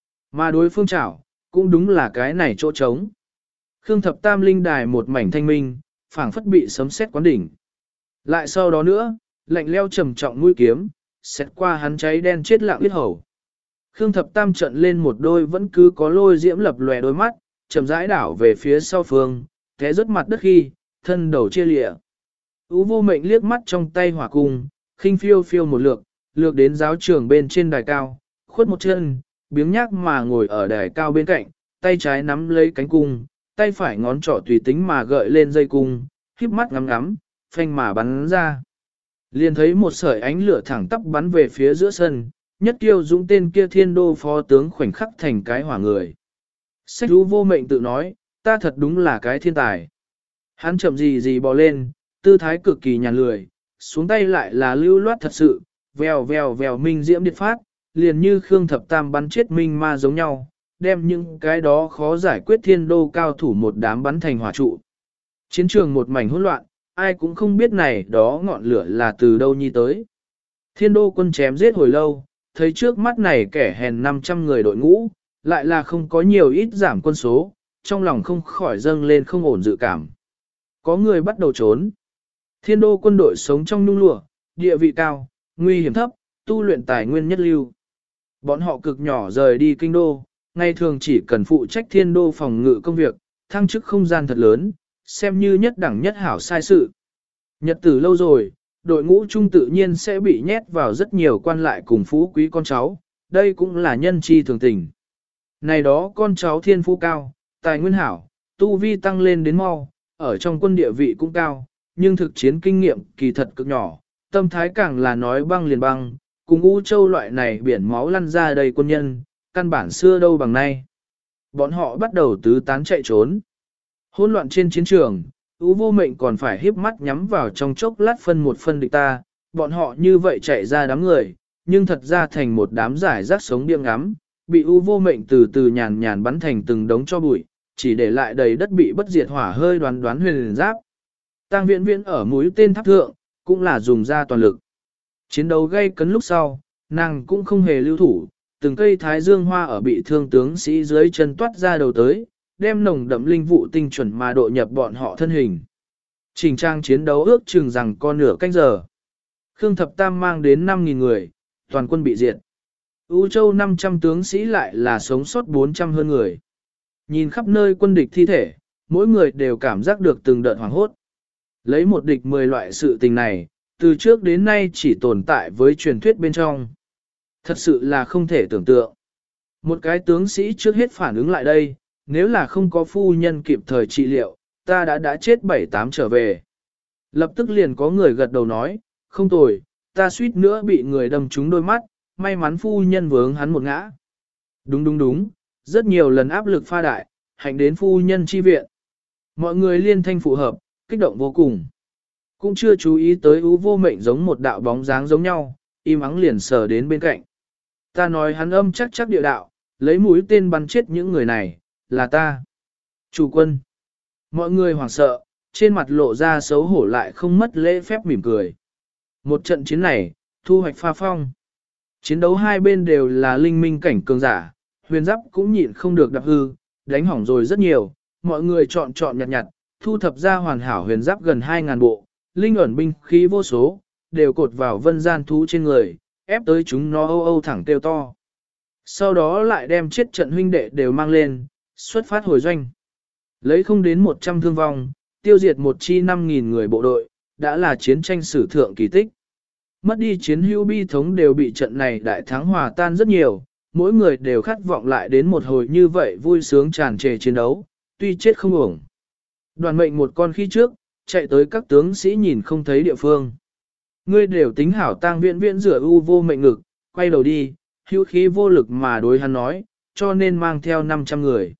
Mà đối phương chảo, cũng đúng là cái này chỗ trống. Khương Thập Tam linh đài một mảnh thanh minh, phảng phất bị sấm sét quán đỉnh. Lại sau đó nữa, lạnh leo trầm trọng mũi kiếm, xét qua hắn cháy đen chết lặng yết hầu. Khương Thập Tam trận lên một đôi vẫn cứ có lôi diễm lập lòe đôi mắt, chậm rãi đảo về phía sau phương, té rớt mặt đất khi, thân đầu chia lịa. Ú Vô Mệnh liếc mắt trong tay hỏa cung, khinh phiêu phiêu một lược đến giáo trường bên trên đài cao, khuất một chân, biếng nhác mà ngồi ở đài cao bên cạnh, tay trái nắm lấy cánh cung, tay phải ngón trỏ tùy tính mà gợi lên dây cung, híp mắt ngắm ngắm, phanh mà bắn ra. Liền thấy một sợi ánh lửa thẳng tắp bắn về phía giữa sân, nhất kiêu dũng tên kia Thiên Đô phó tướng khoảnh khắc thành cái hỏa người. Sách Ú Vô Mệnh tự nói, ta thật đúng là cái thiên tài. Hắn chậm gì bò lên, tư thái cực kỳ nhàn lười, xuống tay lại là lưu loát thật sự, vèo vèo vèo minh diễm điện phát, liền như Khương Thập Tam bắn chết minh ma giống nhau, đem những cái đó khó giải quyết Thiên Đô cao thủ một đám bắn thành hỏa trụ. Chiến trường một mảnh hỗn loạn, ai cũng không biết này đó ngọn lửa là từ đâu nhi tới. Thiên Đô quân chém giết hồi lâu, thấy trước mắt này kẻ hèn 500 người đội ngũ, lại là không có nhiều ít giảm quân số, trong lòng không khỏi dâng lên không ổn dự cảm. Có người bắt đầu trốn. Thiên Đô quân đội sống trong nhung lụa, địa vị cao, nguy hiểm thấp, tu luyện tài nguyên nhất lưu. Bọn họ cực nhỏ rời đi kinh đô, ngày thường chỉ cần phụ trách Thiên Đô phòng ngự công việc, thăng chức không gian thật lớn, xem như nhất đẳng nhất hảo sai sự. Nhật tử lâu rồi, đội ngũ trung tự nhiên sẽ bị nhét vào rất nhiều quan lại cùng phú quý con cháu, đây cũng là nhân chi thường tình. Này đó con cháu thiên phú cao, tài nguyên hảo, tu vi tăng lên đến mau, ở trong quân địa vị cũng cao, nhưng thực chiến kinh nghiệm kỳ thật cực nhỏ, tâm thái càng là nói băng liền băng, cùng U Châu loại này biển máu lăn ra đầy quân nhân, căn bản xưa đâu bằng nay. Bọn họ bắt đầu tứ tán chạy trốn. Hỗn loạn trên chiến trường, U Vô Mệnh còn phải híp mắt nhắm vào trong chốc lát phân một phân địch ta, bọn họ như vậy chạy ra đám người, nhưng thật ra thành một đám giải rác sống điên ngắm, bị U Vô Mệnh từ từ nhàn nhàn bắn thành từng đống cho bụi, chỉ để lại đầy đất bị bất diệt hỏa hơi đoán đoán huyền giáp. Tang Viễn Viễn ở mũi tên tháp thượng, cũng là dùng ra toàn lực. Chiến đấu gay cấn lúc sau, nàng cũng không hề lưu thủ, từng cây thái dương hoa ở bị thương tướng sĩ dưới chân toát ra đầu tới, đem nồng đậm linh vụ tinh chuẩn mà độ nhập bọn họ thân hình. Trình trang chiến đấu ước chừng rằng con nửa canh giờ. Khương Thập Tam mang đến 5.000 người, toàn quân bị diệt. U Châu 500 tướng sĩ lại là sống sót 400 hơn người. Nhìn khắp nơi quân địch thi thể, mỗi người đều cảm giác được từng đợt hoảng hốt. Lấy một địch 10 loại sự tình này, từ trước đến nay chỉ tồn tại với truyền thuyết bên trong. Thật sự là không thể tưởng tượng. Một cái tướng sĩ trước hết phản ứng lại đây, nếu là không có phu nhân kịp thời trị liệu, ta đã chết 7-8 trở về. Lập tức liền có người gật đầu nói, không tồi, ta suýt nữa bị người đâm trúng đôi mắt, may mắn phu nhân vướng hắn một ngã. Đúng, rất nhiều lần áp lực pha đại, hạnh đến phu nhân chi viện. Mọi người liên thanh phụ hợp, kích động vô cùng. Cũng chưa chú ý tới U Vô Mệnh giống một đạo bóng dáng giống nhau, im ắng liền sờ đến bên cạnh. Ta nói hắn âm chắc địa đạo, lấy mũi tên bắn chết những người này, là ta. Chủ quân. Mọi người hoảng sợ, trên mặt lộ ra xấu hổ lại không mất lễ phép mỉm cười. Một trận chiến này, thu hoạch pha phong. Chiến đấu hai bên đều là linh minh cảnh cường giả, huyền giáp cũng nhịn không được đập hư, đánh hỏng rồi rất nhiều, mọi người chọn nhặt, thu thập ra hoàn hảo huyền giáp gần 2.000 bộ, linh ẩn binh khí vô số, đều cột vào vân gian thú trên người, ép tới chúng nó âu thẳng kêu to. Sau đó lại đem chết trận huynh đệ đều mang lên, xuất phát hồi doanh. Lấy không đến 100 thương vong, tiêu diệt một chi 5.000 người bộ đội, đã là chiến tranh sử thượng kỳ tích. Mất đi chiến hữu bi thống đều bị trận này đại thắng hòa tan rất nhiều, mỗi người đều khát vọng lại đến một hồi như vậy vui sướng tràn trề chiến đấu, tuy chết không uổng. Đoàn mệnh một con khi trước, chạy tới các tướng sĩ nhìn không thấy địa phương. Ngươi đều tính hảo Tang Viễn Viễn rửa U Vô Mệnh ngực, quay đầu đi, hữu khí vô lực mà đối hắn nói, cho nên mang theo 500 người.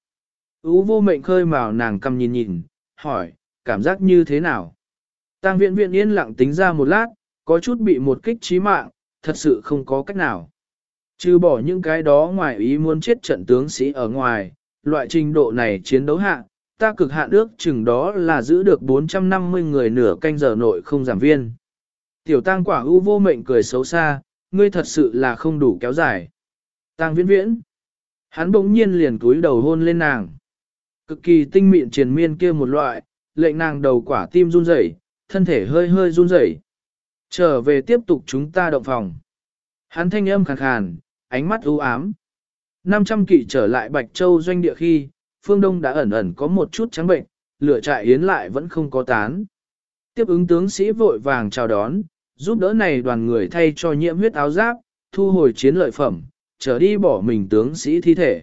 U Vô Mệnh khơi mào nàng cầm nhìn, hỏi, cảm giác như thế nào? Tang Viễn Viễn yên lặng tính ra một lát, có chút bị một kích chí mạng, thật sự không có cách nào. Trừ bỏ những cái đó ngoài ý muốn chết trận tướng sĩ ở ngoài, loại trình độ này chiến đấu hạ, ta cực hạn ước chừng đó là giữ được 450 người nửa canh giờ nội không giảm viên. Tiểu Tang Quả U Vô Mệnh cười xấu xa, ngươi thật sự là không đủ kéo dài. Tang Viễn Viễn. Hắn bỗng nhiên liền cúi đầu hôn lên nàng. Cực kỳ tinh mịn triền miên kia một loại, lệnh nàng đầu quả tim run rẩy, thân thể hơi run rẩy. Trở về tiếp tục chúng ta động phòng. Hắn thanh âm khàn khàn, ánh mắt u ám. 500 kỵ trở lại Bạch Châu doanh địa khi, phương đông đã ẩn có một chút trắng bệnh, lửa trại yến lại vẫn không có tán. Tiếp ứng tướng sĩ vội vàng chào đón, giúp đỡ này đoàn người thay cho nhiễm huyết áo giáp, thu hồi chiến lợi phẩm, trở đi bỏ mình tướng sĩ thi thể.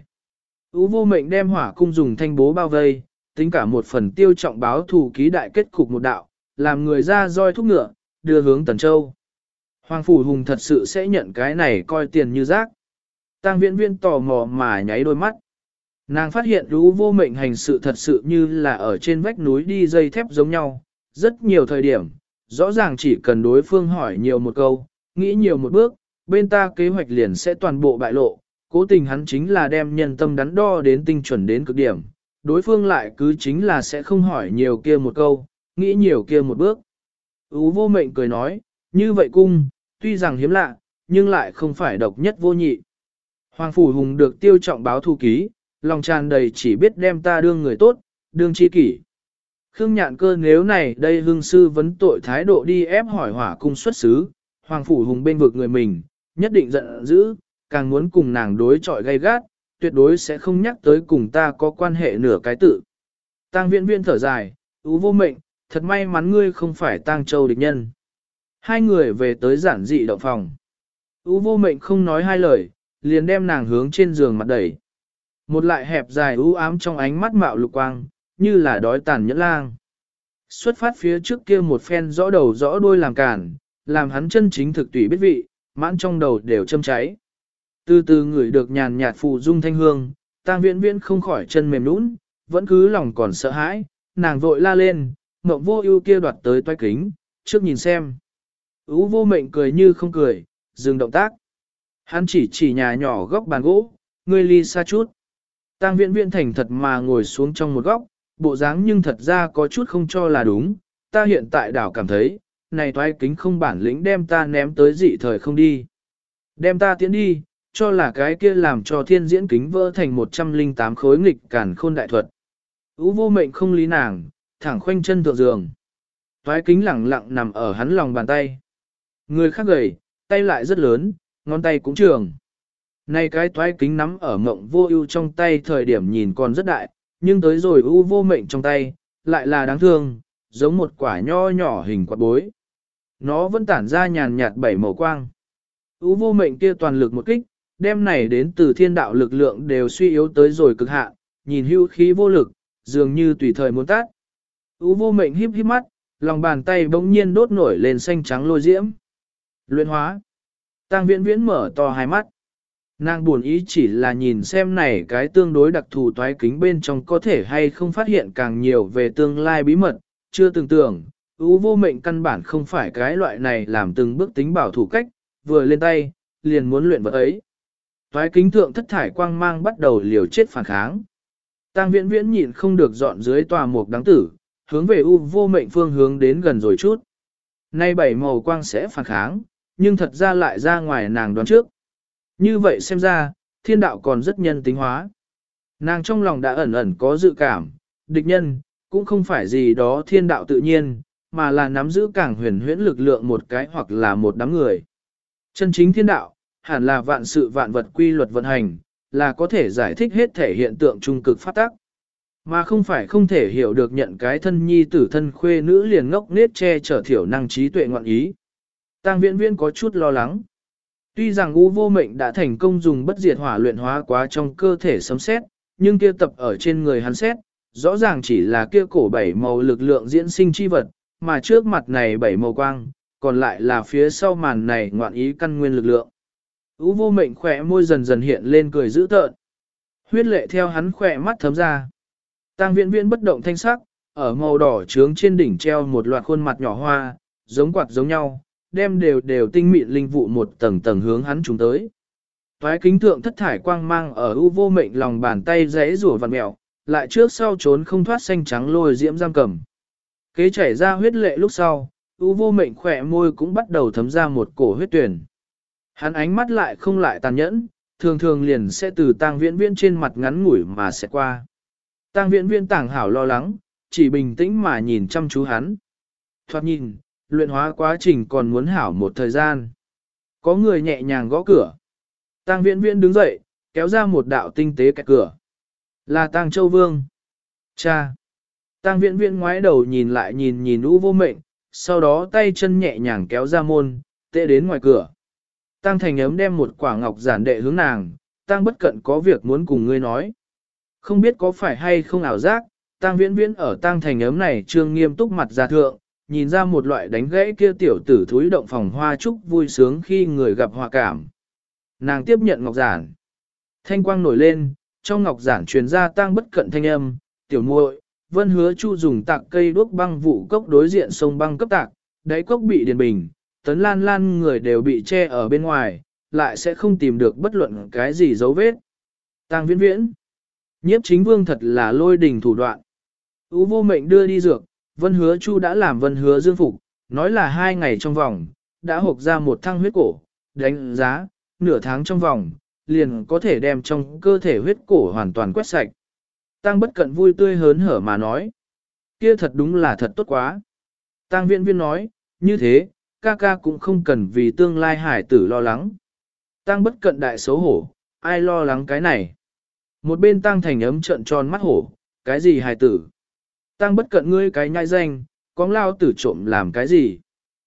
U Vô Mệnh đem hỏa cung dùng thanh bố bao vây, tính cả một phần tiêu trọng báo thù ký đại kết cục một đạo, làm người ra roi thúc ngựa, đưa hướng Tần Châu. Hoàng Phủ Hùng thật sự sẽ nhận cái này coi tiền như rác. Tang Viễn Viễn tò mò mà nháy đôi mắt. Nàng phát hiện U Vô Mệnh hành sự thật sự như là ở trên vách núi đi dây thép giống nhau, rất nhiều thời điểm, rõ ràng chỉ cần đối phương hỏi nhiều một câu, nghĩ nhiều một bước, bên ta kế hoạch liền sẽ toàn bộ bại lộ, cố tình hắn chính là đem nhân tâm đắn đo đến tinh chuẩn đến cực điểm, đối phương lại cứ chính là sẽ không hỏi nhiều kia một câu, nghĩ nhiều kia một bước. U Vô Mệnh cười nói, như vậy cung, tuy rằng hiếm lạ, nhưng lại không phải độc nhất vô nhị. Hoàng Phủ Hùng được tiêu trọng báo thu ký, lòng tràn đầy chỉ biết đem ta đương người tốt, đương chi kỷ. Khương Nhạn Cơ nếu này đây hương sư vấn tội thái độ đi ép hỏi hỏa cung xuất xứ, Hoàng Phủ Hùng bên vực người mình, nhất định giận dữ, càng muốn cùng nàng đối chọi gay gắt, tuyệt đối sẽ không nhắc tới cùng ta có quan hệ nửa cái tự. Tang Viễn Viễn thở dài, U Vô Mệnh, thật may mắn ngươi không phải Tang Châu địch nhân. Hai người về tới giản dị động phòng. U Vô Mệnh không nói hai lời, liền đem nàng hướng trên giường mặt đẩy. Một lại hẹp dài u ám trong ánh mắt mạo lục quang, như là đói tàn nhẫn lang. Xuất phát phía trước kia một phen rõ đầu rõ đuôi làm cản, làm hắn chân chính thực tùy biết vị, mãn trong đầu đều châm cháy. Từ từ ngửi được nhàn nhạt phù dung thanh hương, Tang Viễn Viễn không khỏi chân mềm nhũn, vẫn cứ lòng còn sợ hãi, nàng vội la lên, Mộng Vô Ưu kia đoạt tới toái kính, trước nhìn xem. Ú Vô Mệnh cười như không cười, dừng động tác. Hắn chỉ nhà nhỏ góc bàn gỗ, ngươi ly xa chút. Tang Viễn Viễn thành thật mà ngồi xuống trong một góc, bộ dáng nhưng thật ra có chút không cho là đúng, ta hiện tại đảo cảm thấy, này toái kính không bản lĩnh đem ta ném tới dị thời không đi. Đem ta tiến đi, cho là cái kia làm cho thiên diễn kính vỡ thành 108 khối nghịch càn khôn đại thuật. Ú Vô Mệnh không lý nàng, thẳng khoanh chân thượng giường. Toái kính lẳng lặng nằm ở hắn lòng bàn tay. Người khác gầy, tay lại rất lớn, ngón tay cũng trường. Này cái toái kính nắm ở Mộng Vô Ưu trong tay thời điểm nhìn còn rất đại, nhưng tới rồi Ú Vô Mệnh trong tay, lại là đáng thương, giống một quả nho nhỏ hình quạt bối. Nó vẫn tản ra nhàn nhạt bảy màu quang. Ú Vô Mệnh kia toàn lực một kích, đem này đến từ thiên đạo lực lượng đều suy yếu tới rồi cực hạn, nhìn hữu khí vô lực, dường như tùy thời muốn tát. Ú Vô Mệnh híp híp mắt, lòng bàn tay bỗng nhiên đốt nổi lên xanh trắng lôi diễm. Luyện hóa. Tang Viễn Viễn mở to hai mắt. Nàng buồn ý chỉ là nhìn xem này cái tương đối đặc thù toái kính bên trong có thể hay không phát hiện càng nhiều về tương lai bí mật, chưa từng tưởng, Ú Vô Mệnh căn bản không phải cái loại này làm từng bước tính bảo thủ cách, vừa lên tay, liền muốn luyện vật ấy. Toái kính thượng thất thải quang mang bắt đầu liều chết phản kháng. Tang Viễn Viễn nhịn không được dọn dưới tòa mục đáng tử, hướng về Ú Vô Mệnh phương hướng đến gần rồi chút. Nay bảy màu quang sẽ phản kháng, nhưng thật ra lại ra ngoài nàng đoán trước. Như vậy xem ra, thiên đạo còn rất nhân tính hóa. Nàng trong lòng đã ẩn ẩn có dự cảm, địch nhân, cũng không phải gì đó thiên đạo tự nhiên, mà là nắm giữ càng huyền huyễn lực lượng một cái hoặc là một đám người. Chân chính thiên đạo, hẳn là vạn sự vạn vật quy luật vận hành, là có thể giải thích hết thể hiện tượng trung cực phát tác. Mà không phải không thể hiểu được nhận cái thân nhi tử thân khuê nữ liền ngốc nết che chở thiểu năng trí tuệ ngoạn ý. Tang Viễn Viễn có chút lo lắng. Tuy rằng Ú Vô Mệnh đã thành công dùng bất diệt hỏa luyện hóa quá trong cơ thể sấm sét, nhưng kia tập ở trên người hắn sét, rõ ràng chỉ là kia cổ bảy màu lực lượng diễn sinh chi vật, mà trước mặt này bảy màu quang, còn lại là phía sau màn này ngoạn ý căn nguyên lực lượng. Ú Vô Mệnh khỏe môi dần dần hiện lên cười dữ tợn. Huyết lệ theo hắn khỏe mắt thấm ra. Tang Viễn Viễn bất động thanh sắc, ở màu đỏ trướng trên đỉnh treo một loạt khuôn mặt nhỏ hoa, giống quạt giống nhau, đem đều tinh mịn linh vụ một tầng tầng hướng hắn chúng tới. Toái kính thượng thất thải quang mang ở Ú Vô Mệnh lòng bàn tay rẽ rủa vặn mèo, lại trước sau trốn không thoát xanh trắng lôi diễm giam cầm. Kế chảy ra huyết lệ lúc sau, Ú Vô Mệnh khỏe môi cũng bắt đầu thấm ra một cổ huyết tuyển. Hắn ánh mắt lại không lại tàn nhẫn, thường thường liền sẽ từ Tang Viễn Viễn trên mặt ngắn ngủi mà sẽ qua. Tang Viễn Viễn tảng hảo lo lắng, chỉ bình tĩnh mà nhìn chăm chú hắn. Thoạt nhìn, luyện hóa quá trình còn muốn hảo một thời gian. Có người nhẹ nhàng gõ cửa. Tang Viễn Viễn đứng dậy, kéo ra một đạo tinh tế kẹt cửa. Là Tang Châu Vương. Cha. Tang Viễn Viễn ngoái đầu nhìn lại nhìn Ú Vô Mệnh, sau đó tay chân nhẹ nhàng kéo ra môn, tệ đến ngoài cửa. Tang Thành Ấm đem một quả ngọc giản đệ hướng nàng, Tang Bất Cận có việc muốn cùng ngươi nói. Không biết có phải hay không ảo giác, Tang Viễn Viễn ở Tang Thành Ấm này trương nghiêm túc mặt ra thượng, nhìn ra một loại đánh gãy kia tiểu tử thúi động phòng hoa trúc vui sướng khi người gặp hòa cảm. Nàng tiếp nhận ngọc giản. Thanh quang nổi lên, trong ngọc giản truyền ra Tang Bất Cận thanh âm, tiểu muội, Vân Hứa Chu dùng tạc cây đuốc băng vụ cốc đối diện sông băng cấp tạc, đáy cốc bị điền bình, Tấn Lan Lan người đều bị che ở bên ngoài, lại sẽ không tìm được bất luận cái gì dấu vết. Tang Viễn Viễn. Nhiếp Chính Vương thật là lôi đình thủ đoạn. Ú Vô Mệnh đưa đi dược, Vân Hứa Chu đã làm Vân Hứa dương phục, nói là 2 ngày trong vòng, đã hộp ra một thăng huyết cổ, đánh giá, nửa tháng trong vòng, liền có thể đem trong cơ thể huyết cổ hoàn toàn quét sạch. Tang Bất Cận vui tươi hớn hở mà nói, kia thật đúng là thật tốt quá. Tang Viễn Viễn nói, như thế, ca ca cũng không cần vì tương lai hải tử lo lắng. Tang Bất Cận đại xấu hổ, ai lo lắng cái này. Một bên Tang Thành Ấm trợn tròn mắt hổ, cái gì hải tử. Tang Bất Cận ngươi cái nhai danh, con lao tử trộm làm cái gì.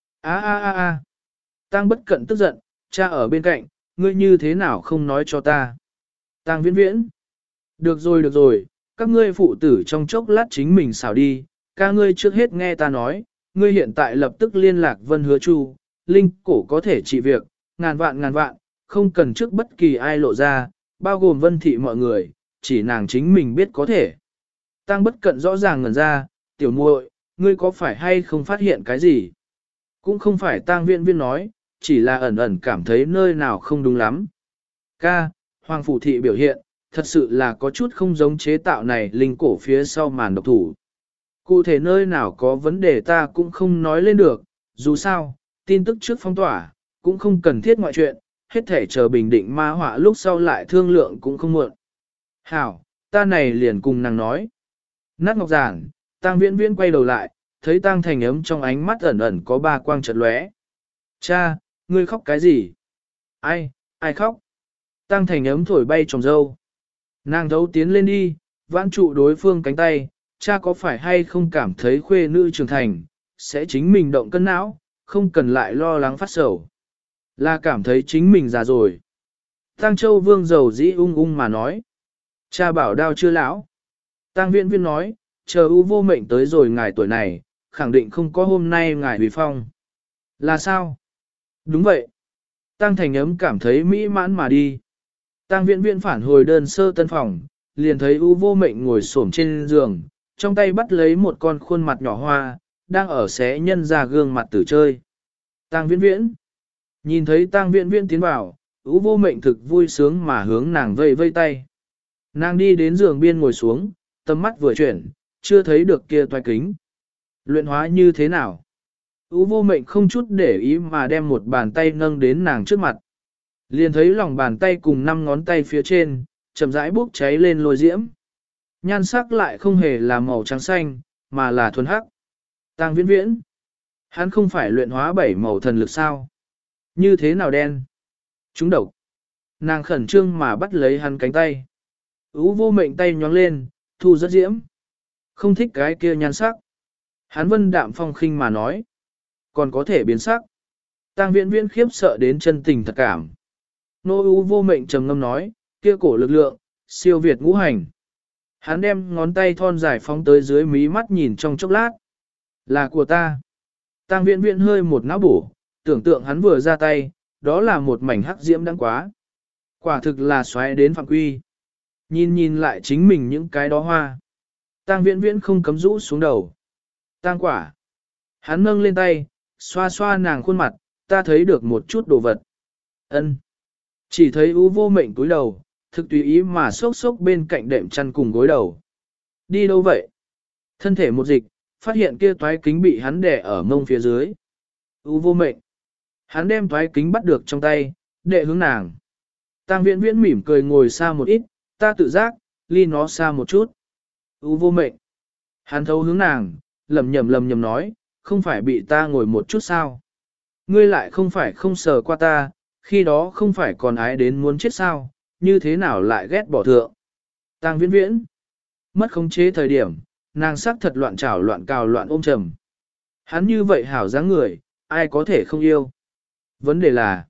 A. Tang Bất Cận tức giận, cha ở bên cạnh, ngươi như thế nào không nói cho ta. Tang Viễn Viễn. Được rồi, các ngươi phụ tử trong chốc lát chính mình xảo đi, ca ngươi trước hết nghe ta nói, ngươi hiện tại lập tức liên lạc Vân Hứa Chu, linh cổ có thể trị việc, ngàn vạn, không cần trước bất kỳ ai lộ ra, bao gồm Vân Thị mọi người, chỉ nàng chính mình biết có thể. Tăng Bất Cận rõ ràng ngẩn ra, tiểu muội, ngươi có phải hay không phát hiện cái gì? Cũng không phải Tang Viễn Viễn nói, chỉ là ẩn ẩn cảm thấy nơi nào không đúng lắm. Ca, Hoàng Phủ Thị biểu hiện, thật sự là có chút không giống chế tạo này linh cổ phía sau màn độc thủ. Cụ thể nơi nào có vấn đề ta cũng không nói lên được, dù sao, tin tức trước phong tỏa, cũng không cần thiết ngoại chuyện, hết thể chờ bình định ma họa lúc sau lại thương lượng cũng không muộn. Hảo, ta này liền cùng nàng nói. Nát ngọc giản, Tang Viễn Viễn quay đầu lại, thấy Tang Thành Ấm trong ánh mắt ẩn ẩn có ba quang chợt lóe. Cha, ngươi khóc cái gì? Ai khóc? Tang Thành Ấm thổi bay tròng dâu. Nàng thấu tiến lên đi, vãn trụ đối phương cánh tay, cha có phải hay không cảm thấy khuê nữ trưởng thành, sẽ chính mình động cân não, không cần lại lo lắng phát sầu. Là cảm thấy chính mình già rồi. Tang Châu Vương giàu dĩ ung mà nói. Cha bảo đao chưa lão. Tang Viễn Viễn nói, chờ U Vô Mệnh tới rồi ngài tuổi này, khẳng định không có hôm nay ngài huy phong. Là sao? Đúng vậy. Tang Thành Ấm cảm thấy mỹ mãn mà đi. Tang Viễn Viễn phản hồi đơn sơ tân phòng, liền thấy U Vô Mệnh ngồi xổm trên giường, trong tay bắt lấy một con khuôn mặt nhỏ hoa, đang ở xé nhân ra gương mặt tử chơi. Tang Viễn Viễn. Nhìn thấy Tang Viễn Viễn tiến vào, U Vô Mệnh thực vui sướng mà hướng nàng vây vây tay. Nàng đi đến giường biên ngồi xuống, tầm mắt vừa chuyển, chưa thấy được kia toái kính. Luyện hóa như thế nào? U Vô Mệnh không chút để ý mà đem một bàn tay nâng đến nàng trước mặt. Liền thấy lòng bàn tay cùng 5 ngón tay phía trên, chậm rãi bốc cháy lên lôi diễm. Nhan sắc lại không hề là màu trắng xanh, mà là thuần hắc. Tang Viễn Viễn. Hắn không phải luyện hóa 7 màu thần lực sao? Như thế nào đen? Chúng độc. Nàng khẩn trương mà bắt lấy hắn cánh tay. U Vô Mệnh tay nhóng lên, thu rất diễm. Không thích cái kia nhan sắc. Hắn vân đạm phong khinh mà nói. Còn có thể biến sắc. Tang Viễn Viễn khiếp sợ đến chân tình thật cảm. Nô U Vô Mệnh trầm ngâm nói, kia cổ lực lượng, siêu việt ngũ hành. Hắn đem ngón tay thon dài phóng tới dưới mí mắt nhìn trong chốc lát. Là của ta. Tang Viễn Viễn hơi một não bổ, tưởng tượng hắn vừa ra tay, đó là một mảnh hắc diễm đáng quá. Quả thực là xoáy đến phạm quy. Nhìn lại chính mình những cái đó hoa. Tang Viễn Viễn không cấm rũ xuống đầu. Tang quả. Hắn nâng lên tay, xoa xoa nàng khuôn mặt, ta thấy được một chút đồ vật. Ân. Chỉ thấy U Vô Mệnh cúi đầu, thực tùy ý mà xốc xốc bên cạnh đệm chăn cùng gối đầu. Đi đâu vậy? Thân thể một dịch, phát hiện kia toái kính bị hắn đè ở mông phía dưới. U Vô Mệnh. Hắn đem toái kính bắt được trong tay, đệ hướng nàng. Tang Viễn Viễn mỉm cười ngồi xa một ít, ta tự giác, ly nó xa một chút. U Vô Mệnh. Hắn thấu hướng nàng, lầm nhầm nói, không phải bị ta ngồi một chút sao? Ngươi lại không phải không sờ qua ta, khi đó không phải còn ái đến muốn chết sao, như thế nào lại ghét bỏ thượng? Tang Viễn Viễn. Mất khống chế thời điểm, nàng sắc thật loạn trảo loạn cào loạn ôm trầm. Hắn như vậy hảo dáng người, ai có thể không yêu? Vấn đề là,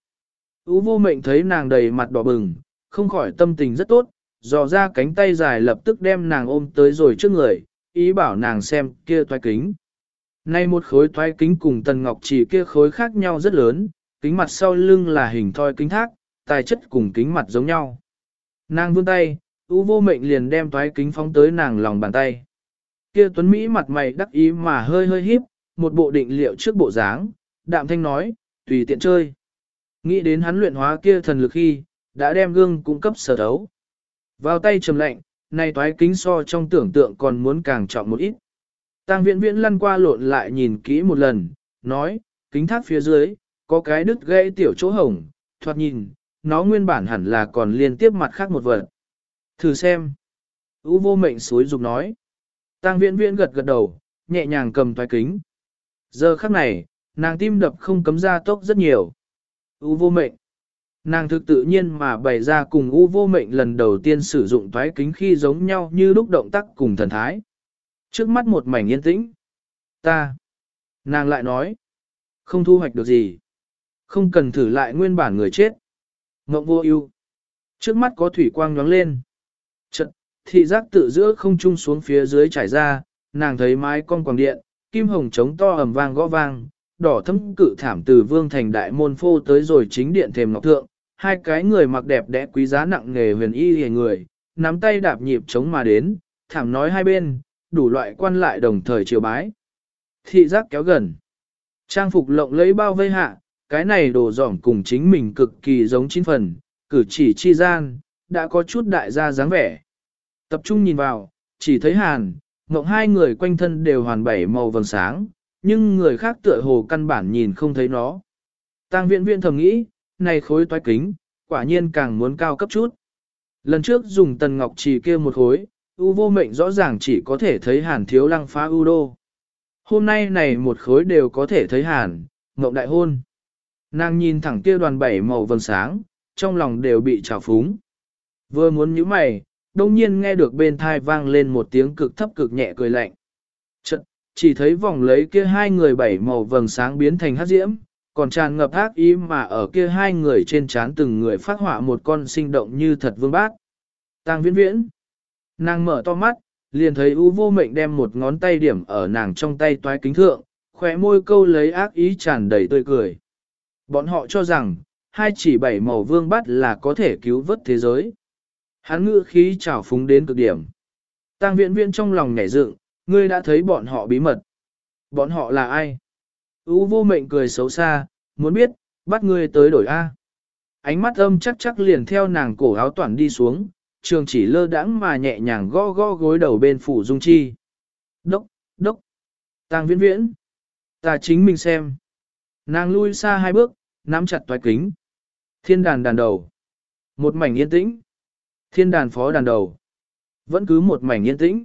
U Vô Mệnh thấy nàng đầy mặt đỏ bừng, không khỏi tâm tình rất tốt, dò ra cánh tay dài lập tức đem nàng ôm tới rồi trước người, ý bảo nàng xem kia toái kính. Nay một khối toái kính cùng tần ngọc chỉ kia khối khác nhau rất lớn, kính mặt sau lưng là hình thoi kính thác, tài chất cùng kính mặt giống nhau. Nàng vươn tay, U Vô Mệnh liền đem toái kính phóng tới nàng lòng bàn tay. Kia tuấn Mỹ mặt mày đắc ý mà hơi híp, một bộ định liệu trước bộ dáng, đạm thanh nói, tùy tiện chơi. Nghĩ đến hắn luyện hóa kia thần lực khi, đã đem gương cung cấp sở thấu. Vào tay trầm lạnh, này toái kính so trong tưởng tượng còn muốn càng trọng một ít. Tang Viễn Viễn lăn qua lộn lại nhìn kỹ một lần, nói, kính thác phía dưới, có cái đứt gãy tiểu chỗ hổng, thoạt nhìn, nó nguyên bản hẳn là còn liên tiếp mặt khác một vật. Thử xem. U Vô Mệnh xối dục nói. Tang Viễn Viễn gật gật đầu, nhẹ nhàng cầm toái kính. Giờ khắc này, nàng tim đập không cấm ra tốc rất nhiều. U Vô Mệnh. Nàng thực tự nhiên mà bày ra cùng U Vô Mệnh lần đầu tiên sử dụng toái kính khi giống nhau như lúc động tác cùng thần thái. Trước mắt một mảnh yên tĩnh. Ta. Nàng lại nói. Không thu hoạch được gì. Không cần thử lại nguyên bản người chết. Ngộng vô ưu. Trước mắt có thủy quang nhoáng lên. Chật, thị giác tự giữa không trung xuống phía dưới trải ra, nàng thấy mái con quàng điện, kim hồng trống to ầm vang gõ vang, đỏ thâm cự thảm từ vương thành đại môn phô tới rồi chính điện thềm ngọc thượng, hai cái người mặc đẹp đẽ quý giá nặng nghề huyền y hề người, nắm tay đạp nhịp chống mà đến, thảm nói hai bên, đủ loại quan lại đồng thời chiều bái. Thị giác kéo gần. Trang phục lộng lẫy bao vây hạ, cái này đồ dỏm cùng chính mình cực kỳ giống chín phần, cử chỉ chi gian, đã có chút đại gia dáng vẻ. Tập trung nhìn vào, chỉ thấy Hàn, Ngộng hai người quanh thân đều hoàn bảy màu vầng sáng, nhưng người khác tựa hồ căn bản nhìn không thấy nó. Tang Viễn Viễn thầm nghĩ, này khối toái kính, quả nhiên càng muốn cao cấp chút. Lần trước dùng tần ngọc trì kia một khối, U Vô Mệnh rõ ràng chỉ có thể thấy Hàn Thiếu Lăng phá U Đô. Hôm nay này một khối đều có thể thấy Hàn, Ngộng đại hôn. Nàng nhìn thẳng kia đoàn bảy màu vầng sáng, trong lòng đều bị trào phúng. Vừa muốn nhíu mày, đông nhiên nghe được bên thai vang lên một tiếng cực thấp cực nhẹ cười lạnh. Chợt, chỉ thấy vòng lấy kia hai người bảy màu vầng sáng biến thành hắc diễm, còn tràn ngập ác ý mà ở kia hai người trên trán từng người phát họa một con sinh động như thật vương bát. Tang Viễn Viễn. Nàng mở to mắt, liền thấy U Vô Mệnh đem một ngón tay điểm ở nàng trong tay toái kính thượng, khóe môi câu lấy ác ý tràn đầy tươi cười. Bọn họ cho rằng, hai chỉ bảy màu vương bát là có thể cứu vớt thế giới. Hắn ngữ khí trào phúng đến cực điểm. Tang Viễn Viễn trong lòng nhảy dựng, ngươi đã thấy bọn họ bí mật. Bọn họ là ai? U Vô Mệnh cười xấu xa, muốn biết, bắt ngươi tới đổi A. Ánh mắt âm chắc chắc liền theo nàng cổ áo toàn đi xuống, trường chỉ lơ đãng mà nhẹ nhàng gõ gõ gối đầu bên phủ dung chi. Đốc, đốc. Tang Viễn Viễn. Ta chính mình xem. Nàng lui xa hai bước, nắm chặt toái kính. Thiên đàn đàn đầu. Một mảnh yên tĩnh. Thiên đàn phó đàn đầu. Vẫn cứ một mảnh yên tĩnh.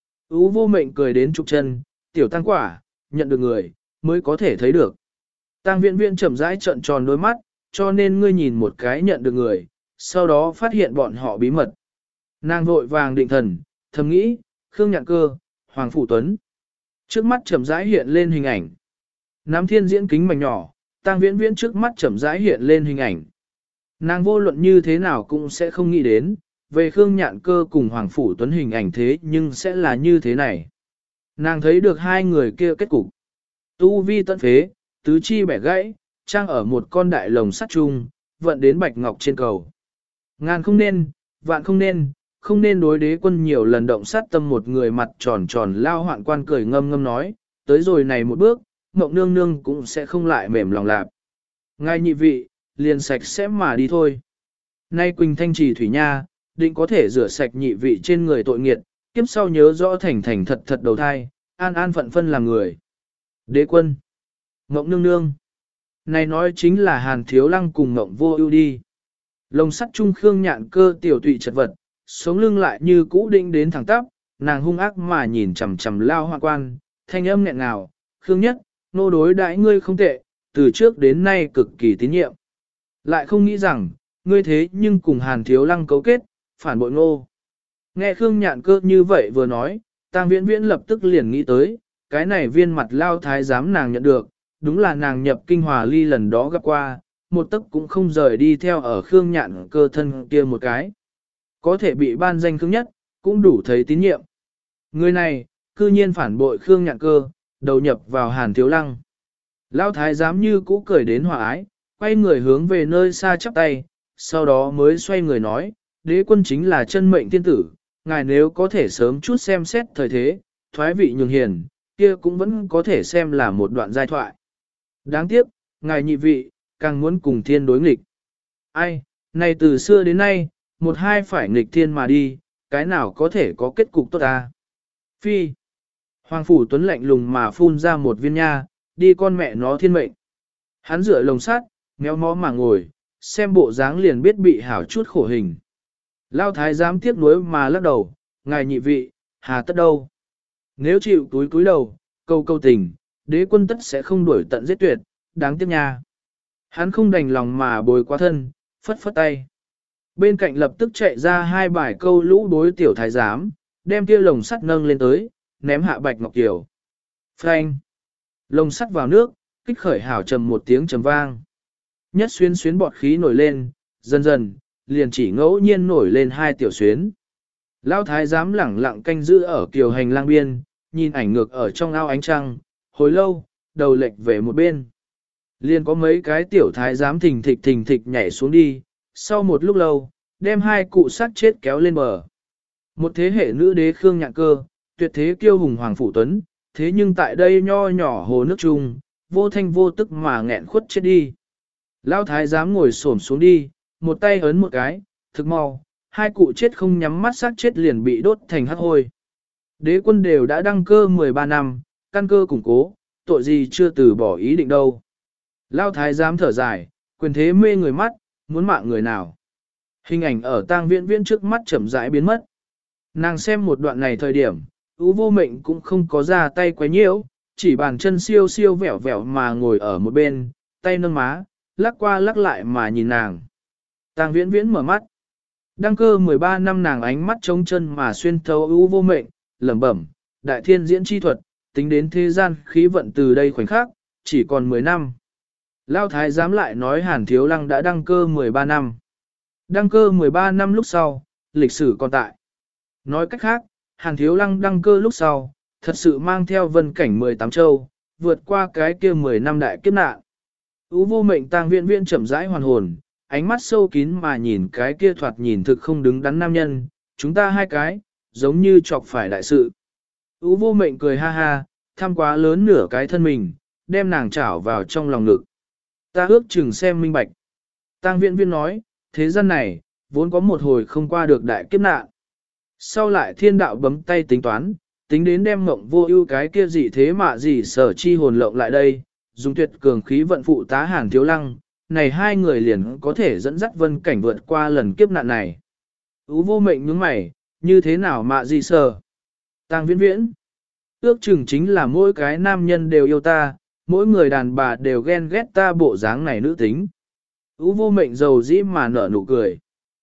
U Vô Mệnh cười đến trục chân, tiểu tăng quả, nhận được người, mới có thể thấy được. Tang Viễn Viễn chậm rãi trợn tròn đôi mắt, cho nên ngươi nhìn một cái nhận được người, sau đó phát hiện bọn họ bí mật. Nàng vội vàng định thần, thầm nghĩ, Khương Nhạn Cơ, Hoàng Phủ Tuấn. Trước mắt chậm rãi hiện lên hình ảnh. Nam Thiên diễn kính mảnh nhỏ, Tang Viễn Viễn trước mắt chậm rãi hiện lên hình ảnh. Nàng vô luận như thế nào cũng sẽ không nghĩ đến, về Khương Nhạn Cơ cùng Hoàng Phủ Tuấn hình ảnh thế nhưng sẽ là như thế này. Nàng thấy được hai người kia kết cục. Tu vi tận phế, tứ chi bẻ gãy, trang ở một con đại lồng sắt chung, vận đến bạch ngọc trên cầu. Ngàn không nên, vạn không nên đối đế quân nhiều lần động sát tâm một người mặt tròn tròn lao hoạn quan cười ngâm ngâm nói, tới rồi này một bước, Ngọc Nương Nương cũng sẽ không lại mềm lòng lạp. Ngay nhị vị, liền sạch sẽ mà đi thôi. Nay Quỳnh Thanh Trì Thủy Nha, định có thể rửa sạch nhị vị trên người tội nghiệt, kiếp sau nhớ rõ thành thành thật thật đầu thai, an an phận phân làm người. Đế quân, Ngọc Nương Nương. Này nói chính là Hàn Thiếu Lăng cùng Ngọc Vô Ưu đi. Lồng sắt trung Khương Nhạn Cơ tiểu tụy chật vật, sống lưng lại như cũ định đến thẳng tắp, nàng hung ác mà nhìn chằm chằm lao hoa quan, thanh âm nghẹn ngào, Khương Nhất, nô đối đãi ngươi không tệ, từ trước đến nay cực kỳ tín nhiệm. Lại không nghĩ rằng, ngươi thế nhưng cùng Hàn Thiếu Lăng cấu kết, phản bội nô. Nghe Khương Nhạn Cơ như vậy vừa nói, Tang Viễn Viễn lập tức liền nghĩ tới, cái này viên mặt lao thái giám nàng nhận được, đúng là nàng nhập kinh hòa ly lần đó gặp qua, một tấc cũng không rời đi theo ở Khương Nhạn Cơ thân kia một cái. Có thể bị ban danh Khương Nhất, cũng đủ thấy tín nhiệm. Người này, cư nhiên phản bội Khương Nhạn Cơ, đầu nhập vào Hàn Thiếu Lăng. Lao thái giám như cũ cười đến hòa ái, quay người hướng về nơi xa chắp tay, sau đó mới xoay người nói, đế quân chính là chân mệnh tiên tử, ngài nếu có thể sớm chút xem xét thời thế, thoái vị nhường hiền, kia cũng vẫn có thể xem là một đoạn giai thoại. Đáng tiếc, ngài nhị vị, càng muốn cùng thiên đối nghịch. Ai, này từ xưa đến nay, một hai phải nghịch thiên mà đi, cái nào có thể có kết cục tốt à? Phi. Hoàng Phủ Tuấn lạnh lùng mà phun ra một viên nha, đi con mẹ nó thiên mệnh. Hắn rửa lồng sắt, méo mó mà ngồi, xem bộ dáng liền biết bị hảo chút khổ hình. Lao thái giám tiếc nuối mà lắc đầu, ngài nhị vị, hà tất đâu. Nếu chịu túi đầu, câu tình, đế quân tất sẽ không đuổi tận giết tuyệt, đáng tiếc nha. Hắn không đành lòng mà bồi qua thân, phất phất tay. Bên cạnh lập tức chạy ra hai bài câu lũ đối tiểu thái giám, đem kia lồng sắt nâng lên tới, ném hạ bạch ngọc kiều. Phanh. Lồng sắt vào nước, kích khởi hảo trầm một tiếng trầm vang. Nhất xuyến bọt khí nổi lên, dần dần, liền chỉ ngẫu nhiên nổi lên hai tiểu xuyến. Lão thái giám lẳng lặng canh giữ ở kiều hành lang biên, nhìn ảnh ngược ở trong ao ánh trăng, hồi lâu, đầu lệch về một bên. Liền có mấy cái tiểu thái giám thình thịch nhảy xuống đi, sau một lúc lâu, đem hai cụ xác chết kéo lên bờ. Một thế hệ nữ đế Khương Nhạn Cơ, tuyệt thế kiêu hùng Hoàng Phủ Tuấn, thế nhưng tại đây nho nhỏ hồ nước chung, vô thanh vô tức mà nghẹn khuất chết đi. Lão thái giám ngồi xổm xuống đi, một tay ấn một cái, thực mau, hai cụ chết không nhắm mắt xác chết liền bị đốt thành hắc hôi. Đế quân đều đã đăng cơ 13 năm, căn cơ củng cố, tội gì chưa từ bỏ ý định đâu. Lão thái giám thở dài, quyền thế mê người mắt, muốn mạng người nào. Hình ảnh ở tang viễn viễn trước mắt chậm rãi biến mất. Nàng xem một đoạn này thời điểm, Ú Vô Mệnh cũng không có ra tay quấy nhiễu, chỉ bàn chân siêu siêu vẻo vẻo mà ngồi ở một bên, tay nâng má, lắc qua lắc lại mà nhìn nàng. Tang viễn viễn mở mắt. Đăng cơ 13 năm nàng ánh mắt trống chân mà xuyên thấu Ú Vô Mệnh, lẩm bẩm, đại thiên diễn chi thuật, tính đến thế gian khí vận từ đây khoảnh khắc, chỉ còn 10 năm. Lao thái giám lại nói Hàn Thiếu Lăng đã đăng cơ 13 năm. Đăng cơ 13 năm lúc sau, lịch sử còn tại. Nói cách khác, Hàn Thiếu Lăng đăng cơ lúc sau, thật sự mang theo vân cảnh 18 châu, vượt qua cái kia 10 năm đại kiếp nạn. Ú Vô Mệnh tang viễn viễn chậm rãi hoàn hồn, ánh mắt sâu kín mà nhìn cái kia thoạt nhìn thực không đứng đắn nam nhân, chúng ta hai cái, giống như chọc phải đại sự. Ú Vô Mệnh cười ha ha, tham quá lớn nửa cái thân mình, đem nàng chảo vào trong lòng ngực. Ta ước chừng xem minh bạch. Tang viễn viễn nói, thế gian này, vốn có một hồi không qua được đại kiếp nạn. Sau lại thiên đạo bấm tay tính toán, tính đến đem mộng vô ưu cái kia gì thế mà gì sở chi hồn lộng lại đây, dùng tuyệt cường khí vận phụ tá Hàn Thiếu Lăng, này hai người liền có thể dẫn dắt vân cảnh vượt qua lần kiếp nạn này. Ú Vô Mệnh nhướng mày, như thế nào mà gì sở? Tang viễn viễn. Ước chừng chính là mỗi cái nam nhân đều yêu ta, mỗi người đàn bà đều ghen ghét ta bộ dáng này nữ tính. Ú Vô Mệnh dầu dĩ mà nở nụ cười.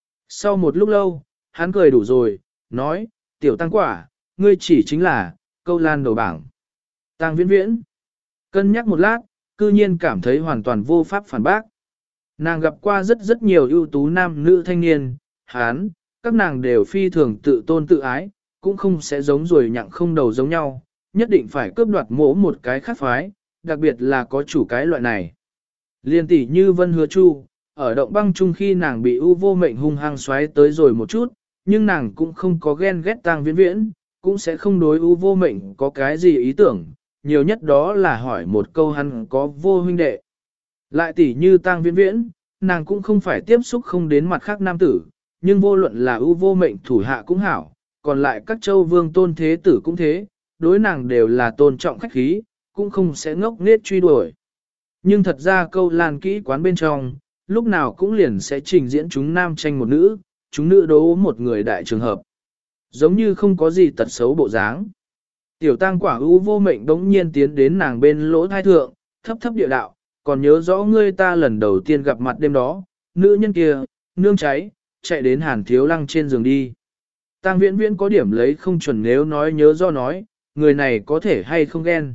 Sau một lúc lâu, hắn cười đủ rồi, nói, tiểu tăng quả, ngươi chỉ chính là, câu lan đầu bảng. Tang viễn viễn. Cân nhắc một lát, cư nhiên cảm thấy hoàn toàn vô pháp phản bác. Nàng gặp qua rất nhiều ưu tú nam nữ thanh niên, hán, các nàng đều phi thường tự tôn tự ái, cũng không sẽ giống rồi nhặng không đầu giống nhau, nhất định phải cướp đoạt mỗ một cái khác phái, đặc biệt là có chủ cái loại này. Liên tỷ như Vân Hứa Chu, ở động băng chung khi nàng bị Ú Vô Mệnh hung hăng xoáy tới rồi một chút, nhưng nàng cũng không có ghen ghét tang viễn viễn, cũng sẽ không đối Ú Vô Mệnh có cái gì ý tưởng, nhiều nhất đó là hỏi một câu hắn có vô huynh đệ. Lại tỷ như tang viễn viễn, nàng cũng không phải tiếp xúc không đến mặt khác nam tử, nhưng vô luận là Ú Vô Mệnh thủ hạ cũng hảo, còn lại các châu vương tôn thế tử cũng thế, đối nàng đều là tôn trọng khách khí, cũng không sẽ ngốc nghếch truy đuổi. Nhưng thật ra câu lan kỹ quán bên trong, lúc nào cũng liền sẽ trình diễn chúng nam tranh một nữ, chúng nữ đấu một người đại trường hợp. Giống như không có gì tật xấu bộ dáng. Tiểu tang quả Ú Vô Mệnh đống nhiên tiến đến nàng bên lỗ thai thượng, thấp thấp địa đạo, còn nhớ rõ ngươi ta lần đầu tiên gặp mặt đêm đó, nữ nhân kia, nương cháy, chạy đến Hàn Thiếu Lăng trên giường đi. Tang viễn viễn có điểm lấy không chuẩn nếu nói nhớ do nói, người này có thể hay không ghen.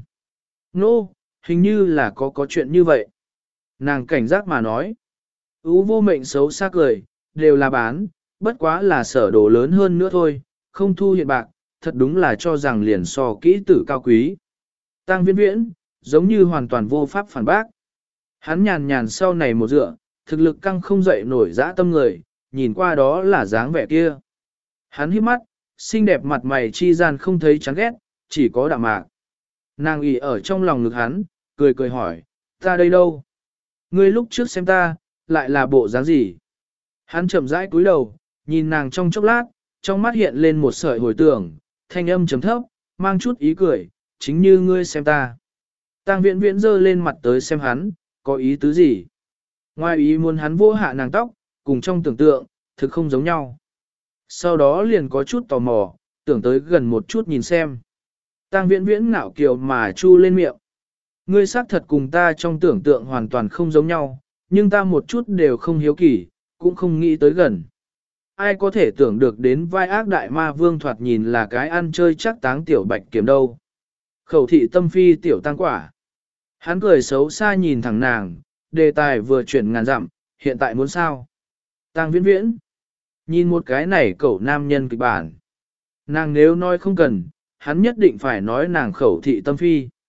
Nô, hình như là có chuyện như vậy. Nàng cảnh giác mà nói. Ú Vô Mệnh xấu xa cười, đều là bán, bất quá là sở đồ lớn hơn nữa thôi, không thu hiện bạc, thật đúng là cho rằng liền so kỹ tử cao quý. Tang viễn viễn, giống như hoàn toàn vô pháp phản bác. Hắn nhàn nhàn sau này một dựa, thực lực căng không dậy nổi dã tâm người, nhìn qua đó là dáng vẻ kia. Hắn híp mắt, xinh đẹp mặt mày chi gian không thấy chán ghét, chỉ có đạm mạc. Nàng ỉ ở trong lòng ngực hắn, cười cười hỏi, ta đây đâu? Ngươi lúc trước xem ta, lại là bộ dáng gì? Hắn chậm rãi cúi đầu, nhìn nàng trong chốc lát, trong mắt hiện lên một sợi hồi tưởng, thanh âm chấm thấp, mang chút ý cười, chính như ngươi xem ta. Tang viễn viễn giơ lên mặt tới xem hắn, có ý tứ gì? Ngoài ý muốn hắn vô hạ nàng tóc, cùng trong tưởng tượng, thực không giống nhau. Sau đó liền có chút tò mò, tưởng tới gần một chút nhìn xem. Tang viễn viễn ngạo kiều mà chu lên miệng. Ngươi xác thật cùng ta trong tưởng tượng hoàn toàn không giống nhau, nhưng ta một chút đều không hiếu kỳ, cũng không nghĩ tới gần. Ai có thể tưởng được đến vai ác đại ma vương thoạt nhìn là cái ăn chơi chắc táng tiểu bạch kiếm đâu. Khẩu thị tâm phi tiểu tăng quả. Hắn cười xấu xa nhìn thẳng nàng, đề tài vừa chuyển ngàn dặm, hiện tại muốn sao? Tang viễn viễn. Nhìn một cái này cậu nam nhân kịch bản. Nàng nếu nói không cần, hắn nhất định phải nói nàng khẩu thị tâm phi.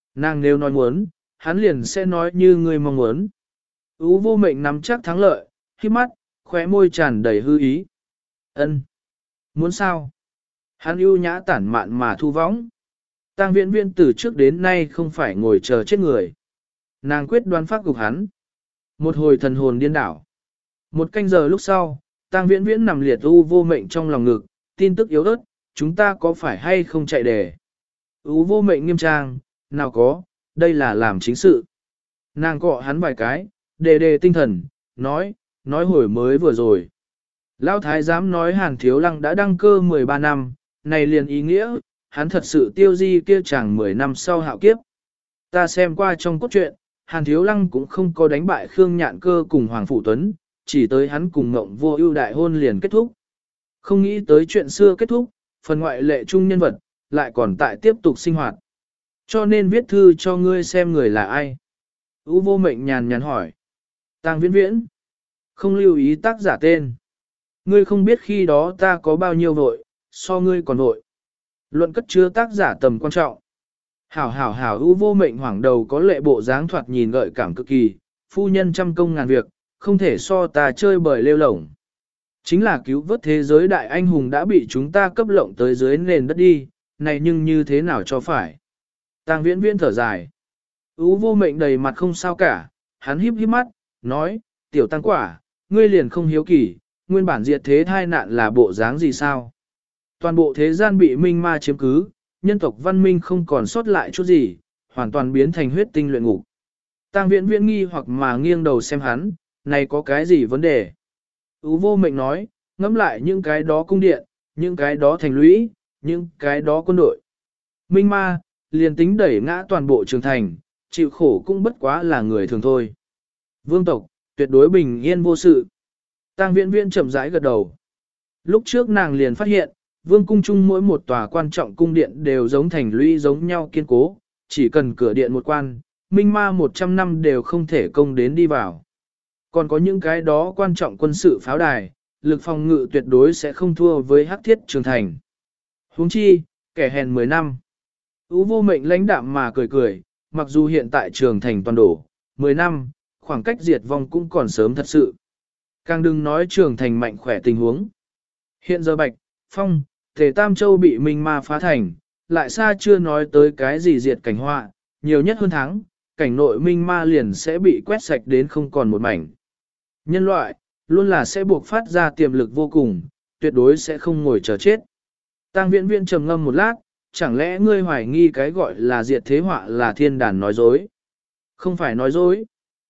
Nàng nếu nói muốn, hắn liền sẽ nói như ngươi mong muốn. Ú vô mệnh nắm chắc thắng lợi, khi mắt, khóe môi tràn đầy hư ý. Ân, muốn sao? Hắn ưu nhã tản mạn mà thu võng. Tang Viễn Viễn từ trước đến nay không phải ngồi chờ chết người. Nàng quyết đoán phát gục hắn. Một hồi thần hồn điên đảo. Một canh giờ lúc sau, Tang Viễn Viễn nằm liệt u vô mệnh trong lòng ngực, tin tức yếu ớt, chúng ta có phải hay không chạy đề. U vô mệnh nghiêm trang, nào có, đây là làm chính sự. Nàng cọ hắn vài cái, đề tinh thần, nói hồi mới vừa rồi. Lão thái giám nói Hàn Thiếu Lăng đã đăng cơ 13 năm, này liền ý nghĩa, hắn thật sự tiêu di kia chẳng 10 năm sau hạo kiếp. Ta xem qua trong cốt truyện, Hàn Thiếu Lăng cũng không có đánh bại Khương Nhạn Cơ cùng Hoàng Phủ Tuấn, chỉ tới hắn cùng Ngộng Vô Ưu đại hôn liền kết thúc. Không nghĩ tới chuyện xưa kết thúc, phần ngoại lệ chung nhân vật, lại còn tại tiếp tục sinh hoạt. Cho nên viết thư cho ngươi xem người là ai. U vô mệnh nhàn nhàn hỏi. Tang Viễn Viễn. Không lưu ý tác giả tên. Ngươi không biết khi đó ta có bao nhiêu vội, so ngươi còn vội. Luận cất chứa tác giả tầm quan trọng. Hảo U vô mệnh hoảng đầu có lệ bộ dáng thoạt nhìn gợi cảm cực kỳ, phu nhân trăm công ngàn việc, không thể so ta chơi bời lêu lổng. Chính là cứu vớt thế giới đại anh hùng đã bị chúng ta cấp lộng tới dưới nền đất đi, này nhưng như thế nào cho phải. Tang Viễn Viễn thở dài. U vô mệnh đầy mặt không sao cả, hắn híp mắt, nói, tiểu tăng quả, ngươi liền không hiếu kỳ, nguyên bản diệt thế thai nạn là bộ dáng gì sao? Toàn bộ thế gian bị minh ma chiếm cứ, nhân tộc văn minh không còn sót lại chút gì, hoàn toàn biến thành huyết tinh luyện ngục. Tang Viễn Viễn nghi hoặc mà nghiêng đầu xem hắn, này có cái gì vấn đề? U vô mệnh nói, ngẫm lại những cái đó cung điện, những cái đó thành lũy, những cái đó quân đội. Minh ma, liền tính đẩy ngã toàn bộ trường thành, chịu khổ cũng bất quá là người thường thôi. Vương tộc, tuyệt đối bình yên vô sự. Tang Viễn Viễn chậm rãi gật đầu. Lúc trước nàng liền phát hiện, vương cung chung mỗi một tòa quan trọng cung điện đều giống thành lũy giống nhau kiên cố, chỉ cần cửa điện một quan, minh ma 100 năm đều không thể công đến đi vào. Còn có những cái đó quan trọng quân sự pháo đài, lực phòng ngự tuyệt đối sẽ không thua với hắc thiết trường thành. Huống chi, kẻ hèn 10 năm. U vô mệnh lãnh đạm mà cười cười, mặc dù hiện tại trường thành toàn đổ, 10 năm, khoảng cách diệt vong cũng còn sớm thật sự. Càng đừng nói trường thành mạnh khỏe tình huống. Hiện giờ Bạch, Phong, Tề Tam Châu bị Minh Ma phá thành, lại xa chưa nói tới cái gì diệt cảnh họa, nhiều nhất hơn tháng, cảnh nội Minh Ma liền sẽ bị quét sạch đến không còn một mảnh. Nhân loại, luôn là sẽ buộc phát ra tiềm lực vô cùng, tuyệt đối sẽ không ngồi chờ chết. Tang Viễn Viễn trầm ngâm một lát, chẳng lẽ ngươi hoài nghi cái gọi là diệt thế họa là thiên đàn nói dối? Không phải nói dối.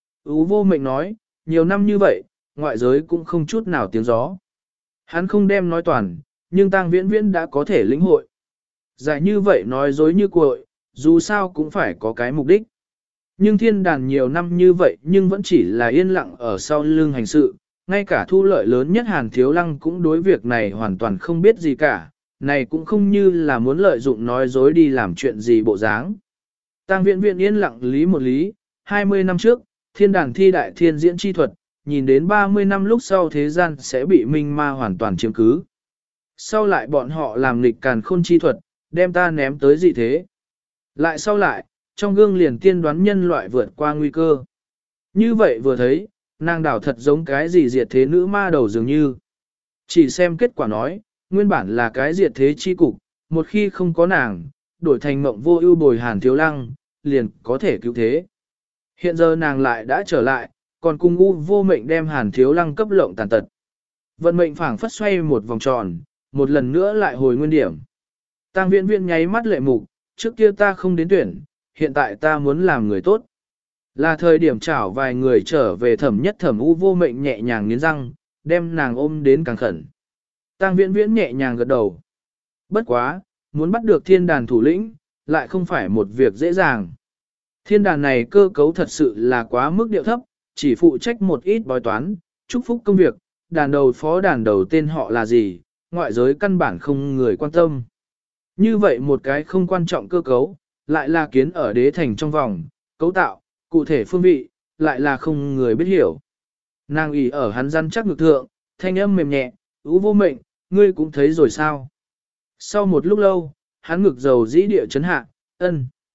Ú vô mệnh nói, nhiều năm như vậy, ngoại giới cũng không chút nào tiếng gió. Hắn không đem nói toàn, nhưng Tang Viễn Viễn đã có thể lĩnh hội. Giải như vậy nói dối như cuội, dù sao cũng phải có cái mục đích. Nhưng thiên đàn nhiều năm như vậy nhưng vẫn chỉ là yên lặng ở sau lưng hành sự, ngay cả thu lợi lớn nhất Hàn Thiếu Lăng cũng đối việc này hoàn toàn không biết gì cả, này cũng không như là muốn lợi dụng nói dối đi làm chuyện gì bộ dáng. Tang Viễn Viễn yên lặng lý một lý, 20 năm trước, thiên đàn thi đại thiên diễn chi thuật, nhìn đến 30 năm lúc sau thế gian sẽ bị minh ma hoàn toàn chiếm cứ. Sau lại bọn họ làm nghịch càn khôn chi thuật, đem ta ném tới dị thế. Lại sau lại, trong gương liền tiên đoán nhân loại vượt qua nguy cơ. Như vậy vừa thấy, nàng đảo thật giống cái gì diệt thế nữ ma đầu dường như. Chỉ xem kết quả nói, nguyên bản là cái diệt thế chi cục, một khi không có nàng, đổi thành mộng vô ưu bồi Hàn Thiếu Lăng, liền có thể cứu thế. Hiện giờ nàng lại đã trở lại, còn cùng u vô mệnh đem Hàn Thiếu Lăng cấp lộng tàn tật. Vận mệnh phảng phất xoay một vòng tròn, một lần nữa lại hồi nguyên điểm. Tang Viễn Viễn nháy mắt lệ mục, trước kia ta không đến tuyển, hiện tại ta muốn làm người tốt. Là thời điểm chảo vài người trở về Thẩm Nhất Thẩm u vô mệnh nhẹ nhàng nghiến răng, đem nàng ôm đến càng khẩn. Tang Viễn Viễn nhẹ nhàng gật đầu. Bất quá, muốn bắt được thiên đàn thủ lĩnh, lại không phải một việc dễ dàng. Thiên đàn này cơ cấu thật sự là quá mức điệu thấp, chỉ phụ trách một ít bói toán, chúc phúc công việc, đàn đầu phó đàn đầu tên họ là gì, ngoại giới căn bản không người quan tâm. Như vậy một cái không quan trọng cơ cấu, lại là kiến ở đế thành trong vòng, cấu tạo, cụ thể phương vị, lại là không người biết hiểu. Nàng ỉ ở hắn răn chắc ngực thượng, thanh âm mềm nhẹ, ú vô mệnh, ngươi cũng thấy rồi sao. Sau một lúc lâu, hắn ngực dầu dĩ địa chấn hạ, ân.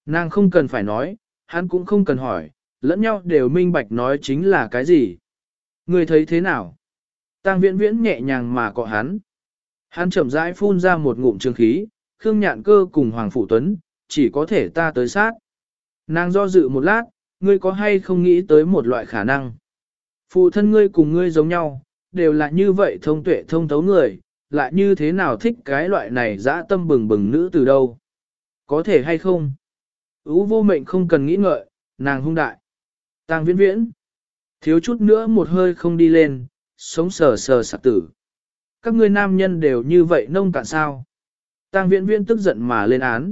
Nàng không cần phải nói, hắn cũng không cần hỏi, lẫn nhau đều minh bạch nói chính là cái gì. Ngươi thấy thế nào? Tang Viễn Viễn nhẹ nhàng mà cọ hắn. Hắn chậm rãi phun ra một ngụm trường khí, Khương Nhạn Cơ cùng Hoàng Phủ Tuấn, chỉ có thể ta tới sát. Nàng do dự một lát, ngươi có hay không nghĩ tới một loại khả năng? Phụ thân ngươi cùng ngươi giống nhau, đều là như vậy thông tuệ thông thấu người, lại như thế nào thích cái loại này dã tâm bừng bừng nữ từ đâu? Có thể hay không? Ú vô mệnh không cần nghĩ ngợi, nàng hung đại. Tang Viễn Viễn, thiếu chút nữa một hơi không đi lên, sống sờ sờ sặc tử. Các ngươi nam nhân đều như vậy nông cạn sao? Tang Viễn Viễn tức giận mà lên án.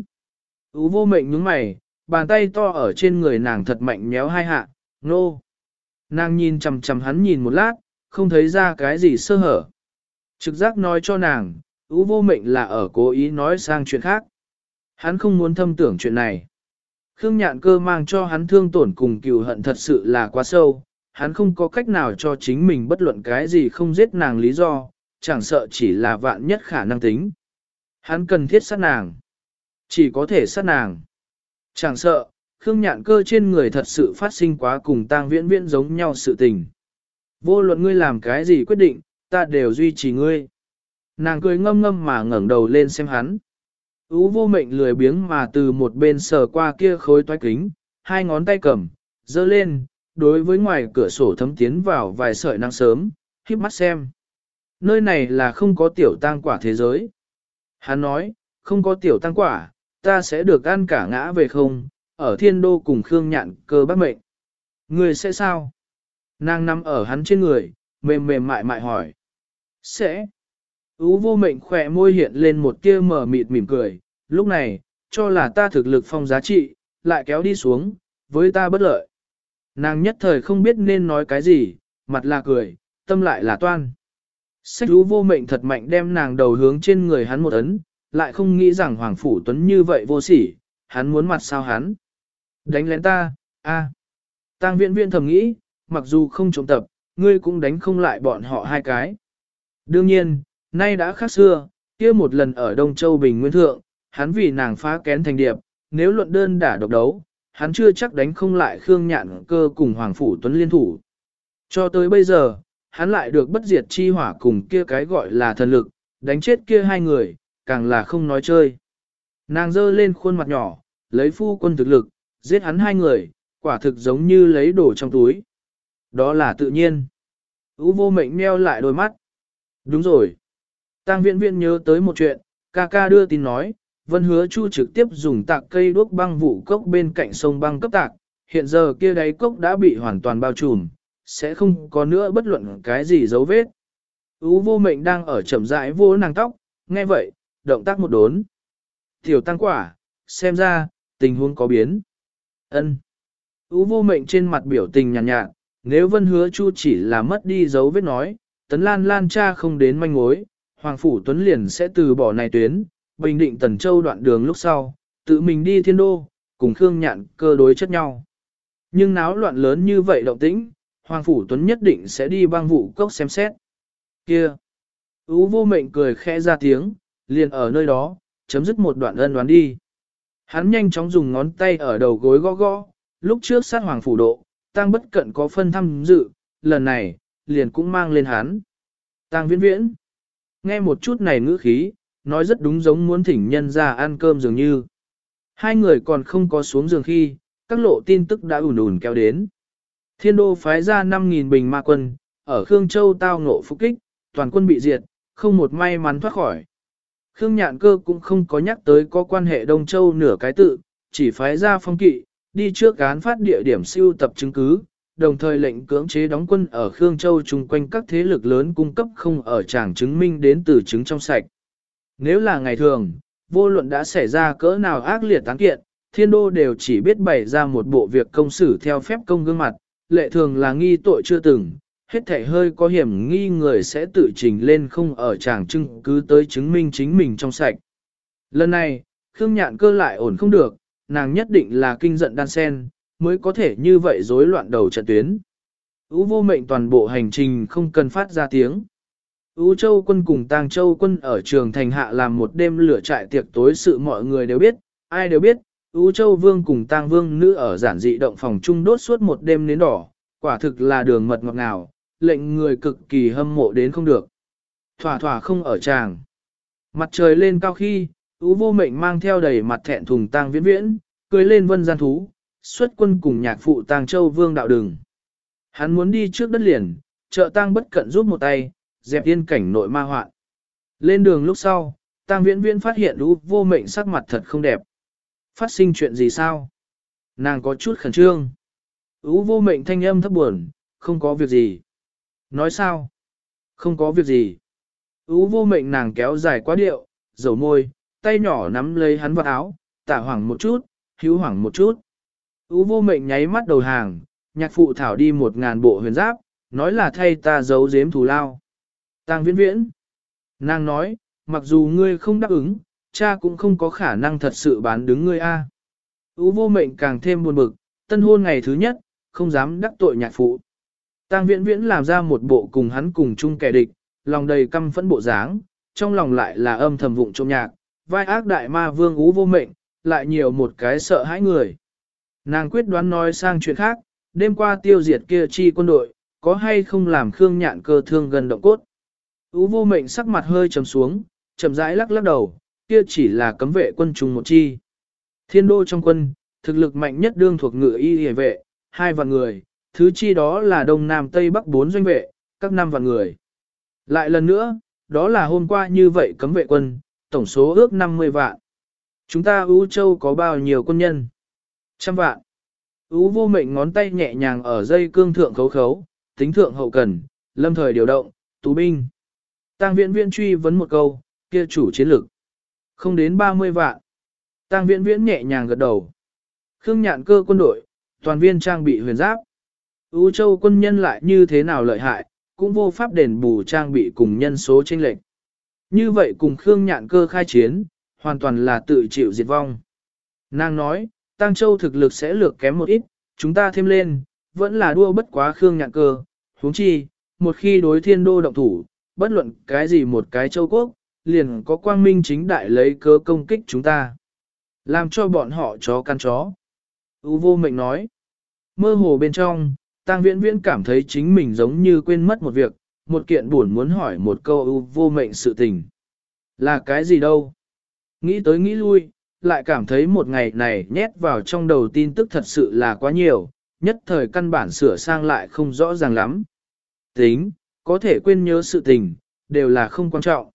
Ú vô mệnh nhướng mày, bàn tay to ở trên người nàng thật mạnh méo hai hạ, nô. Nàng nhìn chằm chằm hắn nhìn một lát, không thấy ra cái gì sơ hở. Trực giác nói cho nàng, Ú vô mệnh là ở cố ý nói sang chuyện khác. Hắn không muốn thâm tưởng chuyện này. Khương Nhạn Cơ mang cho hắn thương tổn cùng cừu hận thật sự là quá sâu, hắn không có cách nào cho chính mình bất luận cái gì không giết nàng lý do, chẳng sợ chỉ là vạn nhất khả năng tính. Hắn cần thiết sát nàng. Chỉ có thể sát nàng. Chẳng sợ, Khương Nhạn Cơ trên người thật sự phát sinh quá cùng Tang Viễn Viễn giống nhau sự tình. Vô luận ngươi làm cái gì quyết định, ta đều duy trì ngươi. Nàng cười ngâm ngâm mà ngẩng đầu lên xem hắn. Ú vô mệnh lười biếng mà từ một bên sờ qua kia khối toái kính, hai ngón tay cầm, giơ lên, đối với ngoài cửa sổ thấm tiến vào vài sợi nắng sớm, híp mắt xem. Nơi này là không có tiểu tang quả thế giới. Hắn nói, không có tiểu tang quả, ta sẽ được ăn cả ngã về không, ở thiên đô cùng Khương Nhạn Cơ bác mệnh. Người sẽ sao? Nàng nằm ở hắn trên người, mềm mềm mại mại hỏi. Sẽ. Ú vô mệnh khỏe môi hiện lên một tia mờ mịt mỉm cười, lúc này, cho là ta thực lực phong giá trị, lại kéo đi xuống, với ta bất lợi. Nàng nhất thời không biết nên nói cái gì, mặt là cười, tâm lại là toan. Sách Ú vô mệnh thật mạnh đem nàng đầu hướng trên người hắn một ấn, lại không nghĩ rằng Hoàng Phủ Tuấn như vậy vô sỉ, hắn muốn mặt sao hắn. Đánh lén ta, a. Tang Viễn Viễn thầm nghĩ, mặc dù không trộm tập, ngươi cũng đánh không lại bọn họ hai cái. Đương nhiên, nay đã khác xưa, kia một lần ở Đông Châu Bình Nguyên Thượng, hắn vì nàng phá kén thành điệp, nếu luận đơn đả độc đấu, hắn chưa chắc đánh không lại Khương Nhạn Cơ cùng Hoàng Phủ Tuấn liên thủ. Cho tới bây giờ, hắn lại được bất diệt chi hỏa cùng kia cái gọi là thần lực, đánh chết kia hai người, càng là không nói chơi. Nàng giơ lên khuôn mặt nhỏ, lấy phu quân thực lực, giết hắn hai người, quả thực giống như lấy đồ trong túi. Đó là tự nhiên. Ú vô mệnh meo lại đôi mắt. Đúng rồi. Tang Viễn Viễn nhớ tới một chuyện, ca ca đưa tin nói, Vân Hứa Chu trực tiếp dùng tạc cây đuốc băng vụ cốc bên cạnh sông băng cấp tạc, hiện giờ kia đáy cốc đã bị hoàn toàn bao trùm, sẽ không có nữa bất luận cái gì dấu vết. Ú vô mệnh đang ở chậm rãi vô nàng tóc, nghe vậy, động tác một đốn. Tiểu tăng quả, xem ra, tình huống có biến. Ân. Ú vô mệnh trên mặt biểu tình nhàn nhạt, nếu Vân Hứa Chu chỉ là mất đi dấu vết nói, Tấn Lan Lan cha không đến manh mối, Hoàng Phủ Tuấn liền sẽ từ bỏ này tuyến, bình định Tần Châu đoạn đường lúc sau, tự mình đi thiên đô, cùng Khương Nhạn Cơ đối chất nhau. Nhưng náo loạn lớn như vậy động tĩnh, Hoàng Phủ Tuấn nhất định sẽ đi băng vụ cốc xem xét. Kia! Ú vô mệnh cười khẽ ra tiếng, liền ở nơi đó, chấm dứt một đoạn ân đoán đi. Hắn nhanh chóng dùng ngón tay ở đầu gối gõ gõ, lúc trước sát Hoàng Phủ Độ, Tang Bất Cận có phân tham dự, lần này, liền cũng mang lên hắn. Tang Viễn Viễn! Nghe một chút này ngữ khí, nói rất đúng giống muốn thỉnh nhân ra ăn cơm dường như. Hai người còn không có xuống giường khi, các lộ tin tức đã ùn ùn kéo đến. Thiên đô phái ra 5.000 bình ma quân, ở Khương Châu tao ngộ phục kích, toàn quân bị diệt, không một may mắn thoát khỏi. Khương Nhạn Cơ cũng không có nhắc tới có quan hệ Đông Châu nửa cái tự, chỉ phái ra phong kỵ, đi trước án phát địa điểm siêu tập chứng cứ, đồng thời lệnh cưỡng chế đóng quân ở Khương Châu chung quanh các thế lực lớn cung cấp không ở tràng chứng minh đến từ chứng trong sạch. Nếu là ngày thường, vô luận đã xảy ra cỡ nào ác liệt án kiện, thiên đô đều chỉ biết bày ra một bộ việc công xử theo phép công gương mặt, lệ thường là nghi tội chưa từng, hết thảy hơi có hiểm nghi người sẽ tự trình lên không ở tràng chứng cứ tới chứng minh chính mình trong sạch. Lần này, Khương Nhạn Cơ lại ổn không được, nàng nhất định là kinh giận đan sen, mới có thể như vậy rối loạn đầu trận tuyến. Ú vô mệnh toàn bộ hành trình không cần phát ra tiếng. Ú Châu quân cùng Tang Châu quân ở trường thành hạ làm một đêm lửa trại tiệc tối sự mọi người đều biết, ai đều biết, Ú Châu Vương cùng Tang Vương nữ ở giản dị động phòng chung đốt suốt một đêm nến đỏ, quả thực là đường mật ngọt ngào, lệnh người cực kỳ hâm mộ đến không được. Thỏa thỏa không ở tràng. Mặt trời lên cao khi, Ú Vô Mệnh mang theo đầy mặt thẹn thùng Tang Viễn Viễn, cưới lên vân gian thú, xuất quân cùng nhạc phụ Tang Châu Vương đạo đường. Hắn muốn đi trước đất liền, trợ Tang Bất Cận giúp một tay, dẹp yên cảnh nội ma hoạn. Lên đường lúc sau, Tang Viễn Viễn phát hiện Ú Vô Mệnh sắc mặt thật không đẹp. Phát sinh chuyện gì sao? Nàng có chút khẩn trương. Ú Vô Mệnh thanh âm thấp buồn, không có việc gì. Nói sao? Không có việc gì. Ú Vô Mệnh nàng kéo dài quá điệu, dầu môi, tay nhỏ nắm lấy hắn vào áo, tả hoảng một chút, hữu hoảng một chút. Ú Vô Mệnh nháy mắt đầu hàng, nhạc phụ thảo đi 1000 bộ huyền giáp, nói là thay ta giấu giếm thù lao. Tang Viễn Viễn. Nàng nói, mặc dù ngươi không đáp ứng, cha cũng không có khả năng thật sự bán đứng ngươi a. Ú Vô Mệnh càng thêm buồn bực, tân hôn ngày thứ nhất, không dám đắc tội nhạc phụ. Tang Viễn Viễn làm ra một bộ cùng hắn cùng chung kẻ địch, lòng đầy căm phẫn bộ dáng, trong lòng lại là âm thầm vụng trộm nhạc, vai ác đại ma vương Ú Vô Mệnh, lại nhiều một cái sợ hãi người. Nàng quyết đoán nói sang chuyện khác, đêm qua tiêu diệt kia chi quân đội, có hay không làm Khương Nhạn Cơ thương gần động cốt. Ú Vô Mệnh sắc mặt hơi trầm xuống, chậm rãi lắc lắc đầu, kia chỉ là cấm vệ quân trùng một chi. Thiên đô trong quân, thực lực mạnh nhất đương thuộc ngự y hề vệ, 2 vạn người, thứ chi đó là Đông Nam Tây Bắc 4 doanh vệ, các 5 vạn người. Lại lần nữa, đó là hôm qua như vậy cấm vệ quân, tổng số ước 50 vạn. Chúng ta Ú Châu có bao nhiêu quân nhân? 100 vạn. Ú Vô Mệnh ngón tay nhẹ nhàng ở dây cương thượng khấu khấu, tính thượng hậu cần, lâm thời điều động, tú binh. Tang Viễn Viễn truy vấn một câu, kia chủ chiến lực. Không đến 30 vạn. Tang Viễn Viễn nhẹ nhàng gật đầu. Khương Nhạn Cơ quân đội, toàn viên trang bị huyền giáp. Ú Châu quân nhân lại như thế nào lợi hại, cũng vô pháp đền bù trang bị cùng nhân số chênh lệch. Như vậy cùng Khương Nhạn Cơ khai chiến, hoàn toàn là tự chịu diệt vong. Nàng nói, Tang Châu thực lực sẽ lược kém một ít, chúng ta thêm lên, vẫn là đua bất quá Khương Nhạn Cơ. Huống chi, một khi đối thiên đô động thủ, bất luận cái gì một cái châu quốc, liền có quang minh chính đại lấy cớ công kích chúng ta. Làm cho bọn họ chó căn chó. Ú Vô Mệnh nói, mơ hồ bên trong, Tang Viễn Viễn cảm thấy chính mình giống như quên mất một việc, một kiện buồn muốn hỏi một câu Ú Vô Mệnh sự tình. Là cái gì đâu? Nghĩ tới nghĩ lui, lại cảm thấy một ngày này nhét vào trong đầu tin tức thật sự là quá nhiều, nhất thời căn bản sửa sang lại không rõ ràng lắm. Tính, có thể quên nhớ sự tình, đều là không quan trọng.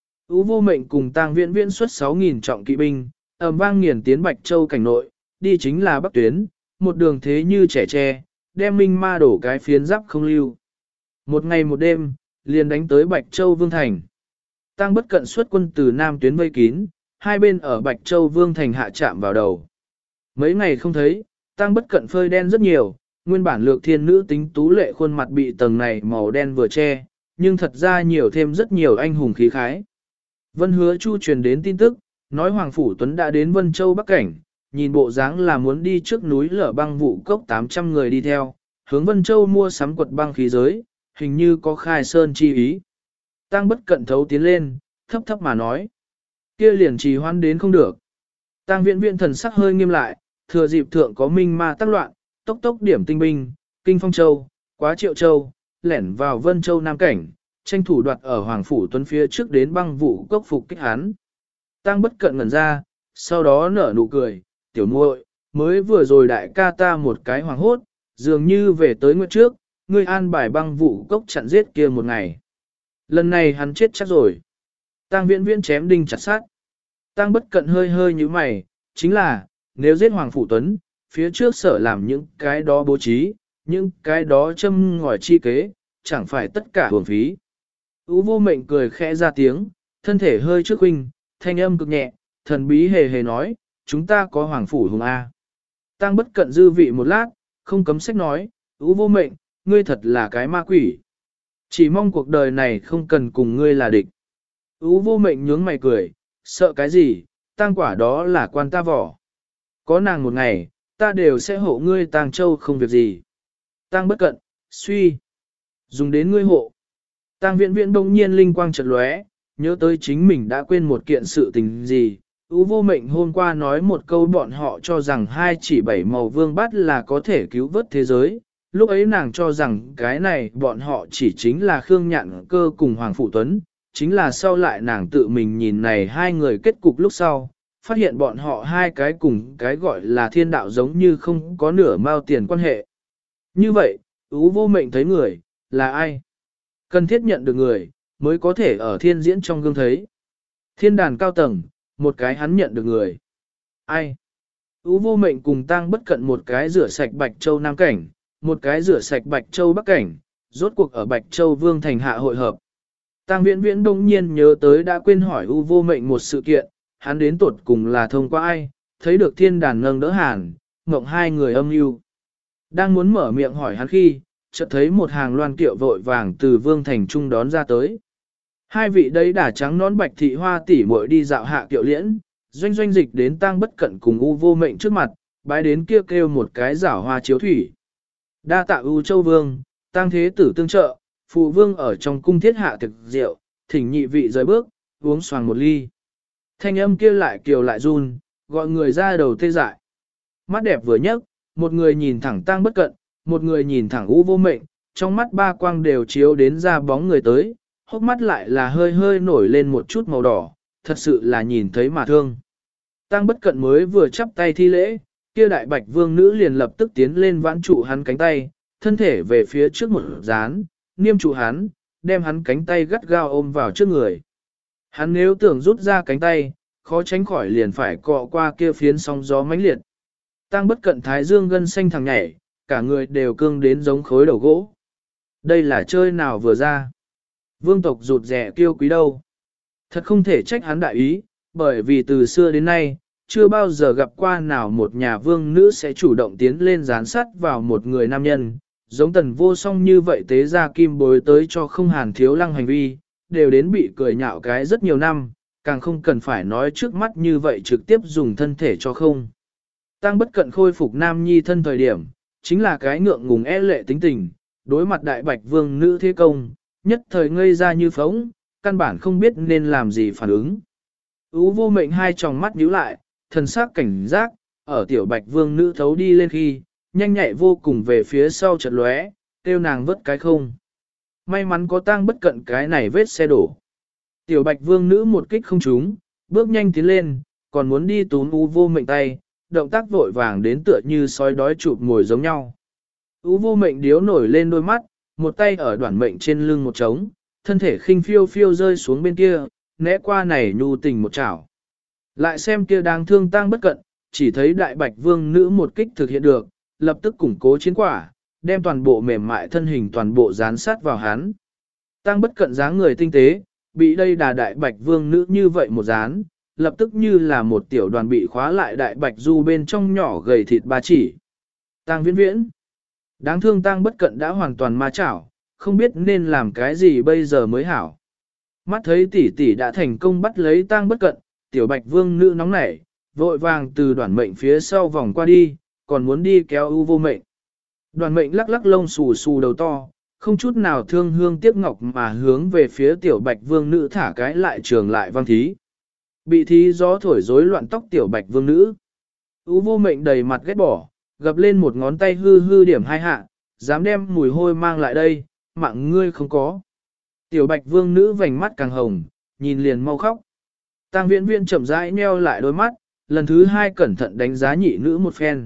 Ú Vô Mệnh cùng Tang Viễn Viễn xuất 6.000 trọng kỵ binh, ầm vang nghiền tiến Bạch Châu cảnh nội, đi chính là Bắc Tuyến, một đường thế như trẻ tre, đem Minh Ma đổ cái phiến giáp không lưu. Một ngày một đêm, liền đánh tới Bạch Châu Vương Thành. Tang Bất Cận xuất quân từ Nam Tuyến vây kín, hai bên ở Bạch Châu Vương Thành hạ chạm vào đầu. Mấy ngày không thấy, Tang Bất Cận phơi đen rất nhiều, nguyên bản lược thiên nữ tính tú lệ khuôn mặt bị tầng này màu đen vừa che, nhưng thật ra nhiều thêm rất nhiều anh hùng khí khái. Vân Hứa Chu truyền đến tin tức, nói Hoàng Phủ Tuấn đã đến Vân Châu Bắc Cảnh, nhìn bộ dáng là muốn đi trước núi lở băng vụ cốc 800 người đi theo, hướng Vân Châu mua sắm quật băng khí giới, hình như có khai sơn chi ý. Tang Bất Cận thấu tiến lên, thấp thấp mà nói. Kia liền trì hoãn đến không được. Tang Viễn Viễn thần sắc hơi nghiêm lại, thừa dịp thượng có minh ma tác loạn, tốc tốc điểm tinh binh, kinh Phong Châu, quá Triệu Châu, lẻn vào Vân Châu Nam Cảnh, tranh thủ đoạt ở Hoàng Phủ Tuấn phía trước đến băng vụ cốc phục kích hắn. Tang Bất Cận ngẩn ra, sau đó nở nụ cười, tiểu muội, mới vừa rồi đại ca ta một cái hoàng hốt, dường như về tới nguyệt trước, ngươi an bài băng vụ cốc chặn giết kia một ngày. Lần này hắn chết chắc rồi. Tang Viễn Viễn chém đinh chặt sát. Tang Bất Cận hơi hơi như mày, chính là, nếu giết Hoàng Phủ Tuấn, phía trước sở làm những cái đó bố trí, những cái đó châm ngòi chi kế, chẳng phải tất cả hưởng phí. Ú Vô Mệnh cười khẽ ra tiếng, thân thể hơi trước huynh, thanh âm cực nhẹ, thần bí hề hề nói, chúng ta có Hoàng Phủ Hùng A. Tang Bất Cận dư vị một lát, không cấm sách nói, Ú Vô Mệnh, ngươi thật là cái ma quỷ. Chỉ mong cuộc đời này không cần cùng ngươi là địch. Ú Vô Mệnh nhướng mày cười, sợ cái gì, Tang quả đó là quan ta vỏ. Có nàng một ngày, ta đều sẽ hộ ngươi Tang Châu không việc gì. Tang Bất Cận, suy. Dùng đến ngươi hộ. Tang Viễn Viễn đông nhiên linh quang chợt lóe, nhớ tới chính mình đã quên một kiện sự tình gì. Ú vô mệnh hôm qua nói một câu bọn họ cho rằng hai chỉ bảy màu vương bát là có thể cứu vớt thế giới. Lúc ấy nàng cho rằng cái này bọn họ chỉ chính là Khương Nhạn Cơ cùng Hoàng Phụ Tuấn, chính là sau lại nàng tự mình nhìn này hai người kết cục lúc sau, phát hiện bọn họ hai cái cùng cái gọi là thiên đạo giống như không có nửa mao tiền quan hệ. Như vậy, Ú vô mệnh thấy người, là ai? Cần thiết nhận được người, mới có thể ở thiên diễn trong gương thấy. Thiên đàn cao tầng, một cái hắn nhận được người. Ai? Ú vô mệnh cùng Tang Bất Cận một cái rửa sạch Bạch Châu Nam Cảnh, một cái rửa sạch Bạch Châu Bắc Cảnh, rốt cuộc ở Bạch Châu Vương Thành hạ hội hợp. Tang Viễn Viễn đông nhiên nhớ tới đã quên hỏi Ú vô mệnh một sự kiện, hắn đến tuột cùng là thông qua ai, thấy được thiên đàn nâng đỡ hàn, ngộng hai người âm mưu. Đang muốn mở miệng hỏi hắn khi, chợt thấy một hàng loan kiệu vội vàng từ Vương Thành Trung đón ra tới. Hai vị đấy đả trắng nón Bạch thị hoa tỷ muội đi dạo hạ kiệu liễn, doanh doanh dịch đến Tang Bất Cận cùng U vô mệnh trước mặt, bái đến kia kêu một cái giảo hoa chiếu thủy. Đa tạ U Châu Vương, Tang Thế Tử tương trợ, phụ vương ở trong cung thiết hạ thực rượu, thỉnh nhị vị rời bước, uống xoàng một ly. Thanh âm kia lại kiều lại run, gọi người ra đầu tê dại. Mắt đẹp vừa nhấc, một người nhìn thẳng Tang Bất Cận, một người nhìn thẳng U vô mệnh, trong mắt ba quang đều chiếu đến ra bóng người tới, hốc mắt lại là hơi hơi nổi lên một chút màu đỏ, thật sự là nhìn thấy mà thương. Tang Bất Cận mới vừa chắp tay thi lễ, kia đại bạch vương nữ liền lập tức tiến lên vãn trụ hắn cánh tay, thân thể về phía trước một dán, niêm trụ hắn, đem hắn cánh tay gắt gao ôm vào trước người. Hắn nếu tưởng rút ra cánh tay, khó tránh khỏi liền phải cọ qua kia phiến sóng gió mãnh liệt. Tang Bất Cận thái dương gân xanh thẳng nhảy, cả người đều cương đến giống khối đầu gỗ. Đây là chơi nào vừa ra? Vương tộc rụt rẻ kiêu quý đâu? Thật không thể trách hắn đại ý, bởi vì từ xưa đến nay, chưa bao giờ gặp qua nào một nhà vương nữ sẽ chủ động tiến lên gián sát vào một người nam nhân, giống Tần Vô Song như vậy tế ra kim bối tới cho không Hàn Thiếu Lăng hành vi, đều đến bị cười nhạo cái rất nhiều năm, càng không cần phải nói trước mắt như vậy trực tiếp dùng thân thể cho không. Tang Bất Cận khôi phục nam nhi thân thời điểm, chính là cái ngượng ngùng e lệ tính tình, đối mặt đại bạch vương nữ thế công, nhất thời ngây ra như phóng, căn bản không biết nên làm gì phản ứng. Ú vô mệnh hai tròng mắt nhíu lại, thần sắc cảnh giác, ở tiểu bạch vương nữ thấu đi lên khi, nhanh nhạy vô cùng về phía sau chợt lóe, tiêu nàng vớt cái không. May mắn có Tang Bất Cận cái này vết xe đổ. Tiểu bạch vương nữ một kích không trúng, bước nhanh tiến lên, còn muốn đi túm Ú vô mệnh tay, động tác vội vàng đến tựa như sói đói chụp ngồi giống nhau. Ú vô mệnh điếu nổi lên đôi mắt, một tay ở đoạn mệnh trên lưng một trống, thân thể khinh phiêu phiêu rơi xuống bên kia, né qua này nhu tình một chảo. Lại xem kia đáng thương Tang Bất Cận, chỉ thấy đại bạch vương nữ một kích thực hiện được, lập tức củng cố chiến quả, đem toàn bộ mềm mại thân hình toàn bộ dán sát vào hắn. Tang Bất Cận dáng người tinh tế, bị đây đà đại bạch vương nữ như vậy một dán, lập tức như là một tiểu đoàn bị khóa lại đại bạch du bên trong nhỏ gầy thịt ba chỉ. Tang Viễn Viễn. Đáng thương Tang Bất Cận đã hoàn toàn ma chảo, không biết nên làm cái gì bây giờ mới hảo. Mắt thấy tỷ tỷ đã thành công bắt lấy Tang Bất Cận, tiểu bạch vương nữ nóng nảy, vội vàng từ đoàn mệnh phía sau vòng qua đi, còn muốn đi kéo U vô mệnh. Đoàn mệnh lắc lắc lông xù xù đầu to, không chút nào thương hương tiếc ngọc mà hướng về phía tiểu bạch vương nữ thả cái lại trường lại văng thí. Bị thí gió thổi rối loạn tóc tiểu bạch vương nữ. U vô mệnh đầy mặt ghét bỏ, gập lên một ngón tay hư hư điểm hai hạ, dám đem mùi hôi mang lại đây, mạng ngươi không có. Tiểu bạch vương nữ vành mắt càng hồng, nhìn liền mau khóc. Tang Viễn Viễn chậm rãi nheo lại đôi mắt, lần thứ hai cẩn thận đánh giá nhị nữ một phen.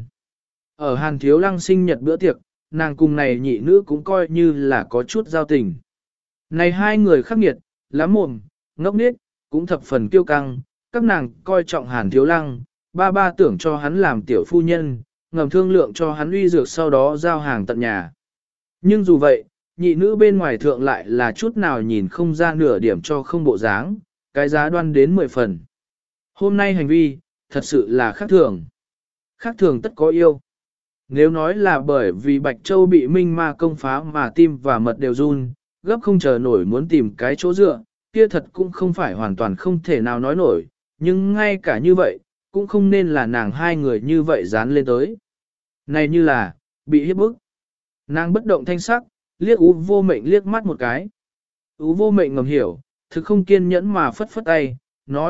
Ở Hàn Thiếu Lăng sinh nhật bữa tiệc, nàng cùng này nhị nữ cũng coi như là có chút giao tình. Này hai người khắc nghiệt, lắm mồm, ngốc nghếch, cũng thập phần kiêu căng, các nàng coi trọng Hàn Thiếu Lăng, ba tưởng cho hắn làm tiểu phu nhân, ngầm thương lượng cho hắn uy dược sau đó giao hàng tận nhà. Nhưng dù vậy, nhị nữ bên ngoài thượng lại là chút nào nhìn không ra nửa điểm cho không bộ dáng, cái giá đoan đến 10 phần. Hôm nay hành vi, thật sự là khác thường. Khác thường tất có yêu. Nếu nói là bởi vì Bạch Châu bị minh ma công phá mà tim và mật đều run, gấp không chờ nổi muốn tìm cái chỗ dựa, kia thật cũng không phải hoàn toàn không thể nào nói nổi, nhưng ngay cả như vậy, cũng không nên là nàng hai người như vậy dán lên tới. Này như là, bị hiếp bức. Nàng bất động thanh sắc, liếc Ú vô mệnh liếc mắt một cái. Ú vô mệnh ngầm hiểu, thực không kiên nhẫn mà phất phất tay, nói,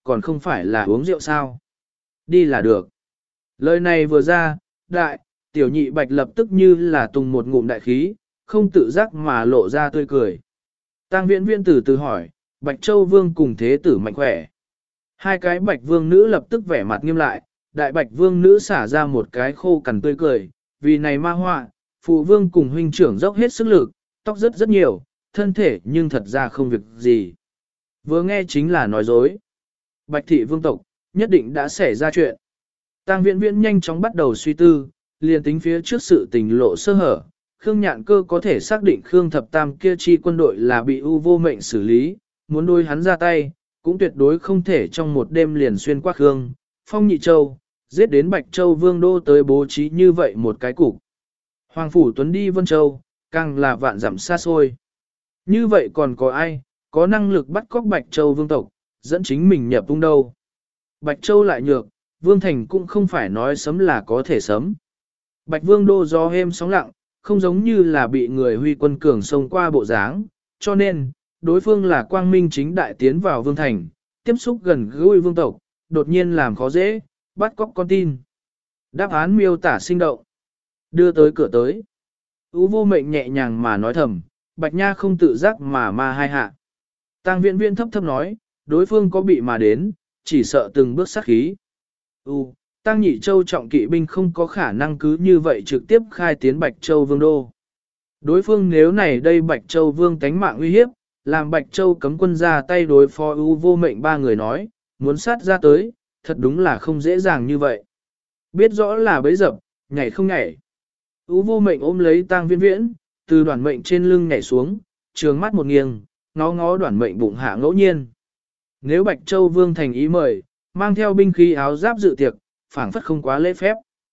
còn không phải là uống rượu sao. Đi là được. Lời này vừa ra, đại, tiểu nhị bạch lập tức như là tùng một ngụm đại khí, không tự giác mà lộ ra tươi cười. Tang Viễn Viễn từ từ hỏi, Bạch Châu Vương cùng thế tử mạnh khỏe. Hai cái Bạch Vương nữ lập tức vẻ mặt nghiêm lại, đại Bạch Vương nữ xả ra một cái khô cằn tươi cười, vì này ma họa, phụ vương cùng huynh trưởng dốc hết sức lực, tóc rất nhiều, thân thể nhưng thật ra không việc gì. Vừa nghe chính là nói dối. Bạch thị vương tộc, nhất định đã xảy ra chuyện. Tang Viễn Viễn nhanh chóng bắt đầu suy tư, liền tính phía trước sự tình lộ sơ hở, Khương Nhạn Cơ có thể xác định Khương Thập Tam kia chi quân đội là bị U Vô Mệnh xử lý, muốn đối hắn ra tay, cũng tuyệt đối không thể trong một đêm liền xuyên qua Khương, Phong Nhị Châu, giết đến Bạch Châu Vương đô tới bố trí như vậy một cái cục. Hoàng Phủ Tuấn đi Vân Châu, càng là vạn dặm xa xôi. Như vậy còn có ai, có năng lực bắt cóc Bạch Châu Vương tộc, dẫn chính mình nhập tung đâu. Bạch Châu lại nhược, Vương Thành cũng không phải nói sấm là có thể sấm. Bạch Vương đô gió êm sóng lặng, không giống như là bị người huy quân cường xông qua bộ dáng, cho nên, đối phương là quang minh chính đại tiến vào Vương Thành, tiếp xúc gần gũi Vương tộc, đột nhiên làm khó dễ, bắt cóc con tin. Đáp án miêu tả sinh động. Đưa tới cửa tới. U Vô Mệnh nhẹ nhàng mà nói thầm, Bạch Nha không tự giác mà ma hai hạ. Tang Viễn Viễn thấp thấp nói, đối phương có bị mà đến, chỉ sợ từng bước sát khí. Tang Nhị Châu trọng kỵ binh không có khả năng cứ như vậy trực tiếp khai tiến Bạch Châu Vương đô. Đối phương nếu này đây Bạch Châu Vương tánh mạng uy hiếp, làm Bạch Châu cấm quân ra tay đối phó U Vô Mệnh ba người nói, muốn sát ra tới, thật đúng là không dễ dàng như vậy. Biết rõ là bấy dập, nhảy không nhảy. U Vô Mệnh ôm lấy Tang Viễn Viễn, từ Đoản Mệnh trên lưng nhảy xuống, trường mắt một nghiêng, ngó ngó Đoản Mệnh bụng hạ ngẫu nhiên. Nếu Bạch Châu Vương thành ý mời, mang theo binh khí áo giáp dự tiệc, phảng phất không quá lễ phép.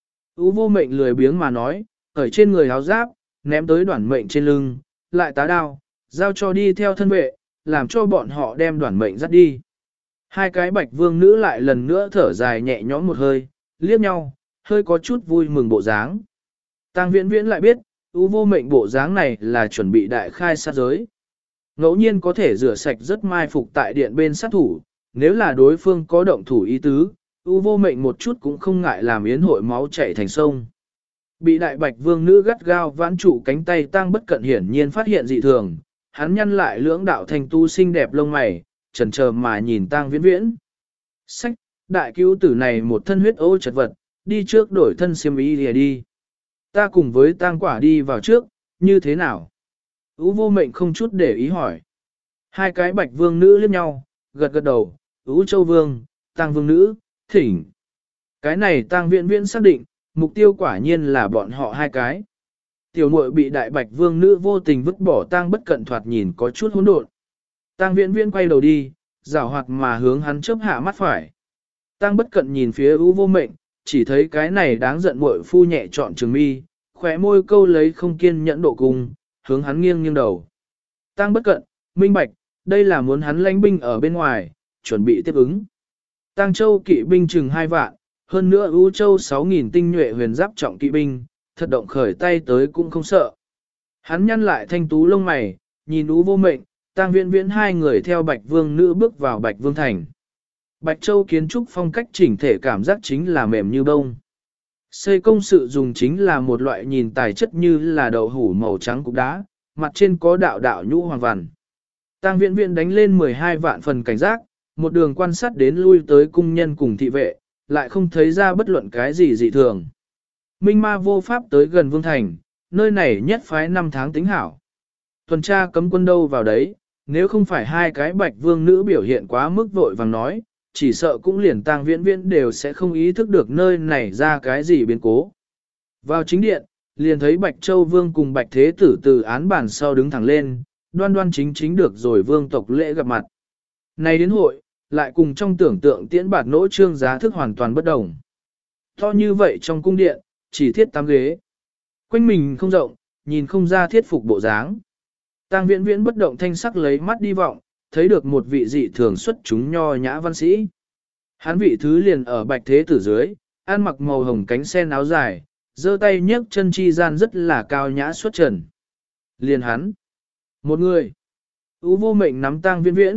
U Vô Mệnh lười biếng mà nói, ở trên người áo giáp, ném tới Đoản Mệnh trên lưng, lại tá đao, giao cho đi theo thân vệ, làm cho bọn họ đem Đoản Mệnh dắt đi. Hai cái Bạch Vương nữ lại lần nữa thở dài nhẹ nhõm một hơi, liếc nhau, hơi có chút vui mừng bộ dáng. Tang Viễn Viễn lại biết, U Vô Mệnh bộ dáng này là chuẩn bị đại khai sát giới. Ngẫu nhiên có thể rửa sạch rất mai phục tại điện bên sát thủ, nếu là đối phương có động thủ ý tứ, U Vô Mệnh một chút cũng không ngại làm yến hội máu chảy thành sông. Bị đại Bạch Vương nữ gắt gao vãn trụ cánh tay Tang Bất Cận hiển nhiên phát hiện dị thường, hắn nhăn lại lưỡng đạo thành tu xinh đẹp lông mày, chần chờ mà nhìn Tang Viễn Viễn. Sách, đại cứu tử này một thân huyết ô chật vật, đi trước đổi thân xiêm y lìa đi. Ta cùng với Tang Quả đi vào trước, như thế nào? U Vô Mệnh không chút để ý hỏi. Hai cái Bạch Vương nữ liếc nhau, gật gật đầu, U Châu Vương, Tang Vương nữ, thỉnh. Cái này Tang Viễn Viễn xác định, mục tiêu quả nhiên là bọn họ hai cái. Tiểu muội bị đại Bạch Vương nữ vô tình vứt bỏ Tang Bất Cận thoạt nhìn có chút hỗn độn. Tang Viễn Viễn quay đầu đi, giảo hoạt mà hướng hắn chớp hạ mắt phải. Tang Bất Cận nhìn phía U Vô Mệnh, chỉ thấy cái này đáng giận muội phu nhẹ trọn trường mi, khóe môi câu lấy không kiên nhẫn độ cùng, hướng hắn nghiêng nghiêng đầu. Tang Bất Cận, minh bạch, đây là muốn hắn lãnh binh ở bên ngoài, chuẩn bị tiếp ứng. Tang Châu kỵ binh chừng 2 vạn, hơn nữa U Châu 6.000 tinh nhuệ huyền giáp trọng kỵ binh, thật động khởi tay tới cũng không sợ. Hắn nhăn lại thanh tú lông mày, nhìn U Vô Mệnh, Tang Viễn Viễn hai người theo Bạch Vương nữ bước vào Bạch Vương thành. Bạch Châu kiến trúc phong cách chỉnh thể cảm giác chính là mềm như bông. Xây công sự dùng chính là một loại nhìn tài chất như là đậu hủ màu trắng cục đá, mặt trên có đạo đạo nhũ hoàng vằn. Tang Viễn Viễn đánh lên 12 vạn phần cảnh giác, một đường quan sát đến lui tới cung nhân cùng thị vệ, lại không thấy ra bất luận cái gì dị thường. Minh ma vô pháp tới gần Vương Thành, nơi này nhất phái 5 tháng tính hảo. Tuần tra cấm quân đâu vào đấy, nếu không phải hai cái Bạch Vương nữ biểu hiện quá mức vội vàng nói, chỉ sợ cũng liền Tang Viễn Viễn đều sẽ không ý thức được nơi này ra cái gì biến cố. Vào chính điện, liền thấy Bạch Châu Vương cùng Bạch Thế Tử từ án bàn sau đứng thẳng lên, đoan đoan chính chính được rồi vương tộc lễ gặp mặt. Này đến hội, lại cùng trong tưởng tượng tiễn bạt nỗ trương giá thức hoàn toàn bất đồng. To như vậy trong cung điện, chỉ thiết 8 ghế. Quanh mình không rộng, nhìn không ra thiết phục bộ dáng. Tang Viễn Viễn bất động thanh sắc lấy mắt đi vọng, thấy được một vị dị thường xuất chúng nho nhã văn sĩ. Hắn vị thứ liền ở Bạch Thế Tử dưới, ăn mặc màu hồng cánh sen áo dài, giơ tay nhấc chân chi gian rất là cao nhã xuất trần. Liền hắn. Một người. U Vô Mệnh nắm Tang Viễn Viễn,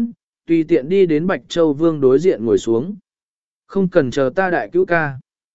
tùy tiện đi đến Bạch Châu Vương đối diện ngồi xuống. Không cần chờ ta đại cứu ca.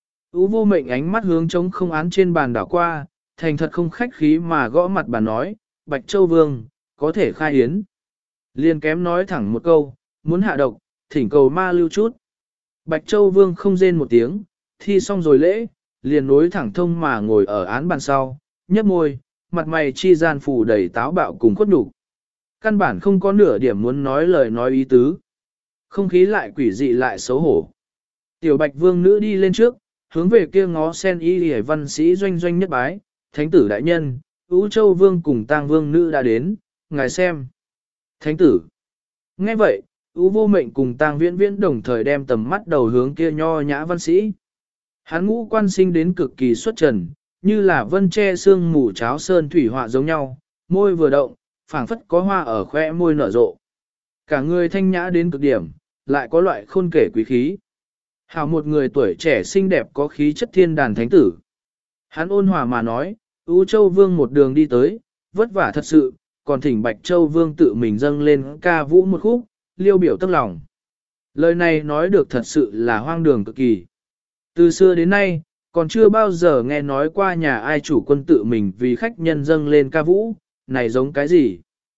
Ú vô mệnh ánh mắt hướng trống không án trên bàn đảo qua, thành thật không khách khí mà gõ mặt bà nói, Bạch Châu Vương, có thể khai hiến. Liền kém nói thẳng một câu, muốn hạ độc, thỉnh cầu ma lưu chút. Bạch Châu Vương không rên một tiếng, thi xong rồi lễ, liền nối thẳng thông mà ngồi ở án bàn sau, nhấp môi, mặt mày chi gian phủ đầy táo bạo cùng khuất nhục. Căn bản không có nửa điểm muốn nói lời nói ý tứ. Không khí lại quỷ dị lại xấu hổ. Tiểu Bạch Vương nữ đi lên trước, hướng về kia ngó sen y hề văn sĩ doanh doanh nhất bái, thánh tử đại nhân, Ú Châu Vương cùng Tang Vương nữ đã đến, ngài xem. Thánh tử. Nghe vậy, Ú vô mệnh cùng Tang Viễn Viễn đồng thời đem tầm mắt đầu hướng kia nho nhã văn sĩ. Hắn ngũ quan sinh đến cực kỳ xuất trần, như là vân che sương mù cháo sơn thủy họa giống nhau, môi vừa động, phảng phất có hoa ở khoe môi nở rộ. Cả người thanh nhã đến cực điểm, lại có loại khôn kể quý khí. Hảo một người tuổi trẻ xinh đẹp có khí chất thiên đàn thánh tử. Hắn ôn hòa mà nói, Ú Châu Vương một đường đi tới, vất vả thật sự, còn thỉnh Bạch Châu Vương tự mình dâng lên ca vũ một khúc, liêu biểu tức lòng. Lời này nói được thật sự là hoang đường cực kỳ. Từ xưa đến nay, còn chưa bao giờ nghe nói qua nhà ai chủ quân tự mình vì khách nhân dâng lên ca vũ, này giống cái gì?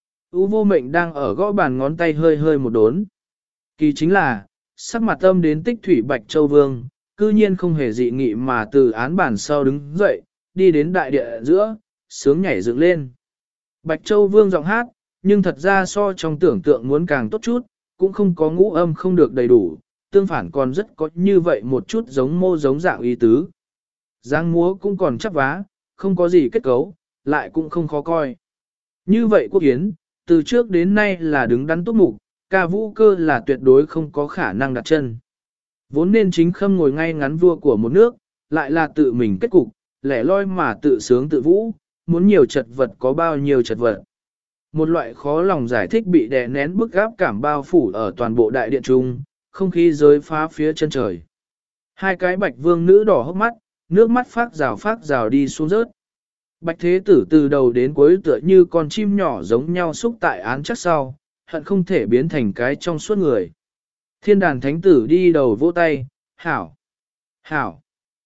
Ú vô mệnh đang ở gõ bàn ngón tay hơi hơi một đốn. Kỳ chính là, sắc mặt âm đến tích thủy Bạch Châu Vương, cư nhiên không hề dị nghị mà từ án bàn sau đứng dậy, đi đến đại địa giữa, sướng nhảy dựng lên. Bạch Châu Vương giọng hát, nhưng thật ra so trong tưởng tượng muốn càng tốt chút, cũng không có ngũ âm không được đầy đủ, tương phản còn rất có như vậy một chút giống mô giống dạng ý tứ. Giang múa cũng còn chắp vá, không có gì kết cấu, lại cũng không khó coi. Như vậy quốc hiến, từ trước đến nay là đứng đắn túc mục, ca vũ cơ là tuyệt đối không có khả năng đặt chân. Vốn nên chính khâm ngồi ngay ngắn vua của một nước, lại là tự mình kết cục, lẻ loi mà tự sướng tự vũ, muốn nhiều chật vật có bao nhiêu chật vật. Một loại khó lòng giải thích bị đè nén bức gáp cảm bao phủ ở toàn bộ đại điện trung, không khí rơi phá phía chân trời. Hai cái Bạch Vương nữ đỏ hốc mắt, nước mắt phát rào đi xuống rớt. Bạch Thế Tử từ đầu đến cuối tựa như con chim nhỏ giống nhau xúc tại án chắc sau, hận không thể biến thành cái trong suốt người. Thiên đàn thánh tử đi đầu vỗ tay, hảo, hảo.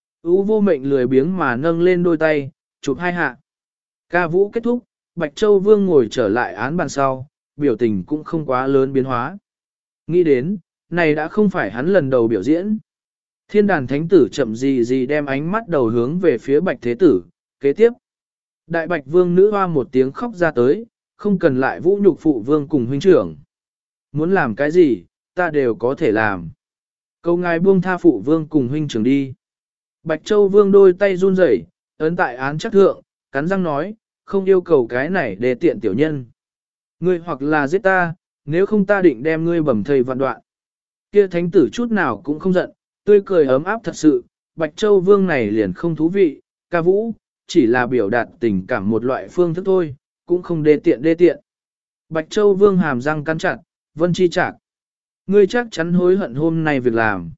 Ú vô mệnh lười biếng mà nâng lên đôi tay, chụp hai hạ. Ca vũ kết thúc, Bạch Châu Vương ngồi trở lại án bàn sau, biểu tình cũng không quá lớn biến hóa. Nghĩ đến, này đã không phải hắn lần đầu biểu diễn. Thiên đàn thánh tử chậm gì đem ánh mắt đầu hướng về phía Bạch Thế Tử, kế tiếp. Đại Bạch Vương nữ hoa một tiếng khóc ra tới, không cần lại vũ nhục phụ vương cùng huynh trưởng. Muốn làm cái gì, ta đều có thể làm. Câu ngài buông tha phụ vương cùng huynh trưởng đi. Bạch Châu Vương đôi tay run rẩy, ấn tại án chắc thượng, cắn răng nói, không yêu cầu cái này để tiện tiểu nhân. Ngươi hoặc là giết ta, nếu không ta định đem ngươi bầm thây vạn đoạn. Kia thánh tử chút nào cũng không giận, tươi cười ấm áp thật sự, Bạch Châu Vương này liền không thú vị, ca vũ, chỉ là biểu đạt tình cảm một loại phương thức thôi, cũng không đê tiện. Bạch Châu Vương hàm răng cắn chặt, Vân Chi Trạc. Ngươi chắc chắn hối hận hôm nay việc làm.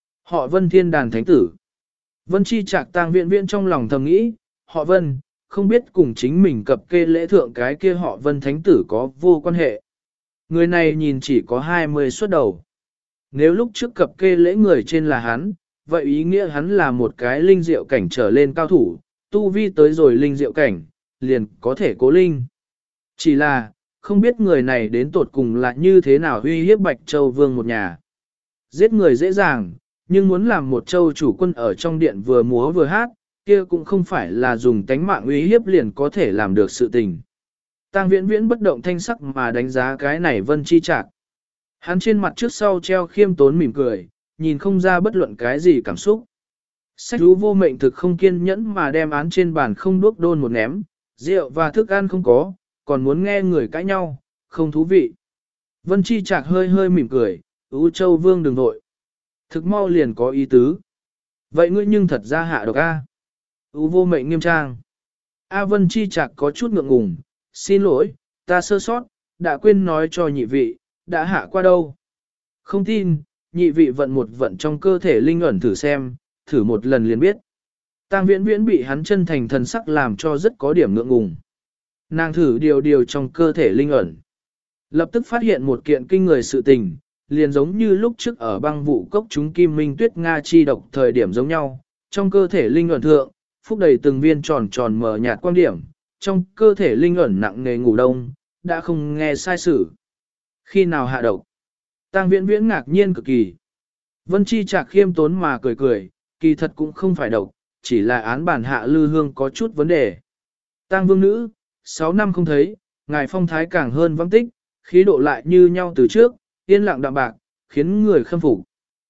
Họ Vân thiên đàn thánh tử. Vân Chi Trạc Tang Viễn Viễn trong lòng thầm nghĩ, họ Vân, không biết cùng chính mình cập kê lễ thượng cái kia họ Vân thánh tử có vô quan hệ. Người này nhìn chỉ có 20 xuất đầu. Nếu lúc trước cập kê lễ người trên là hắn, vậy ý nghĩa hắn là một cái linh diệu cảnh trở lên cao thủ, tu vi tới rồi linh diệu cảnh, liền có thể cố linh. Chỉ là, không biết người này đến tột cùng là như thế nào uy hiếp Bạch Châu Vương một nhà. Giết người dễ dàng, nhưng muốn làm một châu chủ quân ở trong điện vừa múa vừa hát, kia cũng không phải là dùng tánh mạng uy hiếp liền có thể làm được sự tình. Tang Viễn Viễn bất động thanh sắc mà đánh giá cái này Vân Chi Trạc. Hắn trên mặt trước sau treo khiêm tốn mỉm cười, nhìn không ra bất luận cái gì cảm xúc. Sách rú vô mệnh thực không kiên nhẫn mà đem án trên bàn không đuốc đôn một ném, rượu và thức ăn không có, còn muốn nghe người cãi nhau, không thú vị. Vân Chi Trạc hơi hơi mỉm cười, Ú Châu Vương đừng nội. Thực mau liền có ý tứ. Vậy ngươi nhưng thật ra hạ độc A. Ú vô mệnh nghiêm trang. A Vân Chi Trạc có chút ngượng ngùng, xin lỗi, ta sơ sót, đã quên nói cho nhị vị, đã hạ qua đâu. Không tin, nhị vị vận một vận trong cơ thể linh ẩn thử xem, thử một lần liền biết. Tang Viễn Viễn bị hắn chân thành thần sắc làm cho rất có điểm ngượng ngùng. Nàng thử điều trong cơ thể linh ẩn. Lập tức phát hiện một kiện kinh người sự tình, liền giống như lúc trước ở băng vụ cốc chúng kim minh tuyết Nga chi độc thời điểm giống nhau, trong cơ thể linh ẩn thượng, phúc đầy từng viên tròn tròn mờ nhạt quang điểm, trong cơ thể linh ẩn nặng nề ngủ đông, đã không nghe sai sử. Khi nào hạ độc? Tang Viễn Viễn ngạc nhiên cực kỳ. Vân Chi Trạc khiêm tốn mà cười cười, kỳ thật cũng không phải độc, chỉ là án bản hạ lư hương có chút vấn đề. Tang Vương Nữ, 6 năm không thấy, ngài phong thái càng hơn vắng tích, khí độ lại như nhau từ trước, yên lặng đạm bạc, khiến người khâm phục.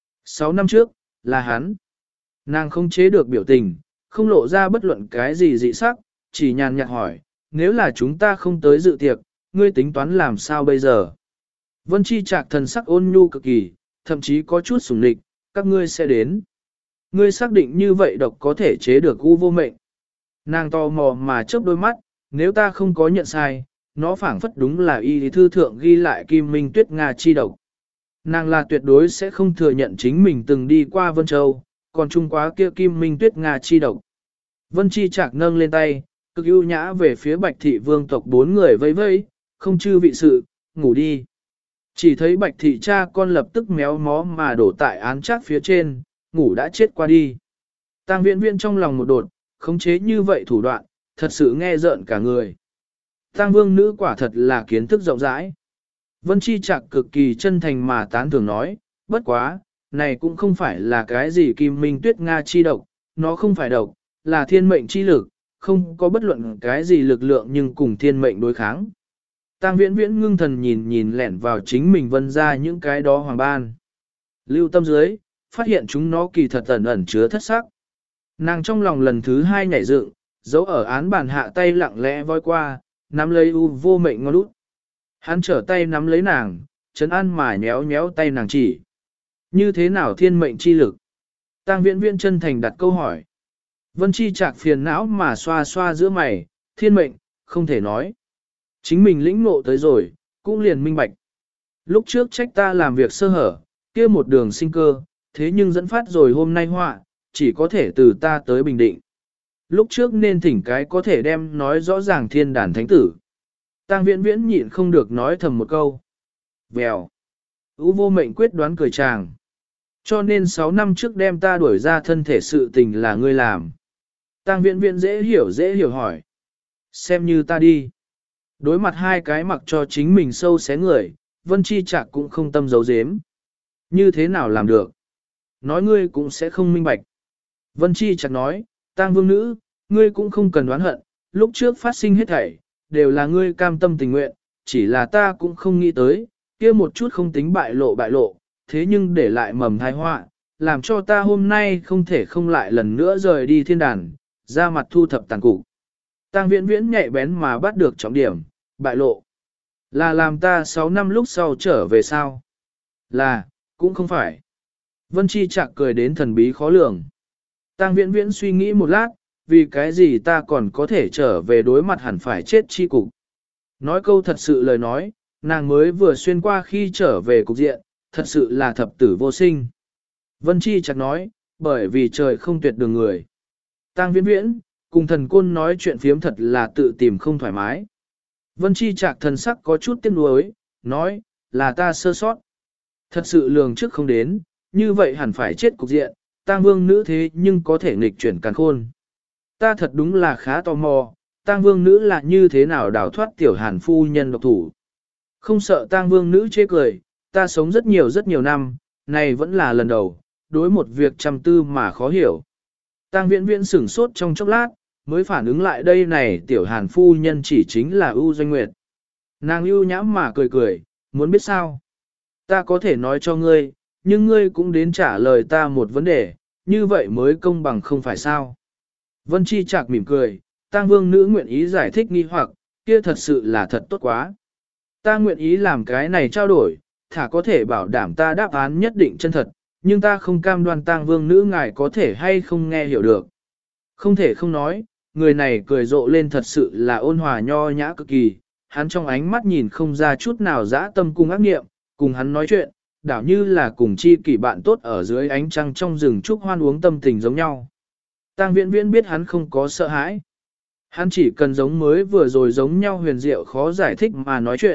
6 năm trước, là hắn. Nàng không chế được biểu tình, không lộ ra bất luận cái gì dị sắc, chỉ nhàn nhạt hỏi, nếu là chúng ta không tới dự tiệc, ngươi tính toán làm sao bây giờ? Vân Chi Trạc thần sắc ôn nhu cực kỳ, thậm chí có chút sủng nịch, các ngươi sẽ đến. Ngươi xác định như vậy độc có thể chế được u vô mệnh. Nàng tò mò mà chớp đôi mắt, nếu ta không có nhận sai, nó phảng phất đúng là y lý thư thượng ghi lại kim minh tuyết Nga chi độc. Nàng là tuyệt đối sẽ không thừa nhận chính mình từng đi qua Vân Châu, còn trung quá kia kim minh tuyết Nga chi độc. Vân Chi Trạc nâng lên tay, cực ưu nhã về phía Bạch Thị Vương tộc 4 người vây vây, không chư vị sự, ngủ đi. Chỉ thấy Bạch Thị cha con lập tức méo mó mà đổ tại án chắc phía trên, ngủ đã chết qua đi. Tang Viễn Viễn trong lòng một đột, khống chế như vậy thủ đoạn, thật sự nghe rợn cả người. Tang Vương Nữ quả thật là kiến thức rộng rãi. Vân Chi Trạc cực kỳ chân thành mà tán thưởng nói, bất quá, này cũng không phải là cái gì kim minh tuyết Nga chi độc, nó không phải độc, là thiên mệnh chi lực, không có bất luận cái gì lực lượng nhưng cùng thiên mệnh đối kháng. Tang Viễn Viễn ngưng thần nhìn nhìn lẻn vào chính mình vân ra những cái đó hoàng ban. Lưu tâm dưới, phát hiện chúng nó kỳ thật ẩn ẩn chứa thất sắc. Nàng trong lòng lần thứ 2 nhảy dựng, giấu ở án bàn hạ tay lặng lẽ voi qua, nắm lấy u vô mệnh ngón út. Hắn trở tay nắm lấy nàng, trấn an mà nhéo nhéo tay nàng chỉ. Như thế nào thiên mệnh chi lực? Tang Viễn Viễn chân thành đặt câu hỏi. Vân Chi Trạc phiền não mà xoa xoa giữa mày, thiên mệnh, không thể nói. Chính mình lĩnh ngộ tới rồi, cũng liền minh bạch. Lúc trước trách ta làm việc sơ hở, kia một đường sinh cơ, thế nhưng dẫn phát rồi hôm nay họa, chỉ có thể từ ta tới bình định. Lúc trước nên thỉnh cái có thể đem nói rõ ràng thiên đàn thánh tử. Tang Viễn Viễn nhịn không được nói thầm một câu. Vèo. U vô mệnh quyết đoán cười chàng. Cho nên 6 năm trước đem ta đuổi ra thân thể sự tình là ngươi làm. Tang Viễn Viễn dễ hiểu hỏi. Xem như ta đi. Đối mặt hai cái mặc cho chính mình sâu xé người, Vân Chi Trạc cũng không tâm giấu giếm. Như thế nào làm được? Nói ngươi cũng sẽ không minh bạch. Vân Chi Trạc nói, Tang Vương Nữ, ngươi cũng không cần đoán hận, lúc trước phát sinh hết thảy, đều là ngươi cam tâm tình nguyện, chỉ là ta cũng không nghĩ tới, kia một chút không tính bại lộ, thế nhưng để lại mầm tai họa, làm cho ta hôm nay không thể không lại lần nữa rời đi thiên đàn, ra mặt thu thập tàn cục. Tang Viễn Viễn nhạy bén mà bắt được trọng điểm, bại lộ. Là làm ta 6 năm lúc sau trở về sao? Là, cũng không phải. Vân Chi Trạc cười đến thần bí khó lường. Tang Viễn Viễn suy nghĩ một lát, vì cái gì ta còn có thể trở về đối mặt hẳn phải chết chi cục. Nói câu thật sự lời nói, nàng mới vừa xuyên qua khi trở về cục diện, thật sự là thập tử vô sinh. Vân Chi Trạc nói, bởi vì trời không tuyệt đường người. Tang Viễn Viễn, cùng thần côn nói chuyện phiếm thật là tự tìm không thoải mái. Vân Chi Trạc thần sắc có chút tiếc nuối, nói, là ta sơ sót. Thật sự lường trước không đến, như vậy hẳn phải chết cục diện, Tang Vương Nữ thế nhưng có thể nghịch chuyển càn khôn. Ta thật đúng là khá tò mò, Tang Vương Nữ là như thế nào đào thoát tiểu Hàn phu nhân độc thủ. Không sợ Tang Vương Nữ chê cười, ta sống rất nhiều năm, này vẫn là lần đầu, đối một việc trăm tư mà khó hiểu. Tang Viễn Viễn sửng sốt trong chốc lát, mới phản ứng lại đây này tiểu Hàn phu nhân chỉ chính là ưu doanh nguyệt. Nàng ưu nhãm mà cười, muốn biết sao? Ta có thể nói cho ngươi, nhưng ngươi cũng đến trả lời ta một vấn đề, như vậy mới công bằng không phải sao? Vân Chi Trạc mỉm cười, Tang Vương Nữ nguyện ý giải thích nghi hoặc, kia thật sự là thật tốt quá. Ta nguyện ý làm cái này trao đổi, thả có thể bảo đảm ta đáp án nhất định chân thật, nhưng ta không cam đoan Tang Vương Nữ ngài có thể hay không nghe hiểu được. Không thể không nói, người này cười rộ lên thật sự là ôn hòa nho nhã cực kỳ, hắn trong ánh mắt nhìn không ra chút nào dã tâm cùng ác nghiệm, cùng hắn nói chuyện, đảo như là cùng chi kỷ bạn tốt ở dưới ánh trăng trong rừng trúc hoan uống tâm tình giống nhau. Tang Viễn Viễn biết hắn không có sợ hãi. Hắn chỉ cần giống mới vừa rồi giống nhau huyền diệu khó giải thích mà nói chuyện,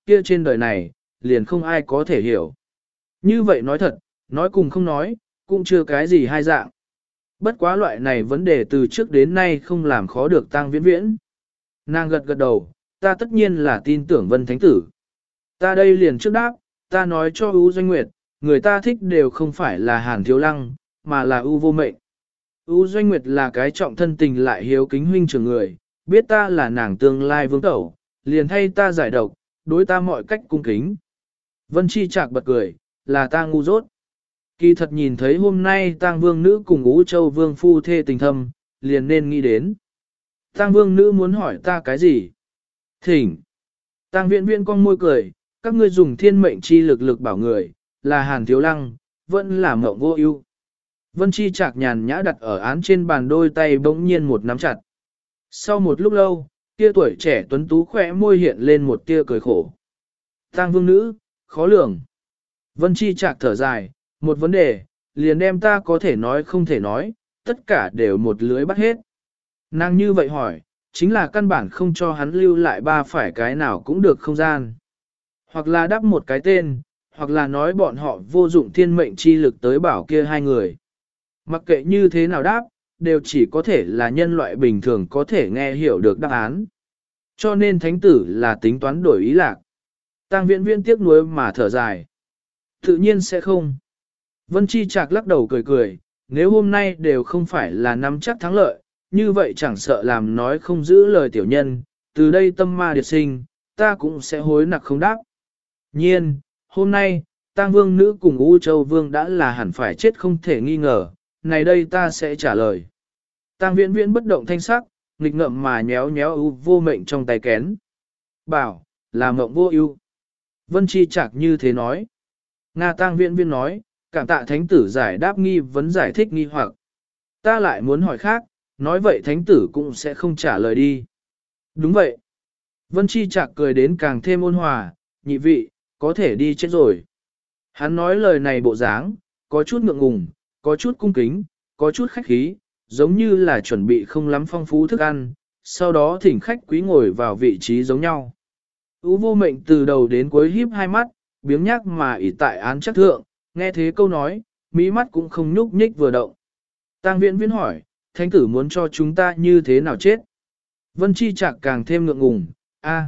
kia trên đời này, liền không ai có thể hiểu. Như vậy nói thật, nói cùng không nói, cũng chưa cái gì hai dạng. Bất quá loại này vấn đề từ trước đến nay không làm khó được Tang Viễn Viễn. Nàng gật gật đầu, ta tất nhiên là tin tưởng Vân Thánh Tử. Ta đây liền trước đáp, ta nói cho U Doanh Nguyệt, người ta thích đều không phải là Hàn Thiếu Lăng, mà là U Vô Mệnh. U Doanh Nguyệt là cái trọng thân tình lại hiếu kính huynh trưởng người, biết ta là nàng tương lai vương tẩu, liền thay ta giải độc, đối ta mọi cách cung kính. Vân Chi Trạc bật cười, là ta ngu dốt. Kỳ thật nhìn thấy hôm nay Tang Vương Nữ cùng Ú Châu Vương phu thê tình thâm, liền nên nghĩ đến. Tang Vương Nữ muốn hỏi ta cái gì? Thỉnh. Tang Viễn Viễn con môi cười, các ngươi dùng thiên mệnh chi lực bảo người, là Hàn Thiếu Lăng, vẫn là Mộng Vô Ưu. Vân Chi Trạc nhàn nhã đặt ở án trên bàn, đôi tay bỗng nhiên một nắm chặt. Sau một lúc lâu, kia tuổi trẻ tuấn tú khỏe môi hiện lên một tia cười khổ. Tang Vương Nữ, khó lường. Vân Chi Trạc thở dài, một vấn đề, liền đem ta có thể nói không thể nói, tất cả đều một lưới bắt hết. Nàng như vậy hỏi, chính là căn bản không cho hắn lưu lại ba phải cái nào cũng được không gian. Hoặc là đắp một cái tên, hoặc là nói bọn họ vô dụng thiên mệnh chi lực tới bảo kia hai người. Mặc kệ như thế nào đáp, đều chỉ có thể là nhân loại bình thường có thể nghe hiểu được đáp án. Cho nên thánh tử là tính toán đổi ý lạc. Tang Viễn Viễn tiếc nuối mà thở dài. Tự nhiên sẽ không. Vân Chi Trạc lắc đầu cười cười, nếu hôm nay đều không phải là nắm chắc thắng lợi, như vậy chẳng sợ làm nói không giữ lời tiểu nhân, từ đây tâm ma điệt sinh, ta cũng sẽ hối nặc không đáp. Nhiên, hôm nay, Tang Vương Nữ cùng U Châu Vương đã là hẳn phải chết không thể nghi ngờ, này đây ta sẽ trả lời. Tang Viễn Viễn bất động thanh sắc, nghịch ngợm mà nhéo nhéo U Vô Mệnh trong tay kén. Bảo, là Mộng Vô Ưu. Vân Chi Trạc như thế nói. Nga Tang Viễn Viễn nói, cảm tạ thánh tử giải đáp nghi vấn giải thích nghi hoặc. Ta lại muốn hỏi khác, nói vậy thánh tử cũng sẽ không trả lời đi. Đúng vậy. Vân Chi Trạc cười đến càng thêm ôn hòa, nhị vị, có thể đi chết rồi. Hắn nói lời này bộ dáng, có chút ngượng ngùng, có chút cung kính, có chút khách khí, giống như là chuẩn bị không lắm phong phú thức ăn, sau đó thỉnh khách quý ngồi vào vị trí giống nhau. U Vô Mệnh từ đầu đến cuối híp hai mắt, biếng nhác mà ỷ tại án chắc thượng, nghe thế câu nói, mí mắt cũng không nhúc nhích vừa động. Tang Viễn Viễn hỏi, thánh tử muốn cho chúng ta như thế nào chết? Vân Chi Trạc càng thêm ngượng ngùng, a,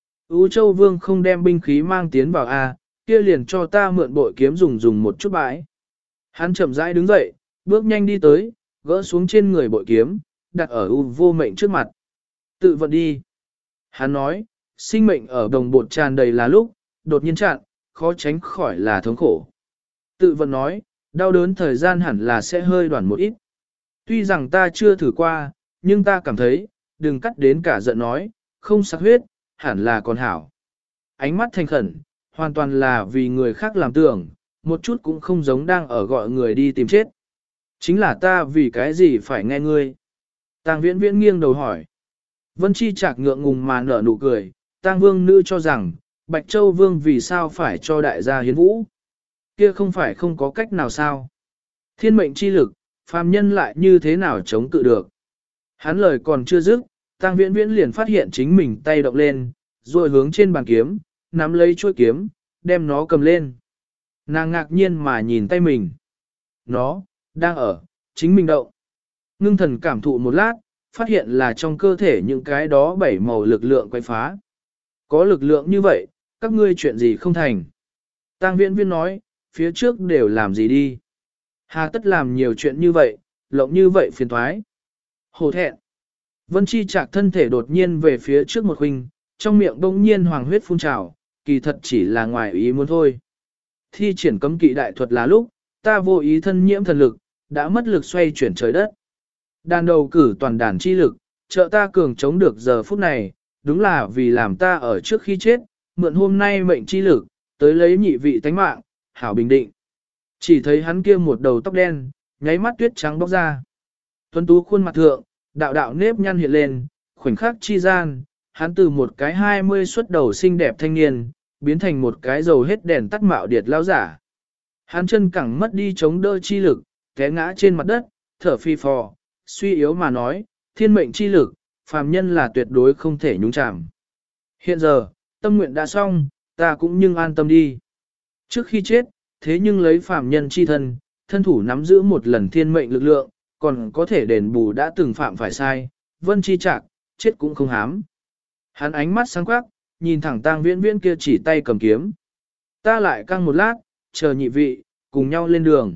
U Châu Vương không đem binh khí mang tiến vào a, kia liền cho ta mượn bội kiếm dùng một chút bãi. Hắn chậm rãi đứng dậy, bước nhanh đi tới, gỡ xuống trên người bội kiếm, đặt ở U Vô Mệnh trước mặt. Tự vận đi. Hắn nói, sinh mệnh ở đồng bột tràn đầy là lúc, đột nhiên chặn, khó tránh khỏi là thống khổ. Tự vận nói, đau đớn thời gian hẳn là sẽ hơi đoạn một ít. Tuy rằng ta chưa thử qua, nhưng ta cảm thấy, đừng cắt đến cả giận nói, không sặc huyết, hẳn là còn hảo. Ánh mắt thành khẩn, hoàn toàn là vì người khác làm tưởng, một chút cũng không giống đang ở gọi người đi tìm chết. Chính là ta vì cái gì phải nghe ngươi? Tang Viễn Viễn nghiêng đầu hỏi. Vân Chi Trạc ngượng ngùng mà nở nụ cười, Tang Vương Nữ cho rằng, Bạch Châu Vương vì sao phải cho đại gia hiến vũ? Kia không phải không có cách nào sao? Thiên mệnh chi lực, phàm nhân lại như thế nào chống cự được? Hắn lời còn chưa dứt, Tang Viễn Viễn liền phát hiện chính mình tay động lên, rồi hướng trên bàn kiếm, nắm lấy chuôi kiếm, đem nó cầm lên. Nàng ngạc nhiên mà nhìn tay mình. Nó, đang ở, chính mình động. Ngưng thần cảm thụ một lát, phát hiện là trong cơ thể những cái đó bảy màu lực lượng quay phá. Có lực lượng như vậy, các ngươi chuyện gì không thành. Tang Viễn Viễn nói, phía trước đều làm gì đi. Hà tất làm nhiều chuyện như vậy, lộng như vậy phiền thoái. Hổ thẹn. Vân Chi Trạc thân thể đột nhiên về phía trước một huynh, trong miệng đông nhiên hoàng huyết phun trào, kỳ thật chỉ là ngoài ý muốn thôi. Thi triển cấm kỵ đại thuật là lúc, ta vô ý thân nhiễm thần lực, đã mất lực xoay chuyển trời đất. Đàn đầu cử toàn đàn chi lực, trợ ta cường chống được giờ phút này, đúng là vì làm ta ở trước khi chết, mượn hôm nay mệnh chi lực, tới lấy nhị vị tánh mạng, hảo bình định. Chỉ thấy hắn kia một đầu tóc đen, nháy mắt tuyết trắng bóc ra. Tuấn tú khuôn mặt thượng, đạo đạo nếp nhăn hiện lên, khoảnh khắc chi gian, hắn từ một cái 20 xuất đầu xinh đẹp thanh niên, biến thành một cái dầu hết đèn tắt mạo điệt lao giả. Hắn chân cẳng mất đi chống đỡ chi lực, té ngã trên mặt đất, thở phi phò, suy yếu mà nói, thiên mệnh chi lực, phàm nhân là tuyệt đối không thể nhúng chạm. Hiện giờ, tâm nguyện đã xong, Ta cũng nhưng an tâm đi. Trước khi chết, thế nhưng lấy phàm nhân chi thân, thân thủ nắm giữ một lần thiên mệnh lực lượng, còn có thể đền bù đã từng phạm phải sai, Vân Chi Trạc, chết cũng không hám. Hắn ánh mắt sáng quắc, nhìn thẳng Tang Viễn Viễn kia chỉ tay cầm kiếm. Ta lại căng một lát, chờ nhị vị, cùng nhau lên đường.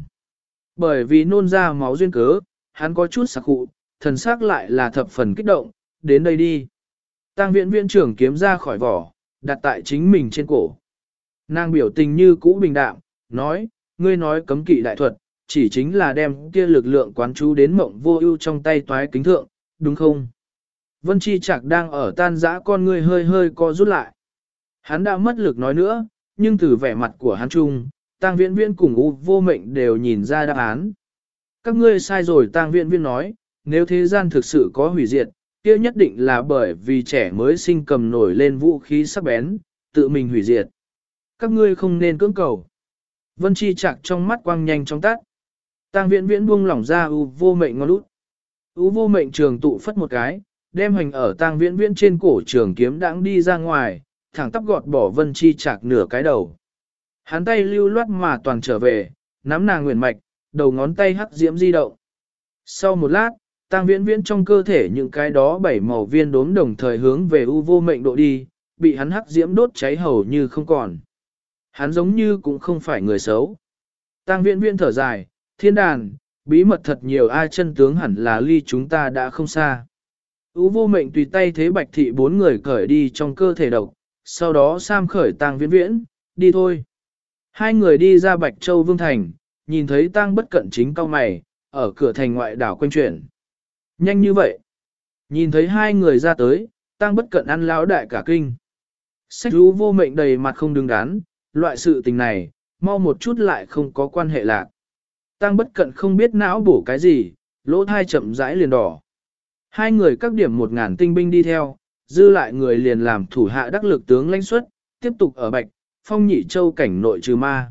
Bởi vì nôn ra máu duyên cớ, hắn có chút sặc khụ, thần sắc lại là thập phần kích động, đến đây đi. Tang Viễn Viễn trưởng kiếm ra khỏi vỏ, đặt tại chính mình trên cổ. Nàng biểu tình như cũ bình đạm, nói, ngươi nói cấm kỵ đại thuật, chỉ chính là đem kia lực lượng quán chú đến mộng vô ưu trong tay toái kính thượng, đúng không? Vân Chi Trạc đang ở tan dã con ngươi hơi hơi co rút lại. Hắn đã mất lực nói nữa, nhưng từ vẻ mặt của hắn chung, Tang Viễn Viễn cùng U Vô Mệnh đều nhìn ra đáp án. Các ngươi sai rồi, Tang Viễn Viễn nói, nếu thế gian thực sự có hủy diệt, kia nhất định là bởi vì trẻ mới sinh cầm nổi lên vũ khí sắc bén, tự mình hủy diệt. Các ngươi không nên cưỡng cầu. Vân Chi Trạc trong mắt quang nhanh trong tắt. Tang Viễn Viễn buông lỏng ra U Vô Mệnh ngón út. U Vô Mệnh trường tụ phất một cái, đem hành ở Tang Viễn Viễn trên cổ trường kiếm đãng đi ra ngoài, thẳng tắp gọt bỏ Vân Chi Trạc nửa cái đầu. Hắn tay lưu loát mà toàn trở về, nắm nàng nguyện mạch, đầu ngón tay hắc diễm di động. Sau một lát, Tang Viễn Viễn trong cơ thể những cái đó bảy màu viên đốm đồng thời hướng về U Vô Mệnh độ đi, bị hắn hắc diễm đốt cháy hầu như không còn. Hắn giống như cũng không phải người xấu. Tang Viễn Viễn thở dài, thiên đàn, bí mật thật nhiều, ai chân tướng hẳn là ly chúng ta đã không xa. U Vô Mệnh tùy tay thế Bạch Thị bốn người cởi đi trong cơ thể độc, sau đó sam khởi Tang Viễn Viễn, đi thôi. Hai người đi ra Bạch Châu Vương Thành, nhìn thấy Tang Bất Cận chính cau mày, ở cửa thành ngoại đảo quanh chuyển. Nhanh như vậy. Nhìn thấy hai người ra tới, Tang Bất Cận ăn lão đại cả kinh. Sách U Vô Mệnh đầy mặt không đứng đắn, loại sự tình này, mau một chút lại không có quan hệ lạc. Tang Bất Cận không biết não bổ cái gì, lỗ thai chậm rãi liền đỏ. Hai người các điểm 1000 tinh binh đi theo, dư lại người liền làm thủ hạ đắc lực tướng lãnh xuất, tiếp tục ở Bạch Phong Nhị Châu cảnh nội trừ ma.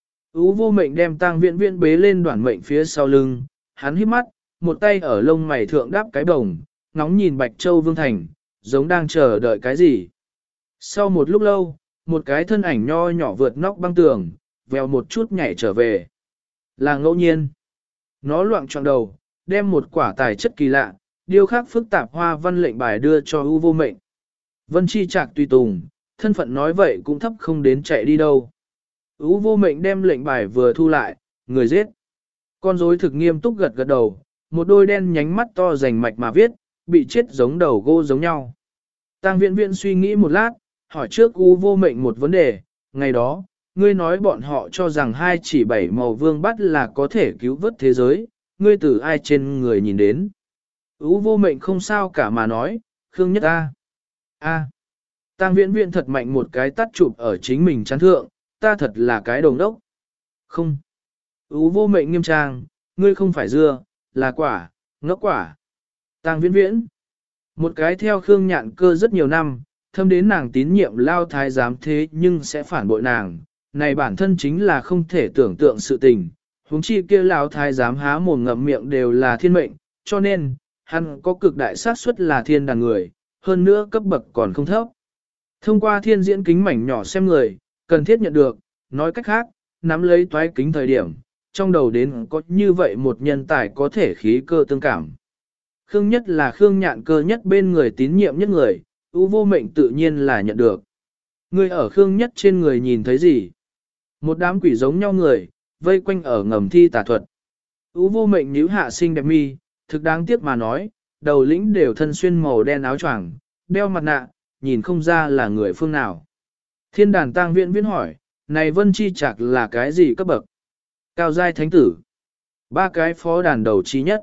U Vô Mệnh đem Tang Viễn Viễn bế lên Đoản Mệnh phía sau lưng, hắn híp mắt, một tay ở lông mày thượng đáp cái bồng, ngóng nhìn Bạch Châu Vương Thành, giống đang chờ đợi cái gì. Sau một lúc lâu, một cái thân ảnh nho nhỏ vượt nóc băng tường, vèo một chút nhảy trở về. Là ngẫu nhiên. Nó loạn trọn đầu, đem một quả tài chất kỳ lạ, điêu khắc phức tạp hoa văn lệnh bài đưa cho U Vô Mệnh. Vân Chi Trạc tùy tùng, thân phận nói vậy cũng thấp không đến chạy đi đâu. U Vô Mệnh đem lệnh bài vừa thu lại, người giết. Con rối thực nghiêm túc gật gật đầu, một đôi đen nhánh mắt to rành mạch mà viết, bị chết giống đầu gô giống nhau. Tang Viễn Viễn suy nghĩ một lát, hỏi trước U Vô Mệnh một vấn đề, ngày đó, ngươi nói bọn họ cho rằng hai chỉ bảy màu vương bắt là có thể cứu vớt thế giới, ngươi từ ai trên người nhìn đến. U Vô Mệnh không sao cả mà nói, Khương Nhất A. A. Tang Viễn Viễn thật mạnh một cái tắt chụp ở chính mình chán thượng, ta thật là cái đồng đốc. Không. U Vô Mệnh nghiêm trang, ngươi không phải dưa, là quả, ngốc quả. Tang Viễn Viễn. Một cái theo Khương Nhạn Cơ rất nhiều năm, thâm đến nàng tín nhiệm lao thái giám thế nhưng sẽ phản bội nàng, này bản thân chính là không thể tưởng tượng sự tình. Huống chi kia lao thái giám há mồm ngậm miệng đều là thiên mệnh, cho nên, hắn có cực đại xác suất là thiên đàn người, hơn nữa cấp bậc còn không thấp. Thông qua thiên diễn kính mảnh nhỏ xem người, cần thiết nhận được, nói cách khác, nắm lấy toái kính thời điểm, trong đầu đến có như vậy một nhân tài có thể khí cơ tương cảm. Khương Nhất là Khương Nhạn Cơ nhất bên người tín nhiệm nhất người, U Vô Mệnh tự nhiên là nhận được. Người ở Khương Nhất trên người nhìn thấy gì? Một đám quỷ giống nhau người, vây quanh ở ngầm thi tà thuật. U Vô Mệnh nhíu hạ xinh đẹp mi, thực đáng tiếc mà nói, đầu lĩnh đều thân xuyên màu đen áo choàng, đeo mặt nạ, nhìn không ra là người phương nào. Thiên đàn Tang Viễn Viễn hỏi, này Vân Chi Trạc là cái gì cấp bậc? Cao giai thánh tử. Ba cái phó đàn đầu trí nhất.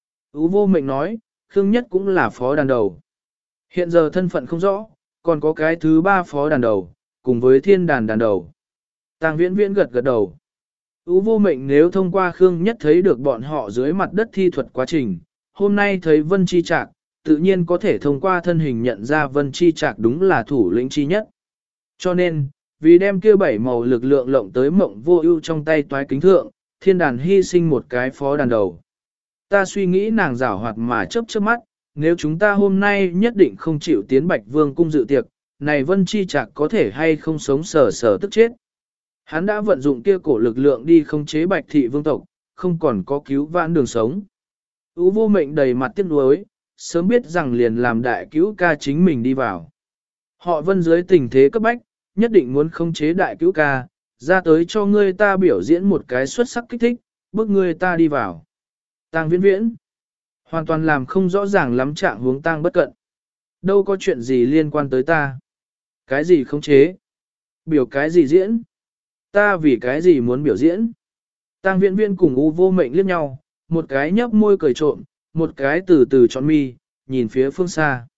U Vô Mệnh nói, Khương Nhất cũng là phó đàn đầu. Hiện giờ thân phận không rõ, còn có cái thứ ba phó đàn đầu, cùng với thiên đàn đàn đầu. Tang Viễn Viễn gật gật đầu. U Vô Mệnh nếu thông qua Khương Nhất thấy được bọn họ dưới mặt đất thi thuật quá trình, hôm nay thấy Vân Chi Trạc, tự nhiên có thể thông qua thân hình nhận ra Vân Chi Trạc đúng là thủ lĩnh chi nhất. Cho nên, vì đem kia bảy màu lực lượng lộng tới mộng vô ưu trong tay toái kính thượng, thiên đàn hy sinh một cái phó đàn đầu. Ta suy nghĩ nàng giảo hoạt mà chớp chớp mắt, nếu chúng ta hôm nay nhất định không chịu tiến Bạch Vương cung dự tiệc, này Vân Chi Trạc có thể hay không sống sờ sờ tức chết. Hắn đã vận dụng kia cổ lực lượng đi khống chế Bạch thị vương tộc, không còn có cứu vãn đường sống. Ú Vô Mệnh đầy mặt tiếc nuối, sớm biết rằng liền làm đại cứu ca chính mình đi vào. Họ Vân dưới tình thế cấp bách, nhất định muốn khống chế đại cứu ca, ra tới cho ngươi ta biểu diễn một cái xuất sắc kích thích, bước ngươi ta đi vào. Tang Viễn Viễn, hoàn toàn làm không rõ ràng lắm trạng huống tang bất cận. Đâu có chuyện gì liên quan tới ta. Cái gì khống chế? Biểu cái gì diễn? Ta vì cái gì muốn biểu diễn? Tang Viễn Viễn cùng U Vô Mệnh liếc nhau, một cái nhấp môi cười trộm, một cái từ từ trọn mi, nhìn phía phương xa.